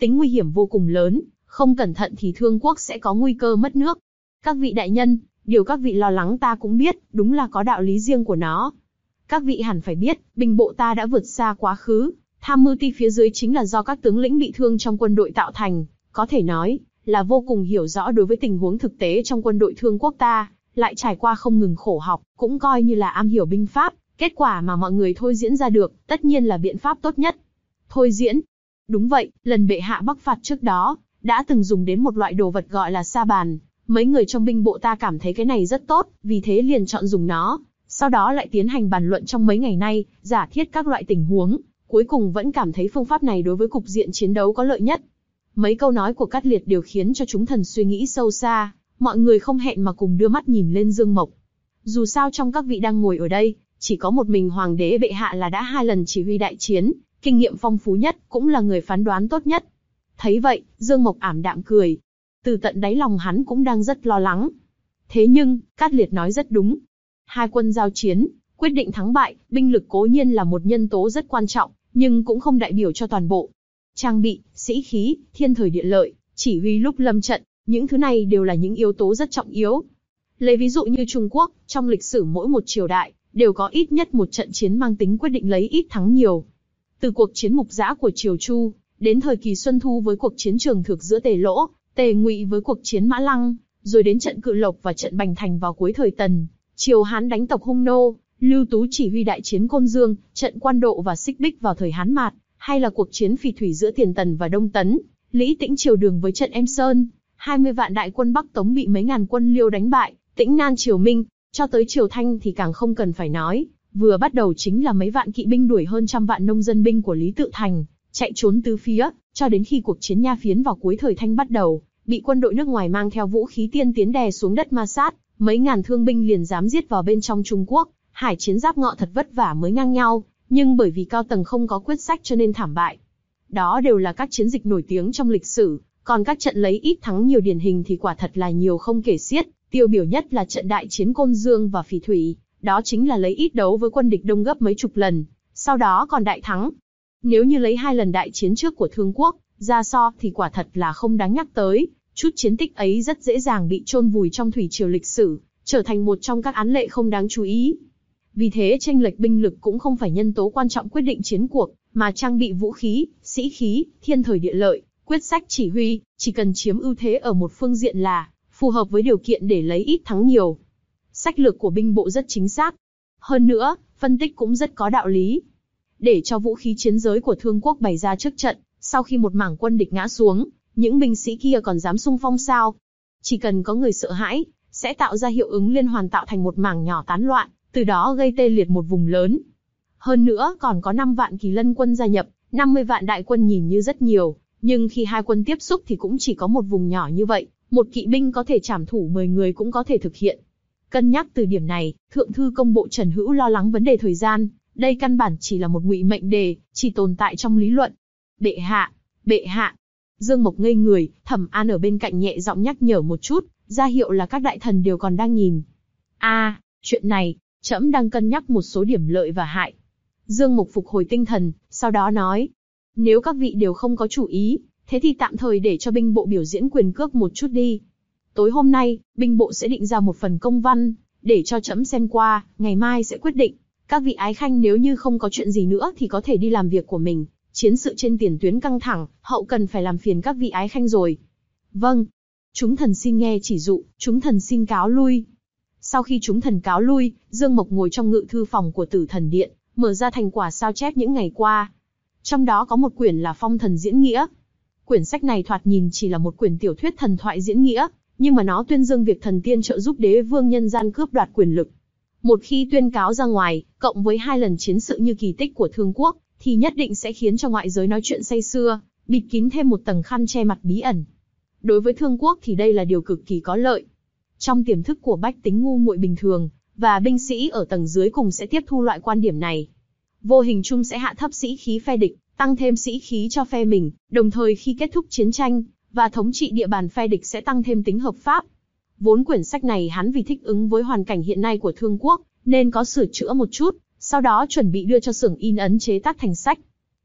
tính nguy hiểm vô cùng lớn, không cẩn thận thì Thương quốc sẽ có nguy cơ mất nước. Các vị đại nhân, điều các vị lo lắng ta cũng biết, đúng là có đạo lý riêng của nó. Các vị hẳn phải biết, binh bộ ta đã vượt xa quá khứ, tham mưu ti phía dưới chính là do các tướng lĩnh bị thương trong quân đội tạo thành, có thể nói là vô cùng hiểu rõ đối với tình huống thực tế trong quân đội Thương quốc ta, lại trải qua không ngừng khổ học, cũng coi như là am hiểu binh pháp, kết quả mà mọi người thôi diễn ra được, tất nhiên là biện pháp tốt nhất. Thôi diễn? Đúng vậy, lần bệ hạ bắc phạt trước đó, đã từng dùng đến một loại đồ vật gọi là sa bàn, mấy người trong binh bộ ta cảm thấy cái này rất tốt, vì thế liền chọn dùng nó, sau đó lại tiến hành bàn luận trong mấy ngày nay, giả thiết các loại tình huống, cuối cùng vẫn cảm thấy phương pháp này đối với cục diện chiến đấu có lợi nhất. Mấy câu nói của Cát Liệt đều khiến cho chúng thần suy nghĩ sâu xa, mọi người không hẹn mà cùng đưa mắt nhìn lên Dương Mộc. Dù sao trong các vị đang ngồi ở đây, chỉ có một mình hoàng đế bệ hạ là đã hai lần chỉ huy đại chiến, kinh nghiệm phong phú nhất, cũng là người phán đoán tốt nhất. Thấy vậy, Dương Mộc ảm đạm cười. Từ tận đáy lòng hắn cũng đang rất lo lắng. Thế nhưng, Cát Liệt nói rất đúng. Hai quân giao chiến, quyết định thắng bại, binh lực cố nhiên là một nhân tố rất quan trọng, nhưng cũng không đại biểu cho toàn bộ. Trang bị, sĩ khí, thiên thời địa lợi, chỉ huy lúc lâm trận, những thứ này đều là những yếu tố rất trọng yếu. Lấy ví dụ như Trung Quốc, trong lịch sử mỗi một triều đại, đều có ít nhất một trận chiến mang tính quyết định lấy ít thắng nhiều. Từ cuộc chiến Mục Dã của triều Chu, đến thời kỳ Xuân Thu với cuộc chiến Trường Thược giữa Tề Lỗ, Tề Ngụy với cuộc chiến Mã Lăng, rồi đến trận Cự Lộc và trận Bành Thành vào cuối thời Tần, triều Hán đánh tộc Hung Nô, Lưu Tú chỉ huy đại chiến Côn Dương, trận Quan Độ và Xích Bích vào thời Hán Mạt, hay là cuộc chiến phì thủy giữa Tiền Tần và Đông Tấn, Lý Tĩnh Triều Đường với trận Em Sơn, hai mươi vạn đại quân Bắc Tống bị mấy ngàn quân Liêu đánh bại, Tĩnh Nan triều Minh, cho tới triều Thanh thì càng không cần phải nói, vừa bắt đầu chính là mấy vạn kỵ binh đuổi hơn trăm vạn nông dân binh của Lý Tự Thành, chạy trốn tứ phía, cho đến khi cuộc chiến Nha Phiến vào cuối thời Thanh bắt đầu, bị quân đội nước ngoài mang theo vũ khí tiên tiến đè xuống đất ma sát, mấy ngàn thương binh liền dám giết vào bên trong Trung Quốc, hải chiến Giáp Ngọ thật vất vả mới ngang nhau, nhưng bởi vì cao tầng không có quyết sách cho nên thảm bại. Đó đều là các chiến dịch nổi tiếng trong lịch sử, còn các trận lấy ít thắng nhiều điển hình thì quả thật là nhiều không kể xiết, tiêu biểu nhất là trận đại chiến Côn Dương và Phì Thủy, đó chính là lấy ít đấu với quân địch đông gấp mấy chục lần, sau đó còn đại thắng. Nếu như lấy hai lần đại chiến trước của Thương quốc ra so thì quả thật là không đáng nhắc tới, chút chiến tích ấy rất dễ dàng bị chôn vùi trong thủy triều lịch sử, trở thành một trong các án lệ không đáng chú ý. Vì thế chênh lệch binh lực cũng không phải nhân tố quan trọng quyết định chiến cuộc, mà trang bị vũ khí, sĩ khí, thiên thời địa lợi, quyết sách chỉ huy, chỉ cần chiếm ưu thế ở một phương diện là phù hợp với điều kiện để lấy ít thắng nhiều. Sách lược của binh bộ rất chính xác. Hơn nữa, phân tích cũng rất có đạo lý. Để cho vũ khí chiến giới của Thương quốc bày ra trước trận, sau khi một mảng quân địch ngã xuống, những binh sĩ kia còn dám xung phong sao? Chỉ cần có người sợ hãi, sẽ tạo ra hiệu ứng liên hoàn tạo thành một mảng nhỏ tán loạn, từ đó gây tê liệt một vùng lớn. Hơn nữa còn có năm vạn Kỳ Lân quân gia nhập, năm mươi vạn đại quân nhìn như rất nhiều, nhưng khi hai quân tiếp xúc thì cũng chỉ có một vùng nhỏ như vậy, một kỵ binh có thể trảm thủ mười người cũng có thể thực hiện. Cân nhắc từ điểm này, Thượng thư công bộ Trần Hữu lo lắng vấn đề thời gian, đây căn bản chỉ là một ngụy mệnh đề, chỉ tồn tại trong lý luận. Bệ hạ, bệ hạ. Dương Mộc ngây người, Thẩm An ở bên cạnh nhẹ giọng nhắc nhở một chút, ra hiệu là các đại thần đều còn đang nhìn. A, à, chuyện này, trẫm đang cân nhắc một số điểm lợi và hại. Dương Mộc phục hồi tinh thần, sau đó nói, nếu các vị đều không có chủ ý, thế thì tạm thời để cho binh bộ biểu diễn quyền cước một chút đi. Tối hôm nay, binh bộ sẽ định ra một phần công văn, để cho trẫm xem qua, ngày mai sẽ quyết định. Các vị ái khanh nếu như không có chuyện gì nữa thì có thể đi làm việc của mình. Chiến sự trên tiền tuyến căng thẳng, hậu cần phải làm phiền các vị ái khanh rồi. Vâng. Chúng thần xin nghe chỉ dụ, chúng thần xin cáo lui. Sau khi chúng thần cáo lui, Dương Mộc ngồi trong ngự thư phòng của Tử Thần Điện, mở ra thành quả sao chép những ngày qua. Trong đó có một quyển là Phong Thần Diễn Nghĩa. Quyển sách này thoạt nhìn chỉ là một quyển tiểu thuyết thần thoại diễn nghĩa, nhưng mà nó tuyên dương việc thần tiên trợ giúp đế vương nhân gian cướp đoạt quyền lực. Một khi tuyên cáo ra ngoài, cộng với hai lần chiến sự như kỳ tích của Thương quốc, thì nhất định sẽ khiến cho ngoại giới nói chuyện say sưa, bịt kín thêm một tầng khăn che mặt bí ẩn. Đối với Thương quốc thì đây là điều cực kỳ có lợi. Trong tiềm thức của bách tính ngu muội bình thường, và binh sĩ ở tầng dưới cùng sẽ tiếp thu loại quan điểm này. Vô hình chung sẽ hạ thấp sĩ khí phe địch, tăng thêm sĩ khí cho phe mình, đồng thời khi kết thúc chiến tranh, và thống trị địa bàn phe địch sẽ tăng thêm tính hợp pháp. Vốn quyển sách này hắn vì thích ứng với hoàn cảnh hiện nay của Thương quốc, nên có sửa chữa một chút, sau đó chuẩn bị đưa cho xưởng in ấn chế tác thành sách.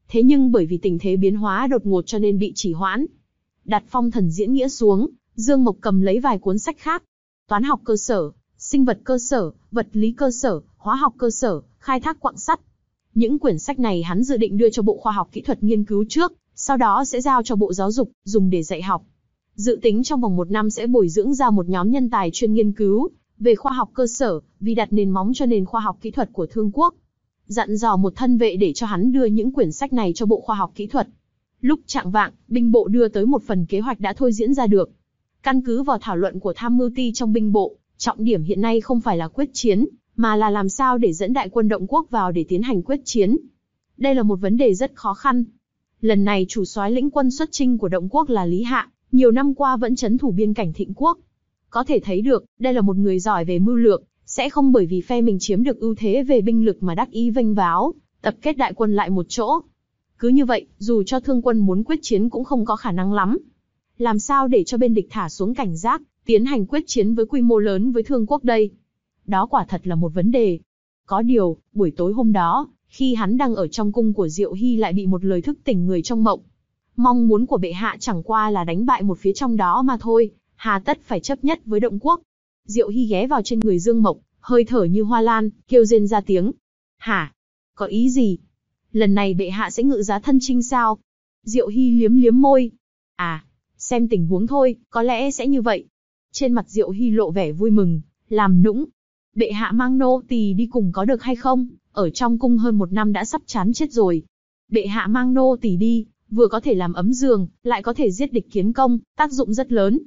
thế nhưng bởi vì tình thế biến hóa đột ngột cho nên bị trì hoãn. Đặt phong thần diễn nghĩa xuống, Dương Mộc cầm lấy vài cuốn sách khác. Toán học cơ sở, sinh vật cơ sở, vật lý cơ sở, hóa học cơ sở, khai thác quặng sắt. Những quyển sách này hắn dự định đưa cho Bộ Khoa học Kỹ thuật nghiên cứu trước, sau đó sẽ giao cho Bộ Giáo dục, dùng để dạy học. Dự tính trong vòng một năm sẽ bồi dưỡng ra một nhóm nhân tài chuyên nghiên cứu về khoa học cơ sở, vì đặt nền móng cho nền khoa học kỹ thuật của Thương quốc. Dặn dò một thân vệ để cho hắn đưa những quyển sách này cho Bộ Khoa học Kỹ thuật. Lúc chạng vạng, binh bộ đưa tới một phần kế hoạch đã thôi diễn ra được. Căn cứ vào thảo luận của tham mưu ty trong binh bộ, trọng điểm hiện nay không phải là quyết chiến, mà là làm sao để dẫn đại quân Động quốc vào để tiến hành quyết chiến. Đây là một vấn đề rất khó khăn. Lần này chủ soái lĩnh quân xuất chinh của Động quốc là Lý Hạ, nhiều năm qua vẫn trấn thủ biên cảnh Thịnh quốc. Có thể thấy được, đây là một người giỏi về mưu lược, sẽ không bởi vì phe mình chiếm được ưu thế về binh lực mà đắc ý vênh váo, tập kết đại quân lại một chỗ. Cứ như vậy, dù cho Thương quân muốn quyết chiến cũng không có khả năng lắm. Làm sao để cho bên địch thả xuống cảnh giác, tiến hành quyết chiến với quy mô lớn với Thương quốc đây? Đó quả thật là một vấn đề. Có điều, buổi tối hôm đó, khi hắn đang ở trong cung của Diệu Hy lại bị một lời thức tỉnh người trong mộng. Mong muốn của bệ hạ chẳng qua là đánh bại một phía trong đó mà thôi, hà tất phải chấp nhất với Động quốc. Diệu Hy ghé vào trên người Dương Mộc, hơi thở như hoa lan, kêu rên ra tiếng. Hả? Có ý gì? Lần này bệ hạ sẽ ngự giá thân chinh sao? Diệu Hy liếm liếm môi. À, xem tình huống thôi, có lẽ sẽ như vậy. Trên mặt Diệu Hy lộ vẻ vui mừng, làm nũng. Bệ hạ mang nô tỳ đi cùng có được hay không? Ở trong cung hơn một năm đã sắp chán chết rồi. Bệ hạ mang nô tỳ đi, vừa có thể làm ấm giường, lại có thể giết địch kiến công, tác dụng rất lớn.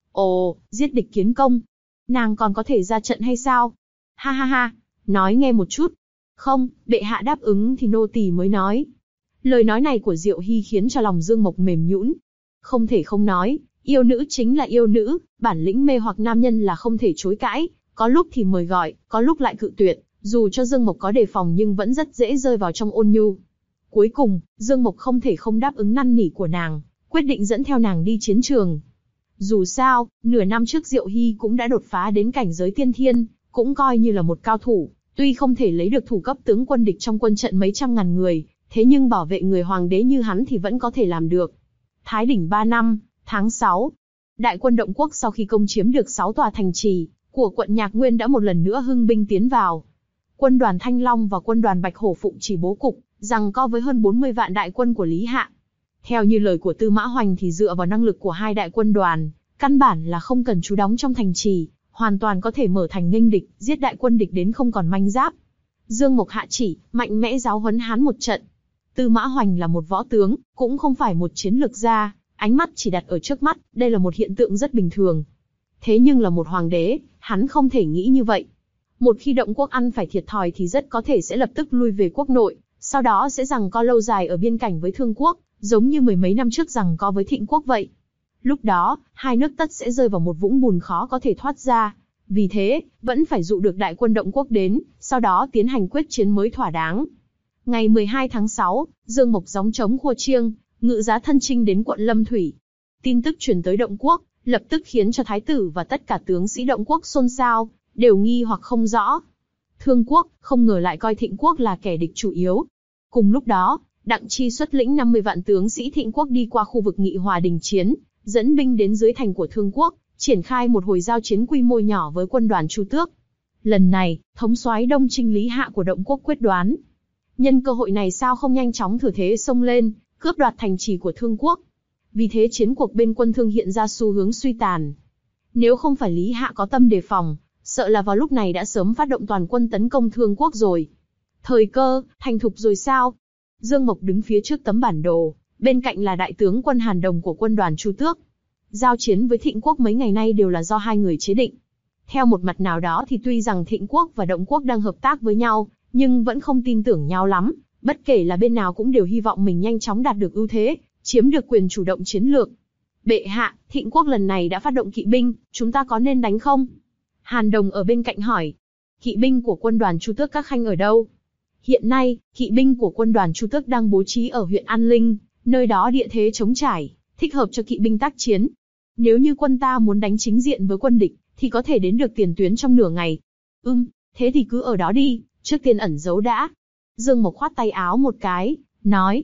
Ồ, giết địch kiến công. Nàng còn có thể ra trận hay sao? Ha ha ha, nói nghe một chút. Không, bệ hạ đáp ứng thì nô tỳ mới nói. Lời nói này của Diệu Hy khiến cho lòng Dương Mộc mềm nhũn. Không thể không nói, yêu nữ chính là yêu nữ, bản lĩnh mê hoặc nam nhân là không thể chối cãi, có lúc thì mời gọi, có lúc lại cự tuyệt, dù cho Dương Mộc có đề phòng nhưng vẫn rất dễ rơi vào trong ôn nhu. Cuối cùng, Dương Mộc không thể không đáp ứng năn nỉ của nàng, quyết định dẫn theo nàng đi chiến trường. Dù sao, nửa năm trước Diệu Hy cũng đã đột phá đến cảnh giới tiên thiên, cũng coi như là một cao thủ, tuy không thể lấy được thủ cấp tướng quân địch trong quân trận mấy trăm ngàn người, thế nhưng bảo vệ người hoàng đế như hắn thì vẫn có thể làm được. Thái Đỉnh ba năm, tháng sáu, đại quân Động quốc sau khi công chiếm được sáu tòa thành trì của quận Nhạc Nguyên đã một lần nữa hưng binh tiến vào. Quân đoàn Thanh Long và quân đoàn Bạch Hổ phụng chỉ bố cục, giằng co với hơn bốn mươi vạn đại quân của Lý Hạ. Theo như lời của Tư Mã Hoành thì dựa vào năng lực của hai đại quân đoàn, căn bản là không cần trú đóng trong thành trì, hoàn toàn có thể mở thành nghênh địch, giết đại quân địch đến không còn manh giáp. Dương Mộc hạ chỉ, mạnh mẽ giáo huấn hắn một trận. Tư Mã Hoành là một võ tướng, cũng không phải một chiến lược gia, ánh mắt chỉ đặt ở trước mắt, đây là một hiện tượng rất bình thường. Thế nhưng là một hoàng đế, hắn không thể nghĩ như vậy. Một khi Động quốc ăn phải thiệt thòi thì rất có thể sẽ lập tức lui về quốc nội, sau đó sẽ giằng co lâu dài ở biên cảnh với Thương quốc, giống như mười mấy năm trước giằng co với Thịnh quốc vậy. Lúc đó, hai nước tất sẽ rơi vào một vũng bùn khó có thể thoát ra. Vì thế, vẫn phải dụ được đại quân Động quốc đến, sau đó tiến hành quyết chiến mới thỏa đáng. Ngày mười hai tháng sáu, Dương Mộc gióng trống khua chiêng, ngự giá thân chinh đến quận Lâm Thủy. Tin tức truyền tới Động quốc, lập tức khiến cho thái tử và tất cả tướng sĩ Động quốc xôn xao, đều nghi hoặc không rõ. Thương quốc, không ngờ lại coi Thịnh quốc là kẻ địch chủ yếu. Cùng lúc đó, Đặng Chi xuất lĩnh năm mươi vạn tướng sĩ Thịnh quốc đi qua khu vực Nghị Hòa đình chiến, dẫn binh đến dưới thành của Thương quốc, triển khai một hồi giao chiến quy mô nhỏ với quân đoàn Chu Tước. Lần này, thống soái Đông Trinh Lý Hạ của Động quốc quyết đoán. Nhân cơ hội này sao không nhanh chóng thừa thế xông lên, cướp đoạt thành trì của Thương quốc. Vì thế chiến cuộc bên quân Thương hiện ra xu hướng suy tàn. Nếu không phải Lý Hạ có tâm đề phòng, sợ là vào lúc này đã sớm phát động toàn quân tấn công Thương quốc rồi. Thời cơ, thành thục rồi sao? Dương Mộc đứng phía trước tấm bản đồ, bên cạnh là đại tướng quân Hàn Đồng của quân đoàn Chu Tước. Giao chiến với Thịnh quốc mấy ngày nay đều là do hai người chế định. Theo một mặt nào đó thì tuy rằng Thịnh quốc và Động quốc đang hợp tác với nhau, nhưng vẫn không tin tưởng nhau lắm, bất kể là bên nào cũng đều hy vọng mình nhanh chóng đạt được ưu thế, chiếm được quyền chủ động chiến lược. Bệ hạ, Thịnh quốc lần này đã phát động kỵ binh, chúng ta có nên đánh không? Hàn Đồng ở bên cạnh hỏi. Kỵ binh của quân đoàn Chu Tước các khanh ở đâu? Hiện nay, kỵ binh của quân đoàn Chu Tước đang bố trí ở huyện An Linh, nơi đó địa thế trống trải, thích hợp cho kỵ binh tác chiến. Nếu như quân ta muốn đánh chính diện với quân địch, thì có thể đến được tiền tuyến trong nửa ngày. Ừm, thế thì cứ ở đó đi, trước tiên ẩn giấu đã. Dương Mộc khoát tay áo một cái, nói.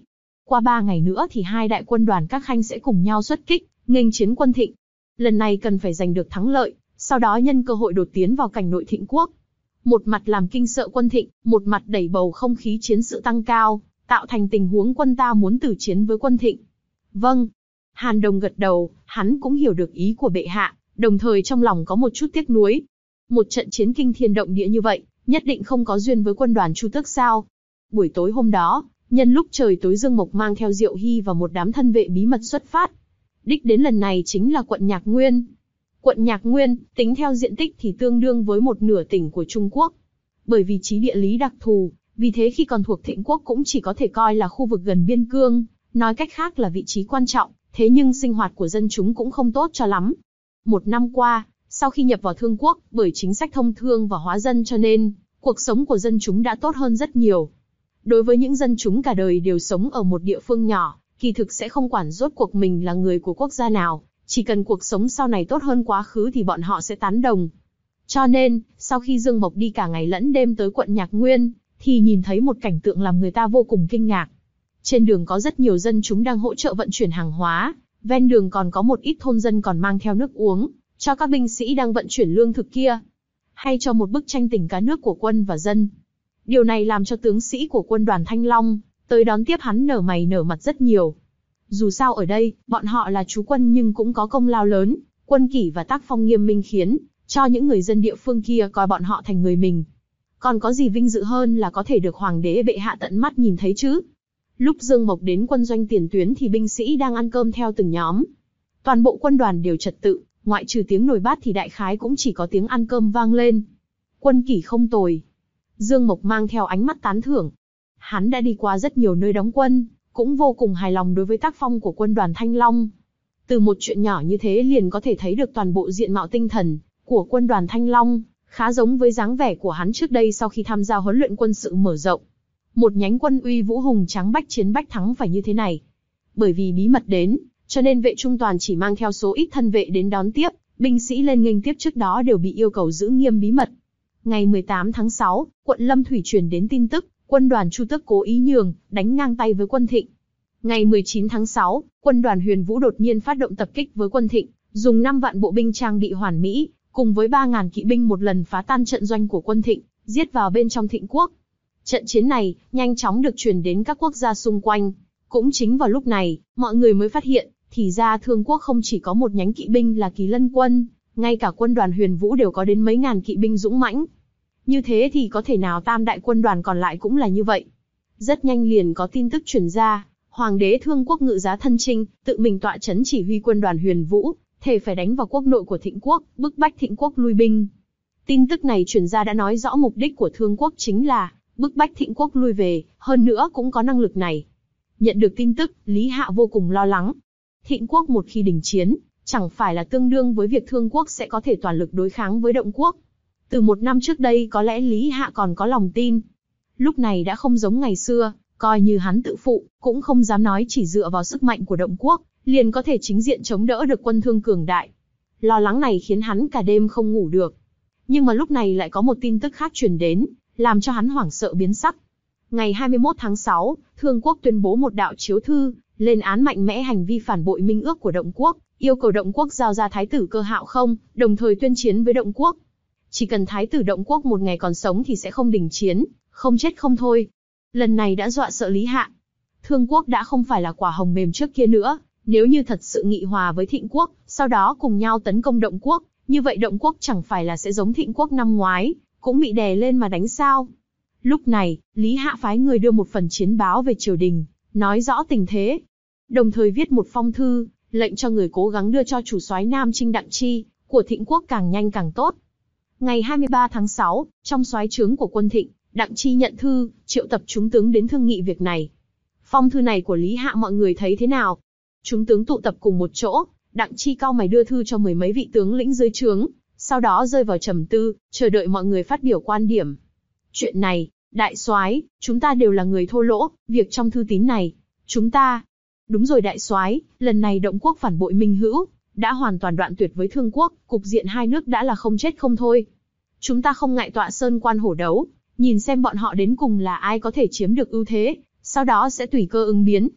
Qua ba ngày nữa thì hai đại quân đoàn các khanh sẽ cùng nhau xuất kích, nghênh chiến quân Thịnh. Lần này cần phải giành được thắng lợi, sau đó nhân cơ hội đột tiến vào cảnh nội Thịnh quốc. Một mặt làm kinh sợ quân Thịnh, một mặt đẩy bầu không khí chiến sự tăng cao, tạo thành tình huống quân ta muốn tử chiến với quân Thịnh. Vâng. Hàn Đồng gật đầu, hắn cũng hiểu được ý của bệ hạ, đồng thời trong lòng có một chút tiếc nuối. Một trận chiến kinh thiên động địa như vậy, nhất định không có duyên với quân đoàn Chu Tước sao? Buổi tối hôm đó, nhân lúc trời tối Dương Mộc mang theo Diệu Hy và một đám thân vệ bí mật xuất phát. Đích đến lần này chính là quận Nhạc Nguyên. Quận Nhạc Nguyên, tính theo diện tích thì tương đương với một nửa tỉnh của Trung Quốc. Bởi vì trí địa lý đặc thù, vì thế khi còn thuộc Thịnh quốc cũng chỉ có thể coi là khu vực gần biên cương, nói cách khác là vị trí quan trọng, thế nhưng sinh hoạt của dân chúng cũng không tốt cho lắm. Một năm qua, sau khi nhập vào Thương quốc, bởi chính sách thông thương và hóa dân cho nên, cuộc sống của dân chúng đã tốt hơn rất nhiều. Đối với những dân chúng cả đời đều sống ở một địa phương nhỏ, kỳ thực sẽ không quản rốt cuộc mình là người của quốc gia nào, chỉ cần cuộc sống sau này tốt hơn quá khứ thì bọn họ sẽ tán đồng. Cho nên, sau khi Dương Mộc đi cả ngày lẫn đêm tới quận Nhạc Nguyên, thì nhìn thấy một cảnh tượng làm người ta vô cùng kinh ngạc. Trên đường có rất nhiều dân chúng đang hỗ trợ vận chuyển hàng hóa, ven đường còn có một ít thôn dân còn mang theo nước uống, cho các binh sĩ đang vận chuyển lương thực kia. Hay cho một bức tranh tình cá nước của quân và dân. Điều này làm cho tướng sĩ của quân đoàn Thanh Long, tới đón tiếp hắn nở mày nở mặt rất nhiều. Dù sao ở đây, bọn họ là trú quân nhưng cũng có công lao lớn, quân kỷ và tác phong nghiêm minh khiến cho những người dân địa phương kia coi bọn họ thành người mình. Còn có gì vinh dự hơn là có thể được hoàng đế bệ hạ tận mắt nhìn thấy chứ? Lúc Dương Mộc đến quân doanh tiền tuyến thì binh sĩ đang ăn cơm theo từng nhóm. Toàn bộ quân đoàn đều trật tự, ngoại trừ tiếng nồi bát thì đại khái cũng chỉ có tiếng ăn cơm vang lên. Quân kỷ không tồi. Dương Mộc mang theo ánh mắt tán thưởng. Hắn đã đi qua rất nhiều nơi đóng quân, cũng vô cùng hài lòng đối với tác phong của quân đoàn Thanh Long. Từ một chuyện nhỏ như thế liền có thể thấy được toàn bộ diện mạo tinh thần của quân đoàn Thanh Long, khá giống với dáng vẻ của hắn trước đây sau khi tham gia huấn luyện quân sự mở rộng. Một nhánh quân uy vũ hùng tráng bách chiến bách thắng phải như thế này. Bởi vì bí mật đến, cho nên vệ trung toàn chỉ mang theo số ít thân vệ đến đón tiếp, binh sĩ lên nghênh tiếp trước đó đều bị yêu cầu giữ nghiêm bí mật. Ngày mười tám tháng sáu, quận Lâm Thủy truyền đến tin tức, quân đoàn Chu Tước cố ý nhường, đánh ngang tay với quân Thịnh. Ngày mười chín tháng sáu, quân đoàn Huyền Vũ đột nhiên phát động tập kích với quân Thịnh, dùng năm vạn bộ binh trang bị hoàn mỹ, cùng với ba nghìn kỵ binh một lần phá tan trận doanh của quân Thịnh, giết vào bên trong Thịnh quốc. Trận chiến này nhanh chóng được truyền đến các quốc gia xung quanh. Cũng chính vào lúc này, mọi người mới phát hiện, thì ra Thương quốc không chỉ có một nhánh kỵ binh là Kỳ Lân quân, ngay cả quân đoàn Huyền Vũ đều có đến mấy ngàn kỵ binh dũng mãnh. Như thế thì có thể nào tam đại quân đoàn còn lại cũng là như vậy. Rất nhanh liền có tin tức truyền ra, Hoàng đế Thương quốc ngự giá thân chinh, tự mình tọa chấn chỉ huy quân đoàn Huyền Vũ, thề phải đánh vào quốc nội của Thịnh quốc, bức bách Thịnh quốc lui binh. Tin tức này truyền ra đã nói rõ mục đích của Thương quốc chính là bức bách Thịnh quốc lui về, hơn nữa cũng có năng lực này. Nhận được tin tức, Lý Hạ vô cùng lo lắng. Thịnh quốc một khi đình chiến, chẳng phải là tương đương với việc Thương quốc sẽ có thể toàn lực đối kháng với Động quốc. Từ một năm trước đây có lẽ Lý Hạ còn có lòng tin. Lúc này đã không giống ngày xưa, coi như hắn tự phụ, cũng không dám nói chỉ dựa vào sức mạnh của Động quốc, liền có thể chính diện chống đỡ được quân Thương cường đại. Lo lắng này khiến hắn cả đêm không ngủ được. Nhưng mà lúc này lại có một tin tức khác truyền đến, làm cho hắn hoảng sợ biến sắc. Ngày hai mươi mốt tháng sáu, Thương quốc tuyên bố một đạo chiếu thư, lên án mạnh mẽ hành vi phản bội minh ước của Động quốc, yêu cầu Động quốc giao ra thái tử Cơ Hạo Không, đồng thời tuyên chiến với Động quốc. Chỉ cần thái tử Động quốc một ngày còn sống thì sẽ không đình chiến, không chết không thôi. Lần này đã dọa sợ Lý Hạ. Thương quốc đã không phải là quả hồng mềm trước kia nữa, nếu như thật sự nghị hòa với Thịnh quốc, sau đó cùng nhau tấn công Động quốc, như vậy Động quốc chẳng phải là sẽ giống Thịnh quốc năm ngoái, cũng bị đè lên mà đánh sao. Lúc này, Lý Hạ phái người đưa một phần chiến báo về triều đình, nói rõ tình thế. Đồng thời viết một phong thư, lệnh cho người cố gắng đưa cho chủ soái Nam Trinh Đặng Chi, của Thịnh quốc càng nhanh càng tốt. Ngày hai mươi ba tháng sáu, trong soái trướng của quân Thịnh, Đặng Chi nhận thư, triệu tập chúng tướng đến thương nghị việc này. Phong thư này của Lý Hạ mọi người thấy thế nào? Chúng tướng tụ tập cùng một chỗ, Đặng Chi cau mày đưa thư cho mười mấy vị tướng lĩnh dưới trướng, sau đó rơi vào trầm tư, chờ đợi mọi người phát biểu quan điểm. Chuyện này, đại soái, chúng ta đều là người thô lỗ, việc trong thư tín này, chúng ta... Đúng rồi đại soái, lần này Động quốc phản bội Minh Hữu, đã hoàn toàn đoạn tuyệt với Thương quốc, cục diện hai nước đã là không chết không thôi. Chúng ta không ngại tọa sơn quan hổ đấu, nhìn xem bọn họ đến cùng là ai có thể chiếm được ưu thế, sau đó sẽ tùy cơ ứng biến.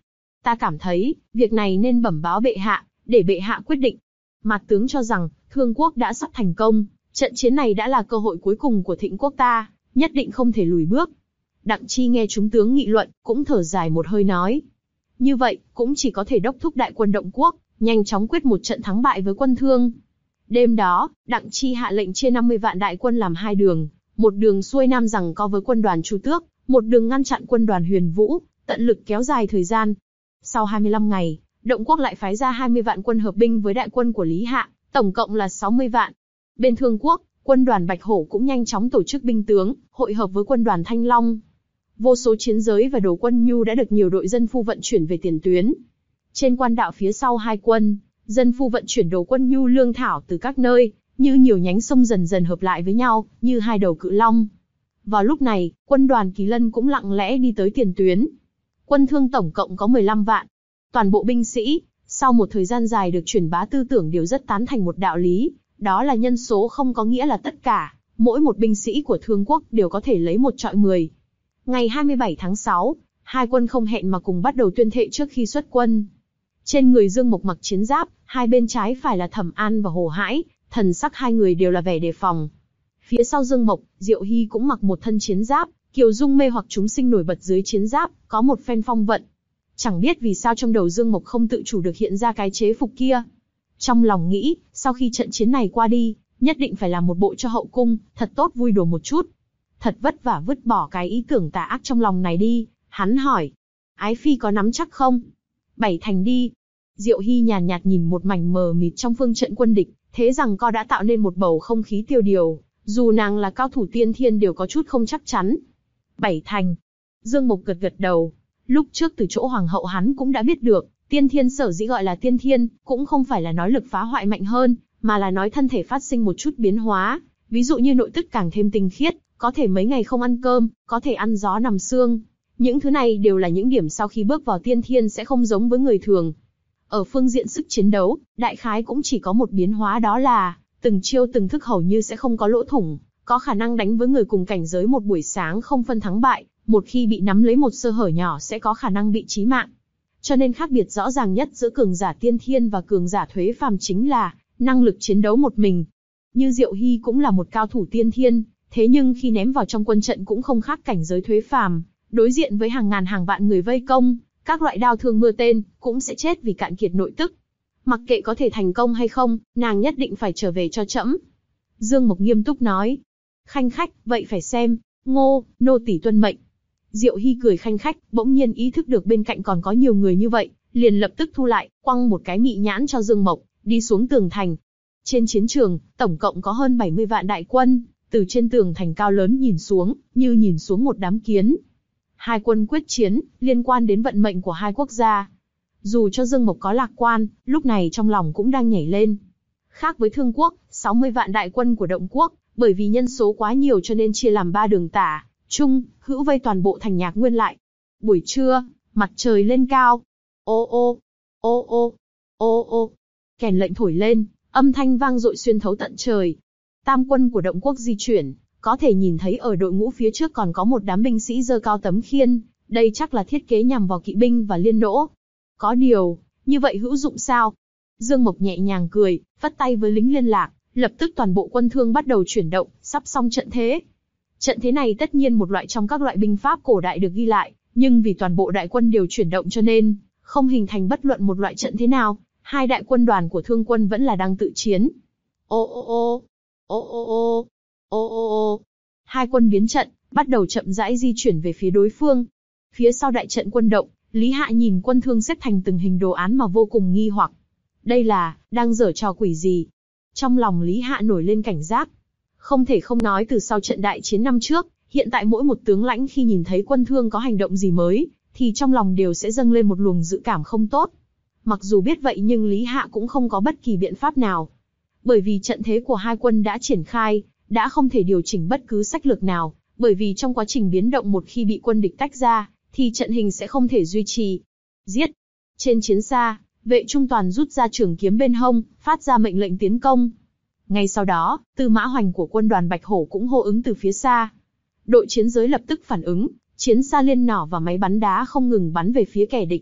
Ta cảm thấy, việc này nên bẩm báo bệ hạ, để bệ hạ quyết định. Mạt tướng cho rằng, Thương quốc đã sắp thành công, trận chiến này đã là cơ hội cuối cùng của Thịnh quốc ta, nhất định không thể lùi bước. Đặng Chi nghe chúng tướng nghị luận, cũng thở dài một hơi nói. Như vậy, cũng chỉ có thể đốc thúc đại quân Động quốc, nhanh chóng quyết một trận thắng bại với quân Thương. Đêm đó, Đặng Chi hạ lệnh chia năm mươi vạn đại quân làm hai đường, một đường xuôi nam giằng co với quân đoàn Chu Tước, một đường ngăn chặn quân đoàn Huyền Vũ, tận lực kéo dài thời gian. Sau hai mươi lăm ngày, Động quốc lại phái ra hai mươi vạn quân hợp binh với đại quân của Lý Hạ, tổng cộng là sáu mươi vạn. Bên Thương quốc, quân đoàn Bạch Hổ cũng nhanh chóng tổ chức binh tướng, hội hợp với quân đoàn Thanh Long. Vô số chiến giới và đồ quân nhu đã được nhiều đội dân phu vận chuyển về tiền tuyến. Trên quan đạo phía sau hai quân, dân phu vận chuyển đồ quân nhu lương thảo từ các nơi, như nhiều nhánh sông dần dần hợp lại với nhau, như hai đầu cự long. Vào lúc này, quân đoàn Kỳ Lân cũng lặng lẽ đi tới tiền tuyến. Quân Thương tổng cộng có mười lăm vạn. Toàn bộ binh sĩ, sau một thời gian dài được truyền bá tư tưởng đều rất tán thành một đạo lý, đó là nhân số không có nghĩa là tất cả, mỗi một binh sĩ của Thương quốc đều có thể lấy một trọi mười. Ngày hai mươi bảy tháng sáu, hai quân không hẹn mà cùng bắt đầu tuyên thệ trước khi xuất quân. Trên người Dương Mộc mặc chiến giáp, hai bên trái phải là Thẩm An và Hồ Hãi, thần sắc hai người đều là vẻ đề phòng. Phía sau Dương Mộc, Diệu Hy cũng mặc một thân chiến giáp, kiều dung mê hoặc chúng sinh nổi bật dưới chiến giáp, có một phen phong vận. Chẳng biết vì sao trong đầu Dương Mộc không tự chủ được hiện ra cái chế phục kia. Trong lòng nghĩ, sau khi trận chiến này qua đi, nhất định phải làm một bộ cho hậu cung, thật tốt vui đùa một chút. Thật vất vả vứt bỏ cái ý tưởng tà ác trong lòng này đi, hắn hỏi. Ái phi có nắm chắc không? Bảy thành đi. Diệu Hy nhàn nhạt nhìn một mảnh mờ mịt trong phương trận quân địch, thế rằng co đã tạo nên một bầu không khí tiêu điều, dù nàng là cao thủ tiên thiên đều có chút không chắc chắn. Bảy thành. Dương Mộc gật gật đầu. Lúc trước từ chỗ hoàng hậu hắn cũng đã biết được, tiên thiên sở dĩ gọi là tiên thiên, cũng không phải là nói lực phá hoại mạnh hơn, mà là nói thân thể phát sinh một chút biến hóa, ví dụ như nội tức càng thêm tinh khiết, có thể mấy ngày không ăn cơm, có thể ăn gió nằm xương. Những thứ này đều là những điểm sau khi bước vào tiên thiên sẽ không giống với người thường. Ở phương diện sức chiến đấu, đại khái cũng chỉ có một biến hóa, đó là từng chiêu từng thức hầu như sẽ không có lỗ thủng, có khả năng đánh với người cùng cảnh giới một buổi sáng không phân thắng bại, một khi bị nắm lấy một sơ hở nhỏ sẽ có khả năng bị chí mạng. Cho nên khác biệt rõ ràng nhất giữa cường giả tiên thiên và cường giả thuế phàm chính là năng lực chiến đấu một mình. Như Diệu Hy cũng là một cao thủ tiên thiên, thế nhưng khi ném vào trong quân trận cũng không khác cảnh giới thuế phàm, đối diện với hàng ngàn hàng vạn người vây công, các loại đao thương mưa tên, cũng sẽ chết vì cạn kiệt nội tức. Mặc kệ có thể thành công hay không, nàng nhất định phải trở về cho trẫm. Dương Mộc nghiêm túc nói. Khanh khách, vậy phải xem. Ngô, nô tỳ tuân mệnh. Diệu Hy cười khanh khách, bỗng nhiên ý thức được bên cạnh còn có nhiều người như vậy, liền lập tức thu lại, quăng một cái mị nhãn cho Dương Mộc, đi xuống tường thành. Trên chiến trường, tổng cộng có hơn bảy mươi vạn đại quân, từ trên tường thành cao lớn nhìn xuống, như nhìn xuống một đám kiến. Hai quân quyết chiến, liên quan đến vận mệnh của hai quốc gia. Dù cho Dương Mộc có lạc quan, lúc này trong lòng cũng đang nhảy lên. Khác với Thương quốc, sáu mươi vạn đại quân của Động quốc, bởi vì nhân số quá nhiều cho nên chia làm ba đường tả, trung, hữu vây toàn bộ thành Nhạc Nguyên lại. Buổi trưa, mặt trời lên cao. Ô ô, ô ô, ô ô, kèn lệnh thổi lên, âm thanh vang dội xuyên thấu tận trời. Tam quân của Động quốc di chuyển, có thể nhìn thấy ở đội ngũ phía trước còn có một đám binh sĩ giơ cao tấm khiên, đây chắc là thiết kế nhằm vào kỵ binh và liên nỗ. Có điều, như vậy hữu dụng sao? Dương Mộc nhẹ nhàng cười, phất tay với lính liên lạc, lập tức toàn bộ quân Thương bắt đầu chuyển động, sắp xong trận thế. Trận thế này tất nhiên một loại trong các loại binh pháp cổ đại được ghi lại, nhưng vì toàn bộ đại quân đều chuyển động cho nên không hình thành bất luận một loại trận thế nào, hai đại quân đoàn của Thương quân vẫn là đang tự chiến. Ô ô ô, ô ô ô, ô ô ô. Hai quân biến trận, bắt đầu chậm rãi di chuyển về phía đối phương. Phía sau đại trận quân Động, Lý Hạ nhìn quân Thương xếp thành từng hình đồ án mà vô cùng nghi hoặc. Đây là, đang giở trò quỷ gì? Trong lòng Lý Hạ nổi lên cảnh giác. Không thể không nói từ sau trận đại chiến năm trước, hiện tại mỗi một tướng lãnh khi nhìn thấy quân Thương có hành động gì mới, thì trong lòng đều sẽ dâng lên một luồng dự cảm không tốt. Mặc dù biết vậy nhưng Lý Hạ cũng không có bất kỳ biện pháp nào. Bởi vì trận thế của hai quân đã triển khai, đã không thể điều chỉnh bất cứ sách lược nào, bởi vì trong quá trình biến động một khi bị quân địch tách ra, thì trận hình sẽ không thể duy trì. Giết! Trên chiến xa, Vệ Trung Toàn rút ra trường kiếm bên hông, phát ra mệnh lệnh tiến công. Ngay sau đó, Tư Mã Hoành của quân đoàn Bạch Hổ cũng hô ứng từ phía xa. Đội chiến giới lập tức phản ứng, chiến xa liên nỏ và máy bắn đá không ngừng bắn về phía kẻ địch.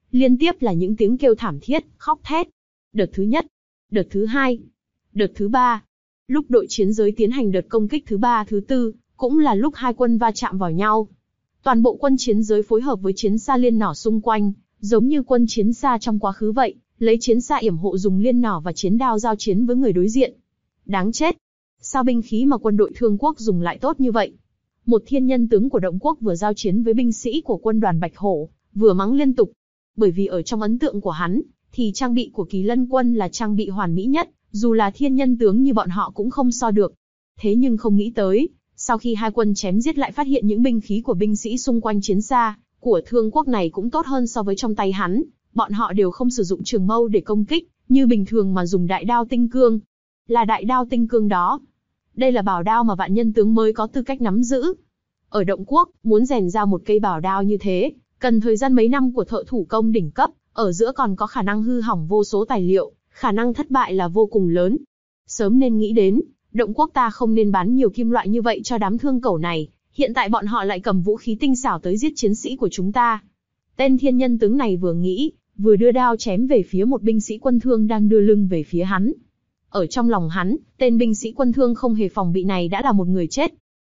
Liên tiếp là những tiếng kêu thảm thiết, khóc thét. Đợt thứ nhất, đợt thứ hai, đợt thứ ba. Lúc đội chiến giới tiến hành đợt công kích thứ ba thứ tư, cũng là lúc hai quân va chạm vào nhau. Toàn bộ quân chiến giới phối hợp với chiến xa liên nỏ xung quanh, giống như quân chiến xa trong quá khứ vậy, lấy chiến xa yểm hộ dùng liên nỏ và chiến đao giao chiến với người đối diện. Đáng chết! Sao binh khí mà quân đội Thương Quốc dùng lại tốt như vậy? Một thiên nhân tướng của Động Quốc vừa giao chiến với binh sĩ của quân đoàn Bạch Hổ, vừa mắng liên tục. Bởi vì ở trong ấn tượng của hắn, thì trang bị của Kỳ Lân quân là trang bị hoàn mỹ nhất, dù là thiên nhân tướng như bọn họ cũng không so được. Thế nhưng không nghĩ tới, sau khi hai quân chém giết lại phát hiện những binh khí của binh sĩ xung quanh chiến xa của Thương Quốc này cũng tốt hơn so với trong tay hắn. Bọn họ đều không sử dụng trường mâu để công kích, như bình thường mà dùng đại đao tinh cương. Là đại đao tinh cương đó. Đây là bảo đao mà vạn nhân tướng mới có tư cách nắm giữ. Ở Động Quốc, muốn rèn ra một cây bảo đao như thế, cần thời gian mấy năm của thợ thủ công đỉnh cấp, ở giữa còn có khả năng hư hỏng vô số tài liệu, khả năng thất bại là vô cùng lớn. Sớm nên nghĩ đến, Động Quốc ta không nên bán nhiều kim loại như vậy cho đám thương cẩu này, hiện tại bọn họ lại cầm vũ khí tinh xảo tới giết chiến sĩ của chúng ta. Tên thiên nhân tướng này vừa nghĩ, vừa đưa đao chém về phía một binh sĩ quân thương đang đưa lưng về phía hắn. Ở trong lòng hắn, tên binh sĩ quân thương không hề phòng bị này đã là một người chết.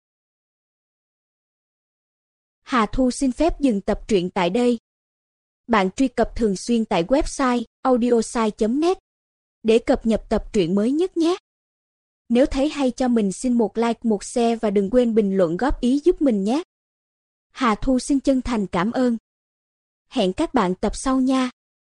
Hà Thu xin phép dừng tập truyện tại đây. Bạn truy cập thường xuyên tại website audiosai chấm net để cập nhật tập truyện mới nhất nhé. Nếu thấy hay cho mình xin một like, một share và đừng quên bình luận góp ý giúp mình nhé. Hà Thu xin chân thành cảm ơn. Hẹn các bạn tập sau nha.